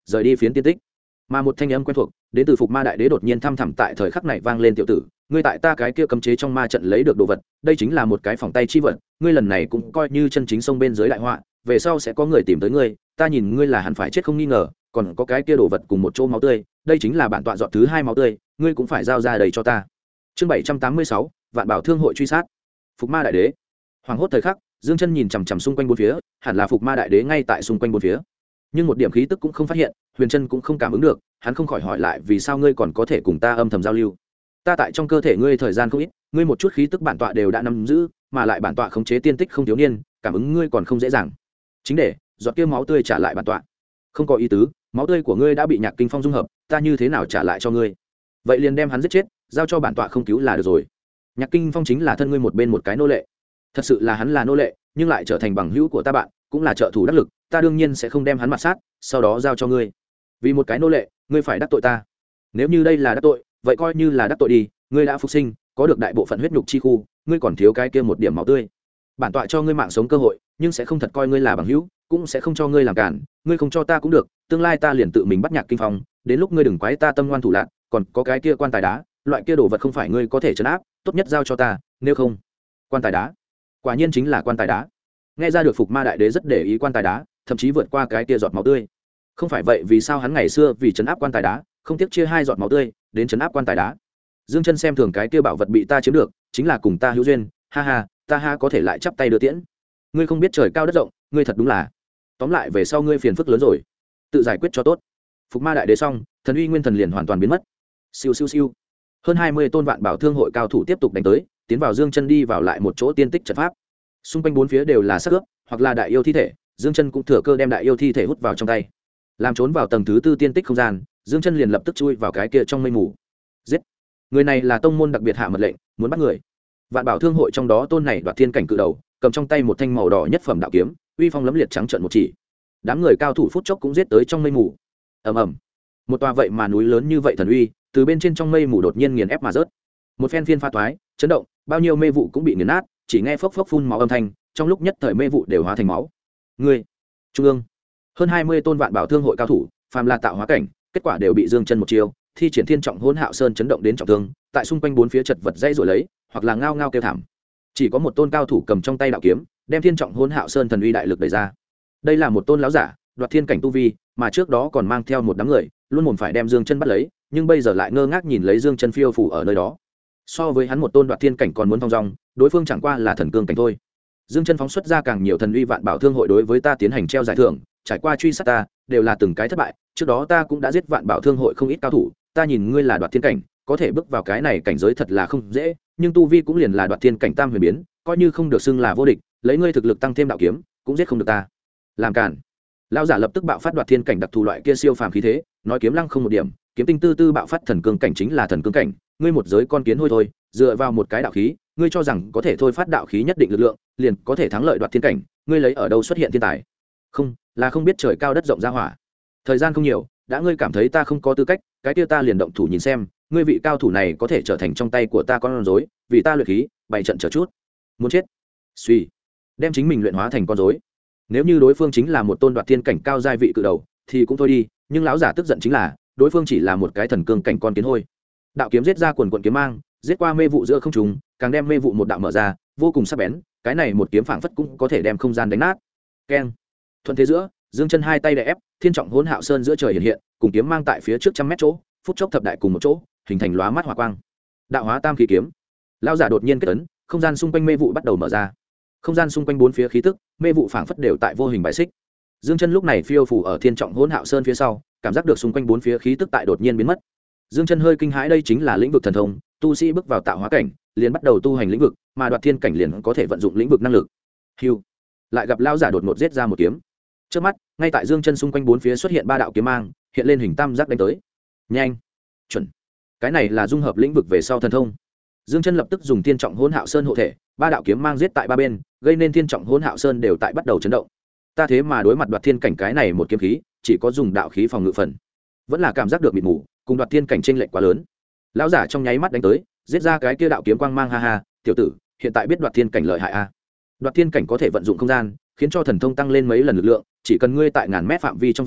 rời đi phiến tiên tích. Mà một thanh âm quen thuộc đến từ Phục Ma Đại Đế đột nhiên thăm thẳm tại thời khắc này vang lên: tiểu tử, ngươi tại ta cái kia cấm chế trong ma trận lấy được đồ vật, đây chính là một cái phòng tay chi vật, ngươi lần này cũng coi như chân chính sông bên dưới đại họa, về sau sẽ có người tìm tới ngươi, ta nhìn ngươi là hẳn phải chết không nghi ngờ, còn có cái kia đồ vật cùng một chỗ máu tươi, đây chính là bản tọa dọn thứ 2 máu tươi, ngươi cũng phải giao ra đầy cho ta. Chương 786, Vạn Bảo Thương hội truy sát. Phục Ma Đại Đế. Hoàng hốt thời khắc, Dương Chân nhìn chằm chằm xung quanh bốn phía, hẳn là Phục Ma Đại Đế ngay tại xung quanh bốn phía, nhưng một điểm khí tức cũng không phát hiện. Huyền Chân cũng không cảm ứng được, hắn không khỏi hỏi lại: vì sao ngươi còn có thể cùng ta âm thầm giao lưu? Ta tại trong cơ thể ngươi thời gian không ít, ngươi một chút khí tức bản tọa đều đã nắm giữ, mà lại bản tọa khống chế tiên tích không thiếu niên, cảm ứng ngươi còn không dễ dàng. Chính để giọt kia máu tươi trả lại bản tọa. Không có ý tứ, máu tươi của ngươi đã bị Nhạc Kinh Phong dung hợp, ta như thế nào trả lại cho ngươi? Vậy liền đem hắn giết chết, giao cho bản tọa không cứu là được rồi. Nhạc Kinh Phong chính là thân ngươi một bên một cái nô lệ. Thật sự là hắn là nô lệ, nhưng lại trở thành bằng hữu của ta bạn, cũng là trợ thủ đắc lực, ta đương nhiên sẽ không đem hắn mặt sát, sau đó giao cho ngươi. Vì một cái nô lệ, ngươi phải đắc tội ta. Nếu như đây là đắc tội, vậy coi như là đắc tội đi, ngươi đã phục sinh, có được đại bộ phận huyết nhục chi khu, ngươi còn thiếu cái kia một điểm máu tươi. Bản tọa cho ngươi mạng sống cơ hội, nhưng sẽ không thật coi ngươi là bằng hữu, cũng sẽ không cho ngươi làm cản, ngươi không cho ta cũng được, tương lai ta liền tự mình bắt Nhạc Kinh Phong, đến lúc ngươi đừng quái ta tâm ngoan thủ lạn, còn có cái kia quan tài đá, loại kia đồ vật không phải ngươi có thể trấn áp, tốt nhất giao cho ta, nếu không. Quan tài đá? Quả nhiên chính là quan tài đá. Nghe ra được Phục Ma Đại Đế rất để ý quan tài đá, thậm chí vượt qua cái kia giọt máu tươi. Không phải vậy vì sao hắn ngày xưa vì trấn áp quan tài đá, không tiếc chia 2 giọt máu tươi đến trấn áp quan tài đá? Dương Chân xem thường cái kia bảo vật bị ta chiếm được, chính là cùng ta hữu duyên, ha ha, ta ha có thể lại chắp tay đưa tiễn. Ngươi không biết trời cao đất rộng, ngươi thật đúng là. Tóm lại về sau ngươi phiền phức lớn rồi, tự giải quyết cho tốt. Phục Ma Đại Đế xong, thần uy nguyên thần liền hoàn toàn biến mất. Siêu siêu siêu. Hơn 20 tôn Vạn Bảo Thương hội cao thủ tiếp tục đánh tới, tiến vào Dương Chân đi vào lại một chỗ tiên tích trận pháp. Xung quanh bốn phía đều là xác ướp, hoặc là đại yêu thi thể, Dương Chân cũng thừa cơ đem đại yêu thi thể hút vào trong tay. Làm trốn vào tầng thứ 4 tiên tích không gian, Dương Chân liền lập tức chui vào cái kia trong mây mù. Giết! Người này là tông môn đặc biệt hạ mật lệnh, muốn bắt người. Vạn Bảo Thương hội trong đó tôn này Đoạt Thiên cảnh cự đầu, cầm trong tay một thanh màu đỏ nhất phẩm đạo kiếm, uy phong lẫm liệt trắng trợn một chỉ. Đám người cao thủ phút chốc cũng giết tới trong mây mù. Ầm ầm. Một tòa vậy mà núi lớn như vậy thần uy, từ bên trên trong mây mù đột nhiên nghiền ép mà rớt. Một phen phiên pha toái, chấn động, bao nhiêu mê vụ cũng bị nghiền nát, chỉ nghe phốc phốc phun máu âm thanh, trong lúc nhất thời mê vụ đều hóa thành máu. Người, trung ương, hơn 20 tôn Vạn Bảo Thương hội cao thủ, phàm là tạo hóa cảnh, kết quả đều bị Dương Chân một chiêu, thi triển Thiên Trọng Hỗn Hạo Sơn chấn động đến trọng thương, tại xung quanh bốn phía chật vật dây rồi lấy, hoặc là ngao ngao kêu thảm. Chỉ có một tôn cao thủ cầm trong tay đạo kiếm, đem Thiên Trọng Hỗn Hạo Sơn thần uy đại lực đẩy ra. Đây là một tôn lão giả, Đoạt Thiên cảnh tu vi, mà trước đó còn mang theo một đám người, luôn mồm phải đem Dương Chân bắt lấy, nhưng bây giờ lại ngơ ngác nhìn lấy Dương Chân phiêu phù ở nơi đó. So với hắn một tôn Đoạt Thiên cảnh còn muốn thong dong, đối phương chẳng qua là thần cương cảnh thôi. Dương Chân phóng xuất ra càng nhiều thần uy, Vạn Bảo Thương hội đối với ta tiến hành treo giải thưởng, trải qua truy sát ta, đều là từng cái thất bại, trước đó ta cũng đã giết Vạn Bảo Thương hội không ít cao thủ, ta nhìn ngươi là Đoạt Thiên cảnh, có thể bước vào cái này cảnh giới thật là không dễ, nhưng tu vi cũng liền là Đoạt Thiên cảnh tam huyền biến, coi như không được xưng là vô địch, lấy ngươi thực lực tăng thêm đạo kiếm, cũng giết không được ta. Làm cản. Lão giả lập tức bạo phát Đoạt Thiên cảnh đặc thù loại kia siêu phàm khí thế, nói kiếm lăng không một điểm, kiếm tinh tư tư bạo phát thần cương cảnh chính là thần cương cảnh, ngươi một giới con kiến hôi thôi, dựa vào một cái đạo khí, ngươi cho rằng có thể thôi phát đạo khí nhất định lực lượng, liền có thể thắng lợi Đoạt Thiên cảnh, ngươi lấy ở đâu xuất hiện thiên tài? Không, là không biết trời cao đất rộng ra hỏa. Thời gian không nhiều, đã ngươi cảm thấy ta không có tư cách, cái kia ta liền động thủ nhìn xem, ngươi vị cao thủ này có thể trở thành trong tay của ta con rối, vì ta luyện khí, bày trận chờ chút. Muốn chết? Suy, đem chính mình luyện hóa thành con rối. Nếu như đối phương chính là một tôn Đoạt Thiên cảnh cao giai vị cự đầu, thì cũng thôi đi, nhưng lão giả tức giận chính là, đối phương chỉ là một cái thần cương cảnh con kiến hôi. Đạo kiếm giết ra quần quần kiếm mang, giết qua mê vụ giữa không trung, càng đem mê vụ một đạo mở ra, vô cùng sắc bén, cái này một kiếm phảng phất cũng có thể đem không gian đánh nát. Keng. Thuận thế giữa, Dương Chân hai tay đè ép, Thiên Trọng Hỗn Hạo Sơn giữa trời hiện hiện, cùng kiếm mang tại phía trước trăm mét chỗ, phút chốc thập đại cùng một chỗ, hình thành lóa mắt hỏa quang. Đạo hóa tam khí kiếm. Lão giả đột nhiên kết ấn, không gian xung quanh mê vụ bắt đầu mở ra. Không gian xung quanh bốn phía khí tức, mê vụ phảng phất đều tại vô hình bài xích. Dương Chân lúc này phiêu phù ở Thiên Trọng Hỗn Hạo Sơn phía sau, cảm giác được xung quanh bốn phía khí tức tại đột nhiên biến mất. Dương Chân hơi kinh hãi, đây chính là lĩnh vực thần thông, tu sĩ bước vào tạo hóa cảnh, liền bắt đầu tu hành lĩnh vực, mà Đoạt Thiên cảnh liền có thể vận dụng lĩnh vực năng lực. Hưu, lại gặp lão giả đột ngột giết ra một kiếm. Trước mắt, ngay tại Dương Chân xung quanh bốn phía xuất hiện 3 đạo kiếm mang, hiện lên hình tam giác đánh tới. Nhanh, chuẩn. Cái này là dung hợp lĩnh vực về sau thần thông. Dương Chân lập tức dùng Thiên Trọng Hỗn Hạo Sơn hộ thể, 3 đạo kiếm mang giết tại ba bên, gây nên Thiên Trọng Hỗn Hạo Sơn đều tại bắt đầu chấn động. Ta thế mà đối mặt Đoạt Thiên cảnh cái này một kiếm khí, chỉ có dùng đạo khí phòng ngự phần, vẫn là cảm giác được mịt mù, cùng Đoạt Thiên cảnh chênh lệch quá lớn. Lão giả trong nháy mắt đánh tới, giết ra cái kia đạo kiếm quang mang, ha ha, tiểu tử, hiện tại biết Đoạt Thiên cảnh lợi hại a. Đoạt Thiên cảnh có thể vận dụng không gian, khiến cho thần thông tăng lên mấy lần lực lượng, chỉ cần ngươi tại ngàn mét phạm vi trong vòng,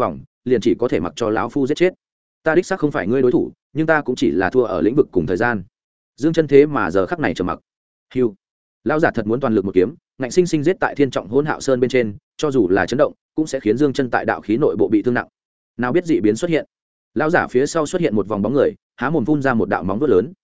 liền chỉ có thể mặc cho lão phu giết chết. Ta đích xác không phải ngươi đối thủ, nhưng ta cũng chỉ là thua ở lĩnh vực cùng thời gian. Dương Chân thế mà giờ khắc này trầm mặc. Hưu, lão giả thật muốn toàn lực một kiếm, ngạnh sinh sinh giết tại Thiên Trọng Hỗn Hạo Sơn bên trên, cho dù là chấn động, cũng sẽ khiến Dương Chân tại đạo khí nội bộ bị thương nặng. Nào biết dị biến xuất hiện, lão giả phía sau xuất hiện một vòng bóng người, há mồm phun ra một đạo móng vuốt lớn.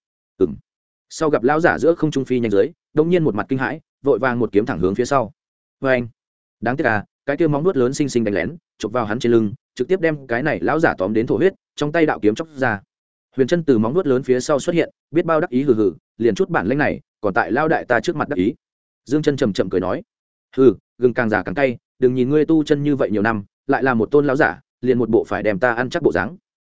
Sau gặp lão giả giữa không trung phi nhanh dưới, đống nhiên một mặt kinh hãi, vội vàng một kiếm thẳng hướng phía sau. Anh, đáng tiếc à, cái kia móng vuốt lớn xinh xinh đánh lén, chụp vào hắn trên lưng, trực tiếp đem cái này lão giả tóm đến thổ huyết, trong tay đạo kiếm chóc ra. Huyền Chân từ móng vuốt lớn phía sau xuất hiện, biết bao đắc ý hừ hừ, liền chút bản lĩnh này, còn tại lao đại ta trước mặt đắc ý. Dương Chân chậm chậm cười nói, hừ, gừng càng già càng cay, đừng nhìn ngươi tu chân như vậy nhiều năm, lại là một tôn lão giả, liền một bộ phải đem ta ăn chắc bộ dáng.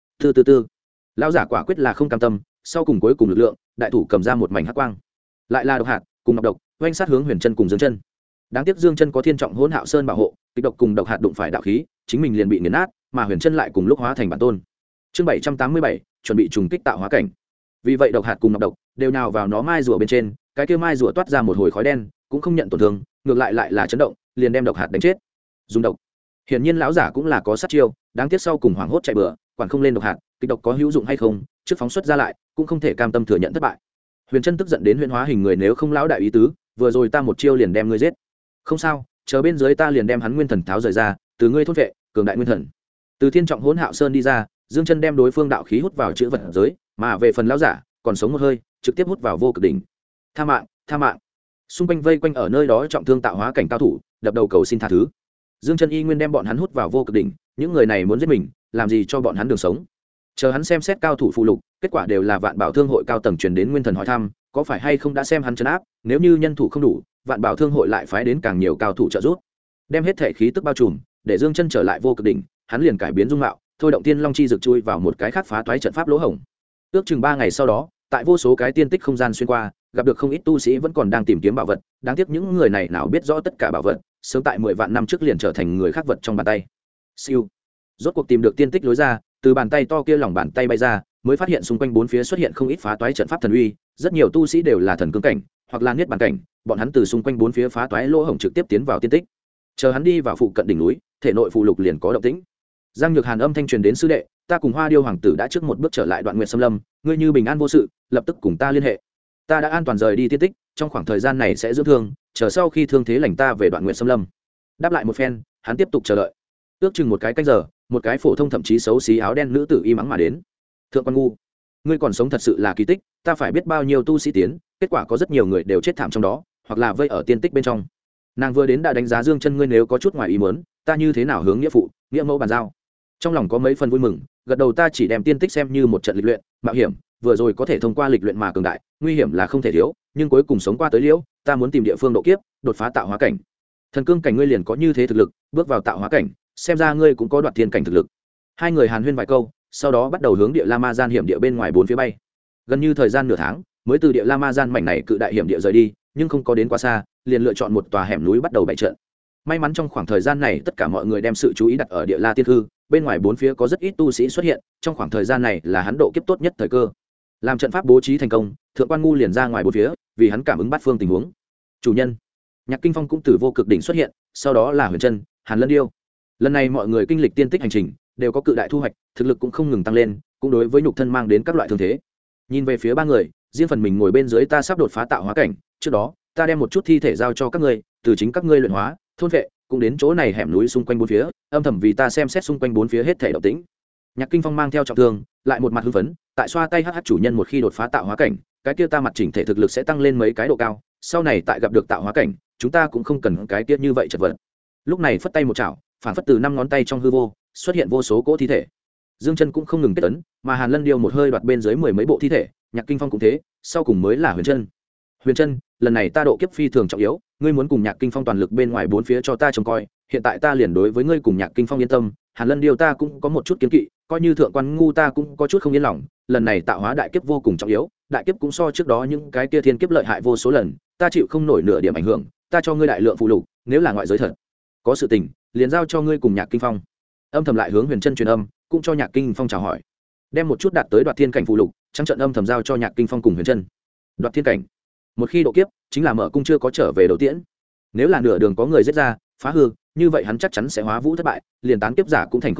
Từ lão giả quả quyết là không cam tâm, sau cùng cuối cùng lực lượng, đại thủ cầm ra một mảnh hắc quang, lại là độc hạt cùng ngọc độc, oanh sát hướng Huyền Chân cùng Dương Chân. Đáng tiếc Dương Chân có Thiên Trọng Hỗn Hạo Sơn bảo hộ, kịch độc cùng độc hạt đụng phải đạo khí, chính mình liền bị nghiền nát, mà Huyền Chân lại cùng lúc hóa thành bản tôn. Chương 787, chuẩn bị trùng kích tạo hóa cảnh. Vì vậy độc hạt cùng ngọc độc đều nhào vào nó mai rùa bên trên, cái kia mai rùa toát ra một hồi khói đen, cũng không nhận tổn thương, ngược lại là chấn động, liền đem độc hạt đánh chết. Dùng độc. Hiển nhiên lão giả cũng là có sát chiêu, đáng tiếc sau cùng hoảng hốt chạy bừa, quản không lên độc hạt, kịch độc có hữu dụng hay không, trước phóng xuất ra lại, cũng không thể cam tâm thừa nhận thất bại. Huyền Chân tức giận đến huyễn hóa hình người, nếu không lão đại ý tứ, vừa rồi ta một chiêu liền đem ngươi giết. Không sao, chờ bên dưới ta liền đem hắn nguyên thần tháo rời ra, từ ngươi thôn vệ, cường đại nguyên thần. Từ Thiên Trọng Hỗn Hạo Sơn đi ra, Dương Chân đem đối phương đạo khí hút vào chữ vật giới, mà về phần lão giả, còn sống một hơi, trực tiếp hút vào vô cực đỉnh. Tha mạng, tha mạng. Xung quanh vây quanh ở nơi đó trọng thương tạo hóa cảnh cao thủ, đập đầu cầu xin tha thứ. Dương Chân y nguyên đem bọn hắn hút vào vô cực đỉnh, những người này muốn giết mình, làm gì cho bọn hắn đường sống. Chờ hắn xem xét cao thủ phụ lục, kết quả đều là Vạn Bảo Thương hội cao tầng truyền đến nguyên thần hỏi thăm, có phải hay không đã xem hắn trấn áp, nếu như nhân thủ không đủ, Vạn Bảo Thương hội lại phái đến càng nhiều cao thủ trợ giúp. Đem hết thể khí tức bao trùm, để Dương Chân trở lại vô cực đỉnh, hắn liền cải biến dung mạo, thôi động tiên long chi rực chui vào một cái khác phá toái trận pháp lỗ hổng. Ước chừng 3 ngày sau đó, tại vô số cái tiên tích không gian xuyên qua, gặp được không ít tu sĩ vẫn còn đang tìm kiếm bảo vật, đáng tiếc những người này nào biết rõ tất cả bảo vật, sớm tại 10 vạn năm trước liền trở thành người khác vật trong bàn tay. Siêu. Rốt cuộc tìm được tiên tích lối ra, từ bàn tay to kia lòng bàn tay bay ra, mới phát hiện xung quanh bốn phía xuất hiện không ít phá toái trận pháp thần uy, rất nhiều tu sĩ đều là thần cương cảnh, hoặc là niết bàn cảnh, bọn hắn từ xung quanh bốn phía phá toái lỗ hổng trực tiếp tiến vào tiên tích. Chờ hắn đi vào phụ cận đỉnh núi, thể nội phù lục liền có động tĩnh. Giang Nhược Hàn âm thanh truyền đến sư đệ, ta cùng Hoa Điêu hoàng tử đã trước một bước trở lại Đoạn Nguyệt Sâm Lâm, ngươi như bình an vô sự, lập tức cùng ta liên hệ. Ta đã an toàn rời đi tiên tích, trong khoảng thời gian này sẽ dưỡng thương, chờ sau khi thương thế lành ta về Đoạn Nguyệt Sâm Lâm. Đáp lại một phen, hắn tiếp tục chờ đợi. Ước chừng một cái canh giờ, một cái phổ thông thậm chí xấu xí áo đen nữ tử y mắng mà đến. Thượng quan ngu, ngươi còn sống thật sự là kỳ tích, ta phải biết bao nhiêu tu sĩ tiến, kết quả có rất nhiều người đều chết thảm trong đó, hoặc là vây ở tiên tích bên trong. Nàng vừa đến đã đánh giá Dương Chân, ngươi nếu có chút ngoài ý muốn, ta như thế nào hướng nghĩa phụ, nghĩa mẫu bàn giao. Trong lòng có mấy phần vui mừng, gật đầu, ta chỉ đem tiên tích xem như một trận lịch luyện, mạo hiểm, vừa rồi có thể thông qua lịch luyện mà cường đại, nguy hiểm là không thể thiếu, nhưng cuối cùng sống qua tới liễu, ta muốn tìm địa phương độ kiếp, đột phá tạo hóa cảnh. Thần cương cảnh ngươi liền có như thế thực lực, bước vào tạo hóa cảnh, xem ra ngươi cũng có đoạt thiên cảnh thực lực. Hai người hàn huyên vài câu, sau đó bắt đầu hướng địa La Ma Gian hiểm địa bên ngoài bốn phía bay. Gần như thời gian nửa tháng, mới từ địa La Ma Gian mảnh này cự đại hiểm địa rời đi, nhưng không có đến quá xa, liền lựa chọn một tòa hẻm núi bắt đầu bày trận. May mắn trong khoảng thời gian này tất cả mọi người đem sự chú ý đặt ở địa La Tiên Hư, bên ngoài bốn phía có rất ít tu sĩ xuất hiện, trong khoảng thời gian này là hắn độ kiếp tốt nhất thời cơ. Làm trận pháp bố trí thành công, Thượng quan ngu liền ra ngoài bốn phía, vì hắn cảm ứng bát phương tình huống. Chủ nhân, Nhạc Kinh Phong cũng từ vô cực đỉnh xuất hiện, sau đó là Huyền Chân, Hàn Lân Điêu. Lần này mọi người kinh lịch tiên tích hành trình, đều có cự đại thu hoạch, thực lực cũng không ngừng tăng lên, cũng đối với nhục thân mang đến các loại thương thế. Nhìn về phía ba người, riêng phần mình ngồi bên dưới, ta sắp đột phá tạo hóa cảnh, trước đó, ta đem một chút thi thể giao cho các ngươi, từ chính các ngươi luyện hóa, thôn vệ, cũng đến chỗ này hẻm núi xung quanh bốn phía, âm thầm vì ta xem xét xung quanh bốn phía hết thảy động tĩnh. Nhạc Kinh Phong mang theo trọng thương, lại một mặt hưng phấn, tại xoa tay hắc chủ nhân, một khi đột phá tạo hóa cảnh, cái kia ta mặt chỉnh thể thực lực sẽ tăng lên mấy cái độ cao, sau này tại gặp được tạo hóa cảnh, chúng ta cũng không cần cái kia như vậy chật vật. Lúc này phất tay một chảo, phản phất từ 5 ngón tay trong hư vô, xuất hiện vô số cỗ thi thể. Dương Chân cũng không ngừng kết tấn, mà Hàn Lân Điêu một hơi đoạt bên dưới 10 mấy bộ thi thể, Nhạc Kinh Phong cũng thế, sau cùng mới là Huyền Chân. Huyền Chân, lần này ta độ kiếp phi thường trọng yếu, ngươi muốn cùng Nhạc Kinh Phong toàn lực bên ngoài bốn phía cho ta trông coi, hiện tại ta liền đối với ngươi cùng Nhạc Kinh Phong yên tâm, Hàn Lân Điêu ta cũng có một chút kiêng kỵ, coi như Thượng quan ngu ta cũng có chút không yên lòng, lần này tạo hóa đại kiếp vô cùng trọng yếu, đại kiếp cũng so trước đó những cái kia thiên kiếp lợi hại vô số lần, ta chịu không nổi nửa điểm ảnh hưởng, ta cho ngươi đại lượng phụ lục, nếu là ngoại giới thật có sự tình, liền giao cho ngươi cùng Nhạc Kinh Phong. Âm thầm lại hướng Huyền Chân truyền âm, cũng cho Nhạc Kinh Phong chào hỏi, đem một chút đạt tới đoạt thiên cảnh phụ lục, trắng trận âm thầm giao cho Nhạc Kinh Phong cùng Huyền Chân. Đoạt thiên cảnh, một khi độ kiếp, chính là mở cung chưa có trở về đầu tiễn. Nếu là nửa đường có người giết ra, phá hư, như vậy hắn chắc chắn sẽ hóa vũ thất bại, liền tán kiếp giả cũng thành không được,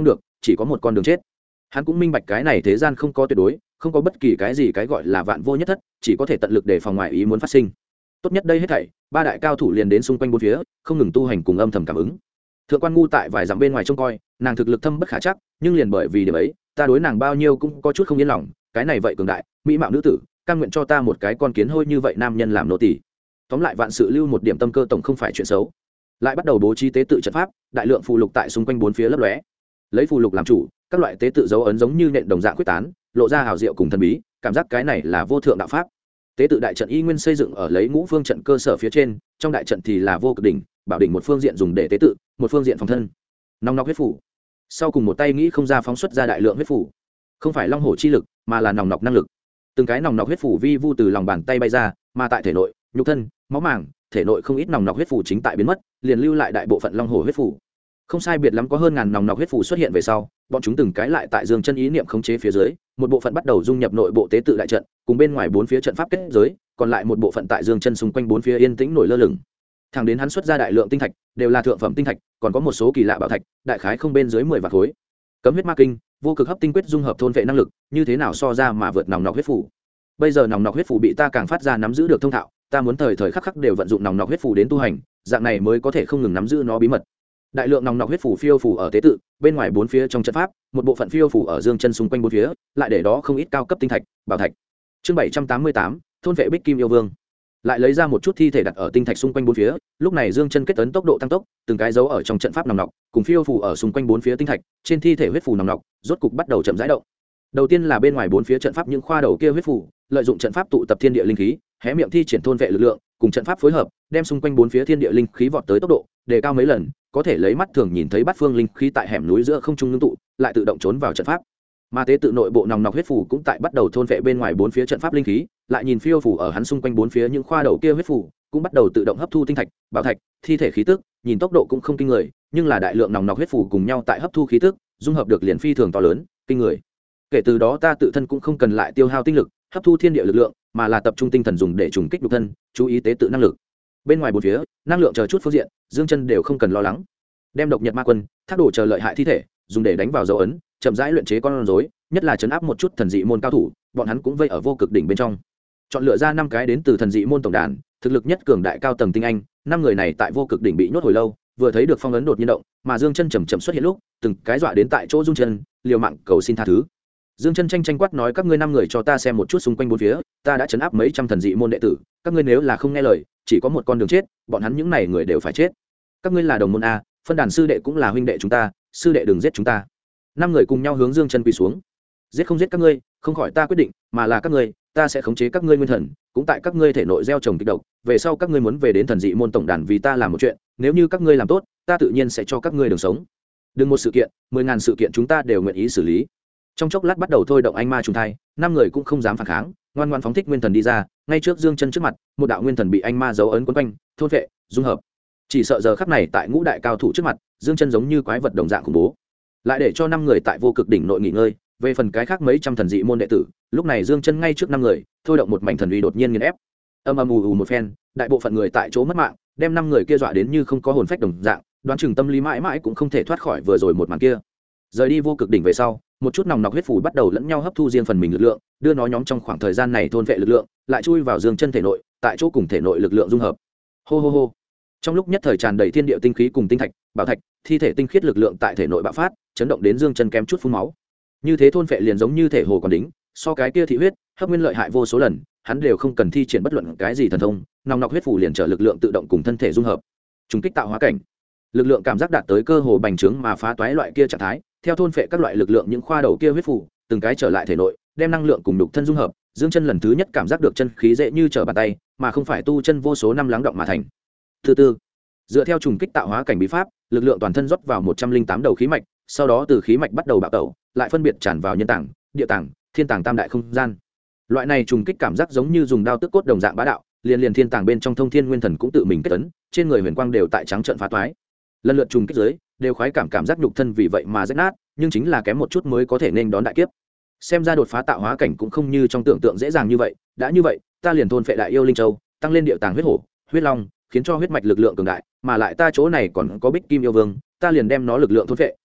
chỉ có một con đường chết. Hắn cũng minh bạch cái này thế gian không có tuyệt đối, không có bất kỳ cái gì cái gọi là vạn vô nhất thất, chỉ có thể tận lực để phòng ngoại ý muốn phát sinh. Tốt nhất đây hết thảy, ba đại cao thủ liền đến xung quanh bốn phía, không ngừng tu hành cùng âm thầm cảm ứng. Thượng quan Ngu tại vài dặm bên ngoài trông coi, nàng thực lực thâm bất khả chắc, nhưng liền bởi vì điểm ấy, ta đối nàng bao nhiêu cũng có chút không yên lòng, cái này vậy cường đại, mỹ mạo nữ tử, cam nguyện cho ta một cái con kiến hôi như vậy nam nhân làm nô tỳ. Tóm lại vạn sự lưu một điểm tâm cơ tổng không phải chuyện xấu. Lại bắt đầu bố trí tế tự trận pháp, đại lượng phù lục tại xung quanh bốn phía lấp lóe. Lấy phù lục làm chủ, các loại tế tự dấu ấn giống như nện đồng dạng quyết tán, lộ ra hào diệu cùng thần bí, cảm giác cái này là vô thượng đạo pháp. Tế tự đại trận y nguyên xây dựng ở lấy ngũ phương trận cơ sở phía trên, trong đại trận thì là vô cực đỉnh, bảo đỉnh một phương diện dùng để tế tự, một phương diện phòng thân. Nòng nọc huyết phủ. Sau cùng một tay nghĩ không ra phóng xuất ra đại lượng huyết phủ, không phải long hổ chi lực, mà là nòng nọc năng lực. Từng cái nòng nọc huyết phủ vi vu từ lòng bàn tay bay ra, mà tại thể nội, nhục thân, máu màng, thể nội không ít nòng nọc huyết phủ chính tại biến mất, liền lưu lại đại bộ phận long hổ huyết phủ. Không sai biệt lắm có hơn ngàn nòng nọc huyết phủ xuất hiện về sau, bọn chúng từng cái lại tại Dương Chân ý niệm khống chế phía dưới, một bộ phận bắt đầu dung nhập nội bộ tế tự đại trận, cùng bên ngoài bốn phía trận pháp kết giới, còn lại một bộ phận tại Dương Chân xung quanh bốn phía yên tĩnh nổi lơ lửng. Thẳng đến hắn xuất ra đại lượng tinh thạch, đều là thượng phẩm tinh thạch, còn có một số kỳ lạ bảo thạch, đại khái không bên dưới 10 vạn khối. Cấm huyết ma kinh, vô cực hấp tinh quyết dung hợp thôn vệ năng lực, như thế nào so ra mà vượt nòng nọc huyết phủ. Bây giờ nòng nọc huyết phủ bị ta càng phát ra nắm giữ được thông thạo, ta muốn thời thời khắc khắc đều vận dụng nòng nọc huyết phủ đến tu hành, dạng này mới có thể không ngừng nắm giữ nó bí mật. Đại lượng nòng nọc huyết phủ phiêu phủ ở tế tự, bên ngoài bốn phía trong trận pháp, một bộ phận phiêu phủ ở Dương Chân xung quanh bốn phía, lại để đó không ít cao cấp tinh thạch, bảo thạch. Chương 788, thôn vệ Bích Kim yêu vương. Lại lấy ra một chút thi thể đặt ở tinh thạch xung quanh bốn phía, lúc này Dương Chân kết ấn tốc độ tăng tốc, từng cái dấu ở trong trận pháp nòng nọc, cùng phiêu phủ ở xung quanh bốn phía tinh thạch, trên thi thể huyết phủ nòng nọc, rốt cục bắt đầu chậm rãi động. Đầu tiên là bên ngoài bốn phía trận pháp những khoa đầu kia huyết phủ, lợi dụng trận pháp tụ tập thiên địa linh khí, hé miệng thi triển thôn vệ lực lượng, cùng trận pháp phối hợp, đem xung quanh bốn phía thiên địa linh khí vọt tới tốc độ, đề cao mấy lần, có thể lấy mắt thường nhìn thấy bát phương linh khí tại hẻm núi giữa không trung ngưng tụ, lại tự động trốn vào trận pháp. Mà tế tự nội bộ nòng nọc huyết phủ cũng tại bắt đầu thôn vệ bên ngoài bốn phía trận pháp linh khí, lại nhìn phiêu phủ ở hắn xung quanh bốn phía những khoa đầu kia huyết phủ, cũng bắt đầu tự động hấp thu tinh thạch, bảo thạch, thi thể khí tức, nhìn tốc độ cũng không kinh người, nhưng là đại lượng nòng nọc huyết phủ cùng nhau tại hấp thu khí tức, dung hợp được liền phi thường to lớn, kinh người. Kể từ đó ta tự thân cũng không cần lại tiêu hao tinh lực, hấp thu thiên địa lực lượng, mà là tập trung tinh thần dùng để trùng kích nhục thân, chú ý tế tự năng lực. Bên ngoài bốn phía, năng lượng chờ chút phương diện, Dương Chân đều không cần lo lắng. Đem độc nhật ma quân, thác đổ chờ lợi hại thi thể, dùng để đánh vào dấu ấn, chậm rãi luyện chế con rối, nhất là trấn áp một chút thần dị môn cao thủ, bọn hắn cũng vây ở vô cực đỉnh bên trong. Chọn lựa ra 5 cái đến từ thần dị môn tổng đàn, thực lực nhất cường đại cao tầng tinh anh, 5 người này tại vô cực đỉnh bị nhốt hồi lâu, vừa thấy được phong ấn đột nhiên động, mà Dương Chân chậm chậm xuất hiện lúc, từng cái dọa đến tại chỗ run chân, liều mạng cầu xin tha thứ. Dương Chân tranh quát nói các ngươi 5 người cho ta xem một chút xung quanh bốn phía, ta đã trấn áp mấy trăm thần dị môn đệ tử, các ngươi nếu là không nghe lời, chỉ có một con đường chết, bọn hắn những này người đều phải chết. Các ngươi là đồng môn a, phân đàn sư đệ cũng là huynh đệ chúng ta, sư đệ đừng giết chúng ta. 5 người cùng nhau hướng Dương Chân quỳ xuống. Giết không giết các ngươi, không khỏi ta quyết định, mà là các ngươi, ta sẽ khống chế các ngươi nguyên thần, cũng tại các ngươi thể nội gieo trồng kịch độc, về sau các ngươi muốn về đến thần dị môn tổng đàn vì ta làm một chuyện, nếu như các ngươi làm tốt, ta tự nhiên sẽ cho các ngươi đường sống. Đừng một sự kiện, 10.000 sự kiện chúng ta đều nguyện ý xử lý. Trong chốc lát bắt đầu thôi động anh ma trùng thai, 5 người cũng không dám phản kháng, ngoan ngoãn phóng thích nguyên thần đi ra, ngay trước Dương Chân trước mặt, một đạo nguyên thần bị anh ma dấu ấn quấn quanh, thôn vệ, dung hợp. Chỉ sợ giờ khắc này tại ngũ đại cao thủ trước mặt, Dương Chân giống như quái vật đồng dạng khủng bố. Lại để cho 5 người tại vô cực đỉnh nội nghỉ ngơi, về phần cái khác mấy trăm thần dị môn đệ tử, lúc này Dương Chân ngay trước 5 người, thôi động một mảnh thần uy đột nhiên nghiền ép. Âm ầm ù ù một phen, đại bộ phận người tại chỗ mất mạng, đem 5 người kia dọa đến như không có hồn phách đồng dạng, đoán chừng tâm lý mãi mãi cũng không thể thoát khỏi vừa rồi một màn kia. Rời đi vô cực đỉnh về sau, một chút nòng nọc huyết phủ bắt đầu lẫn nhau hấp thu riêng phần mình lực lượng, đưa nó nhóm trong khoảng thời gian này thôn vệ lực lượng, lại chui vào Dương Chân thể nội, tại chỗ cùng thể nội lực lượng dung hợp. Hô hô hô. Trong lúc nhất thời tràn đầy thiên địa tinh khí cùng tinh thạch, bảo thạch, thi thể tinh khiết lực lượng tại thể nội bạo phát, chấn động đến Dương Chân kém chút phun máu. Như thế thôn vệ liền giống như thể hồ còn đính, so cái kia thị huyết, hấp nguyên lợi hại vô số lần, hắn đều không cần thi triển bất luận cái gì thần thông, nòng nọc huyết phủ liền trở lực lượng tự động cùng thân thể dung hợp. Trùng kích tạo hóa cảnh. Lực lượng cảm giác đạt tới cơ hồ bành trướng mà phá toái loại kia trạng thái, theo thôn phệ các loại lực lượng những khoa đầu kia huyết phủ, từng cái trở lại thể nội, đem năng lượng cùng đục thân dung hợp, Dương Chân lần thứ nhất cảm giác được chân khí dễ như trở bàn tay, mà không phải tu chân vô số năm lắng động mà thành. Thứ tư, dựa theo trùng kích tạo hóa cảnh bí pháp, lực lượng toàn thân rót vào 108 đầu khí mạch, sau đó từ khí mạch bắt đầu bạo tẩu, lại phân biệt tràn vào nhân tạng, địa tạng, thiên tạng tam đại không gian. Loại này trùng kích cảm giác giống như dùng đao tước cốt đồng dạng bá đạo, liền thiên tạng bên trong thông thiên nguyên thần cũng tự mình kết ấn, trên người huyền quang đều tại trắng trợn phá toái. Lần lượt trùng kích dưới, đều khoái cảm giác nhục thân vì vậy mà rách nát, nhưng chính là kém một chút mới có thể nên đón đại kiếp. Xem ra đột phá tạo hóa cảnh cũng không như trong tưởng tượng dễ dàng như vậy, đã như vậy, ta liền thôn phệ đại yêu linh châu, tăng lên địa tàng huyết hổ, huyết long, khiến cho huyết mạch lực lượng cường đại, mà lại ta chỗ này còn có Bích Kim yêu vương, ta liền đem nó lực lượng thôn phệ,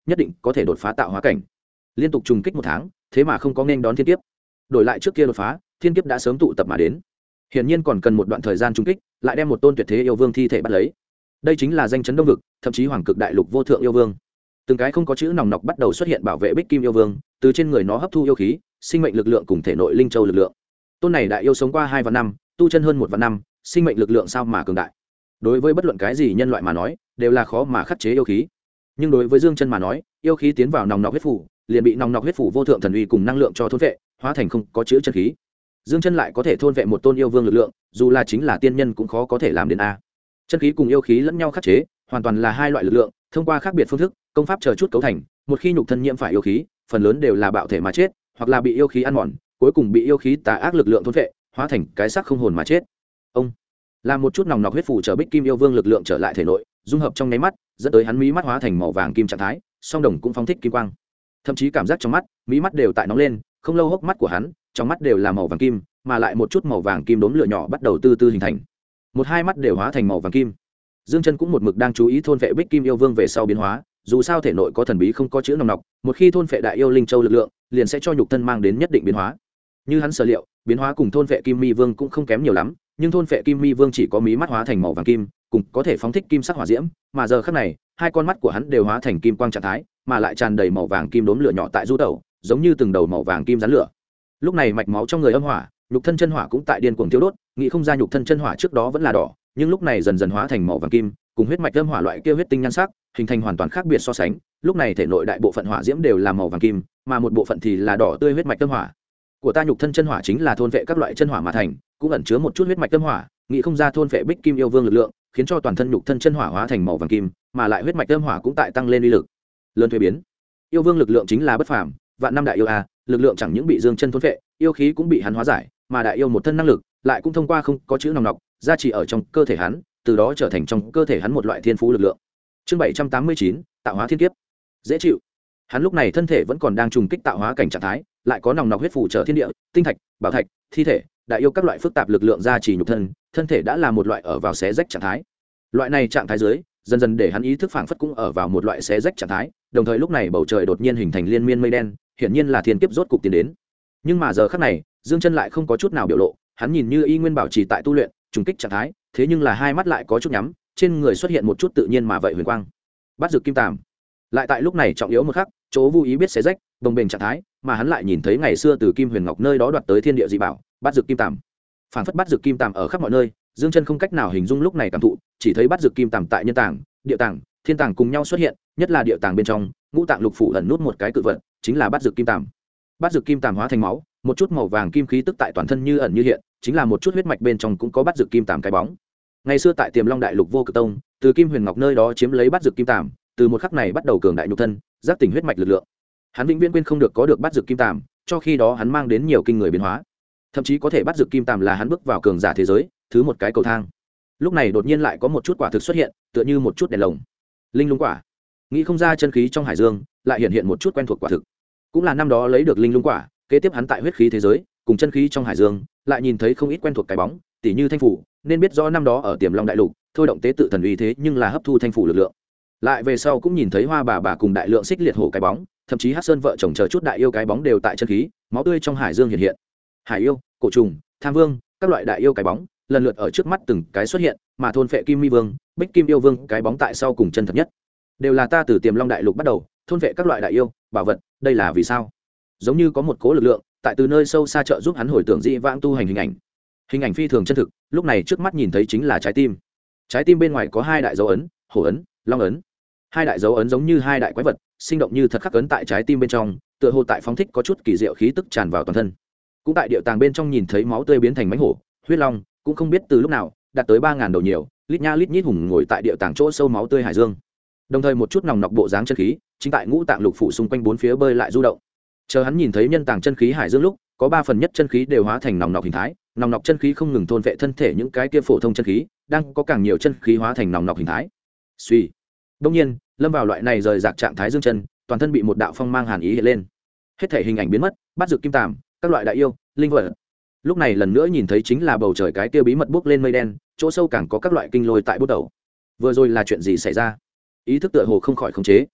nhất định có thể đột phá tạo hóa cảnh. Liên tục trùng kích 1 tháng, thế mà không có nên đón thiên kiếp. Đổi lại trước kia đột phá, thiên kiếp đã sớm tụ tập mà đến. Hiển nhiên còn cần một đoạn thời gian trùng kích, lại đem một tôn tuyệt thế yêu vương thi thể bắt lấy. Đây chính là danh chấn đông vực, thậm chí hoàng cực đại lục vô thượng yêu vương. Từng cái không có chữ nòng nọc bắt đầu xuất hiện bảo vệ Bích Kim yêu vương, từ trên người nó hấp thu yêu khí, sinh mệnh lực lượng cùng thể nội linh châu lực lượng. Tôn này đại yêu sống qua 2 vạn năm, tu chân hơn 1 vạn năm, sinh mệnh lực lượng sao mà cường đại. Đối với bất luận cái gì nhân loại mà nói, đều là khó mà khắc chế yêu khí. Nhưng đối với Dương Chân mà nói, yêu khí tiến vào nòng nọc huyết phủ, liền bị nòng nọc huyết phủ vô thượng thần uy cùng năng lượng cho thôn vệ, hóa thành không có chữ chân khí. Dương Chân lại có thể thôn vệ một tôn yêu vương lực lượng, dù là chính là tiên nhân cũng khó có thể làm đến a. Chân khí cùng yêu khí lẫn nhau khắc chế, hoàn toàn là hai loại lực lượng, thông qua khác biệt phương thức, công pháp chờ chút cấu thành, một khi nhục thân nhiễm phải yêu khí, phần lớn đều là bạo thể mà chết, hoặc là bị yêu khí ăn mòn, cuối cùng bị yêu khí tà ác lực lượng thôn vệ, hóa thành cái xác không hồn mà chết. Ông làm một chút nòng nọc huyết phủ trở Bích Kim yêu vương lực lượng trở lại thể nội, dung hợp trong nháy mắt, dẫn tới hắn mí mắt hóa thành màu vàng kim trạng thái, song đồng cũng phóng thích kim quang. Thậm chí cảm giác trong mắt, mí mắt đều tại nóng lên, không lâu hốc mắt của hắn, trong mắt đều là màu vàng kim, mà lại một chút màu vàng kim đốm lửa nhỏ bắt đầu từ từ hình thành. Một hai mắt đều hóa thành màu vàng kim. Dương Chân cũng một mực đang chú ý thôn vệ Bích Kim yêu vương về sau biến hóa, dù sao thể nội có thần bí không có chữ nòng nọc, một khi thôn vệ đại yêu linh châu lực lượng, liền sẽ cho nhục thân mang đến nhất định biến hóa. Như hắn sở liệu, biến hóa cùng thôn vệ Kim Mi vương cũng không kém nhiều lắm, nhưng thôn vệ Kim Mi vương chỉ có mí mắt hóa thành màu vàng kim, cùng có thể phóng thích kim sắc hỏa diễm, mà giờ khắc này, hai con mắt của hắn đều hóa thành kim quang trạng thái, mà lại tràn đầy màu vàng kim đốm lửa nhỏ tại du tẩu, giống như từng đầu màu vàng kim rắn lửa. Lúc này mạch máu trong người âm hỏa, nhục thân chân hỏa cũng tại điên cuồng thiêu đốt, nghĩ không ra nhục thân chân hỏa trước đó vẫn là đỏ, nhưng lúc này dần dần hóa thành màu vàng kim, cùng huyết mạch âm hỏa loại kia huyết tinh nhan sắc, hình thành hoàn toàn khác biệt so sánh. Lúc này thể nội đại bộ phận hỏa diễm đều là màu vàng kim, mà một bộ phận thì là đỏ tươi huyết mạch âm hỏa. Của ta nhục thân chân hỏa chính là thôn vệ các loại chân hỏa mà thành, cũng ẩn chứa một chút huyết mạch âm hỏa, nghĩ không ra thôn vệ Bích Kim yêu vương lực lượng, khiến cho toàn thân nhục thân chân hỏa hóa thành màu vàng kim, mà lại huyết mạch âm hỏa cũng tại tăng lên uy lực. Lớn thuế biến. Yêu vương lực lượng chính là bất phàm, vạn năm đại yêu a, lực lượng chẳng những bị Dương Chân thôn vệ, yêu khí cũng bị hắn hóa giải, mà đại yêu một thân năng lực lại cũng thông qua không có chữ nòng nọc gia trì ở trong cơ thể hắn, từ đó trở thành trong cơ thể hắn một loại thiên phú lực lượng. Chương 789, tạo hóa thiên kiếp. Dễ chịu. Hắn lúc này thân thể vẫn còn đang trùng kích tạo hóa cảnh trạng thái, lại có nòng nọc huyết phủ trở thiên địa, tinh thạch, bảo thạch, thi thể, đại yêu các loại phức tạp lực lượng gia trì nhục thân, thân thể đã là một loại ở vào xé rách trạng thái. Loại này trạng thái dưới, dần dần để hắn ý thức phảng phất cũng ở vào một loại xé rách trạng thái, đồng thời lúc này bầu trời đột nhiên hình thành liên miên mây đen, hiển nhiên là thiên kiếp rốt cục tiến đến. Nhưng mà giờ khắc này, Dương Chân lại không có chút nào biểu lộ, hắn nhìn như y nguyên bảo trì tại tu luyện, trùng kích trạng thái, thế nhưng là hai mắt lại có chút nhắm, trên người xuất hiện một chút tự nhiên mà vậy huyền quang. Bắt Dược Kim Tàm. Lại tại lúc này trọng yếu một khắc, chỗ vô ý biết xé rách, đồng bền trạng thái, mà hắn lại nhìn thấy ngày xưa từ Kim Huyền Ngọc nơi đó đoạt tới thiên địa dị bảo, Bắt Dược Kim Tàm. Phản phất Bắt Dược Kim Tàm ở khắp mọi nơi, Dương Chân không cách nào hình dung lúc này cảm thụ, chỉ thấy Bắt Dược Kim Tàm tại nhân tàng, địa tàng, thiên tàng cùng nhau xuất hiện, nhất là địa tàng bên trong, ngũ tạng lục phủ ẩn nút một cái cự vật, chính là Bắt Dược Kim Tàm. Bắt Dược Kim Tàm hóa thành máu, một chút màu vàng kim khí tức tại toàn thân như ẩn như hiện, chính là một chút huyết mạch bên trong cũng có Bắt Dược Kim Tàm cái bóng. Ngày xưa tại Tiềm Long Đại Lục Vô Cực Tông, từ Kim Huyền Ngọc nơi đó chiếm lấy Bắt Dược Kim Tàm, từ một khắc này bắt đầu cường đại nhục thân, giác tỉnh huyết mạch lực lượng. Hắn vĩnh viễn quên không được có được Bắt Dược Kim Tàm, cho khi đó hắn mang đến nhiều kinh người biến hóa. Thậm chí có thể Bắt Dược Kim Tàm là hắn bước vào cường giả thế giới, thứ một cái cầu thang. Lúc này đột nhiên lại có một chút quả thực xuất hiện, tựa như một chút đèn lồng. Linh lung quả. Nghĩ không ra chân khí trong hải dương lại hiện hiện một chút quen thuộc quả thực. Cũng là năm đó lấy được linh lung quả, kế tiếp hắn tại huyết khí thế giới, cùng chân khí trong hải dương, lại nhìn thấy không ít quen thuộc cái bóng, tỉ như thanh phủ, nên biết rõ năm đó ở Tiềm Long Đại Lục, thôi động tế tự thần uy thế nhưng là hấp thu thanh phủ lực lượng. Lại về sau cũng nhìn thấy Hoa bà cùng đại lượng xích liệt hổ cái bóng, thậm chí Hắc Sơn vợ chồng chờ chút đại yêu cái bóng đều tại chân khí, máu tươi trong hải dương hiện hiện. Hải yêu, cổ trùng, tham vương, các loại đại yêu cái bóng, lần lượt ở trước mắt từng cái xuất hiện, mà thôn phệ Kim Mi Vương, Bích Kim yêu vương cái bóng tại sau cùng chân thật nhất. Đều là ta từ Tiềm Long Đại Lục bắt đầu, thôn phệ các loại đại yêu, bảo vật, đây là vì sao? Giống như có một cố lực lượng tại từ nơi sâu xa trợ giúp hắn hồi tưởng dị vãng tu hành hình ảnh phi thường chân thực. Lúc này trước mắt nhìn thấy chính là trái tim bên ngoài có hai đại dấu ấn, hổ ấn, long ấn. Hai đại dấu ấn giống như hai đại quái vật, sinh động như thật khắc ấn tại trái tim bên trong, tựa hồ tại phóng thích có chút kỳ diệu khí tức tràn vào toàn thân. Cũng tại địa tàng bên trong nhìn thấy máu tươi biến thành mãnh hổ, huyết long, cũng không biết từ lúc nào đạt tới 3000 đầu nhiều, lít nha lít nhít hùng ngồi tại địa tàng chỗ sâu máu tươi hải dương. Đồng thời một chút nòng nọc bộ dáng chân khí, chính tại ngũ tạng lục phủ xung quanh bốn phía bơi lại du động. Chờ hắn nhìn thấy nhân tàng chân khí hải dương lúc, có 3 phần nhất chân khí đều hóa thành nòng nọc hình thái, nòng nọc chân khí không ngừng thôn vệ thân thể những cái kia phổ thông chân khí, đang có càng nhiều chân khí hóa thành nòng nọc hình thái. Suy. Đương nhiên, lâm vào loại này rời rạc trạng thái dương chân, toàn thân bị một đạo phong mang hàn ý hiện lên. Hết thể hình ảnh biến mất, Bắt Dược Kim Tàm, các loại đại yêu, linh vật. Lúc này lần nữa nhìn thấy chính là bầu trời cái kia bí mật bốc lên mây đen, chỗ sâu càng có các loại kinh lôi tại bút đầu. Vừa rồi là chuyện gì xảy ra? Ý thức tựa hồ không khỏi khống chế.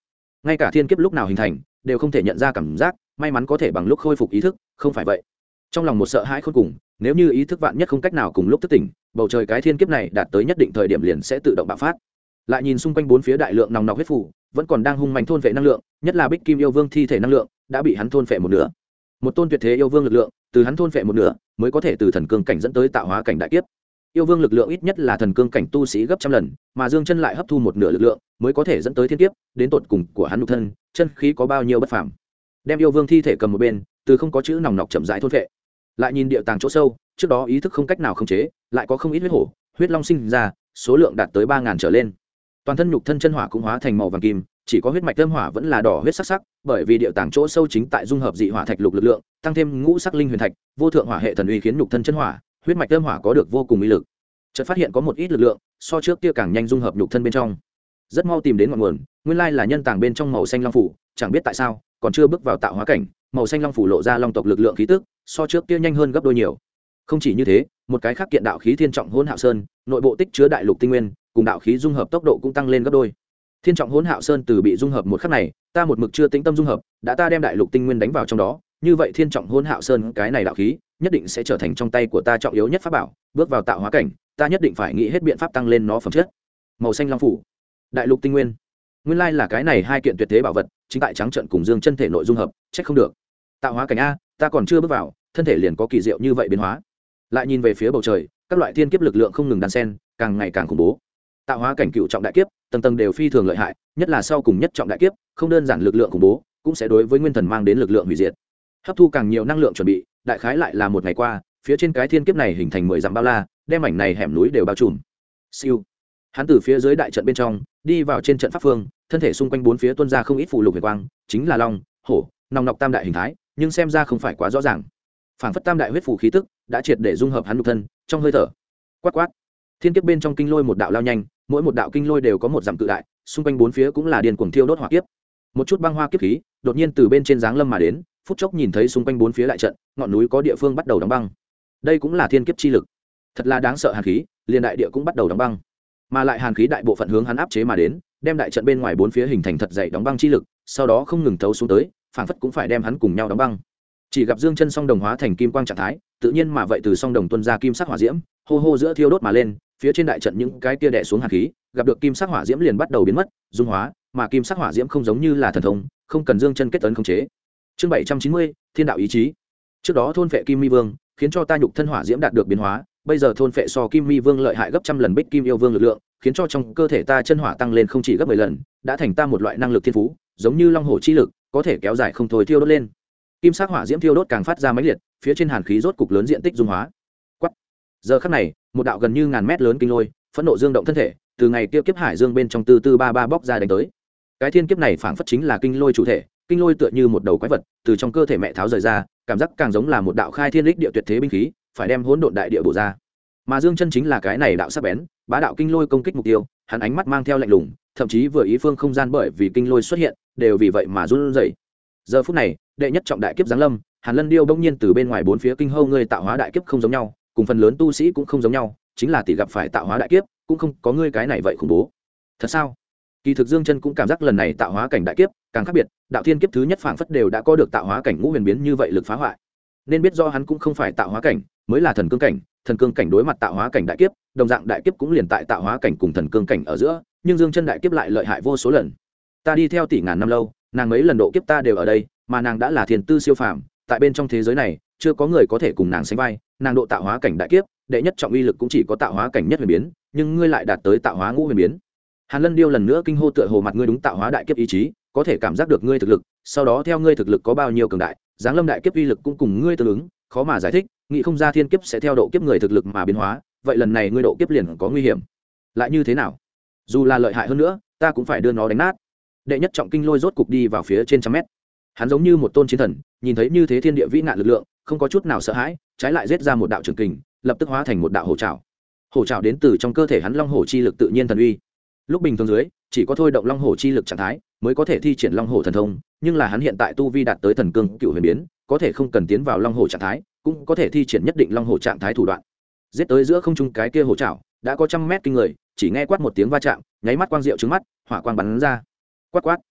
ngay cả thiên kiếp lúc nào hình thành đều không thể nhận ra cảm giác, may mắn có thể bằng lúc khôi phục ý thức, không phải vậy trong lòng một sợ hãi khôn cùng, nếu như ý thức vạn nhất không cách nào cùng lúc thức tỉnh, bầu trời cái thiên kiếp này đạt tới nhất định thời điểm liền sẽ tự động bạo phát. Lại nhìn xung quanh bốn phía đại lượng nòng nọc huyết phủ vẫn còn đang hung mạnh thôn vệ năng lượng, nhất là Bích Kim yêu vương thi thể năng lượng đã bị hắn thôn vệ một nửa. Một tôn tuyệt thế yêu vương lực lượng từ hắn thôn vệ một nửa mới có thể từ thần cương cảnh dẫn tới tạo hóa cảnh đại kiếp. Yêu vương lực lượng ít nhất là thần cương cảnh tu sĩ gấp trăm lần, mà Dương Chân lại hấp thu một nửa lực lượng mới có thể dẫn tới thiên kiếp, đến tột cùng của hắn nhục thân chân khí có bao nhiêu bất phàm. Đem yêu vương thi thể cầm một bên, từ không có chữ nòng nọc chậm rãi thôn vệ. Lại nhìn địa tàng chỗ sâu, trước đó ý thức không cách nào khống chế, lại có không ít huyết hổ, huyết long sinh ra, số lượng đạt tới 3000 trở lên. Toàn thân nhục thân chân hỏa cũng hóa thành màu vàng kim, chỉ có huyết mạch âm hỏa vẫn là đỏ huyết sắc sắc, bởi vì địa tàng chỗ sâu chính tại dung hợp dị hỏa thạch lục lực lượng, tăng thêm ngũ sắc linh huyền thạch, vô thượng hỏa hệ thần uy khiến nhục thân chân hỏa, huyết mạch âm hỏa có được vô cùng uy lực. Chợt phát hiện có một ít lực lượng, so trước kia càng nhanh dung hợp nhục thân bên trong. Rất mau tìm đến ngọn nguồn, nguyên lai là nhân tàng bên trong màu xanh long phủ, chẳng biết tại sao, còn chưa bước vào tạo hóa cảnh, màu xanh long phủ lộ ra long tộc lực lượng khí tức, so trước kia nhanh hơn gấp đôi nhiều. Không chỉ như thế, một cái khác kiện đạo khí thiên trọng hỗn hạo sơn, nội bộ tích chứa đại lục tinh nguyên, cùng đạo khí dung hợp tốc độ cũng tăng lên gấp đôi. Thiên trọng hỗn hạo sơn từ bị dung hợp một khắc này, ta một mực chưa tĩnh tâm dung hợp, đã ta đem đại lục tinh nguyên đánh vào trong đó, như vậy thiên trọng hỗn hạo sơn cái này đạo khí, nhất định sẽ trở thành trong tay của ta trọng yếu nhất pháp bảo, bước vào tạo hóa cảnh, ta nhất định phải nghĩ hết biện pháp tăng lên nó phẩm chất. Màu xanh long phủ, đại lục tinh nguyên, nguyên lai là cái này hai kiện tuyệt thế bảo vật, chính tại trắng trận cùng Dương Chân thể nội dung hợp, trách không được. Tạo hóa cảnh a, ta còn chưa bước vào, thân thể liền có kỳ diệu như vậy biến hóa. Lại nhìn về phía bầu trời, các loại thiên kiếp lực lượng không ngừng đan xen, càng ngày càng khủng bố. Tạo hóa cảnh cựu trọng đại kiếp, tầng tầng đều phi thường lợi hại, nhất là sau cùng nhất trọng đại kiếp, không đơn giản lực lượng khủng bố, cũng sẽ đối với nguyên thần mang đến lực lượng hủy diệt. Hấp thu càng nhiều năng lượng chuẩn bị, đại khái lại là một ngày qua, phía trên cái thiên kiếp này hình thành 10 dặm bao la, đem mảnh này hẻm núi đều bao trùm. Siêu. Hắn từ phía dưới đại trận bên trong đi vào trên trận pháp phương, thân thể xung quanh bốn phía tuôn ra không ít phù lục huyền quang, chính là long, hổ, nòng nọc tam đại hình thái, nhưng xem ra không phải quá rõ ràng. Phảng phất tam đại huyết phù khí tức đã triệt để dung hợp hắn nhục thân, trong hơi thở. Quát quát. Thiên kiếp bên trong kinh lôi một đạo lao nhanh, mỗi một đạo kinh lôi đều có một dặm cự đại, xung quanh bốn phía cũng là điên cuồng thiêu đốt hỏa kiếp. Một chút băng hoa kiếp khí đột nhiên từ bên trên giáng lâm mà đến, phút chốc nhìn thấy xung quanh bốn phía đại trận, ngọn núi có địa phương bắt đầu đóng băng. Đây cũng là thiên kiếp chi lực. Thật là đáng sợ hàn khí, liền đại địa cũng bắt đầu đóng băng. Mà lại hàn khí đại bộ phận hướng hắn áp chế mà đến, đem đại trận bên ngoài bốn phía hình thành thật dày đóng băng chi lực, sau đó không ngừng thấu xuống tới, phảng phất cũng phải đem hắn cùng nhau đóng băng. Chỉ gặp Dương Chân song đồng hóa thành kim quang trạng thái, tự nhiên mà vậy từ song đồng tuôn ra kim sắc hỏa diễm, hô hô giữa thiêu đốt mà lên, phía trên đại trận những cái kia đè xuống hàn khí, gặp được kim sắc hỏa diễm liền bắt đầu biến mất, dung hóa, mà kim sắc hỏa diễm không giống như là thần thông, không cần Dương Chân kết ấn khống chế. Chương 790, Thiên đạo ý chí. Trước đó thôn phệ Kim Mi Vương, khiến cho ta nhục thân hỏa diễm đạt được biến hóa, bây giờ thôn phệ so Kim Mi Vương lợi hại gấp trăm lần Bích Kim yêu vương lực lượng, khiến cho trong cơ thể ta chân hỏa tăng lên không chỉ gấp 10 lần, đã thành ta một loại năng lực thiên phú, giống như long hổ chi lực, có thể kéo dài không thôi thiêu đốt lên. Kim sắc hỏa diễm thiêu đốt càng phát ra mãnh liệt, phía trên hàn khí rốt cục lớn diện tích dung hóa. Quắc. Giờ khắc này, một đạo gần như ngàn mét lớn kinh lôi, phẫn nộ dương động thân thể, từ ngày kia kiếp hải dương bên trong từ từ ba ba bóc ra đánh tới. Cái thiên kiếp này phảng phất chính là kinh lôi chủ thể, kinh lôi tựa như một đầu quái vật, từ trong cơ thể mẹ tháo rời ra, cảm giác càng giống là một đạo khai thiên lịch địa tuyệt thế binh khí, phải đem hỗn độn đại địa bổ ra. Mà Dương Chân chính là cái này đạo sắc bén, bá đạo kinh lôi công kích mục tiêu, hắn ánh mắt mang theo lạnh lùng, thậm chí vừa ý phương không gian bởi vì kinh lôi xuất hiện, đều vì vậy mà run rẩy. Giờ phút này, đệ nhất trọng đại kiếp giáng lâm, Hàn Lân Điêu bỗng nhiên từ bên ngoài bốn phía kinh hô ngươi tạo hóa đại kiếp không giống nhau, cùng phần lớn tu sĩ cũng không giống nhau, chính là tỷ gặp phải tạo hóa đại kiếp, cũng không có ngươi cái này vậy khủng bố. Thật sao? Kỳ thực Dương Chân cũng cảm giác lần này tạo hóa cảnh đại kiếp càng khác biệt, đạo thiên kiếp thứ nhất phảng phất đều đã có được tạo hóa cảnh ngũ huyền biến như vậy lực phá hoại. Nên biết do hắn cũng không phải tạo hóa cảnh, mới là thần cương cảnh đối mặt tạo hóa cảnh đại kiếp, đồng dạng đại kiếp cũng liền tại tạo hóa cảnh cùng thần cương cảnh ở giữa, nhưng Dương Chân đại kiếp lại lợi hại vô số lần. Ta đi theo tỷ ngàn năm lâu, nàng mấy lần độ kiếp ta đều ở đây, mà nàng đã là thiên tư siêu phàm, tại bên trong thế giới này, chưa có người có thể cùng nàng sánh vai, nàng độ tạo hóa cảnh đại kiếp, đệ nhất trọng uy lực cũng chỉ có tạo hóa cảnh nhất huyền biến, nhưng ngươi lại đạt tới tạo hóa ngũ huyền biến. Hàn Lân Điêu lần nữa kinh hô tựa hồ mặt ngươi đúng tạo hóa đại kiếp ý chí, có thể cảm giác được ngươi thực lực, sau đó theo ngươi thực lực có bao nhiêu cường đại, giáng lâm đại kiếp uy lực cũng cùng ngươi tương ứng, khó mà giải thích, nghĩ không ra thiên kiếp sẽ theo độ kiếp người thực lực mà biến hóa, vậy lần này ngươi độ kiếp liền có nguy hiểm. Lại như thế nào? Dù là lợi hại hơn nữa, ta cũng phải đưa nó đánh nát. Đệ nhất trọng kinh lôi rốt cục đi vào phía trên trăm mét. Hắn giống như một tôn chiến thần, nhìn thấy như thế thiên địa vĩ nạn lực lượng, không có chút nào sợ hãi, trái lại giết ra một đạo trường kình, lập tức hóa thành một đạo hổ trảo. Hổ trảo đến từ trong cơ thể hắn long hổ chi lực tự nhiên thần uy. Lúc bình thường dưới, chỉ có thôi động long hổ chi lực trạng thái mới có thể thi triển long hổ thần thông, nhưng là hắn hiện tại tu vi đạt tới thần cương cựu huyền biến, có thể không cần tiến vào long hổ trạng thái, cũng có thể thi triển nhất định long hổ trạng thái thủ đoạn. Giết tới giữa không trung cái kia hổ trảo, đã có trăm mét kinh người, chỉ nghe quát một tiếng va chạm, nháy mắt quang diệu trứng mắt, hỏa quang bắn ra. Quát quát.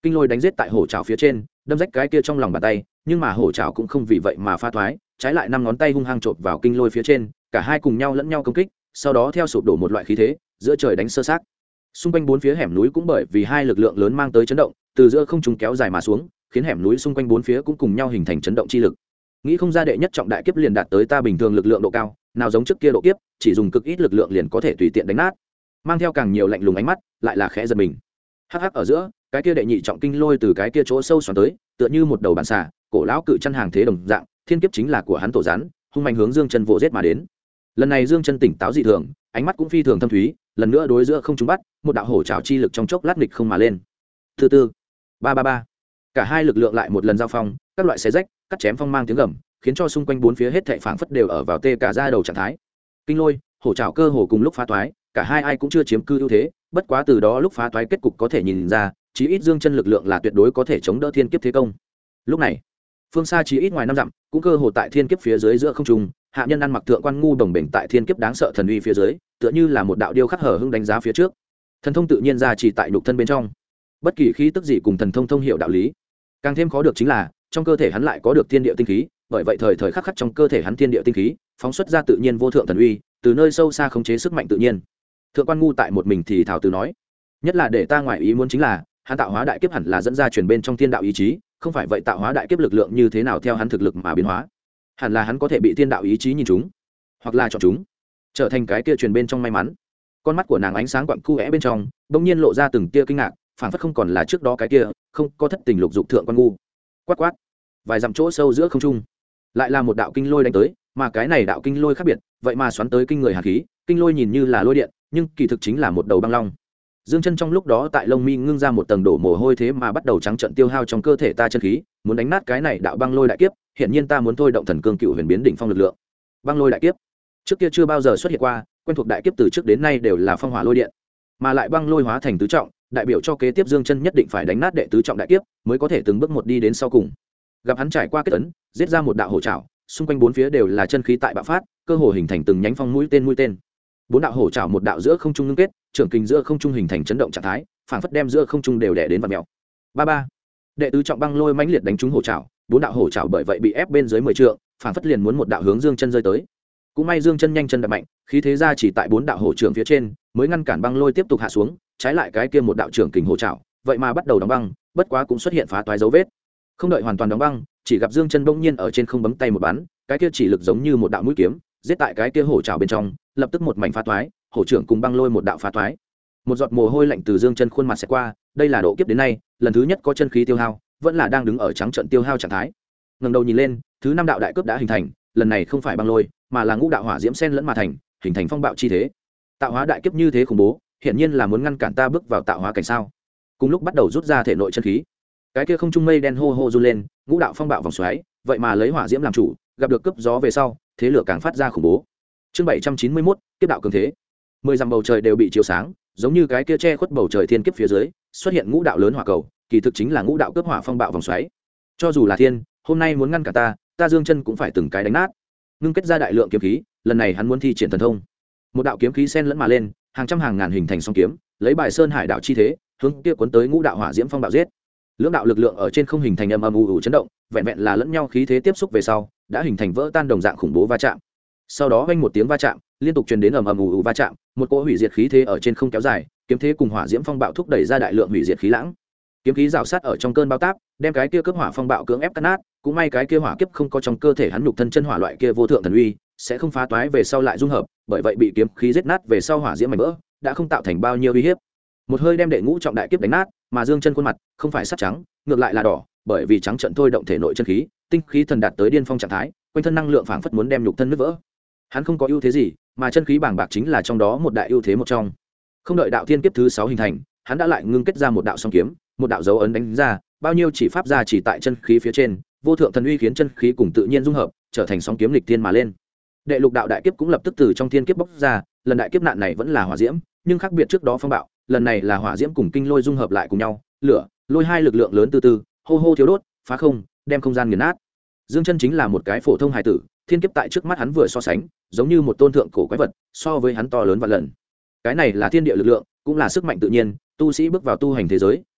kinh lôi đánh giết tại hổ trào phía trên, đâm rách cái kia trong lòng bàn tay, nhưng mà hổ trào cũng không vì vậy mà pha thoái, trái lại năm ngón tay hung hăng chộp vào kinh lôi phía trên, cả hai cùng nhau lẫn nhau công kích, sau đó theo sụp đổ một loại khí thế, giữa trời đánh sơ sát. Xung quanh bốn phía hẻm núi cũng bởi vì hai lực lượng lớn mang tới chấn động, từ giữa không trung kéo dài mà xuống, khiến hẻm núi xung quanh bốn phía cũng cùng nhau hình thành chấn động chi lực. Nghĩ không ra đệ nhất trọng đại kiếp liền đạt tới ta bình thường lực lượng độ cao, nào giống trước kia độ kiếp, chỉ dùng cực ít lực lượng liền có thể tùy tiện đánh nát. Mang theo càng nhiều lạnh lùng ánh mắt, lại là khẽ giật mình. Hắc hắc ở giữa, cái kia đệ nhị trọng kinh lôi từ cái kia chỗ sâu xoắn tới, tựa như một đầu bản xà, cổ lão cự chân hàng thế đồng dạng, thiên kiếp chính là của hắn tổ gián, hung mạnh hướng Dương Chân vồ giết mà đến. Lần này Dương Chân tỉnh táo dị thường, ánh mắt cũng phi thường thâm thúy, lần nữa đối giữa không trúng bắt, một đạo hổ trảo chi lực trong chốc lát nghịch không mà lên. Thứ tư, ba ba ba, cả hai lực lượng lại một lần giao phong, các loại xé rách, cắt chém phong mang tiếng gầm, khiến cho xung quanh bốn phía hết thảy phảng phất đều ở vào tê cả da đầu trạng thái. Kinh lôi, hổ trảo cơ hồ cùng lúc phá toái, cả hai ai cũng chưa chiếm cư ưu thế, bất quá từ đó lúc phá toái kết cục có thể nhìn ra, chí ít Dương Chân lực lượng là tuyệt đối có thể chống đỡ thiên kiếp thế công. Lúc này, phương xa chí ít ngoài 5 dặm, cũng cơ hồ tại thiên kiếp phía dưới giữa không trung, hạ nhân ăn mặc thượng quan ngu đồng bền tại thiên kiếp đáng sợ thần uy phía dưới, tựa như là một đạo điêu khắc hở hững đánh giá phía trước. Thần thông tự nhiên ra chỉ tại nhục thân bên trong, bất kỳ khí tức gì cùng thần thông thông hiểu đạo lý. Càng thêm khó được chính là, trong cơ thể hắn lại có được thiên địa tinh khí, bởi vậy thời thời khắc khắc trong cơ thể hắn thiên địa tinh khí phóng xuất ra tự nhiên vô thượng thần uy, từ nơi sâu xa khống chế sức mạnh tự nhiên. Thượng quan ngu tại một mình thì thảo từ nói, nhất là để ta ngoại ý muốn chính là, hắn tạo hóa đại kiếp hẳn là dẫn ra truyền bên trong thiên đạo ý chí, không phải vậy tạo hóa đại kiếp lực lượng như thế nào theo hắn thực lực mà biến hóa, hẳn là hắn có thể bị thiên đạo ý chí nhìn chúng, hoặc là chọn chúng, trở thành cái kia truyền bên trong may mắn. Con mắt của nàng ánh sáng quặn cu é bên trong bỗng nhiên lộ ra từng tia kinh ngạc, phản phất không còn là trước đó cái kia không có thất tình lục dục thượng quan ngu. Quát quát, vài dặm chỗ sâu giữa không trung lại là một đạo kinh lôi đánh tới, mà cái này đạo kinh lôi khác biệt, vậy mà xoắn tới kinh người hàn khí. Kinh lôi nhìn như là lôi điện, nhưng kỳ thực chính là một đầu băng long. Dương Chân trong lúc đó tại lông mi ngưng ra một tầng đổ mồ hôi, thế mà bắt đầu trắng trợn tiêu hao trong cơ thể ta chân khí, muốn đánh nát cái này đạo băng lôi đại kiếp. Hiện nhiên ta muốn thôi động thần cương cựu huyền biến đỉnh phong lực lượng. Băng lôi đại kiếp trước kia chưa bao giờ xuất hiện qua, quen thuộc đại kiếp từ trước đến nay đều là phong hỏa lôi điện, mà lại băng lôi hóa thành tứ trọng, đại biểu cho kế tiếp Dương Chân nhất định phải đánh nát đệ tứ trọng đại kiếp, mới có thể từng bước một đi đến sau cùng. Gặp hắn trải qua kết tấn, giết ra một đạo hổ trảo, xung quanh bốn phía đều là chân khí tại bạo phát, cơ hồ hình thành từng nhánh phong mũi tên. Bốn đạo hổ trảo một đạo giữa không trung ngưng kết, trưởng kình giữa không trung hình thành chấn động trạng thái, phảng phất đem giữa không trung đều đè đến vặn mèo. Ba ba, đệ tứ trọng băng lôi mãnh liệt đánh trúng hổ trảo, bốn đạo hổ trảo bởi vậy bị ép bên dưới 10 trượng, phảng phất liền muốn một đạo hướng Dương Chân rơi tới. Cũng may Dương Chân nhanh chân đạp mạnh, khí thế ra chỉ tại bốn đạo hổ trưởng phía trên, mới ngăn cản băng lôi tiếp tục hạ xuống, trái lại cái kia một đạo trưởng kình hổ trảo, vậy mà bắt đầu đóng băng, bất quá cũng xuất hiện phá toái dấu vết. Không đợi hoàn toàn đóng băng, chỉ gặp Dương Chân bỗng nhiên ở trên không bấm tay một bắn, cái kia chỉ lực giống như một đạo mũi kiếm, giết tại cái kia hổ trảo bên trong, lập tức một mảnh phá toái, hổ trưởng cùng băng lôi một đạo phá toái. Một giọt mồ hôi lạnh từ Dương Chân khuôn mặt sẽ qua, đây là độ kiếp đến nay, lần thứ nhất có chân khí tiêu hao, vẫn là đang đứng ở trắng trận tiêu hao trạng thái. Ngẩng đầu nhìn lên, thứ 5 đạo đại cướp đã hình thành, lần này không phải băng lôi, mà là ngũ đạo hỏa diễm xen lẫn mà thành, hình thành phong bạo chi thế. Tạo hóa đại kiếp như thế khủng bố, hiển nhiên là muốn ngăn cản ta bước vào tạo hóa cảnh sao. Cùng lúc bắt đầu rút ra thể nội chân khí, cái kia không trung mây đen hô hô run lên, ngũ đạo phong bạo vòng xoáy, vậy mà lấy hỏa diễm làm chủ, gặp được cướp gió về sau, thế lửa càng phát ra khủng bố. Chương 791, kiếp đạo cường thế. 10 dặm bầu trời đều bị chiếu sáng, giống như cái kia che khuất bầu trời thiên kiếp phía dưới, xuất hiện ngũ đạo lớn hỏa cầu, kỳ thực chính là ngũ đạo cướp hỏa phong bạo vòng xoáy. Cho dù là thiên, hôm nay muốn ngăn cả ta Dương Chân cũng phải từng cái đánh nát. Ngưng kết ra đại lượng kiếm khí, lần này hắn muốn thi triển thần thông. Một đạo kiếm khí xen lẫn mà lên, hàng trăm hàng ngàn hình thành song kiếm, lấy bài sơn hải đạo chi thế, hướng kia cuốn tới ngũ đạo hỏa diễm phong bạo giết. Lưỡng đạo lực lượng ở trên không hình thành âm ù chấn động, vẹn vẹn là lẫn nhau khí thế tiếp xúc về sau, đã hình thành vỡ tan đồng dạng khủng bố va chạm. Sau đó vang một tiếng va chạm, liên tục truyền đến ù va chạm, một cỗ hủy diệt khí thế ở trên không kéo dài, kiếm thế cùng hỏa diễm phong bạo thúc đẩy ra đại lượng hủy diệt khí lãng. Kiếm khí rào sát ở trong cơn bao táp, đem cái kia cướp hỏa phong bạo cưỡng ép cắt nát, cũng may cái kia hỏa kiếp không có trong cơ thể hắn nhục thân chân hỏa loại kia vô thượng thần uy, sẽ không phá toái về sau lại dung hợp, bởi vậy bị kiếm khí giết nát về sau hỏa diễm mảnh vỡ, đã không tạo thành bao nhiêu uy hiếp. Một hơi đem đệ ngũ trọng đại kiếp đánh nát, mà Dương Chân khuôn mặt không phải sắt trắng, ngược lại là đỏ, bởi vì trắng trận thôi động thể nội chân khí, tinh khí thần đạt tới điên phong trạng thái, quanh thân năng lượng phảng phất muốn đem nhục thân nứt vỡ. Hắn không có ưu thế gì, mà chân khí bàng bạc chính là trong đó một đại ưu thế một trong. Không đợi đạo thiên kiếp thứ 6 hình thành, hắn đã lại ngưng kết ra một đạo song kiếm, một đạo dấu ấn đánh ra, bao nhiêu chỉ pháp ra chỉ tại chân khí phía trên, vô thượng thần uy khiến chân khí cùng tự nhiên dung hợp, trở thành sóng kiếm lịch thiên mà lên. Đệ lục đạo đại kiếp cũng lập tức từ trong thiên kiếp bốc ra, lần đại kiếp nạn này vẫn là hỏa diễm, nhưng khác biệt trước đó phong bạo, lần này là hỏa diễm cùng kinh lôi dung hợp lại cùng nhau, lửa, lôi hai lực lượng lớn từ từ, hô hô thiếu đốt, phá không, đem không gian nghiền nát. Dương Chân chính là một cái phổ thông hài tử, thiên kiếp tại trước mắt hắn vừa so sánh, giống như một tôn thượng cổ quái vật, so với hắn to lớn vạn lần. Cái này là thiên địa lực lượng, cũng là sức mạnh tự nhiên, tu sĩ bước vào tu hành thế giới,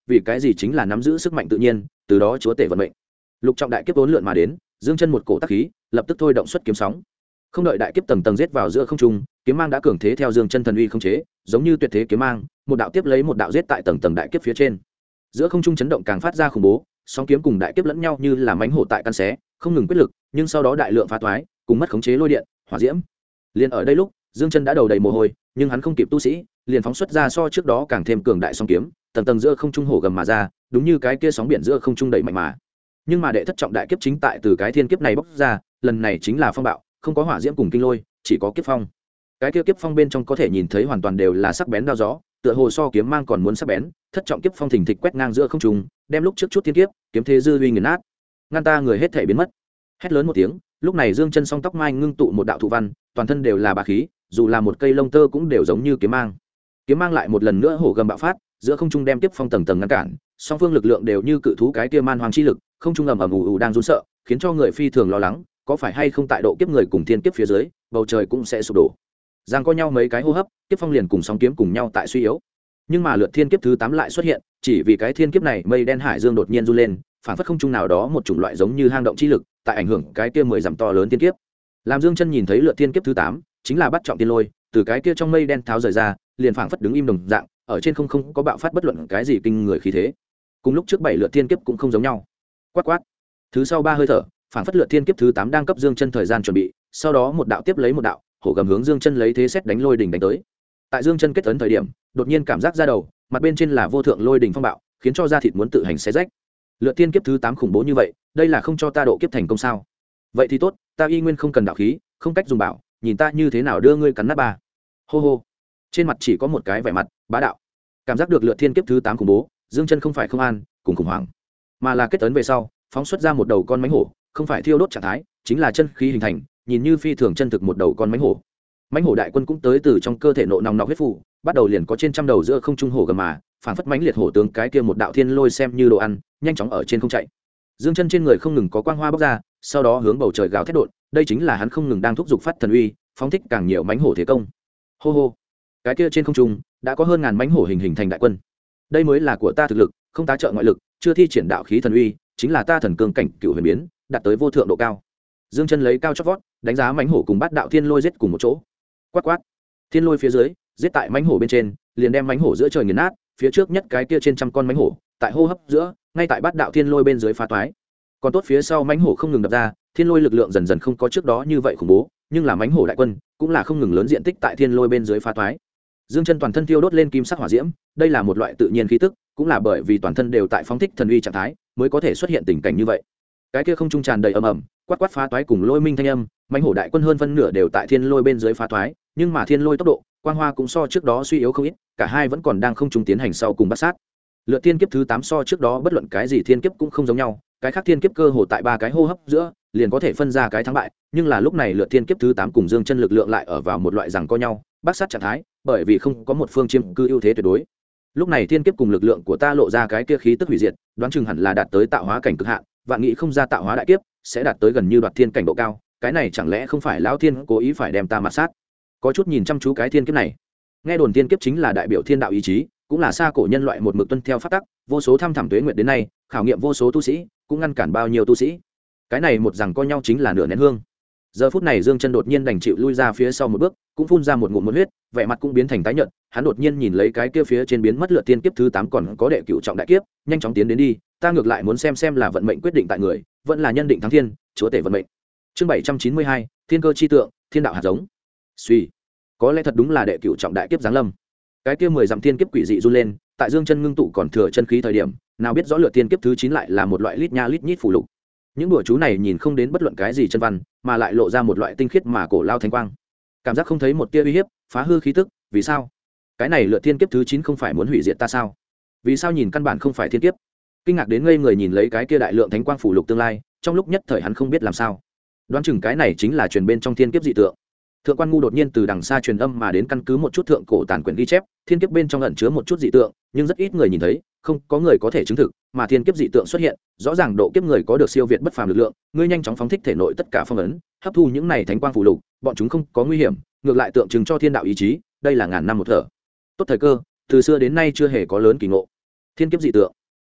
vì cái gì chính là nắm giữ sức mạnh tự nhiên, từ đó chúa tể vận mệnh. Lục trọng đại kiếp vốn lượn mà đến, dương chân một cổ tắc khí, lập tức thôi động xuất kiếm sóng. Không đợi đại kiếp tầng tầng giết vào giữa không trung, kiếm mang đã cường thế theo dương chân thần uy không chế, giống như tuyệt thế kiếm mang, một đạo tiếp lấy một đạo giết tại tầng tầng đại kiếp phía trên. Giữa không trung chấn động càng phát ra khủng bố, sóng kiếm cùng đại kiếp lẫn nhau như là mãnh hổ tại căn xé, không ngừng quyết lực, nhưng sau đó đại lượng phá toái, cùng mất khống chế lôi điện, hỏa diễm. Liên ở đây lúc, dương chân đã đầu đầy mồ hôi, nhưng hắn không kịp tu sĩ, liền phóng xuất ra so trước đó càng thêm cường đại sóng kiếm, tầng tầng giữa không trung hổ gầm mà ra, đúng như cái kia sóng biển giữa không trung đẩy mạnh mà. Nhưng mà đệ thất trọng đại kiếp chính tại từ cái thiên kiếp này bốc ra, lần này chính là phong bạo, không có hỏa diễm cùng kinh lôi, chỉ có kiếp phong. Cái kia kiếp phong bên trong có thể nhìn thấy hoàn toàn đều là sắc bén đao gió, tựa hồ so kiếm mang còn muốn sắc bén. Thất trọng kiếp phong thình thịch quét ngang giữa không trung, đem lúc trước chút thiên kiếp, kiếm thế dư uy nghiền nát. Ngăn ta người hết thể biến mất. Hét lớn một tiếng, lúc này dương chân song tóc mai ngưng tụ một đạo thụ văn, toàn thân đều là bá khí, dù là một cây lông tơ cũng đều giống như kiếm mang. Kiếm mang lại một lần nữa hổ gầm bạo phát, giữa không trung đem kiếp phong tầng tầng ngăn cản, song phương lực lượng đều như cự thú cái kia man hoàng chi lực, không trung ầm ầm ù ù đang run sợ, khiến cho người phi thường lo lắng, có phải hay không tại độ kiếp người cùng thiên kiếp phía dưới, bầu trời cũng sẽ sụp đổ. Giang có nhau mấy cái hô hấp, kiếp phong liền cùng sóng kiếm cùng nhau tại suy yếu. Nhưng mà lượt thiên kiếp thứ 8 lại xuất hiện, chỉ vì cái thiên kiếp này mây đen hải dương đột nhiên run lên, phản phất không trung nào đó một chủng loại giống như hang động chi lực, tại ảnh hưởng cái kia 10 dặm to lớn thiên kiếp. Làm Dương Chân nhìn thấy lượt thiên kiếp thứ 8, chính là bắt trọng tiên lôi, từ cái kia trong mây đen tháo rời ra, liền phảng phất đứng im đồng dạng, ở trên không có bạo phát bất luận cái gì kinh người khí thế. Cùng lúc trước 7 lượt thiên kiếp cũng không giống nhau. Quát quát. Thứ sau 3 hơi thở, phảng phất lượt thiên kiếp thứ 8 đang cấp Dương Chân thời gian chuẩn bị, sau đó một đạo tiếp lấy một đạo, hổ gầm hướng Dương Chân lấy thế xét đánh lôi đỉnh đánh tới. Tại Dương Chân kết ấn thời điểm, đột nhiên cảm giác ra đầu, mặt bên trên là vô thượng lôi đỉnh phong bạo, khiến cho da thịt muốn tự hành xé rách. Lượt thiên kiếp thứ 8 khủng bố như vậy, đây là không cho ta độ kiếp thành công sao? Vậy thì tốt, ta y nguyên không cần đạo khí, không cách dùng bảo, nhìn ta như thế nào đưa ngươi cắn nát ba. Hô hô. Trên mặt chỉ có một cái vẻ mặt bá đạo. Cảm giác được lượt thiên kiếp thứ 8 khủng bố, Dương Chân không phải không an, cùng khủng hoảng, mà là kết ấn về sau, phóng xuất ra một đầu con mãnh hổ, không phải thiêu đốt trạng thái, chính là chân khí hình thành, nhìn như phi thường chân thực một đầu con mãnh hổ. Mãnh hổ đại quân cũng tới từ trong cơ thể nộ nòng nọc huyết phủ, bắt đầu liền có trên trăm đầu giữa không trung hổ gầm mà, phản phất mãnh liệt hổ tướng cái kia một đạo thiên lôi xem như đồ ăn, nhanh chóng ở trên không chạy. Dương Chân trên người không ngừng có quang hoa bốc ra, sau đó hướng bầu trời gào thét đột, đây chính là hắn không ngừng đang thúc giục phát thần uy, phóng thích càng nhiều mãnh hổ thế công. Hô hô. Cái kia trên không trung đã có hơn ngàn mãnh hổ hình thành đại quân. Đây mới là của ta thực lực, không tá trợ ngoại lực, chưa thi triển đạo khí thần uy, chính là ta thần cương cảnh cựu huyền biến, đạt tới vô thượng độ cao. Dương Chân lấy cao chót vót, đánh giá mãnh hổ cùng bát đạo thiên lôi giết cùng một chỗ. Quát quát. Thiên lôi phía dưới, giết tại mãnh hổ bên trên, liền đem mãnh hổ giữa trời nghiền nát, phía trước nhất cái kia trên trăm con mãnh hổ, tại hô hấp giữa, ngay tại bát đạo thiên lôi bên dưới phá toái. Còn tốt phía sau mãnh hổ không ngừng đập ra, thiên lôi lực lượng dần dần không có trước đó như vậy khủng bố, nhưng là mãnh hổ đại quân, cũng là không ngừng lớn diện tích tại thiên lôi bên dưới phá toái. Dương Chân toàn thân thiêu đốt lên kim sắc hỏa diễm, đây là một loại tự nhiên khí tức, cũng là bởi vì toàn thân đều tại phóng thích thần uy trạng thái, mới có thể xuất hiện tình cảnh như vậy. Cái kia không trung tràn đầy ầm ầm, quát quát phá toái cùng lôi minh thanh âm, mãnh hổ đại quân hơn phân nửa đều tại thiên lôi bên dưới phá toái, nhưng mà thiên lôi tốc độ, quang hoa cũng so trước đó suy yếu không ít, cả hai vẫn còn đang không trung tiến hành sau cùng bắt sát. Lượt thiên kiếp thứ 8 so trước đó bất luận cái gì thiên kiếp cũng không giống nhau, cái khác thiên kiếp cơ hồ tại 3 cái hô hấp giữa, liền có thể phân ra cái thắng bại, nhưng là lúc này lượt thiên kiếp thứ 8 cùng Dương Chân lực lượng lại ở vào một loại rằng co nhau, bắt sát trạng thái, bởi vì không có một phương chiếm cư ưu thế tuyệt đối. Lúc này thiên kiếp cùng lực lượng của ta lộ ra cái kia khí tức hủy diệt, đoán chừng hẳn là đạt tới tạo hóa cảnh cực hạn, vạn nghị không ra tạo hóa đại kiếp, sẽ đạt tới gần như đoạt thiên cảnh độ cao, cái này chẳng lẽ không phải lão thiên cố ý phải đem ta mà sát? Có chút nhìn chăm chú cái thiên kiếp này. Nghe đồn thiên kiếp chính là đại biểu thiên đạo ý chí, cũng là xa cổ nhân loại một mực tuân theo pháp tắc, vô số thăm thẳm tuế nguyệt đến nay, khảo nghiệm vô số tu sĩ, cũng ngăn cản bao nhiêu tu sĩ. Cái này một rằng co nhau chính là nửa nén hương. Giờ phút này Dương Chân đột nhiên đành chịu lui ra phía sau một bước, cũng phun ra một ngụm huyết, vẻ mặt cũng biến thành tái nhợt, hắn đột nhiên nhìn lấy cái kia phía trên biến mất lượt tiên kiếp thứ 8 còn có đệ cửu trọng đại kiếp, nhanh chóng tiến đến đi, ta ngược lại muốn xem là vận mệnh quyết định tại người, vẫn là nhân định thắng thiên, chúa tể vận mệnh. Chương 792, Thiên cơ chi tượng, thiên đạo hạt giống. Suy, có lẽ thật đúng là đệ cửu trọng đại kiếp giáng lâm. Cái kia 10 dặm thiên kiếp quỷ dị run lên, tại Dương Chân ngưng tụ còn thừa chân khí thời điểm, nào biết rõ lượt tiên kiếp thứ 9 lại là một loại lít nha lít nhít phù lục. Những đùa chú này nhìn không đến bất luận cái gì chân văn, mà lại lộ ra một loại tinh khiết mà cổ lao thánh quang. Cảm giác không thấy một tia uy hiếp, phá hư khí tức, vì sao? Cái này lượt thiên kiếp thứ 9 không phải muốn hủy diệt ta sao? Vì sao nhìn căn bản không phải thiên kiếp? Kinh ngạc đến ngây người nhìn lấy cái kia đại lượng thánh quang phủ lục tương lai, trong lúc nhất thời hắn không biết làm sao. Đoán chừng cái này chính là truyền bên trong thiên kiếp dị tượng. Thượng quan ngu đột nhiên từ đằng xa truyền âm mà đến căn cứ một chút thượng cổ tàn quyển ghi chép, thiên kiếp bên trong ẩn chứa một chút dị tượng, nhưng rất ít người nhìn thấy, không có người có thể chứng thực, mà thiên kiếp dị tượng xuất hiện, rõ ràng độ kiếp người có được siêu việt bất phàm lực lượng, ngươi nhanh chóng phóng thích thể nội tất cả phong ấn, hấp thu những này thánh quang phù lục, bọn chúng không có nguy hiểm, ngược lại tượng trưng cho thiên đạo ý chí, đây là ngàn năm một thở. Tốt thời cơ, từ xưa đến nay chưa hề có lớn kỳ ngộ. Thiên kiếp dị tượng.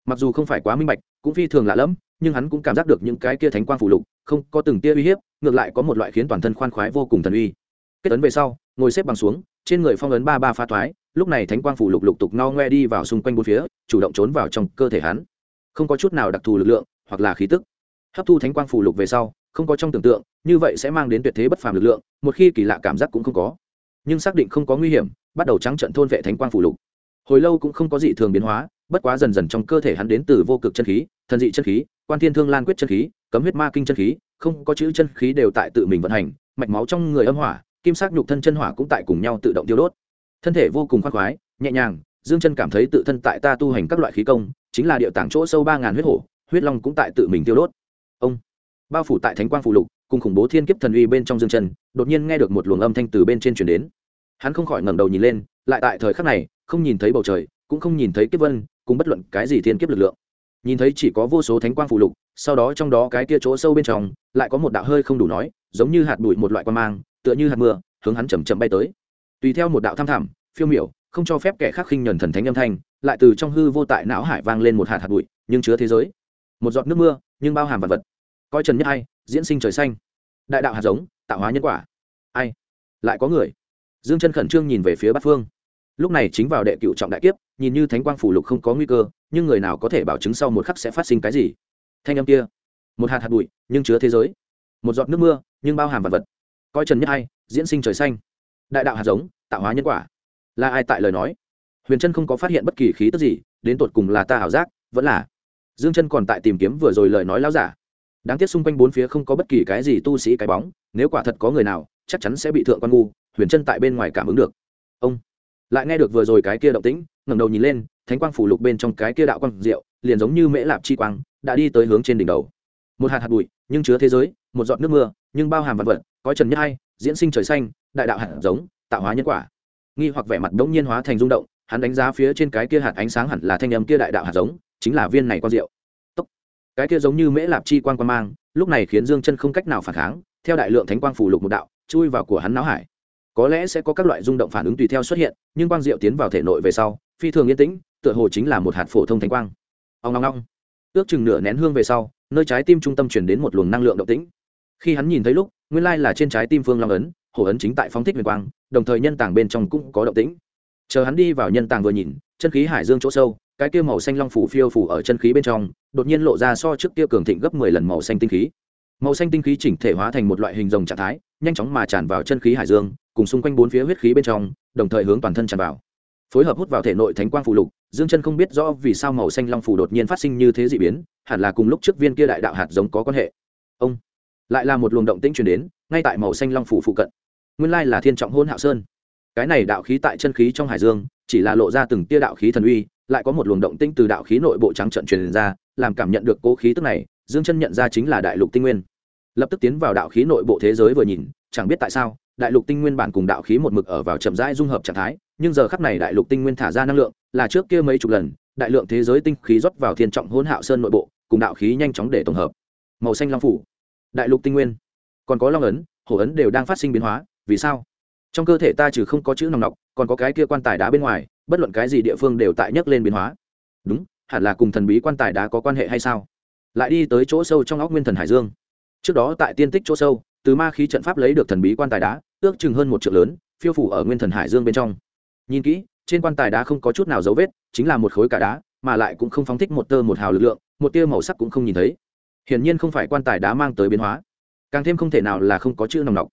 mặc dù không phải quá minh bạch cũng phi thường lạ lẫm, nhưng hắn cũng cảm giác được những cái kia thánh quang phù lục không có từng tia uy hiếp, ngược lại có một loại khiến toàn thân khoan khoái vô cùng thần uy. Kết ấn về sau, ngồi xếp bằng xuống, trên người phong ấn ba ba pha thoái, lúc này thánh quang phù lục lục tục no ngoe đi vào xung quanh bốn phía, chủ động trốn vào trong cơ thể hắn. Không có chút nào đặc thù lực lượng hoặc là khí tức. Hấp thu thánh quang phù lục về sau, không có trong tưởng tượng, như vậy sẽ mang đến tuyệt thế bất phàm lực lượng, một khi kỳ lạ cảm giác cũng không có. Nhưng xác định không có nguy hiểm, bắt đầu trắng trận thôn vệ thánh quang phù lục. Hồi lâu cũng không có dị thường biến hóa, bất quá dần dần trong cơ thể hắn đến từ vô cực chân khí, thần dị chân khí, quan thiên thương lan quyết chân khí, cấm huyết ma kinh chân khí, không có chữ chân khí đều tại tự mình vận hành, mạch máu trong người âm hỏa, kim sắc nhục thân chân hỏa cũng tại cùng nhau tự động tiêu đốt. Thân thể vô cùng khoan khoái, nhẹ nhàng, Dương Chân cảm thấy tự thân tại ta tu hành các loại khí công, chính là địa tạng chỗ sâu 3000 huyết hổ, huyết long cũng tại tự mình tiêu đốt. Ông bao phủ tại thánh quang phù lục, cùng khủng bố thiên kiếp thần uy bên trong Dương Chân, đột nhiên nghe được một luồng âm thanh từ bên trên truyền đến. Hắn không khỏi ngẩng đầu nhìn lên, lại tại thời khắc này, không nhìn thấy bầu trời, cũng không nhìn thấy kiếp vân, cùng bất luận cái gì thiên kiếp lực lượng. Nhìn thấy chỉ có vô số thánh quang phù lục, sau đó trong đó cái kia chỗ sâu bên trong, lại có một đạo hơi không đủ nói, giống như hạt bụi một loại quang mang, tựa như hạt mưa, hướng hắn chậm chậm bay tới. Tùy theo một đạo thăm thẳm, phiêu miểu, không cho phép kẻ khác khinh nhẫn thần thánh âm thanh, lại từ trong hư vô tại não hải vang lên một hạt bụi, nhưng chứa thế giới. Một giọt nước mưa, nhưng bao hàm vạn vật. Coi trần nhất hay, diễn sinh trời xanh. Đại đạo hạt giống, tạo hóa nhân quả. Ai? Lại có người. Dương Chân khẩn trương nhìn về phía Bát Phương. Lúc này chính vào đệ cựu trọng đại kiếp, nhìn như thánh quang phủ lục không có nguy cơ, nhưng người nào có thể bảo chứng sau một khắc sẽ phát sinh cái gì? Thanh âm kia, một hạt bụi, nhưng chứa thế giới. Một giọt nước mưa, nhưng bao hàm vạn vật. Coi trần nhất hay, diễn sinh trời xanh. Đại đạo hạt giống, tạo hóa nhân quả. Là ai tại lời nói? Huyền Trân không có phát hiện bất kỳ khí tức gì, đến tột cùng là ta ảo giác, vẫn là Dương Chân còn tại tìm kiếm vừa rồi lời nói láo giả. Đáng tiếc xung quanh bốn phía không có bất kỳ cái gì tu sĩ cái bóng, nếu quả thật có người nào, chắc chắn sẽ bị thượng quan ngu. Huyền Trân tại bên ngoài cảm ứng được. Ông lại nghe được vừa rồi cái kia động tĩnh, ngẩng đầu nhìn lên, thánh quang phủ lục bên trong cái kia đạo quang diệu, liền giống như mễ lạp chi quang, đã đi tới hướng trên đỉnh đầu. Một hạt bụi, nhưng chứa thế giới, một giọt nước mưa, nhưng bao hàm vạn vật, coi trần nhất hay, diễn sinh trời xanh, đại đạo hạt giống, tạo hóa nhân quả. Nghi hoặc vẻ mặt đống nhiên hóa thành rung động, hắn đánh giá phía trên cái kia hạt ánh sáng hẳn là thanh âm kia đại đạo hạt giống, chính là viên này quang diệu. Tốc. Cái kia giống như mễ lạp chi quang quang mang, lúc này khiến Dương Chân không cách nào phản kháng, theo đại lượng thánh quang phủ lục một đạo, chui vào của hắn não hải. Có lẽ sẽ có các loại rung động phản ứng tùy theo xuất hiện, nhưng quang diệu tiến vào thể nội về sau, phi thường yên tĩnh, tựa hồ chính là một hạt phổ thông thánh quang. Ong ong ong. Ước chừng nửa nén hương về sau, nơi trái tim trung tâm truyền đến một luồng năng lượng động tĩnh. Khi hắn nhìn thấy lúc, nguyên lai là trên trái tim phương long ấn, hổ ấn chính tại phóng thích huyền quang, đồng thời nhân tàng bên trong cũng có động tĩnh. Chờ hắn đi vào nhân tàng vừa nhìn, chân khí hải dương chỗ sâu, cái kia màu xanh long phủ phiêu phủ ở chân khí bên trong, đột nhiên lộ ra so trước kia cường thịnh gấp 10 lần màu xanh tinh khí. Màu xanh tinh khí chỉnh thể hóa thành một loại hình rồng trạng thái, nhanh chóng mà tràn vào chân khí hải dương, cùng xung quanh bốn phía huyết khí bên trong, đồng thời hướng toàn thân tràn vào. Phối hợp hút vào thể nội thánh quang phù lục, Dương Chân không biết rõ vì sao màu xanh long phủ đột nhiên phát sinh như thế dị biến, hẳn là cùng lúc trước viên kia đại đạo hạt giống có quan hệ. Ông lại là một luồng động tĩnh truyền đến, ngay tại màu xanh long phủ phụ cận. Nguyên lai là Thiên Trọng Hôn Hạo Sơn. Cái này đạo khí tại chân khí trong hải dương, chỉ là lộ ra từng tia đạo khí thần uy, lại có một luồng động tĩnh từ đạo khí nội bộ trắng trận truyền ra, làm cảm nhận được cố khí tức này, Dương Chân nhận ra chính là đại lục tinh nguyên. Lập tức tiến vào đạo khí nội bộ thế giới vừa nhìn, chẳng biết tại sao, đại lục tinh nguyên bản cùng đạo khí một mực ở vào chậm rãi dung hợp trạng thái, nhưng giờ khắc này đại lục tinh nguyên thả ra năng lượng, là trước kia mấy chục lần, đại lượng thế giới tinh khí rót vào Thiên Trọng Hôn Hạo Sơn nội bộ, cùng đạo khí nhanh chóng để tổng hợp. Màu xanh long phủ, đại lục tinh nguyên, còn có long ấn, hổ ấn đều đang phát sinh biến hóa, vì sao? Trong cơ thể ta trừ không có chữ nòng nọc, còn có cái kia quan tài đá bên ngoài, bất luận cái gì địa phương đều tại nhấc lên biến hóa. Đúng, hẳn là cùng thần bí quan tài đá có quan hệ hay sao? Lại đi tới chỗ sâu trong óc nguyên thần hải dương. Trước đó tại tiên tích chỗ sâu, từ ma khí trận pháp lấy được thần bí quan tài đá, ước chừng hơn 1 trượng lớn, phiêu phủ ở nguyên thần hải dương bên trong. Nhìn kỹ, trên quan tài đá không có chút nào dấu vết, chính là một khối cả đá, mà lại cũng không phóng thích một tơ một hào lực lượng, một tia màu sắc cũng không nhìn thấy. Hiển nhiên không phải quan tài đá mang tới biến hóa, càng thêm không thể nào là không có chữ nòng nọc.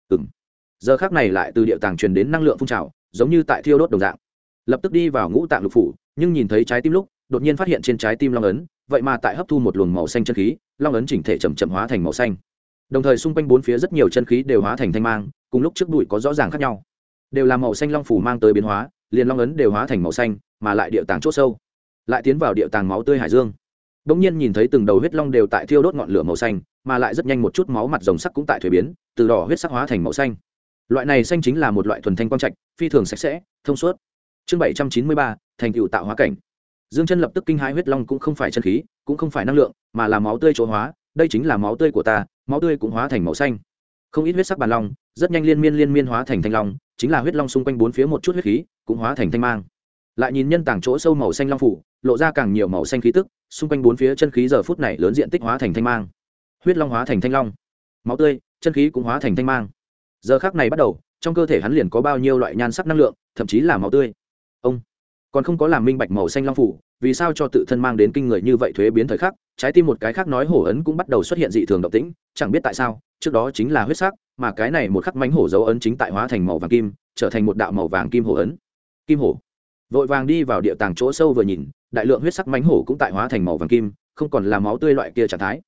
Giờ khắc này lại từ địa tàng truyền đến năng lượng phun trào, giống như tại thiêu đốt đồng dạng. Lập tức đi vào ngũ tạng lục phủ, nhưng nhìn thấy trái tim lúc, đột nhiên phát hiện trên trái tim long ấn, vậy mà tại hấp thu một luồng màu xanh chân khí, long ấn chỉnh thể chậm chậm hóa thành màu xanh. Đồng thời xung quanh bốn phía rất nhiều chân khí đều hóa thành thanh mang, cùng lúc trước bụi có rõ ràng khác nhau, đều là màu xanh long phủ mang tới biến hóa, liền long ấn đều hóa thành màu xanh, mà lại địa tàng chỗ sâu, lại tiến vào địa tàng máu tươi hải dương. Đột nhiên nhìn thấy từng đầu huyết long đều tại thiêu đốt ngọn lửa màu xanh, mà lại rất nhanh một chút máu mặt rồng sắc cũng tại thuế biến, từ đỏ huyết sắc hóa thành màu xanh. Loại này xanh chính là một loại thuần thanh quang trạch, phi thường sạch sẽ, thông suốt. Chương 793, thành tựu tạo hóa cảnh. Dương Chân lập tức kinh hãi, huyết long cũng không phải chân khí, cũng không phải năng lượng, mà là máu tươi chỗ hóa, đây chính là máu tươi của ta, máu tươi cũng hóa thành màu xanh. Không ít huyết sắc bàn long, rất nhanh liên miên hóa thành thanh long, chính là huyết long xung quanh bốn phía một chút huyết khí, cũng hóa thành thanh mang. Lại nhìn nhân tảng chỗ sâu màu xanh long phủ, lộ ra càng nhiều màu xanh khí tức, xung quanh bốn phía chân khí giờ phút này lớn diện tích hóa thành thanh mang. Huyết long hóa thành thanh long, máu tươi, chân khí cũng hóa thành thanh mang. Giờ khắc này bắt đầu, trong cơ thể hắn liền có bao nhiêu loại nhan sắc năng lượng, thậm chí là máu tươi. Ông còn không có làm minh bạch màu xanh long phủ, vì sao cho tự thân mang đến kinh người như vậy thuế biến thời khắc, trái tim một cái khác nói hổ ấn cũng bắt đầu xuất hiện dị thường động tĩnh, chẳng biết tại sao, trước đó chính là huyết sắc, mà cái này một khắc mánh hổ dấu ấn chính tại hóa thành màu vàng kim, trở thành một đạo màu vàng kim hổ ấn. Kim hổ. Vội vàng đi vào địa tàng chỗ sâu vừa nhìn, đại lượng huyết sắc mánh hổ cũng tại hóa thành màu vàng kim, không còn là máu tươi loại kia trạng thái.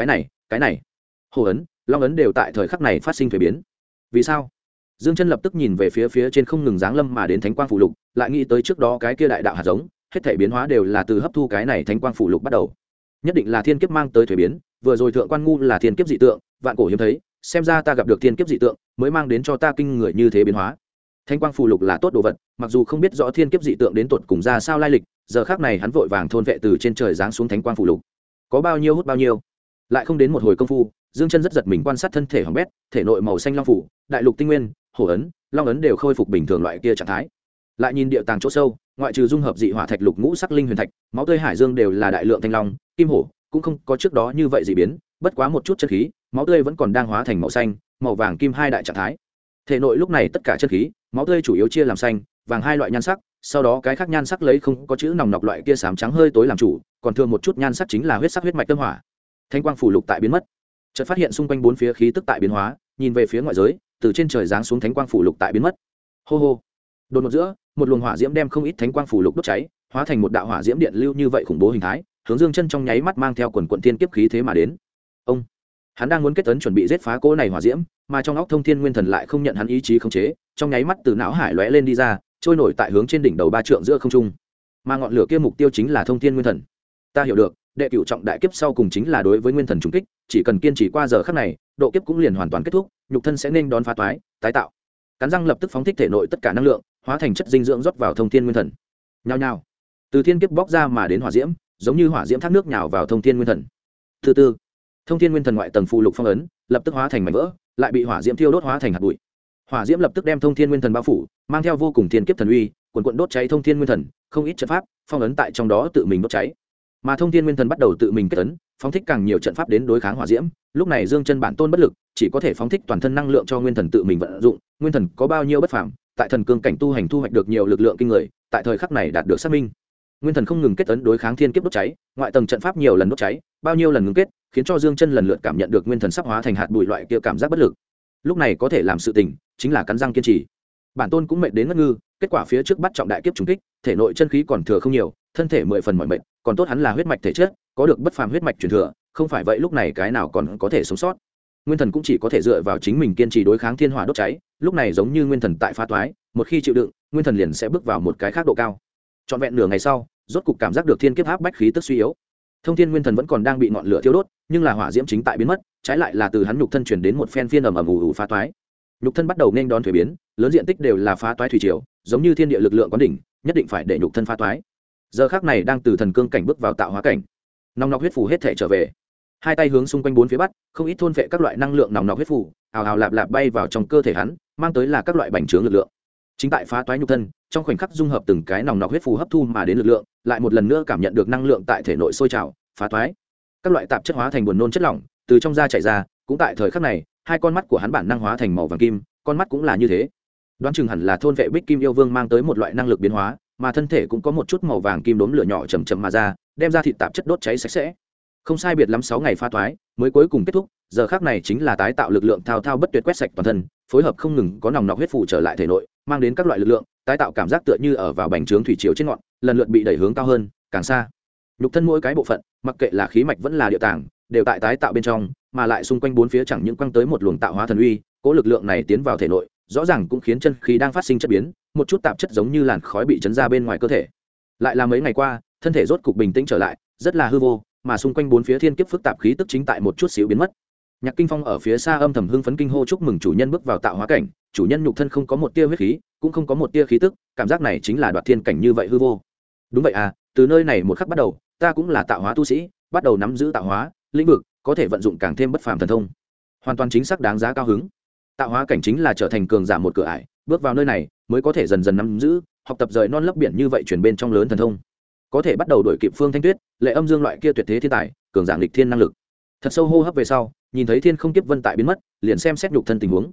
Cái này, hổ ấn, long ấn đều tại thời khắc này phát sinh thuế biến. Vì sao? Dương Chân lập tức nhìn về phía trên không ngừng giáng lâm mà đến thánh quang phù lục, lại nghĩ tới trước đó cái kia đại đạo hạt giống, hết thảy biến hóa đều là từ hấp thu cái này thánh quang phù lục bắt đầu. Nhất định là thiên kiếp mang tới thuế biến, vừa rồi thượng quan ngu là thiên kiếp dị tượng, vạn cổ hiếm thấy, xem ra ta gặp được thiên kiếp dị tượng, mới mang đến cho ta kinh người như thế biến hóa. Thánh quang phù lục là tốt đồ vật, mặc dù không biết rõ thiên kiếp dị tượng đến tột cùng ra sao lai lịch, giờ khắc này hắn vội vàng thôn vệ từ trên trời giáng xuống thánh quang phù lục. Có bao nhiêu hút bao nhiêu. Lại không đến một hồi công phu, Dương Chân rất giật mình quan sát thân thể hỏng bét, thể nội màu xanh long phủ, đại lục tinh nguyên, hổ ấn, long ấn đều khôi phục bình thường loại kia trạng thái. Lại nhìn địa tàng chỗ sâu, ngoại trừ dung hợp dị hỏa thạch lục ngũ sắc linh huyền thạch, máu tươi hải dương đều là đại lượng thanh long, kim hổ, cũng không có trước đó như vậy dị biến, bất quá một chút chân khí, máu tươi vẫn còn đang hóa thành màu xanh, màu vàng kim hai đại trạng thái. Thể nội lúc này tất cả chân khí, máu tươi chủ yếu chia làm xanh, vàng hai loại nhan sắc, sau đó cái khác nhan sắc lấy không có chữ nòng nọc loại kia xám trắng hơi tối làm chủ, còn thường một chút nhan sắc chính là huyết sắc huyết mạch tâm hỏa. Thanh quang phủ lục tại biến mất, chợt phát hiện xung quanh bốn phía khí tức tại biến hóa, nhìn về phía ngoại giới, từ trên trời giáng xuống thánh quang phủ lục tại biến mất. Hô hô. Đột ngột giữa, một luồng hỏa diễm đem không ít thánh quang phủ lục đốt cháy, hóa thành một đạo hỏa diễm điện lưu như vậy khủng bố hình thái, hướng Dương Chân trong nháy mắt mang theo quần quần thiên kiếp khí thế mà đến. Ông, hắn đang muốn kết tấn chuẩn bị giết phá cỗ này hỏa diễm, mà trong óc Thông Thiên Nguyên Thần lại không nhận hắn ý chí khống chế, trong nháy mắt từ não hải lóe lên đi ra, trôi nổi tại hướng trên đỉnh đầu ba trượng giữa không trung. Mà ngọn lửa kia mục tiêu chính là Thông Thiên Nguyên Thần. Ta hiểu được, đệ cửu trọng đại kiếp sau cùng chính là đối với nguyên thần trùng kích, chỉ cần kiên trì qua giờ khắc này, độ kiếp cũng liền hoàn toàn kết thúc, nhục thân sẽ nên đón phá toái, tái tạo. Cắn răng lập tức phóng thích thể nội tất cả năng lượng, hóa thành chất dinh dưỡng rót vào Thông Thiên Nguyên Thần. Nhao nhao, từ thiên kiếp bóc ra mà đến hỏa diễm, giống như hỏa diễm thác nước nhào vào Thông Thiên Nguyên Thần. Thứ tư, Thông Thiên Nguyên Thần ngoại tầng phù lục phong ấn, lập tức hóa thành mảnh vỡ, lại bị hỏa diễm thiêu đốt hóa thành hạt bụi. Hỏa diễm lập tức đem Thông Thiên Nguyên Thần bao phủ, mang theo vô cùng thiên kiếp thần uy, cuồn cuộn đốt cháy Thông Thiên Nguyên Thần, không ít trận pháp, phong ấn tại trong đó tự mình đốt cháy. Mà Thông Thiên Nguyên Thần bắt đầu tự mình kết ấn, phóng thích càng nhiều trận pháp đến đối kháng hỏa diễm. Lúc này Dương Chân bản tôn bất lực, chỉ có thể phóng thích toàn thân năng lượng cho nguyên thần tự mình vận dụng. Nguyên thần có bao nhiêu bất phàm, tại thần cương cảnh tu hành thu hoạch được nhiều lực lượng kinh người, tại thời khắc này đạt được xác minh. Nguyên thần không ngừng kết ấn đối kháng thiên kiếp đốt cháy, ngoại tầng trận pháp nhiều lần đốt cháy, bao nhiêu lần ngưng kết, khiến cho Dương Chân lần lượt cảm nhận được nguyên thần sắp hóa thành hạt bụi loại kia cảm giác bất lực. Lúc này có thể làm sự tình, chính là cắn răng kiên trì. Bản tôn cũng mệt đến ngất ngư, kết quả phía trước bắt trọng đại kiếp trùng kích, thể nội chân khí còn thừa không nhiều, thân thể 10 phần mỏi mệt, còn tốt hắn là huyết mạch thể chất, có được bất phàm huyết mạch truyền thừa, không phải vậy lúc này cái nào còn có thể sống sót. Nguyên thần cũng chỉ có thể dựa vào chính mình kiên trì đối kháng thiên hỏa đốt cháy, lúc này giống như nguyên thần tại phá toái, một khi chịu đựng, nguyên thần liền sẽ bước vào một cái khác độ cao. Trọn vẹn nửa ngày sau, rốt cục cảm giác được thiên kiếp áp bách khí tức suy yếu. Thông Thiên Nguyên Thần vẫn còn đang bị ngọn lửa thiêu đốt, nhưng là hỏa diễm chính tại biến mất, trái lại là từ hắn nhục thân truyền đến một phen phiên ầm ầm ù ù phá toái. Nhục thân bắt đầu nên đón thủy biến, lớn diện tích đều là phá toái thủy triều, giống như thiên địa lực lượng quán đỉnh, nhất định phải để nhục thân phá toái. Giờ khắc này đang từ thần cương cảnh bước vào tạo hóa cảnh. Nòng nọc huyết phù hết thể trở về, hai tay hướng xung quanh bốn phía bắt, không ít thôn phệ các loại năng lượng nòng nọc huyết phù, ào ào lạp lạp bay vào trong cơ thể hắn, mang tới là các loại bành trướng lực lượng. Chính tại phá toái nhục thân, trong khoảnh khắc dung hợp từng cái nòng nọc huyết phù hấp thu mà đến lực lượng, lại một lần nữa cảm nhận được năng lượng tại thể nội sôi trào, phá toái. Các loại tạp chất hóa thành buồn nôn chất lỏng, từ trong da chảy ra, cũng tại thời khắc này, hai con mắt của hắn bản năng hóa thành màu vàng kim, con mắt cũng là như thế. Đoán chừng hẳn là thôn vệ Bích Kim yêu vương mang tới một loại năng lực biến hóa, mà thân thể cũng có một chút màu vàng kim đốm lửa nhỏ chầm chậm mà ra, đem ra thịt tạp chất đốt cháy sạch sẽ. Không sai biệt lắm 6 ngày phá toái, mới cuối cùng kết thúc, giờ khắc này chính là tái tạo lực lượng thao thao bất tuyệt quét sạch toàn thân, phối hợp không ngừng có nòng nọc huyết phù trở lại thể nội, mang đến các loại lực lượng, tái tạo cảm giác tựa như ở vào bành trướng thủy triều trên ngọn, lần lượt bị đẩy hướng cao hơn, càng xa. Nhục thân mỗi cái bộ phận, mặc kệ là khí mạch vẫn là địa tạng, đều tại tái tạo bên trong, mà lại xung quanh bốn phía chẳng những quăng tới một luồng tạo hóa thần uy, cố lực lượng này tiến vào thể nội, rõ ràng cũng khiến chân khí đang phát sinh chất biến, một chút tạp chất giống như làn khói bị chấn ra bên ngoài cơ thể. Lại là mấy ngày qua, thân thể rốt cục bình tĩnh trở lại, rất là hư vô, mà xung quanh bốn phía thiên kiếp phức tạp khí tức chính tại một chút xíu biến mất. Nhạc Kinh Phong ở phía xa âm thầm hưng phấn kinh hô chúc mừng chủ nhân bước vào tạo hóa cảnh, chủ nhân nhục thân không có một tia huyết khí, cũng không có một tia khí tức, cảm giác này chính là đoạt thiên cảnh như vậy hư vô. Đúng vậy à, từ nơi này một khắc bắt đầu, ta cũng là tạo hóa tu sĩ, bắt đầu nắm giữ tạo hóa lĩnh vực, có thể vận dụng càng thêm bất phàm thần thông. Hoàn toàn chính xác đáng giá cao hứng. Tạo hóa cảnh chính là trở thành cường giả một cửa ải, bước vào nơi này mới có thể dần dần nắm giữ, học tập rời non lấp biển như vậy chuyển bên trong lớn thần thông. có thể bắt đầu đổi kịp Phương Thanh Tuyết, Lệ Âm Dương loại kia tuyệt thế thiên tài, cường giả nghịch thiên năng lực. Thật sâu hô hấp về sau, nhìn thấy thiên không kiếp vân tại biến mất, liền xem xét nhục thân tình huống.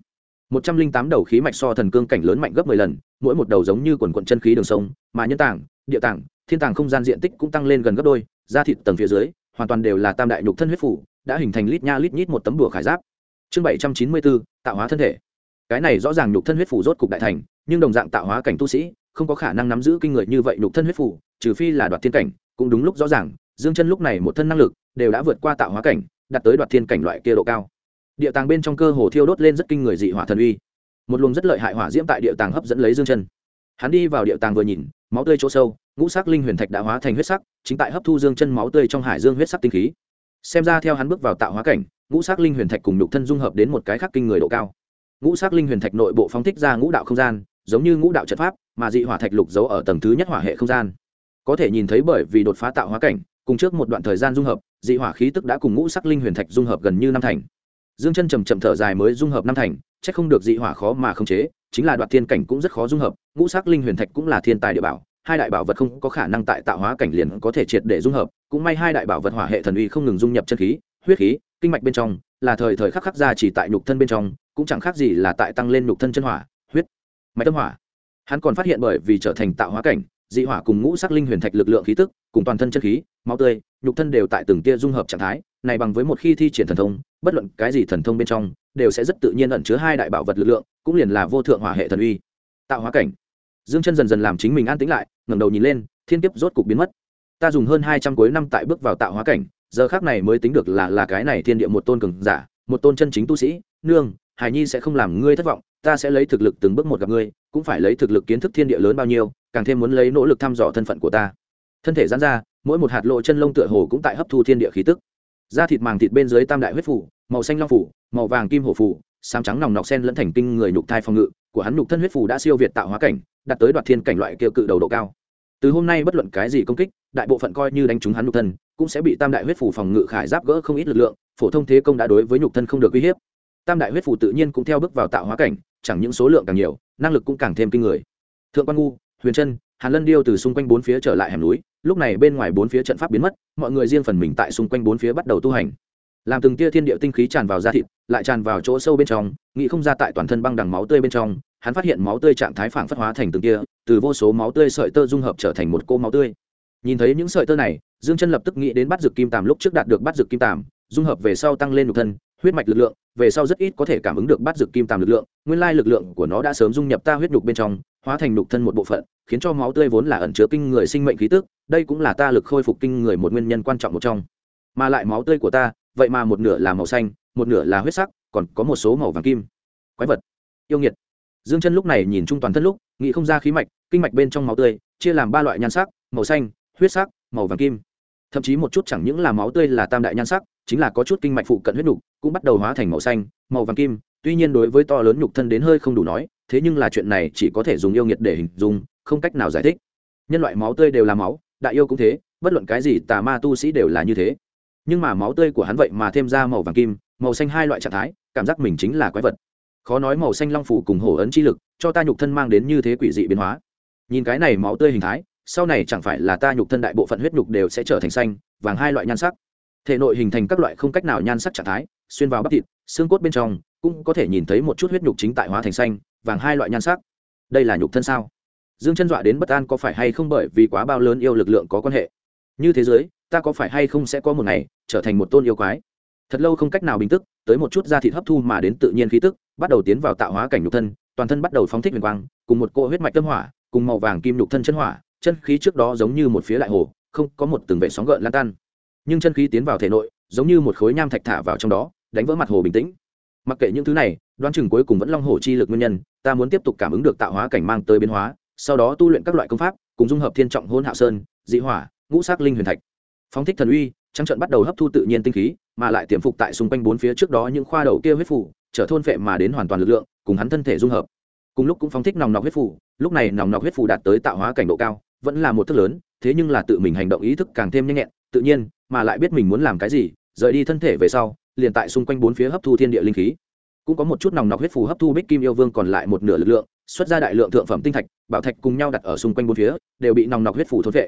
108 đầu khí mạch so thần cương cảnh lớn mạnh gấp 10 lần, mỗi một đầu giống như quần quần chân khí đường sông, mà nhân tảng, địa tảng, thiên tảng không gian diện tích cũng tăng lên gần gấp đôi, da thịt tầng phía dưới hoàn toàn đều là tam đại nhục thân huyết phủ, đã hình thành lít nha lít nhít một tấm đùa khải giáp. Chương 794, tạo hóa thân thể. Cái này rõ ràng nhục thân huyết phủ rốt cục đại thành, nhưng đồng dạng tạo hóa cảnh tu sĩ, không có khả năng nắm giữ kinh người như vậy nhục thân huyết phủ, trừ phi là đoạt thiên cảnh, cũng đúng lúc rõ ràng, Dương Chân lúc này một thân năng lực đều đã vượt qua tạo hóa cảnh, đạt tới đoạt thiên cảnh loại kia độ cao. Địa tàng bên trong cơ hồ thiêu đốt lên rất kinh người dị hỏa thần uy, một luồng rất lợi hại hỏa diễm tại địa tàng hấp dẫn lấy Dương Chân. Hắn đi vào địa tàng vừa nhìn, máu tươi chỗ sâu, ngũ sắc linh huyền thạch đã hóa thành huyết sắc, chính tại hấp thu Dương Chân máu tươi trong hải dương huyết sắc tinh khí. Xem ra theo hắn bước vào tạo hóa cảnh, ngũ sắc linh huyền thạch cùng nhục thân dung hợp đến một cái khác kinh người độ cao. Ngũ sắc linh huyền thạch nội bộ phóng thích ra ngũ đạo không gian, giống như ngũ đạo trận pháp, mà dị hỏa thạch lục giấu ở tầng thứ nhất hỏa hệ không gian. Có thể nhìn thấy bởi vì đột phá tạo hóa cảnh, cùng trước một đoạn thời gian dung hợp, dị hỏa khí tức đã cùng ngũ sắc linh huyền thạch dung hợp gần như năm thành. Dương Chân chậm chậm thở dài mới dung hợp năm thành, chắc không được dị hỏa khó mà khống chế, chính là đoạt thiên cảnh cũng rất khó dung hợp, ngũ sắc linh huyền thạch cũng là thiên tài địa bảo, hai đại bảo vật không có khả năng tại tạo hóa cảnh liền có thể triệt để dung hợp, cũng may hai đại bảo vật hỏa hệ thần uy không ngừng dung nhập chân khí, huyết khí, kinh mạch bên trong, là thời thời khắc khắc ra chỉ tại nhục thân bên trong, cũng chẳng khác gì là tại tăng lên nhục thân chân hỏa, huyết, mạch tâm hỏa. Hắn còn phát hiện bởi vì trở thành tạo hóa cảnh, dị hỏa cùng ngũ sắc linh huyền thạch lực lượng khí tức, cùng toàn thân chân khí, máu tươi, nhục thân đều tại từng tia dung hợp trạng thái, này bằng với một khi thi triển thần thông, bất luận cái gì thần thông bên trong, đều sẽ rất tự nhiên ẩn chứa hai đại bảo vật lực lượng, cũng liền là vô thượng hỏa hệ thần uy. Tạo hóa cảnh. Dương Chân dần dần làm chính mình an tĩnh lại, ngẩng đầu nhìn lên, thiên kiếp rốt cục biến mất. Ta dùng hơn 200 cuối năm tại bước vào tạo hóa cảnh, giờ khắc này mới tính được là cái này thiên địa một tôn cường giả, một tôn chân chính tu sĩ, nương, Hải Nhi sẽ không làm ngươi thất vọng, ta sẽ lấy thực lực từng bước một gặp ngươi, cũng phải lấy thực lực kiến thức thiên địa lớn bao nhiêu, càng thêm muốn lấy nỗ lực thăm dò thân phận của ta. Thân thể giãn ra, mỗi một hạt lộ chân lông tựa hồ cũng tại hấp thu thiên địa khí tức. Da thịt màng thịt bên dưới tam đại huyết phủ, màu xanh long phủ, màu vàng kim hổ phủ, xám trắng nòng nọc sen lẫn thành kinh người nhục thai phòng ngự của hắn, nhục thân huyết phủ đã siêu việt tạo hóa cảnh, đạt tới đoạt thiên cảnh loại kia cự đầu độ cao. Từ hôm nay bất luận cái gì công kích, đại bộ phận coi như đánh trúng hắn nhục thân, cũng sẽ bị tam đại huyết phủ phòng ngự khải giáp gỡ không ít lực lượng, phổ thông thế công đã đối với nhục thân không được uy hiếp. Tam đại huyết phủ tự nhiên cũng theo bước vào tạo hóa cảnh, chẳng những số lượng càng nhiều, năng lực cũng càng thêm kinh người. Thượng Quan Ngu, Huyền Trân, Hàn Lân Điêu từ xung quanh bốn phía trở lại hẻm núi, lúc này bên ngoài bốn phía trận pháp biến mất, mọi người riêng phần mình tại xung quanh bốn phía bắt đầu tu hành. Làm từng tia thiên địa tinh khí tràn vào da thịt, lại tràn vào chỗ sâu bên trong, nghĩ không ra tại toàn thân băng đằng máu tươi bên trong, hắn phát hiện máu tươi trạng thái phản phất hóa thành từng tia, từ vô số máu tươi sợi tơ dung hợp trở thành một cô máu tươi. Nhìn thấy những sợi tơ này, Dương Chân lập tức nghĩ đến Bát Dược Kim Tàm lúc trước đạt được Bát Dược Kim Tàm, dung hợp về sau tăng lên nhục thân, huyết mạch lực lượng, về sau rất ít có thể cảm ứng được Bát Dược Kim Tàm lực lượng, nguyên lai lực lượng của nó đã sớm dung nhập ta huyết nhục bên trong, hóa thành nhục thân một bộ phận, khiến cho máu tươi vốn là ẩn chứa kinh người sinh mệnh khí tức, đây cũng là ta lực khôi phục kinh người một nguyên nhân quan trọng một trong. Mà lại máu tươi của ta, vậy mà một nửa là màu xanh, một nửa là huyết sắc, còn có một số màu vàng kim. Quái vật, yêu nghiệt. Dương Chân lúc này nhìn chung toàn thân lúc, nghĩ không ra khí mạch, kinh mạch bên trong máu tươi chia làm ba loại nhan sắc, màu xanh, huyết sắc, màu vàng kim. Thậm chí một chút chẳng những là máu tươi là tam đại nhan sắc, chính là có chút kinh mạch phụ cận huyết nhục cũng bắt đầu hóa thành màu xanh, màu vàng kim. Tuy nhiên đối với to lớn nhục thân đến hơi không đủ nói, thế nhưng là chuyện này chỉ có thể dùng yêu nghiệt để hình dung, không cách nào giải thích. Nhân loại máu tươi đều là máu, đại yêu cũng thế, bất luận cái gì tà ma tu sĩ đều là như thế. Nhưng mà máu tươi của hắn vậy mà thêm ra màu vàng kim, màu xanh hai loại trạng thái, cảm giác mình chính là quái vật. Khó nói màu xanh long phủ cùng hổ ấn chi lực cho ta nhục thân mang đến như thế quỷ dị biến hóa. Nhìn cái này máu tươi hình thái, sau này chẳng phải là ta nhục thân đại bộ phận huyết nhục đều sẽ trở thành xanh, vàng hai loại nhan sắc. Thể nội hình thành các loại không cách nào nhan sắc trạng thái, xuyên vào bắp thịt, xương cốt bên trong cũng có thể nhìn thấy một chút huyết nhục chính tại hóa thành xanh, vàng hai loại nhan sắc. Đây là nhục thân sao? Dương Chân dọa đến bất an, có phải hay không bởi vì quá bao lớn yêu lực lượng có quan hệ? Như thế giới, ta có phải hay không sẽ có một ngày trở thành một tôn yêu quái? Thật lâu không cách nào bình tức, tới một chút da thịt hấp thu mà đến tự nhiên khí tức, bắt đầu tiến vào tạo hóa cảnh nhục thân, toàn thân bắt đầu phóng thích huyền quang, cùng một cỗ huyết mạch tâm hỏa, cùng màu vàng kim nhục thân chân hỏa, chân khí trước đó giống như một phía đại hồ, không có một từng vệ sóng gợn lan tan. Nhưng chân khí tiến vào thể nội, giống như một khối nham thạch thả vào trong đó, đánh vỡ mặt hồ bình tĩnh. Mặc kệ những thứ này, đoán chừng cuối cùng vẫn long hổ chi lực nguyên nhân, ta muốn tiếp tục cảm ứng được tạo hóa cảnh mang tới biến hóa, sau đó tu luyện các loại công pháp, cùng dung hợp thiên trọng hôn hạo sơn, dị hỏa, ngũ sắc linh huyền thạch, phóng thích thần uy, trắng trận bắt đầu hấp thu tự nhiên tinh khí, mà lại tiềm phục tại xung quanh bốn phía trước đó những khoa đầu kia huyết phủ, trở thôn phệ mà đến hoàn toàn lực lượng, cùng hắn thân thể dung hợp. Cùng lúc cũng phóng thích nòng nọc huyết phủ, lúc này nòng nọc huyết phủ đạt tới tạo hóa cảnh độ cao, vẫn là một thức lớn, thế nhưng là tự mình hành động ý thức càng thêm nhanh nhẹn, tự nhiên, mà lại biết mình muốn làm cái gì, rời đi thân thể về sau, liền tại xung quanh bốn phía hấp thu thiên địa linh khí. Cũng có một chút nòng nọc huyết phủ hấp thu Bích Kim yêu vương còn lại một nửa lực lượng, xuất ra đại lượng thượng phẩm tinh thạch, bảo thạch cùng nhau đặt ở xung quanh bốn phía, đều bị nòng nọc huyết phủ thôn phệ.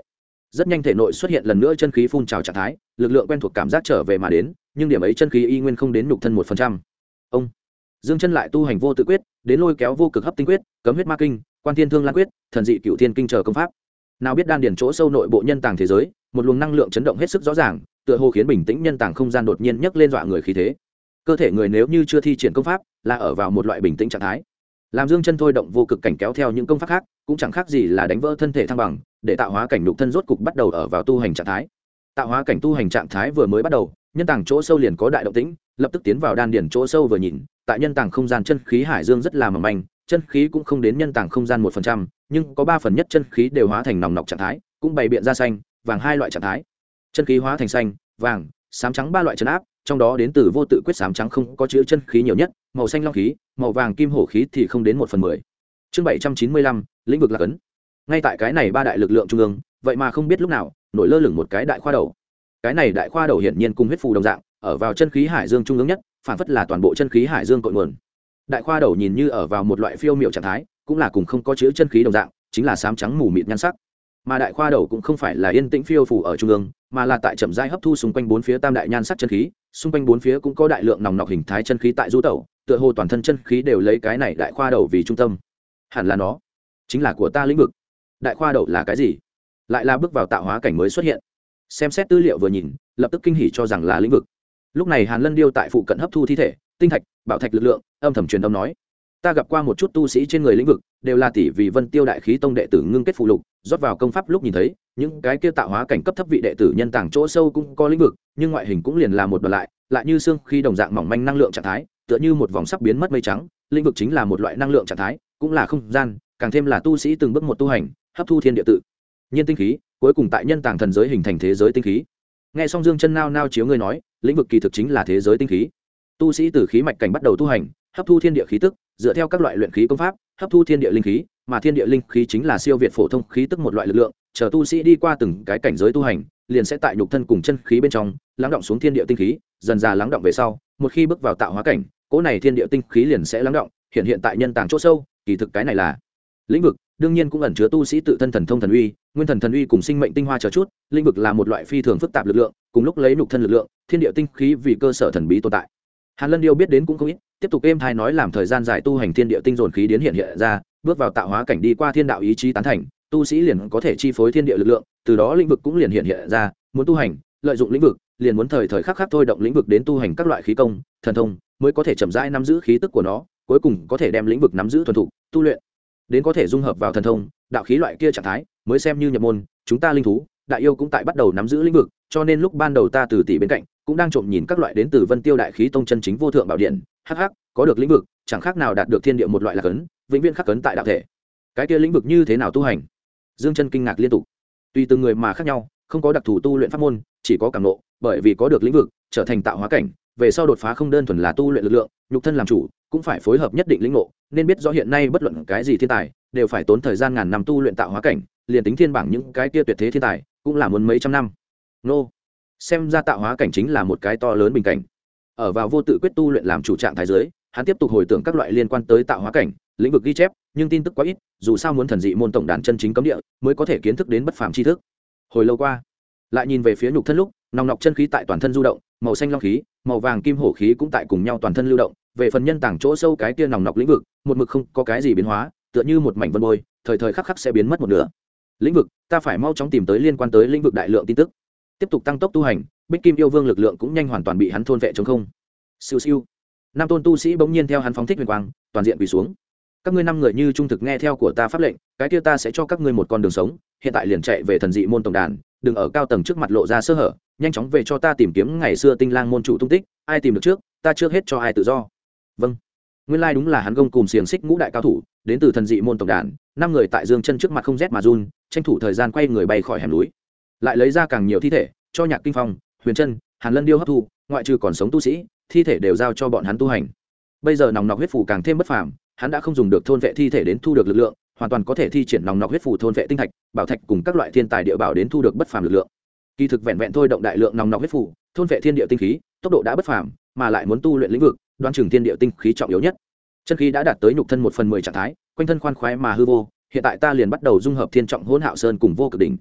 rất nhanh thể nội xuất hiện lần nữa chân khí phun trào trạng thái, lực lượng quen thuộc cảm giác trở về mà đến, nhưng điểm ấy chân khí y nguyên không đến nhục thân 1%. Ông Dương Chân lại tu hành vô tự quyết, đến lôi kéo vô cực hấp tinh quyết, cấm huyết ma kinh, quan thiên thương lan quyết, thần dị cửu thiên kinh chờ công pháp. Nào biết đan điền chỗ sâu nội bộ nhân tàng thế giới, một luồng năng lượng chấn động hết sức rõ ràng, tựa hồ khiến bình tĩnh nhân tàng không gian đột nhiên nhấc lên dọa người khí thế. Cơ thể người nếu như chưa thi triển công pháp, là ở vào một loại bình tĩnh trạng thái. Làm Dương Chân thôi động vô cực cảnh kéo theo những công pháp khác, cũng chẳng khác gì là đánh vỡ thân thể thăng bằng, để tạo hóa cảnh nhục thân rốt cục bắt đầu ở vào tu hành trạng thái. Tạo hóa cảnh tu hành trạng thái vừa mới bắt đầu, nhân tàng chỗ sâu liền có đại động tĩnh, lập tức tiến vào đan điền chỗ sâu vừa nhìn, tại nhân tàng không gian chân khí hải dương rất là mỏng manh, chân khí cũng không đến nhân tàng không gian 1%, nhưng có 3 phần nhất chân khí đều hóa thành nòng nọc trạng thái, cũng bày biện ra xanh, vàng hai loại trạng thái. Chân khí hóa thành xanh, vàng, xám trắng ba loại trấn áp, trong đó đến từ vô tự quyết xám trắng không có chứa chân khí nhiều nhất, màu xanh long khí, màu vàng kim hổ khí thì không đến 1/10. Chương 795, lĩnh vực lạc ấn. Ngay tại cái này ba đại lực lượng trung ương, vậy mà không biết lúc nào nổi lơ lửng một cái đại khoa đầu. Cái này đại khoa đầu hiển nhiên cùng huyết phù đồng dạng, ở vào chân khí hải dương trung ương nhất, phản phất là toàn bộ chân khí hải dương cội nguồn. Đại khoa đầu nhìn như ở vào một loại phiêu miệu trạng thái, cũng là cùng không có chứa chân khí đồng dạng, chính là xám trắng mù mịt nhan sắc. Mà đại khoa đầu cũng không phải là yên tĩnh phiêu phù ở trung ương, mà là tại chậm rãi hấp thu xung quanh bốn phía tam đại nhan sắc chân khí, xung quanh bốn phía cũng có đại lượng nòng nọc hình thái chân khí tại du tẩu, tựa hồ toàn thân chân khí đều lấy cái này đại khoa đầu vì trung tâm. Hẳn là nó, chính là của ta lĩnh vực. Đại khoa đầu là cái gì? Lại là bước vào tạo hóa cảnh mới xuất hiện. Xem xét tư liệu vừa nhìn, lập tức kinh hỉ cho rằng là lĩnh vực. Lúc này Hàn Lân Điêu tại phụ cận hấp thu thi thể, tinh thạch, bảo thạch lực lượng, âm thầm truyền âm nói: ta gặp qua một chút tu sĩ trên người lĩnh vực, đều là tỷ vì Vân Tiêu Đại Khí Tông đệ tử ngưng kết phụ lục, rót vào công pháp lúc nhìn thấy, những cái kia tạo hóa cảnh cấp thấp vị đệ tử nhân tàng chỗ sâu cũng có lĩnh vực, nhưng ngoại hình cũng liền là một đoạn lại như xương khi đồng dạng mỏng manh năng lượng trạng thái, tựa như một vòng sắp biến mất mây trắng. Lĩnh vực chính là một loại năng lượng trạng thái, cũng là không gian, càng thêm là tu sĩ từng bước một tu hành, hấp thu thiên địa tự nhiên tinh khí, cuối cùng tại nhân tàng thần giới hình thành thế giới tinh khí. Nghe xong Dương Chân nao nao chiếu ngươi nói, lĩnh vực kỳ thực chính là thế giới tinh khí. Tu sĩ từ khí mạch cảnh bắt đầu tu hành, hấp thu thiên địa khí tức, dựa theo các loại luyện khí công pháp, hấp thu thiên địa linh khí, mà thiên địa linh khí chính là siêu việt phổ thông khí tức một loại lực lượng, chờ tu sĩ đi qua từng cái cảnh giới tu hành, liền sẽ tại nhục thân cùng chân khí bên trong lắng động xuống thiên địa tinh khí, dần dà lắng động về sau, một khi bước vào tạo hóa cảnh, cỗ này thiên địa tinh khí liền sẽ lắng động, hiện tại nhân tàng chỗ sâu, kỳ thực cái này là lĩnh vực, đương nhiên cũng ẩn chứa tu sĩ tự thân thần thông thần uy, nguyên thần thần uy cùng sinh mệnh tinh hoa chờ chút. Lĩnh vực là một loại phi thường phức tạp lực lượng, cùng lúc lấy nhục thân lực lượng, thiên địa tinh khí vì cơ sở thần bí tồn tại. Hàn Lân Điêu biết đến cũng không ít, tiếp tục êm thai nói làm thời gian dài tu hành thiên địa tinh dồn khí đến hiện ra, bước vào tạo hóa cảnh đi qua thiên đạo ý chí tán thành, tu sĩ liền có thể chi phối thiên địa lực lượng, từ đó lĩnh vực cũng liền hiện ra, muốn tu hành, lợi dụng lĩnh vực, liền muốn thời thời khắc khắc thôi động lĩnh vực đến tu hành các loại khí công, thần thông, mới có thể chậm rãi nắm giữ khí tức của nó, cuối cùng có thể đem lĩnh vực nắm giữ thuần thục, tu luyện đến có thể dung hợp vào thần thông, đạo khí loại kia trạng thái, mới xem như nhập môn. Chúng ta linh thú, đại yêu cũng tại bắt đầu nắm giữ lĩnh vực, cho nên lúc ban đầu ta từ tỷ bên cạnh cũng đang trộm nhìn các loại đến từ Vân Tiêu Đại Khí Tông chân chính vô thượng bảo điện, hắc có được lĩnh vực, chẳng khác nào đạt được thiên địa một loại lạc ấn, vĩnh viễn khắc cấn tại đạo thể. Cái kia lĩnh vực như thế nào tu hành? Dương Chân kinh ngạc liên tục. Tùy từng người mà khác nhau, không có đặc thù tu luyện pháp môn, chỉ có cảm ngộ, bởi vì có được lĩnh vực, trở thành tạo hóa cảnh, về sau đột phá không đơn thuần là tu luyện lực lượng, nhục thân làm chủ, cũng phải phối hợp nhất định lĩnh ngộ, nên biết rõ hiện nay bất luận cái gì thiên tài, đều phải tốn thời gian ngàn năm tu luyện tạo hóa cảnh, liền tính thiên bảng những cái kia tuyệt thế thiên tài, cũng là muốn mấy trăm năm. Nô, xem ra tạo hóa cảnh chính là một cái to lớn bình cảnh. Ở vào vô tự quyết tu luyện làm chủ trạng thái dưới, hắn tiếp tục hồi tưởng các loại liên quan tới tạo hóa cảnh, lĩnh vực ghi chép, nhưng tin tức quá ít, dù sao muốn thần dị môn tổng đàn chân chính cấm địa, mới có thể kiến thức đến bất phàm tri thức. Hồi lâu qua, lại nhìn về phía nhục thân lúc, nòng nọc chân khí tại toàn thân du động, màu xanh long khí, màu vàng kim hổ khí cũng tại cùng nhau toàn thân lưu động. Về phần nhân tảng chỗ sâu cái kia nòng nọc lĩnh vực, một mực không có cái gì biến hóa, tựa như một mảnh vân bôi, thời thời khắc khắc sẽ biến mất một nửa. Lĩnh vực, ta phải mau chóng tìm tới liên quan tới lĩnh vực đại lượng tin tức. Tiếp tục tăng tốc tu hành, Bích Kim yêu vương lực lượng cũng nhanh hoàn toàn bị hắn thôn vệ trống không. Siêu siêu. Năm tôn tu sĩ bỗng nhiên theo hắn phóng thích huyền quang, toàn diện quỳ xuống. Các ngươi năm người như trung thực nghe theo của ta pháp lệnh, cái kia ta sẽ cho các ngươi một con đường sống, hiện tại liền chạy về thần dị môn tổng đàn, đừng ở cao tầng trước mặt lộ ra sơ hở, nhanh chóng về cho ta tìm kiếm ngày xưa Tinh Lang môn chủ tung tích, ai tìm được trước, ta trước hết cho ai tự do. Vâng. Nguyên lai đúng là hắn gông cùm xiềng xích ngũ đại cao thủ, đến từ thần dị môn tổng đàn, năm người tại Dương Chân trước mặt không rét mà run, tranh thủ thời gian quay người bay khỏi hẻm núi. Lại lấy ra càng nhiều thi thể, cho Nhạc Kinh Phong, Huyền Chân, Hàn Lân Điêu hấp thu, ngoại trừ còn sống tu sĩ, thi thể đều giao cho bọn hắn tu hành. Bây giờ nòng nọc huyết phù càng thêm bất phàm, hắn đã không dùng được thôn vệ thi thể đến thu được lực lượng, hoàn toàn có thể thi triển nòng nọc huyết phù thôn vệ tinh thạch, bảo thạch cùng các loại thiên tài địa bảo đến thu được bất phàm lực lượng. Kỳ thực vẹn vẹn thôi động đại lượng nòng nọc huyết phù, thôn vệ thiên địa tinh khí, tốc độ đã bất phàm, mà lại muốn tu luyện lĩnh vực, đoán chừng thiên địa tinh khí trọng yếu nhất. Chân khí đã đạt tới nhục thân 1/10 trạng thái, quanh thân khoan khoái mà hư vô, hiện tại ta liền bắt đầu dung hợp thiên trọng hỗn hạo sơn cùng vô cực đỉnh.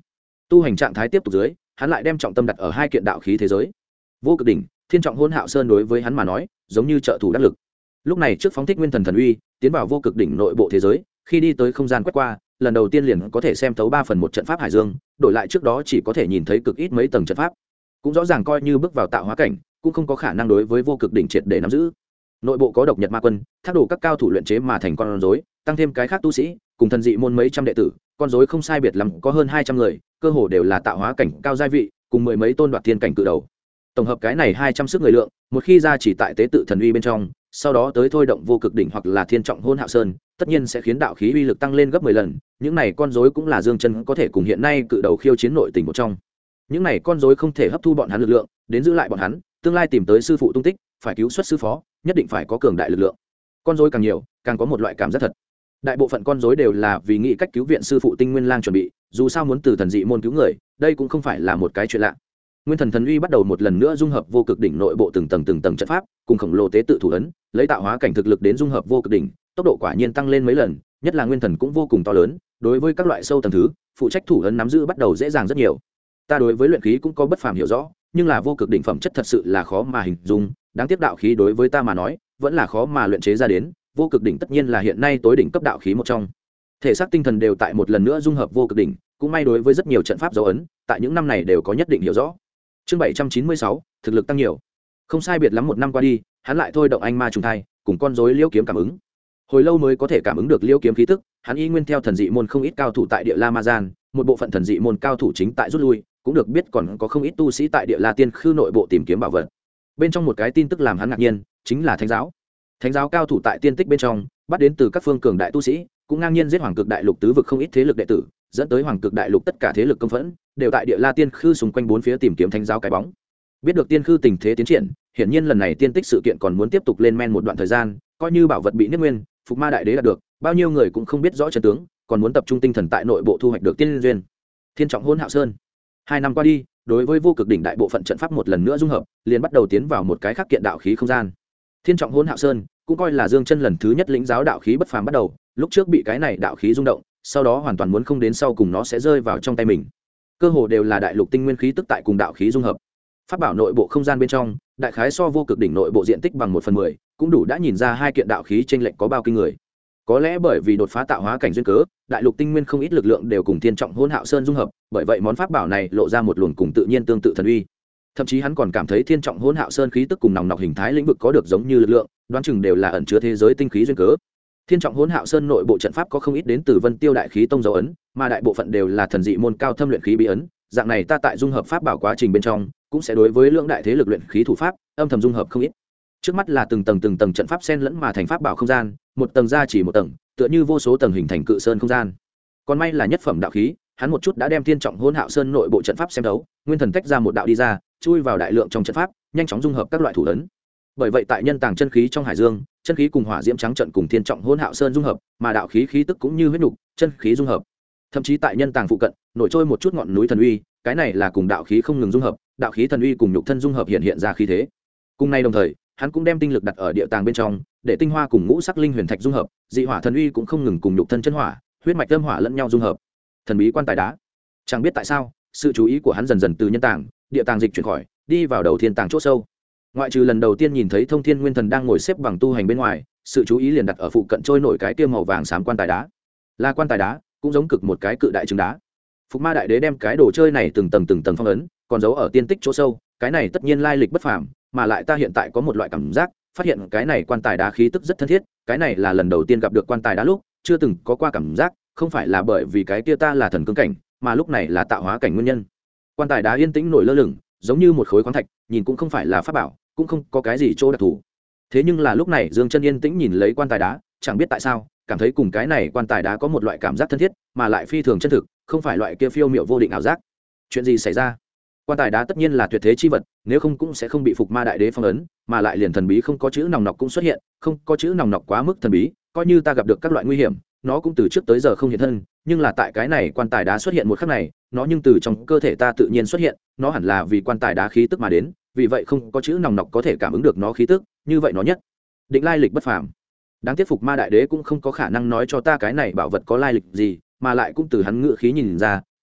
tu hành trạng thái tiếp tục dưới, hắn lại đem trọng tâm đặt ở hai kiện đạo khí thế giới. Vô cực đỉnh, thiên trọng hôn hạo sơn đối với hắn mà nói giống như trợ thủ đắc lực. Lúc này trước phóng thích nguyên thần thần uy, tiến vào vô cực đỉnh nội bộ thế giới, khi đi tới không gian quét qua, lần đầu tiên liền có thể xem thấu 3/1 trận pháp hải dương, đổi lại trước đó chỉ có thể nhìn thấy cực ít mấy tầng trận pháp. Cũng rõ ràng coi như bước vào tạo hóa cảnh, cũng không có khả năng đối với vô cực đỉnh triệt để nắm giữ. Nội bộ có độc nhật ma quân, thác đồ các cao thủ luyện chế mà thành con rối, tăng thêm cái khác tu sĩ, cùng thần dị môn mấy trăm đệ tử, con rối không sai biệt lắm có hơn 200 người, cơ hồ đều là tạo hóa cảnh cao giai vị, cùng mười mấy tôn đoạt thiên cảnh cự đầu. Tổng hợp cái này 200 sức người lượng, một khi ra chỉ tại tế tự thần uy bên trong, sau đó tới thôi động vô cực đỉnh hoặc là thiên trọng hôn hạo sơn, tất nhiên sẽ khiến đạo khí uy lực tăng lên gấp 10 lần. Những này con rối cũng là dương chân có thể cùng hiện nay cự đầu khiêu chiến nội tình một trong. Những này con rối không thể hấp thu bọn hắn lực lượng, đến giữ lại bọn hắn, tương lai tìm tới sư phụ tung tích, phải cứu xuất sư phó, nhất định phải có cường đại lực lượng. Con rối càng nhiều, càng có một loại cảm giác thật. Đại bộ phận con rối đều là vì nghĩ cách cứu viện sư phụ Tinh Nguyên Lang chuẩn bị, dù sao muốn từ thần dị môn cứu người, đây cũng không phải là một cái chuyện lạ. Nguyên thần thần uy bắt đầu một lần nữa dung hợp vô cực đỉnh nội bộ từng tầng trận pháp, cùng khổng lồ tế tự thủ ấn, lấy tạo hóa cảnh thực lực đến dung hợp vô cực đỉnh, tốc độ quả nhiên tăng lên mấy lần, nhất là nguyên thần cũng vô cùng to lớn, đối với các loại sâu tầng thứ, phụ trách thủ ấn nắm giữ bắt đầu dễ dàng rất nhiều. Ta đối với luyện khí cũng có bất phàm hiểu rõ, nhưng là vô cực đỉnh phẩm chất thật sự là khó mà hình dung, đáng tiếc đạo khí đối với ta mà nói, vẫn là khó mà luyện chế ra đến, vô cực đỉnh tất nhiên là hiện nay tối đỉnh cấp đạo khí một trong. Thể xác tinh thần đều tại một lần nữa dung hợp vô cực đỉnh, cũng may đối với rất nhiều trận pháp dấu ấn, tại những năm này đều có nhất định hiểu rõ. Chương 796, thực lực tăng nhiều. Không sai biệt lắm một năm qua đi, hắn lại thôi động anh ma trùng thai, cùng con rối liễu kiếm cảm ứng. Hồi lâu mới có thể cảm ứng được liễu kiếm khí tức, hắn y nguyên theo thần dị môn không ít cao thủ tại địa La Ma Gian, một bộ phận thần dị môn cao thủ chính tại rút lui, cũng được biết còn có không ít tu sĩ tại địa La Tiên Khư nội bộ tìm kiếm bảo vật. Bên trong một cái tin tức làm hắn ngạc nhiên, chính là thánh giáo. Thánh giáo cao thủ tại tiên tích bên trong, bắt đến từ các phương cường đại tu sĩ, cũng ngang nhiên giết hoàng cực đại lục tứ vực không ít thế lực đệ tử, dẫn tới hoàng cực đại lục tất cả thế lực công phẫn đều tại địa La Tiên Khư xung quanh bốn phía tìm kiếm thánh giáo cái bóng. Biết được Tiên Khư tình thế tiến triển, hiển nhiên lần này tiên tích sự kiện còn muốn tiếp tục lên men một đoạn thời gian, coi như bảo vật bị niết nguyên, Phục Ma đại đế đạt được, bao nhiêu người cũng không biết rõ chân tướng, còn muốn tập trung tinh thần tại nội bộ thu hoạch được tiên duyên. Thiên trọng hôn hạo sơn. 2 năm qua đi, đối với vô cực đỉnh đại bộ phận trận pháp một lần nữa dung hợp, liền bắt đầu tiến vào một cái khác kiện đạo khí không gian. Thiên trọng hôn hạo sơn cũng coi là dương chân lần thứ nhất lĩnh giáo đạo khí bất phàm bắt đầu, lúc trước bị cái này đạo khí rung động, sau đó hoàn toàn muốn không đến sau cùng nó sẽ rơi vào trong tay mình. Cơ hồ đều là đại lục tinh nguyên khí tức tại cùng đạo khí dung hợp. Pháp bảo nội bộ không gian bên trong, đại khái so vô cực đỉnh nội bộ diện tích bằng 1/10, cũng đủ đã nhìn ra hai kiện đạo khí chênh lệch có bao kinh người. Có lẽ bởi vì đột phá tạo hóa cảnh duyên cớ, đại lục tinh nguyên không ít lực lượng đều cùng thiên trọng hôn hạo sơn dung hợp, bởi vậy món pháp bảo này lộ ra một luồng cùng tự nhiên tương tự thần uy. Thậm chí hắn còn cảm thấy thiên trọng hôn hạo sơn khí tức cùng nòng nọc hình thái lĩnh vực có được giống như lực lượng, đoán chừng đều là ẩn chứa thế giới tinh khí duyên cớ. Thiên trọng hôn hạo sơn nội bộ trận pháp có không ít đến từ Vân Tiêu đại khí tông dấu ấn, mà đại bộ phận đều là thần dị môn cao thâm luyện khí bí ấn, dạng này ta tại dung hợp pháp bảo quá trình bên trong, cũng sẽ đối với lượng đại thế lực luyện khí thủ pháp, âm thầm dung hợp không ít. Trước mắt là từng tầng trận pháp xen lẫn mà thành pháp bảo không gian, một tầng ra chỉ một tầng, tựa như vô số tầng hình thành cự sơn không gian. Còn may là nhất phẩm đạo khí, hắn một chút đã đem thiên trọng hôn hạo sơn nội bộ trận pháp xem đấu, nguyên thần tách ra một đạo đi ra, chui vào đại lượng trong trận pháp, nhanh chóng dung hợp các loại thủ ấn. Bởi vậy tại nhân tàng chân khí trong hải dương, chân khí cùng hỏa diễm trắng trận cùng thiên trọng hôn hạo sơn dung hợp, mà đạo khí khí tức cũng như huyết nục, chân khí dung hợp. Thậm chí tại nhân tàng phụ cận, nổi trôi một chút ngọn núi thần uy, cái này là cùng đạo khí không ngừng dung hợp, đạo khí thần uy cùng nhục thân dung hợp hiện ra khí thế. Cùng nay đồng thời, hắn cũng đem tinh lực đặt ở địa tàng bên trong, để tinh hoa cùng ngũ sắc linh huyền thạch dung hợp, dị hỏa thần uy cũng không ngừng cùng nhục thân chân hỏa, huyết mạch âm hỏa lẫn nhau dung hợp. Thần bí quan tài đá, chẳng biết tại sao, sự chú ý của hắn dần dần từ nhân tàng, địa tàng dịch chuyển khỏi, đi vào đầu thiên tàng chỗ sâu. Ngoại trừ lần đầu tiên nhìn thấy Thông Thiên Nguyên Thần đang ngồi xếp bằng tu hành bên ngoài, sự chú ý liền đặt ở phụ cận trôi nổi cái kia màu vàng xám quan tài đá. Là quan tài đá, cũng giống cực một cái cự đại trứng đá. Phục Ma đại đế đem cái đồ chơi này từng tầng phong ấn, còn giấu ở tiên tích chỗ sâu, cái này tất nhiên lai lịch bất phàm, mà lại ta hiện tại có một loại cảm giác, phát hiện cái này quan tài đá khí tức rất thân thiết, cái này là lần đầu tiên gặp được quan tài đá lúc, chưa từng có qua cảm giác, không phải là bởi vì cái kia ta là thần cương cảnh, mà lúc này là tạo hóa cảnh nguyên nhân. Quan tài đá yên tĩnh nổi lơ lửng, giống như một khối khoáng thạch, nhìn cũng không phải là pháp bảo, cũng không có cái gì chỗ đặc thù. Thế nhưng là lúc này Dương Chân yên tĩnh nhìn lấy quan tài đá, chẳng biết tại sao, cảm thấy cùng cái này quan tài đá có một loại cảm giác thân thiết, mà lại phi thường chân thực, không phải loại kia phiêu miểu vô định ảo giác. Chuyện gì xảy ra? Quan tài đá tất nhiên là tuyệt thế chi vật, nếu không cũng sẽ không bị Phục Ma đại đế phong ấn, mà lại liền thần bí không có chữ nòng nọc cũng xuất hiện, không có chữ nòng nọc quá mức thần bí, coi như ta gặp được các loại nguy hiểm, nó cũng từ trước tới giờ không hiện thân, nhưng là tại cái này quan tài đá xuất hiện một khắc này, nó nhưng từ trong cơ thể ta tự nhiên xuất hiện, nó hẳn là vì quan tài đá khí tức mà đến, vì vậy không có chữ nòng nọc có thể cảm ứng được nó khí tức, như vậy nó nhất định lai lịch bất phàm. Đáng tiếc Phục Ma đại đế cũng không có khả năng nói cho ta cái này bảo vật có lai lịch gì, mà lại cũng từ hắn ngự khí nhìn ra,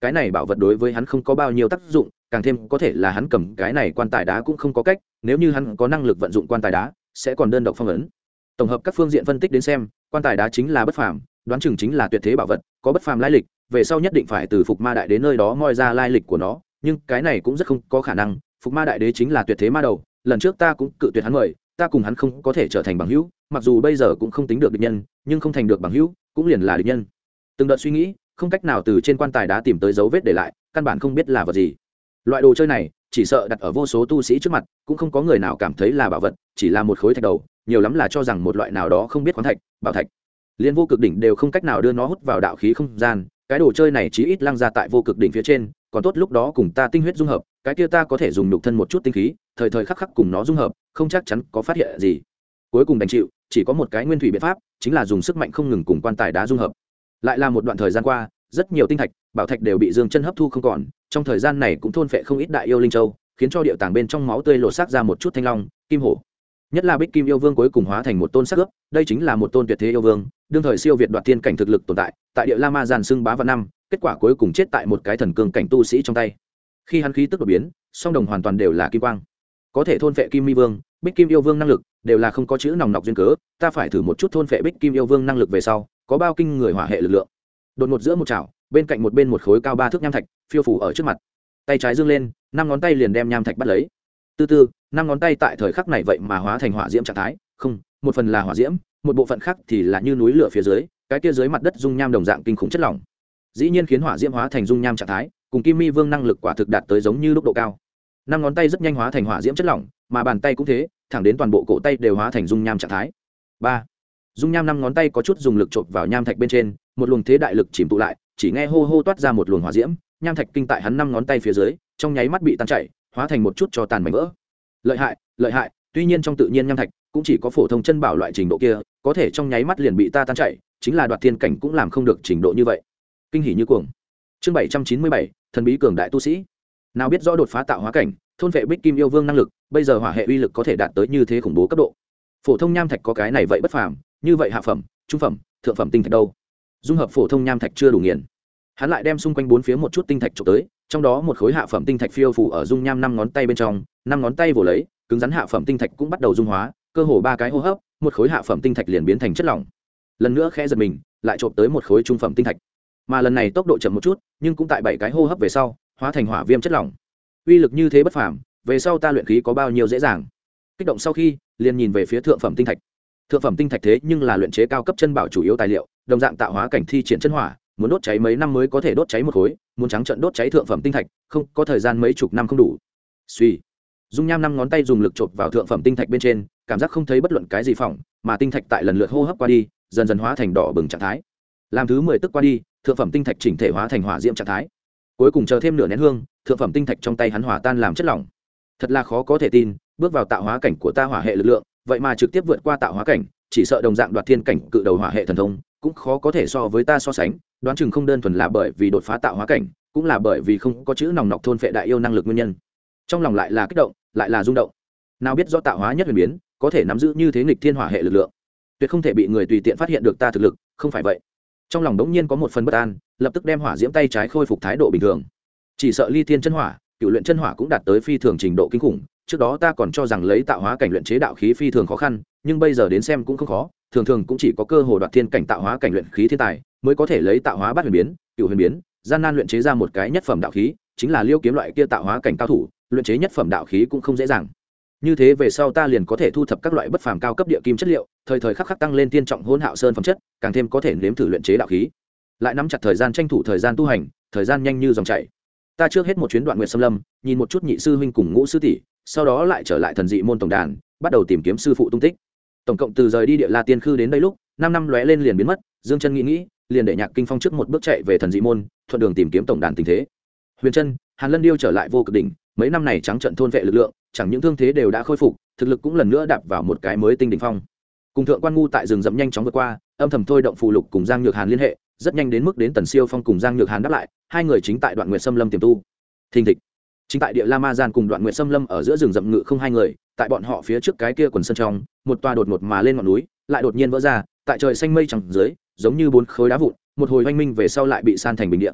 cái này bảo vật đối với hắn không có bao nhiêu tác dụng, càng thêm có thể là hắn cầm cái này quan tài đá cũng không có cách, nếu như hắn có năng lực vận dụng quan tài đá sẽ còn đơn độc phong ấn. Tổng hợp các phương diện phân tích đến xem, quan tài đá chính là bất phàm, đoán chừng chính là tuyệt thế bảo vật, có bất phàm lai lịch, về sau nhất định phải từ Phục Ma Đại Đế nơi đó moi ra lai lịch của nó, nhưng cái này cũng rất không có khả năng. Phục Ma Đại Đế chính là tuyệt thế ma đầu, lần trước ta cũng cự tuyệt hắn mời, ta cùng hắn không có thể trở thành bằng hữu, mặc dù bây giờ cũng không tính được địch nhân, nhưng không thành được bằng hữu cũng liền là địch nhân. Từng đợt suy nghĩ, không cách nào từ trên quan tài đá tìm tới dấu vết để lại, căn bản không biết là vật gì. Loại đồ chơi này chỉ sợ đặt ở vô số tu sĩ trước mặt cũng không có người nào cảm thấy là bảo vật, chỉ là một khối thạch đầu, nhiều lắm là cho rằng một loại nào đó không biết khoáng thạch, bảo thạch. Liên vô cực đỉnh đều không cách nào đưa nó hút vào đạo khí không gian, cái đồ chơi này chí ít lăng ra tại vô cực đỉnh phía trên, còn tốt lúc đó cùng ta tinh huyết dung hợp, cái kia ta có thể dùng nhục thân một chút tinh khí, thời thời khắc khắc cùng nó dung hợp, không chắc chắn có phát hiện gì. Cuối cùng đành chịu, chỉ có một cái nguyên thủy biện pháp, chính là dùng sức mạnh không ngừng cùng quan tài đá dung hợp. Lại là một đoạn thời gian qua, rất nhiều tinh thạch, bảo thạch đều bị Dương Chân hấp thu không còn, trong thời gian này cũng thôn phệ không ít đại yêu linh châu, khiến cho địa tàng bên trong máu tươi lột xác ra một chút thanh long, kim hổ. Nhất là Bích Kim yêu vương cuối cùng hóa thành một tôn sắc ướp, đây chính là một tôn tuyệt thế yêu vương, đương thời siêu việt đoạt thiên cảnh thực lực tồn tại, tại địa La Ma giàn xưng bá vạn năm, kết quả cuối cùng chết tại một cái thần cương cảnh tu sĩ trong tay. Khi hắn khí tức đột biến, song đồng hoàn toàn đều là kim quang, có thể thôn phệ Kim Mi Vương, Bích Kim yêu vương năng lực đều là không có chữ nòng nọc duyên cớ, ta phải thử một chút thôn phệ Bích Kim yêu vương năng lực về sau, có bao kinh người hỏa hệ lực lượng. Đột ngột giữa một chảo, bên cạnh một khối cao 3 thước nham thạch phiêu phủ ở trước mặt, tay trái giương lên, 5 ngón tay liền đem nham thạch bắt lấy. Từ từ, 5 ngón tay tại thời khắc này vậy mà hóa thành hỏa diễm trạng thái, không, một phần là hỏa diễm, một bộ phận khác thì là như núi lửa phía dưới, cái kia dưới mặt đất dung nham đồng dạng kinh khủng chất lỏng. Dĩ nhiên khiến hỏa diễm hóa thành dung nham trạng thái, cùng Kim Mi Vương năng lực quả thực đạt tới giống như lúc độ cao. 5 ngón tay rất nhanh hóa thành hỏa diễm chất lỏng, mà bàn tay cũng thế, thẳng đến toàn bộ cổ tay đều hóa thành dung nham trạng thái. 3. Dung nham 5 ngón tay có chút dùng lực chộp vào nham thạch bên trên, một luồng thế đại lực chìm tụ lại, chỉ nghe hô hô toát ra một luồng hỏa diễm, nham thạch kinh tại hắn 5 ngón tay phía dưới, trong nháy mắt bị tan chảy, hóa thành một chút tro tàn mảnh vỡ. Lợi hại, lợi hại, tuy nhiên trong tự nhiên nham thạch cũng chỉ có phổ thông chân bảo loại trình độ kia, có thể trong nháy mắt liền bị ta tan chảy, chính là đoạt thiên cảnh cũng làm không được trình độ như vậy. Kinh hỉ như cuồng. Chương 797, thần bí cường đại tu sĩ. Nào biết rõ đột phá tạo hóa cảnh, thôn vệ Bích Kim yêu vương năng lực, bây giờ hỏa hệ uy lực có thể đạt tới như thế khủng bố cấp độ. Phổ thông nham thạch có cái này vậy bất phàm, như vậy hạ phẩm, trung phẩm, thượng phẩm tinh thạch đâu? Dung hợp phổ thông nham thạch chưa đủ nghiền. Hắn lại đem xung quanh bốn phía một chút tinh thạch chụp tới, trong đó một khối hạ phẩm tinh thạch phiêu phù ở dung nham 5 ngón tay bên trong, 5 ngón tay vồ lấy, cứng rắn hạ phẩm tinh thạch cũng bắt đầu dung hóa, cơ hồ 3 cái hô hấp, một khối hạ phẩm tinh thạch liền biến thành chất lỏng. Lần nữa khẽ giật mình, lại chộp tới một khối trung phẩm tinh thạch. Mà lần này tốc độ chậm một chút, nhưng cũng tại 7 cái hô hấp về sau, hóa thành hỏa viêm chất lỏng. Uy lực như thế bất phàm, về sau ta luyện khí có bao nhiêu dễ dàng. Kích động sau khi, liền nhìn về phía thượng phẩm tinh thạch. Thượng phẩm tinh thạch thế nhưng là luyện chế cao cấp chân bảo chủ yếu tài liệu, đồng dạng tạo hóa cảnh thi triển chân hỏa, muốn đốt cháy mấy năm mới có thể đốt cháy một khối, muốn trắng trợn đốt cháy thượng phẩm tinh thạch, không có thời gian mấy chục năm không đủ. Suy, dung nham 5 ngón tay dùng lực chộp vào thượng phẩm tinh thạch bên trên, cảm giác không thấy bất luận cái gì phỏng, mà tinh thạch tại lần lượt hô hấp qua đi, dần dần hóa thành đỏ bừng trạng thái. Làm thứ 10 tức qua đi, thượng phẩm tinh thạch chỉnh thể hóa thành hỏa diễm trạng thái. Cuối cùng chờ thêm nửa nén hương, thượng phẩm tinh thạch trong tay hắn hòa tan làm chất lỏng. Thật là khó có thể tin, bước vào tạo hóa cảnh của ta hỏa hệ lực lượng, vậy mà trực tiếp vượt qua tạo hóa cảnh, chỉ sợ đồng dạng đoạt thiên cảnh cự đầu hỏa hệ thần thông, cũng khó có thể so với ta so sánh, đoán chừng không đơn thuần là bởi vì đột phá tạo hóa cảnh, cũng là bởi vì không có chữ nòng nọc thôn phệ đại yêu năng lực nguyên nhân. Trong lòng lại là kích động, lại là rung động. Nào biết rõ tạo hóa nhất huyền biến, có thể nắm giữ như thế nghịch thiên hỏa hệ lực lượng, tuyệt không thể bị người tùy tiện phát hiện được ta thực lực, không phải vậy. Trong lòng đống nhiên có một phần bất an, lập tức đem hỏa diễm tay trái khôi phục thái độ bình thường. Chỉ sợ ly thiên chân hỏa, cựu luyện chân hỏa cũng đạt tới phi thường trình độ kinh khủng, trước đó ta còn cho rằng lấy tạo hóa cảnh luyện chế đạo khí phi thường khó khăn, nhưng bây giờ đến xem cũng không khó, thường thường cũng chỉ có cơ hồ đoạt thiên cảnh tạo hóa cảnh luyện khí thiên tài mới có thể lấy tạo hóa bát huyền biến, cựu huyền biến, gian nan luyện chế ra một cái nhất phẩm đạo khí, chính là liêu kiếm loại kia tạo hóa cảnh cao thủ, luyện chế nhất phẩm đạo khí cũng không dễ dàng. Như thế về sau ta liền có thể thu thập các loại bất phàm cao cấp địa kim chất liệu, thời thời khắc khắc tăng lên tiên trọng hỗn hạo sơn phẩm chất, càng thêm có thể nếm thử luyện chế đạo khí. Lại nắm chặt thời gian tranh thủ thời gian tu hành, thời gian nhanh như dòng chảy. Ta trước hết một chuyến Đoạn Nguyệt Sâm Lâm, nhìn một chút nhị sư huynh cùng ngũ sư tỷ, sau đó lại trở lại thần dị môn tổng đàn, bắt đầu tìm kiếm sư phụ tung tích. Tổng cộng từ rời đi Địa La Tiên Khư đến đây lúc, 5 năm lóe lên liền biến mất, Dương Chân nghĩ, liền để Nhạc Kinh Phong trước một bước chạy về thần dị môn, thuận đường tìm kiếm tổng đàn tình thế. Huyền Chân, Hàn Lân Điêu trở lại vô cực đỉnh, mấy năm này trắng trận thôn vệ lực lượng, chẳng những thương thế đều đã khôi phục, thực lực cũng lần nữa đạp vào một cái mới tinh đỉnh phong. Cùng Thượng Quan Ngu tại rừng rậm nhanh chóng vượt qua, âm thầm thôi động phù lục cùng Giang Nhược Hàn liên hệ, rất nhanh đến mức đến Tần Siêu Phong cùng Giang Nhược Hàn đáp lại, hai người chính tại Đoạn Nguyệt Sâm Lâm tiềm tu. Thình thịch, chính tại Địa La Ma Gian cùng Đoạn Nguyệt Sâm Lâm ở giữa rừng rậm ngự không hai người, tại bọn họ phía trước cái kia quần sơn trong, một tòa đột ngột mà lên ngọn núi, lại đột nhiên vỡ ra, tại trời xanh mây trắng dưới, giống như bốn khối đá vụn, một hồi oanh minh về sau lại bị san thành bình địa.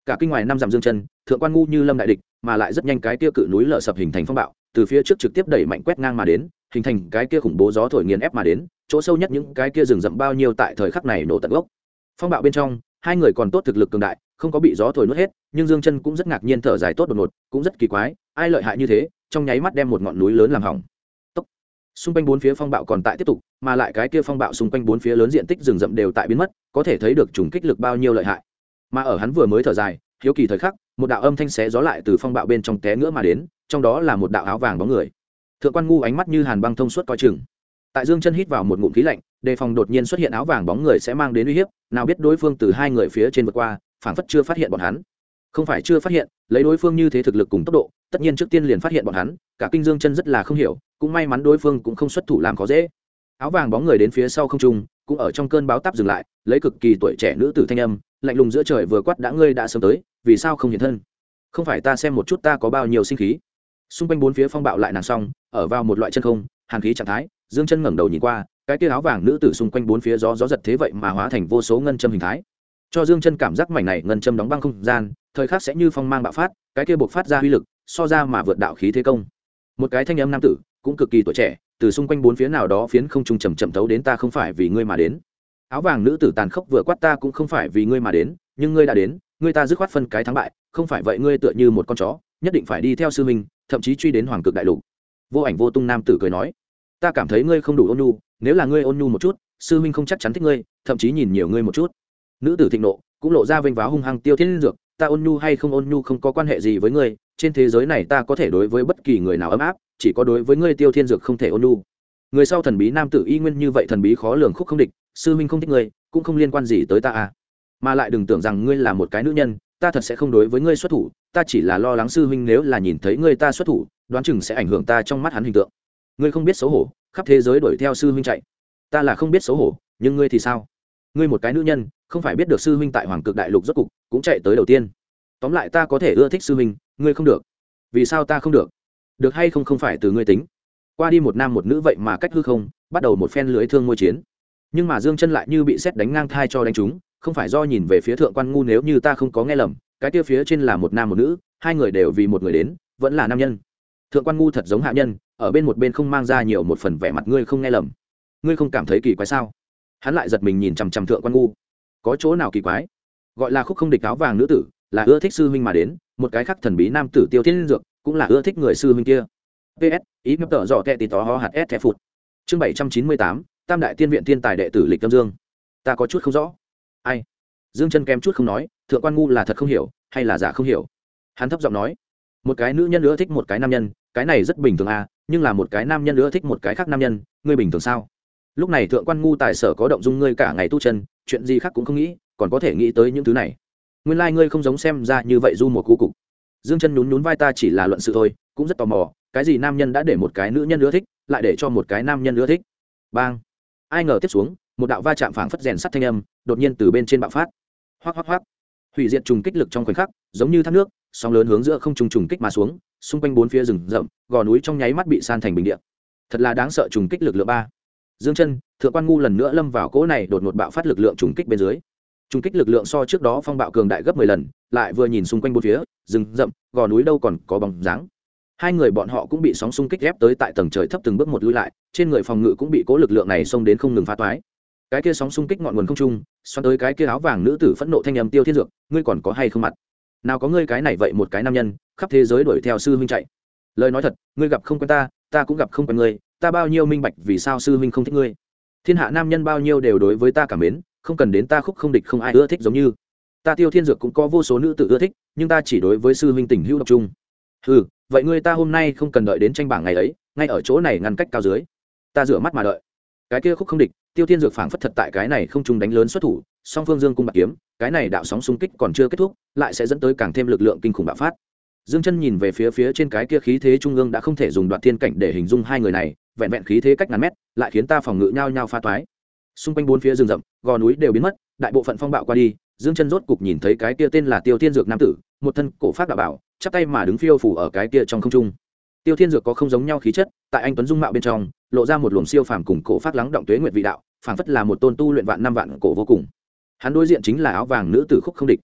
cả kinh ngoài năm dặm dương chân, thượng quan ngu như lâm đại địch, mà lại rất nhanh cái kia cự núi lở sập hình thành phong bạo, từ phía trước trực tiếp đẩy mạnh quét ngang mà đến, hình thành cái kia khủng bố gió thổi nghiền ép mà đến, chỗ sâu nhất những cái kia rừng rậm bao nhiêu tại thời khắc này nổ tận gốc. Phong bạo bên trong, hai người còn tốt thực lực cường đại, không có bị gió thổi nuốt hết, nhưng Dương Chân cũng rất ngạc nhiên thở dài tốt đột ngột, cũng rất kỳ quái, ai lợi hại như thế, trong nháy mắt đem một ngọn núi lớn làm hỏng. Tốc. Xung quanh bốn phía phong bạo còn tại tiếp tục, mà lại cái kia phong bạo xung quanh bốn phía lớn diện tích rừng rậm đều tại biến mất, có thể thấy được trùng kích lực bao nhiêu lợi hại. Mà ở hắn vừa mới thở dài, hiếu kỳ thời khắc, một đạo âm thanh xé gió lại từ phong bạo bên trong té ngửa mà đến, trong đó là một đạo áo vàng bóng người. Thượng quan ngu ánh mắt như hàn băng thông suốt coi chừng. Tại Dương Chân hít vào một ngụm khí lạnh, đề phòng đột nhiên xuất hiện áo vàng bóng người sẽ mang đến uy hiếp, nào biết đối phương từ hai người phía trên vượt qua, phảng phất chưa phát hiện bọn hắn. Không phải chưa phát hiện, lấy đối phương như thế thực lực cùng tốc độ, tất nhiên trước tiên liền phát hiện bọn hắn, cả kinh Dương Chân rất là không hiểu, cũng may mắn đối phương cũng không xuất thủ làm khó dễ. Áo vàng bóng người đến phía sau không trung, cũng ở trong cơn bão táp dừng lại, lấy cực kỳ tuổi trẻ nữ tử thanh âm, lạnh lùng giữa trời vừa quát đã ngươi đã sớm tới, vì sao không hiện thân? Không phải ta xem một chút ta có bao nhiêu sinh khí. Xung quanh bốn phía phong bạo lại nàng xong, ở vào một loại chân không, hàn khí trạng thái, Dương Chân ngẩng đầu nhìn qua, cái kia áo vàng nữ tử xung quanh bốn phía gió giật thế vậy mà hóa thành vô số ngân châm hình thái, cho Dương Chân cảm giác mảnh này ngân châm đóng băng không gian, thời khắc sẽ như phong mang bạo phát, cái kia bộc phát ra uy lực, so ra mà vượt đạo khí thế công. Một cái thanh âm nam tử, cũng cực kỳ tuổi trẻ, từ xung quanh bốn phía nào đó phiến không trung chậm chậm thấu đến ta không phải vì ngươi mà đến. Áo vàng nữ tử tàn khốc vừa quát ta cũng không phải vì ngươi mà đến, nhưng ngươi đã đến, ngươi ta dứt khoát phân cái thắng bại, không phải vậy ngươi tựa như một con chó, nhất định phải đi theo sư huynh, thậm chí truy đến hoàng cực đại lục. Vô ảnh vô tung nam tử cười nói, ta cảm thấy ngươi không đủ ôn nhu, nếu là ngươi ôn nhu một chút, sư huynh không chắc chắn thích ngươi, thậm chí nhìn nhiều ngươi một chút. Nữ tử thịnh nộ, cũng lộ ra vênh váo hung hăng Tiêu Thiên Dược, ta ôn nhu hay không ôn nhu không có quan hệ gì với ngươi, trên thế giới này ta có thể đối với bất kỳ người nào ấm áp, chỉ có đối với ngươi Tiêu Thiên Dược không thể ôn nhu. Người sau thần bí nam tử y nguyên như vậy thần bí khó lường khúc không địch, sư huynh không thích ngươi, cũng không liên quan gì tới ta à. Mà lại đừng tưởng rằng ngươi là một cái nữ nhân, ta thật sẽ không đối với ngươi xuất thủ, ta chỉ là lo lắng sư huynh nếu là nhìn thấy ngươi ta xuất thủ, đoán chừng sẽ ảnh hưởng ta trong mắt hắn hình tượng. Ngươi không biết xấu hổ, khắp thế giới đuổi theo sư huynh chạy. Ta là không biết xấu hổ, nhưng ngươi thì sao? Ngươi một cái nữ nhân, không phải biết được sư huynh tại hoàng cực đại lục rốt cục cũng chạy tới đầu tiên. Tóm lại ta có thể ưa thích sư huynh, ngươi không được. Vì sao ta không được? Được hay không phải từ ngươi tính. Qua đi một nam một nữ vậy mà cách hư không, bắt đầu một phen lưới thương môi chiến. Nhưng mà Dương Chân lại như bị sét đánh ngang thai cho đánh trúng, không phải do nhìn về phía thượng quan ngu, nếu như ta không có nghe lầm, cái kia phía trên là một nam một nữ, hai người đều vì một người đến, vẫn là nam nhân. Thượng quan ngu thật giống hạ nhân, ở bên một bên không mang ra nhiều một phần vẻ mặt ngươi không nghe lầm. Ngươi không cảm thấy kỳ quái sao? Hắn lại giật mình nhìn chằm chằm thượng quan ngu. Có chỗ nào kỳ quái? Gọi là khúc không địch áo vàng nữ tử, là ưa thích sư huynh mà đến, một cái khác thần bí nam tử Tiêu Thiên Dược, cũng là ưa thích người sư huynh kia. PS, ý ngập tợ dọ kẹ tí tó ho hạt s thẻ phụt. Chương 798, Tam đại tiên viện thiên tài đệ tử Lịch Âm Dương. Ta có chút không rõ. Ai? Dương Chân kém chút không nói, thượng quan ngu là thật không hiểu, hay là giả không hiểu. Hắn thấp giọng nói, một cái nữ nhân ưa thích một cái nam nhân, cái này rất bình thường à, nhưng là một cái nam nhân ưa thích một cái khác nam nhân, ngươi bình thường sao? Lúc này thượng quan ngu tài sở có động dung ngươi cả ngày tu chân, chuyện gì khác cũng không nghĩ, còn có thể nghĩ tới những thứ này. Nguyên lai ngươi không giống xem ra như vậy du một cú cục. Dương Chân nhún nhún vai ta chỉ là luận sự thôi, cũng rất tò mò, cái gì nam nhân đã để một cái nữ nhân ưa thích, lại để cho một cái nam nhân ưa thích. Bang! Ai ngờ tiếp xuống, một đạo va chạm phảng phất rèn sắt thanh âm, đột nhiên từ bên trên bạo phát. Hoắc hoắc hoắc. Hủy diệt trùng kích lực trong khoảnh khắc, giống như thác nước, sóng lớn hướng giữa không trùng kích mà xuống, xung quanh bốn phía rừng rậm, gò núi trong nháy mắt bị san thành bình địa. Thật là đáng sợ trùng kích lực lượng 3. Dương Chân, thượng quan ngu lần nữa lâm vào cỗ này đột ngột bạo phát lực lượng trùng kích bên dưới. Trùng kích lực lượng so trước đó phong bạo cường đại gấp 10 lần, lại vừa nhìn xung quanh bốn phía, rừng rậm, gò núi đâu còn có bóng dáng. Hai người bọn họ cũng bị sóng xung kích ép tới tại tầng trời thấp từng bước một lui lại, trên người phòng ngự cũng bị cố lực lượng này xông đến không ngừng phá toái. Cái kia sóng xung kích ngọn nguồn không trung, xoắn tới cái kia áo vàng nữ tử phẫn nộ thanh âm Tiêu Thiên Dược, ngươi còn có hay không mặt? Nào có ngươi cái này vậy một cái nam nhân, khắp thế giới đuổi theo sư huynh chạy. Lời nói thật, ngươi gặp không quen ta, ta cũng gặp không quen ngươi, ta bao nhiêu minh bạch vì sao sư huynh không thích ngươi. Thiên hạ nam nhân bao nhiêu đều đối với ta cảm mến, không cần đến ta khúc không địch không ai ưa thích giống như ta. Tiêu Thiên Dược cũng có vô số nữ tử ưa thích, nhưng ta chỉ đối với sư huynh tình hữu độc trung. Ừ, vậy ngươi ta hôm nay không cần đợi đến tranh bảng ngày ấy, ngay ở chỗ này ngăn cách cao dưới, ta rửa mắt mà đợi. Cái kia khúc không địch, Tiêu Thiên Dược phảng phất thật tại cái này không trung đánh lớn xuất thủ, song phương dương cung bạc kiếm, cái này đạo sóng xung kích còn chưa kết thúc, lại sẽ dẫn tới càng thêm lực lượng kinh khủng bạo phát. Dương Chân nhìn về phía trên cái kia khí thế trung ương đã không thể dùng đoạt thiên cảnh để hình dung hai người này, vẹn vẹn khí thế cách ngàn mét, lại khiến ta phòng ngự nhau nhau pha toái. Xung quanh bốn phía rừng rậm, gò núi đều biến mất, đại bộ phận phong bạo qua đi, Dương Chân rốt cục nhìn thấy cái kia tên là Tiêu Thiên Dược nam tử, một thân cổ phát đạo bảo, chắp tay mà đứng phiêu phù ở cái kia trong không trung. Tiêu Thiên Dược có không giống nhau khí chất, tại anh tuấn dung mạo bên trong, lộ ra một luồng siêu phàm cùng cổ phát lắng động tuế nguyệt vị đạo, phảng phất là một tôn tu luyện vạn năm vạn cổ vô cùng. Hắn đối diện chính là áo vàng nữ tử khúc không địch.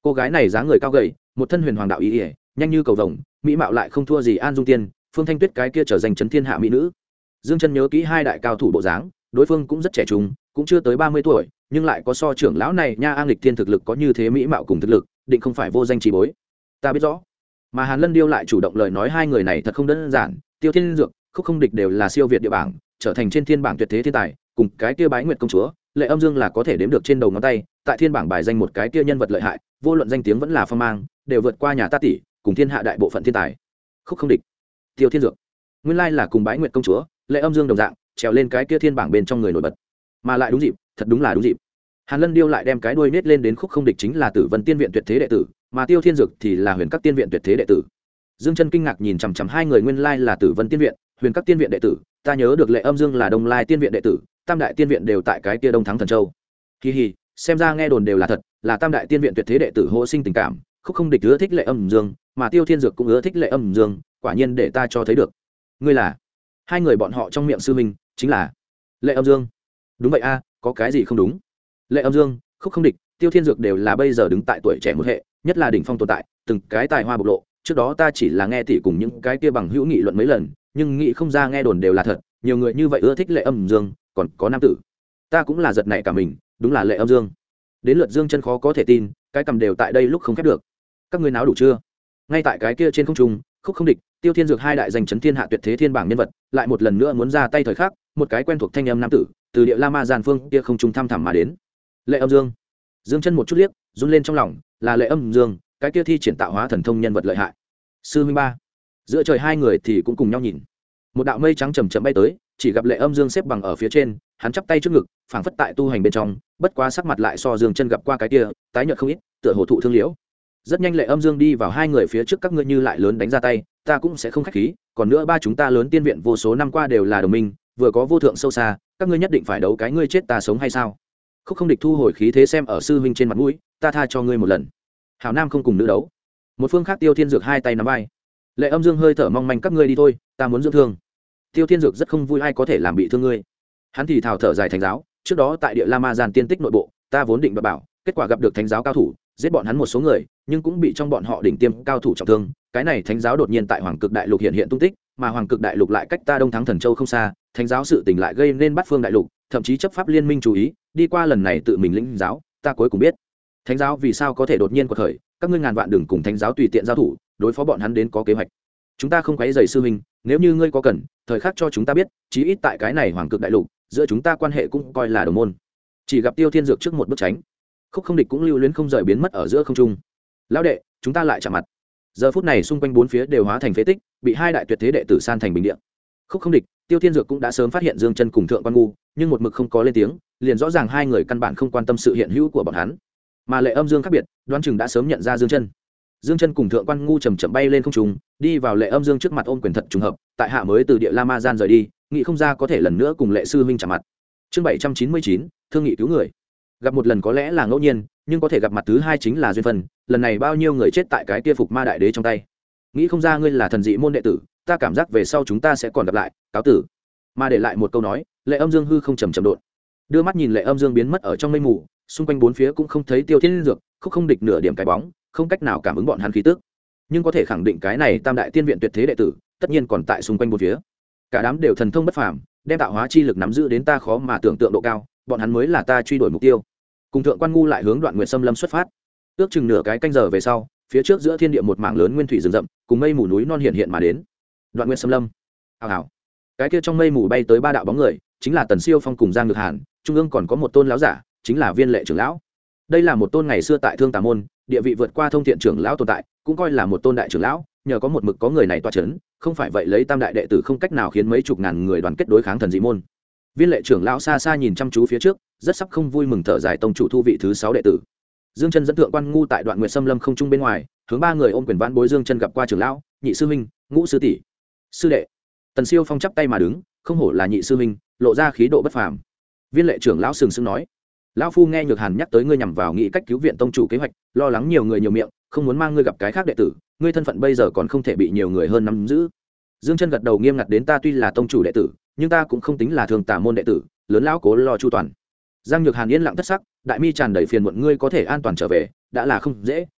cô gái này dáng người cao gầy, một thân huyền hoàng đạo ý ỉa, nhanh như cầu vồng, mỹ mạo lại không thua gì An Dung Tiên, Phương Thanh Tuyết cái kia trở thành chấn thiên hạ mỹ nữ. Dương Chân nhớ kỹ hai đại cao thủ bộ dáng, đối phương cũng rất trẻ trung, cũng chưa tới 30 tuổi, nhưng lại có so trưởng lão này nha An Lịch Thiên thực lực có như thế mỹ mạo cùng thực lực, định không phải vô danh trí bối. Ta biết rõ. Mà Hàn Lân Điêu lại chủ động lời nói hai người này thật không đơn giản, Tiêu Thiên Dược, Khúc Không Địch đều là siêu việt địa bảng, trở thành trên thiên bảng tuyệt thế thiên tài, cùng cái kia Bái Nguyệt công chúa, Lệ Âm Dương là có thể đếm được trên đầu ngón tay, tại thiên bảng bài danh một cái kia nhân vật lợi hại, vô luận danh tiếng vẫn là phong mang, đều vượt qua nhà ta tỷ, cùng thiên hạ đại bộ phận thiên tài. Khúc Không Địch, Tiêu Thiên Dược, nguyên lai là cùng Bái Nguyệt công chúa, Lệ Âm Dương đồng dạng, trèo lên cái kia thiên bảng bên trong người nổi bật, mà lại đúng dịp, thật đúng là đúng dịp. Hàn Lân Điêu lại đem cái đuôi nết lên đến Khúc Không Địch chính là Tử Vân Tiên viện tuyệt thế đệ tử, mà Tiêu Thiên Dược thì là Huyền Các Tiên viện tuyệt thế đệ tử. Dương Chân kinh ngạc nhìn chằm chằm hai người, nguyên lai là Tử Vân Tiên viện, Huyền Các Tiên viện đệ tử, ta nhớ được Lệ Âm Dương là Đông Lai Tiên viện đệ tử, Tam đại tiên viện đều tại cái kia Đông Thắng Thần Châu. Hi hi, xem ra nghe đồn đều là thật, là Tam đại tiên viện tuyệt thế đệ tử hô sinh tình cảm, Khúc Không Địch ưa thích Lệ Âm Dương, mà Tiêu Thiên Dược cũng ưa thích Lệ Âm Dương, quả nhiên để ta cho thấy được. Ngươi là? Hai người bọn họ trong miệng sư huynh chính là Lệ Âm Dương. Đúng vậy a, có cái gì không đúng? Lệ Âm Dương, Khúc Không Địch, Tiêu Thiên Dược đều là bây giờ đứng tại tuổi trẻ một hệ, nhất là đỉnh phong tồn tại, từng cái tài hoa bộc lộ. Trước đó ta chỉ là nghe tỷ cùng những cái kia bằng hữu nghị luận mấy lần, nhưng nghĩ không ra nghe đồn đều là thật, nhiều người như vậy ưa thích Lệ Âm Dương, còn có nam tử. Ta cũng là giật nảy cả mình, đúng là Lệ Âm Dương. Đến lượt Dương Chân khó có thể tin, cái cầm đều tại đây lúc không khép được. Các ngươi náo đủ chưa? Ngay tại cái kia trên không trung, Khúc Không Địch, Tiêu Thiên Dược hai đại giành chấn thiên hạ tuyệt thế thiên bảng nhân vật, lại một lần nữa muốn ra tay thời khắc, một cái quen thuộc thanh âm nam tử, từ địa La Ma Giàn Phương kia không trung thăm thẳm mà đến. Lệ Âm Dương. Dương Chân một chút liếc, run lên trong lòng, là Lệ Âm Dương, cái kia thi triển tạo hóa thần thông nhân vật lợi hại. Sư huynh ba. Giữa trời hai người thì cũng cùng nhau nhìn. Một đạo mây trắng chậm chậm bay tới, chỉ gặp Lệ Âm Dương xếp bằng ở phía trên, hắn chắp tay trước ngực, phảng phất tại tu hành bên trong, bất quá sắc mặt lại so Dương Chân gặp qua cái kia, tái nhợt không ít, tựa hồ thụ thương liễu. Rất nhanh Lệ Âm Dương đi vào hai người phía trước, các ngươi như lại lớn đánh ra tay, ta cũng sẽ không khách khí, còn nữa ba chúng ta lớn tiên viện vô số năm qua đều là đồng minh, vừa có vô thượng sâu xa, các ngươi nhất định phải đấu cái ngươi chết ta sống hay sao? Khúc Không Địch thu hồi khí thế xem ở sư huynh trên mặt mũi, ta tha cho ngươi một lần. Hảo Nam không cùng nữ đấu. Một phương khác Tiêu Thiên Dược hai tay nắm vai. Lệ Âm Dương hơi thở mong manh, các ngươi đi thôi, ta muốn dưỡng thương. Tiêu Thiên Dược rất không vui ai có thể làm bị thương ngươi. Hắn thì thào thở dài thánh giáo, trước đó tại địa La Ma Giàn tiên tích nội bộ, ta vốn định bảo, kết quả gặp được thánh giáo cao thủ, giết bọn hắn một số người, nhưng cũng bị trong bọn họ đỉnh tiêm cao thủ trọng thương. Cái này thánh giáo đột nhiên tại Hoàng Cực Đại Lục hiện hiện tung tích, mà Hoàng Cực Đại Lục lại cách ta Đông Thắng Thần Châu không xa, thánh giáo sự tình lại gây nên Bát Phương Đại Lục, thậm chí chấp pháp liên minh chú ý, đi qua lần này tự mình lĩnh giáo, ta cuối cùng biết, thánh giáo vì sao có thể đột nhiên quật khởi, các ngươi ngàn vạn đừng cùng thánh giáo tùy tiện giao thủ, đối phó bọn hắn đến có kế hoạch. Chúng ta không quấy rầy sư huynh, nếu như ngươi có cần, thời khắc cho chúng ta biết, chí ít tại cái này Hoàng Cực Đại Lục, giữa chúng ta quan hệ cũng coi là đồng môn. Chỉ gặp Tiêu Thiên Dược trước một bước tránh, Khúc Không Địch cũng lưu luyến không rời biến mất ở giữa không trung. Lão đệ, chúng ta lại chạm mặt. Giờ phút này xung quanh bốn phía đều hóa thành phế tích, bị hai đại tuyệt thế đệ tử san thành bình địa. Khúc Không Địch, Tiêu Thiên Dược cũng đã sớm phát hiện Dương Chân cùng Thượng Quan Ngu, nhưng một mực không có lên tiếng, liền rõ ràng hai người căn bản không quan tâm sự hiện hữu của bọn hắn. Mà Lệ Âm Dương khác biệt, đoán chừng đã sớm nhận ra Dương Chân. Dương Chân cùng Thượng Quan Ngu chậm chậm bay lên không trung, đi vào Lệ Âm Dương trước mặt ôm quyền thật trùng hợp, tại hạ mới từ địa La Ma Gian rời đi, nghĩ không ra có thể lần nữa cùng Lệ sư huynh chạm mặt. Chương 799, thương nghị cứu người. Gặp một lần có lẽ là ngẫu nhiên, nhưng có thể gặp mặt thứ hai chính là duyên phận, lần này bao nhiêu người chết tại cái kia Phục Ma đại đế trong tay. Nghĩ không ra ngươi là thần dị môn đệ tử, ta cảm giác về sau chúng ta sẽ còn gặp lại, cáo tử. Mà để lại một câu nói, Lệ Âm Dương hư không chậm chậm đột. Đưa mắt nhìn Lệ Âm Dương biến mất ở trong mây mù, xung quanh bốn phía cũng không thấy Tiêu Thiên Dược, Khúc Không Địch nửa điểm cái bóng, không cách nào cảm ứng bọn hắn khí tức. Nhưng có thể khẳng định cái này Tam đại tiên viện tuyệt thế đệ tử, tất nhiên còn tại xung quanh bốn phía. Cả đám đều thần thông bất phàm, đem tạo hóa chi lực nắm giữ đến ta khó mà tưởng tượng độ cao, bọn hắn mới là ta truy đuổi mục tiêu. Cùng Thượng Quan Ngu lại hướng Đoạn Nguyệt Sâm Lâm xuất phát. Ước chừng nửa cái canh giờ về sau, phía trước giữa thiên địa một mảng lớn nguyên thủy rừng rậm, cùng mây mù núi non hiện hiện mà đến. Đoạn Nguyệt Sâm Lâm. Hào hào. Cái kia trong mây mù bay tới ba đạo bóng người, chính là Tần Siêu Phong cùng Giang Nhược Hàn, trung ương còn có một tôn lão giả, chính là Viên Lệ trưởng lão. Đây là một tôn ngày xưa tại Thương Tà môn, địa vị vượt qua Thông Thiện trưởng lão tồn tại, cũng coi là một tôn đại trưởng lão, nhờ có một mực có người này tọa chấn, không phải vậy lấy Tam đại đệ tử không cách nào khiến mấy chục ngàn người đoàn kết đối kháng thần dị môn. Viên Lệ trưởng lão xa xa nhìn chăm chú phía trước, rất sắp không vui mừng thở dài, tông chủ thu vị thứ 6 đệ tử. Dương Chân dẫn Thượng Quan Ngu tại Đoạn Nguyệt Sâm Lâm không trung bên ngoài, hướng ba người ôm quyền vãn bối. Dương Chân gặp qua trưởng lão, nhị sư huynh, ngũ sư tỷ, sư đệ. Tần Siêu Phong chắp tay mà đứng, không hổ là nhị sư huynh, lộ ra khí độ bất phàm. Viên Lệ trưởng lão sừng sững nói, lão phu nghe Nhược Hàn nhắc tới ngươi nhằm vào nghị cách cứu viện tông chủ kế hoạch, lo lắng nhiều người nhiều miệng, không muốn mang ngươi gặp cái khác đệ tử, ngươi thân phận bây giờ còn không thể bị nhiều người hơn nắm giữ. Dương Chân gật đầu nghiêm ngặt đến, ta tuy là tông chủ đệ tử, nhưng ta cũng không tính là Thường Tà môn đệ tử, lớn lão cố lo chu toàn. Giang Nhược Hàn yên lặng thất sắc, đại mi tràn đầy phiền muộn, ngươi có thể an toàn trở về đã là không dễ,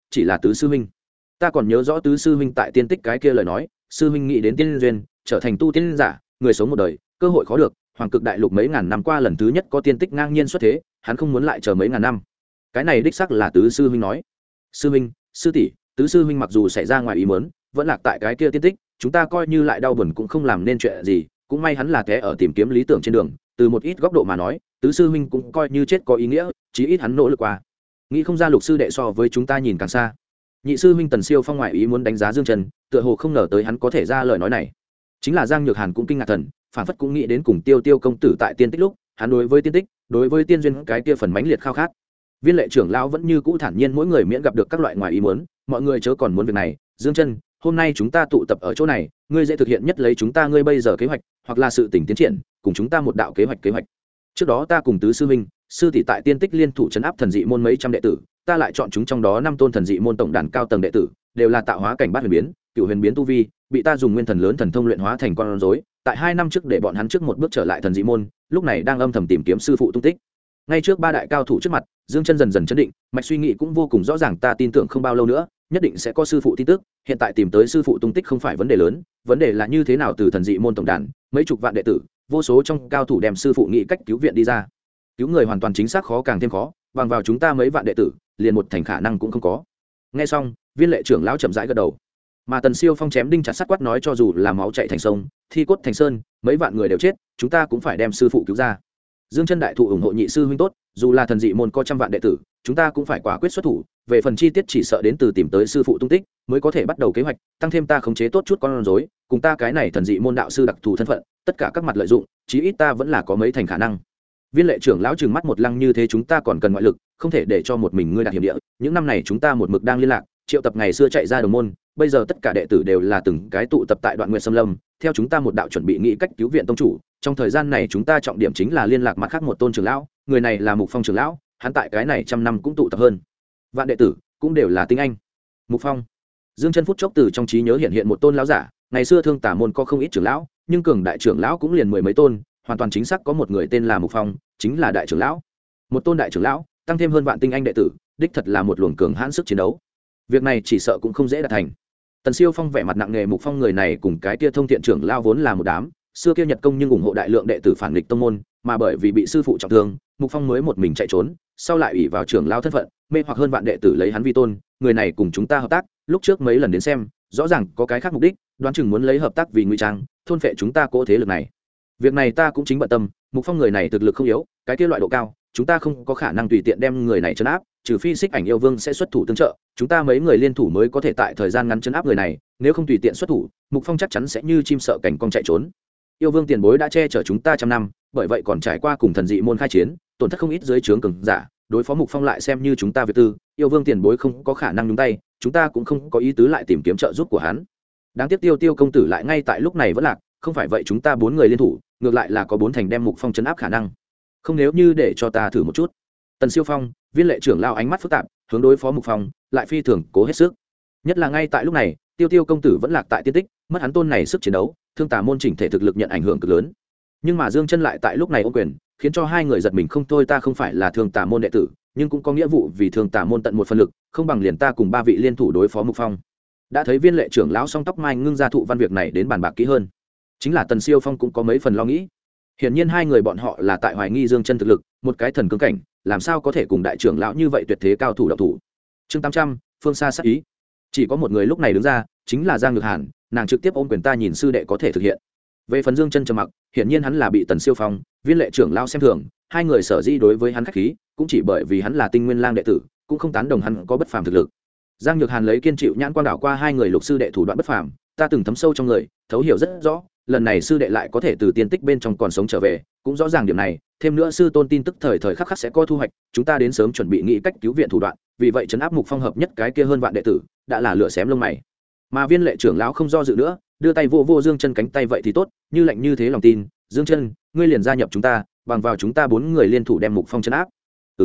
chỉ là tứ sư huynh. Ta còn nhớ rõ tứ sư huynh tại tiên tích cái kia lời nói, sư huynh nghĩ đến tiên duyên, trở thành tu tiên giả, người sống một đời, cơ hội khó được, hoàng cực đại lục mấy ngàn năm qua lần thứ nhất có tiên tích ngang nhiên xuất thế, hắn không muốn lại chờ mấy ngàn năm. Cái này đích xác là tứ sư huynh nói. Sư huynh, sư tỷ, tứ sư huynh mặc dù xảy ra ngoài ý muốn, vẫn lạc tại cái kia tiên tích, chúng ta coi như lại đau buồn cũng không làm nên chuyện gì, cũng may hắn là té ở tìm kiếm lý tưởng trên đường, từ một ít góc độ mà nói, tứ sư huynh cũng coi như chết có ý nghĩa, chí ít hắn nỗ lực qua. Nghĩ không ra Lục sư đệ so với chúng ta nhìn càng xa. Nhị sư huynh Tần Siêu Phong ngoại ý muốn đánh giá Dương Trần, tựa hồ không ngờ tới hắn có thể ra lời nói này. Chính là Giang Nhược Hàn cũng kinh ngạc thần, phản phất cũng nghĩ đến cùng Tiêu Tiêu công tử tại tiên tích lúc, hắn đối với tiên tích, đối với tiên duyên cái kia phần mãnh liệt khao khát. Viên lệ trưởng lão vẫn như cũ thản nhiên, mỗi người miễn gặp được các loại ngoài ý muốn, mọi người chớ còn muốn việc này. Dương Trần, hôm nay chúng ta tụ tập ở chỗ này, ngươi dễ thực hiện nhất lấy chúng ta ngươi bây giờ kế hoạch, hoặc là sự tình tiến triển, cùng chúng ta một đạo kế hoạch. Trước đó ta cùng tứ sư huynh, sư tỷ tại tiên tích liên thủ trấn áp thần dị môn mấy trăm đệ tử, ta lại chọn chúng trong đó 5 tôn thần dị môn tổng đàn cao tầng đệ tử, đều là tạo hóa cảnh bát huyền biến, cựu huyền biến tu vi, bị ta dùng nguyên thần lớn thần thông luyện hóa thành con rối, tại 2 năm trước để bọn hắn trước một bước trở lại thần dị môn, lúc này đang âm thầm tìm kiếm sư phụ tung tích. Ngay trước 3 đại cao thủ trước mặt, Dương Chân dần dần chấn định, mạch suy nghĩ cũng vô cùng rõ ràng, ta tin tưởng không bao lâu nữa, nhất định sẽ có sư phụ tin tức, hiện tại tìm tới sư phụ tung tích không phải vấn đề lớn, vấn đề là như thế nào từ thần dị môn tổng đàn, mấy chục vạn đệ tử, vô số trong cao thủ đem sư phụ nghĩ cách cứu viện đi ra. Cứu người hoàn toàn chính xác khó càng thêm khó, bằng vào chúng ta mấy vạn đệ tử, liền một thành khả năng cũng không có. Nghe xong, Viên lệ trưởng lão chậm rãi gật đầu. Mà Tần Siêu Phong chém đinh chặt sắt quát nói, cho dù là máu chảy thành sông, thi cốt thành sơn, mấy vạn người đều chết, chúng ta cũng phải đem sư phụ cứu ra. Dương Chân đại thụ ủng hộ nhị sư huynh tốt, dù là thần dị môn có trăm vạn đệ tử, chúng ta cũng phải quả quyết xuất thủ, về phần chi tiết chỉ sợ đến từ tìm tới sư phụ tung tích, mới có thể bắt đầu kế hoạch, tăng thêm ta khống chế tốt chút con rối, cùng ta cái này thần dị môn đạo sư đặc thù thân phận, tất cả các mặt lợi dụng, chí ít ta vẫn là có mấy thành khả năng. Viên lệ trưởng lão trừng mắt một lăng, như thế chúng ta còn cần ngoại lực, không thể để cho một mình ngươi đạt hiểm địa, những năm này chúng ta một mực đang liên lạc, triệu tập ngày xưa chạy ra đồng môn, bây giờ tất cả đệ tử đều là từng cái tụ tập tại Đoạn Nguyệt Sâm Lâm, theo chúng ta một đạo chuẩn bị nghĩ cách cứu viện tông chủ, trong thời gian này chúng ta trọng điểm chính là liên lạc mặt khác một tôn trưởng lão, người này là Mục Phong trưởng lão, hắn tại cái này trăm năm cũng tụ tập hơn vạn đệ tử, cũng đều là tinh anh. Mục Phong. Dương Chân phút chốc từ trong trí nhớ hiện một tôn lão giả, ngày xưa Thương Tả môn có không ít trưởng lão, nhưng cường đại trưởng lão cũng liền mười mấy tôn, hoàn toàn chính xác có một người tên là Mục Phong, chính là đại trưởng lão. Một tôn đại trưởng lão, tăng thêm hơn vạn tinh anh đệ tử, đích thật là một luồng cường hãn sức chiến đấu. Việc này chỉ sợ cũng không dễ đạt thành. Tần Siêu Phong vẻ mặt nặng nề, Mục Phong người này cùng cái kia Thông Thiện trưởng lão vốn là một đám, xưa kia Nhật công nhưng ủng hộ đại lượng đệ tử phản nghịch tông môn, mà bởi vì bị sư phụ trọng thương, Mục Phong mới một mình chạy trốn, sau lại ủy vào trưởng lão thân phận, mê hoặc hơn vạn đệ tử lấy hắn vi tôn, người này cùng chúng ta hợp tác, lúc trước mấy lần đến xem, rõ ràng có cái khác mục đích, đoán chừng muốn lấy hợp tác vì ngụy trang, thôn phệ chúng ta cố thế lực này. Việc này ta cũng chính bận tâm, Mục Phong người này thực lực không yếu, cái kia loại độ cao, chúng ta không có khả năng tùy tiện đem người này trấn áp, trừ phi Xích Ảnh yêu vương sẽ xuất thủ tương trợ, chúng ta mấy người liên thủ mới có thể tại thời gian ngắn trấn áp người này, nếu không tùy tiện xuất thủ, Mục Phong chắc chắn sẽ như chim sợ cảnh cong chạy trốn. Yêu vương tiền bối đã che chở chúng ta trăm năm, bởi vậy còn trải qua cùng thần dị môn khai chiến, tổn thất không ít dưới trướng cường giả, đối phó Mục Phong lại xem như chúng ta việc tư, yêu vương tiền bối không có khả năng nhúng tay, chúng ta cũng không có ý tứ lại tìm kiếm trợ giúp của hắn. Đáng tiếc Tiêu công tử lại ngay tại lúc này vẫn lạc, không phải vậy chúng ta 4 người liên thủ, ngược lại là có 4 thành đem Mục Phong trấn áp khả năng. Không, nếu như để cho ta thử một chút. Tần Siêu Phong, Viên lệ trưởng lao ánh mắt phức tạp, hướng đối phó Mục Phong, lại phi thường cố hết sức. Nhất là ngay tại lúc này, Tiêu công tử vẫn lạc tại tiên tích, mất hắn tôn này sức chiến đấu, Thương Tả môn chỉnh thể thực lực nhận ảnh hưởng cực lớn. Nhưng mà Dương Chân lại tại lúc này ôm quyền, khiến cho hai người giật mình, không thôi, ta không phải là Thương Tả môn đệ tử, nhưng cũng có nghĩa vụ vì Thương Tả môn tận một phần lực, không bằng liền ta cùng 3 vị liên thủ đối phó Mục Phong. Đã thấy Viên lệ trưởng lão song tóc mai ngưng ra thụ văn việc này đến bàn bạc kỹ hơn. Chính là Tần Siêu Phong cũng có mấy phần lo nghĩ. Hiển nhiên hai người bọn họ là tại hoài nghi Dương Chân thực lực, một cái thần cương cảnh, làm sao có thể cùng đại trưởng lão như vậy tuyệt thế cao thủ động thủ. Chương 800, phương xa sát ý. Chỉ có một người lúc này đứng ra, chính là Giang Nhược Hàn, nàng trực tiếp ôm quyền, ta nhìn sư đệ có thể thực hiện. Về phần Dương Chân trầm mặc, hiển nhiên hắn là bị Tần Siêu Phong, Viên lệ trưởng lão xem thường, hai người sở dĩ đối với hắn khách khí, cũng chỉ bởi vì hắn là Tinh Nguyên Lang đệ tử, cũng không tán đồng hắn có bất phàm thực lực. Giang Nhược Hàn lấy kiên chịu nhãn quan đảo qua hai người lục sư đệ thủ đoạn bất phàm, ta từng thấm sâu trong người, thấu hiểu rất rõ, lần này sư đệ lại có thể từ tiên tích bên trong còn sống trở về, cũng rõ ràng điểm này, thêm nữa sư tôn tin tức thời thời khắc khắc sẽ có thu hoạch, chúng ta đến sớm chuẩn bị nghĩ cách cứu viện thủ đoạn, vì vậy trấn áp Mục Phong hợp nhất cái kia hơn vạn đệ tử, đã là lửa xém lông mày. Mà Viên lệ trưởng lão không do dự nữa, đưa tay vô Dương Chân cánh tay, vậy thì tốt, như lạnh như thế lòng tin, Dương Chân, ngươi liền gia nhập chúng ta, bằng vào chúng ta 4 người liên thủ đem Mục Phong trấn áp.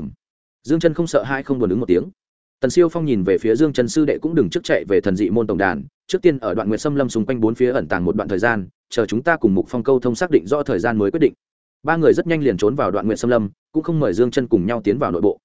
Dương Chân không sợ hãi, không buồn ứng một tiếng. Tần Siêu Phong nhìn về phía Dương Chân, sư đệ cũng đừng trước chạy về thần dị môn tổng đàn, trước tiên ở Đoạn Nguyệt Sâm Lâm xung quanh 4 phía ẩn tàng một đoạn thời gian, chờ chúng ta cùng Mục Phong câu thông xác định rõ thời gian mới quyết định. 3 người rất nhanh liền trốn vào Đoạn Nguyệt Sâm Lâm, cũng không mời Dương Chân cùng nhau tiến vào nội bộ.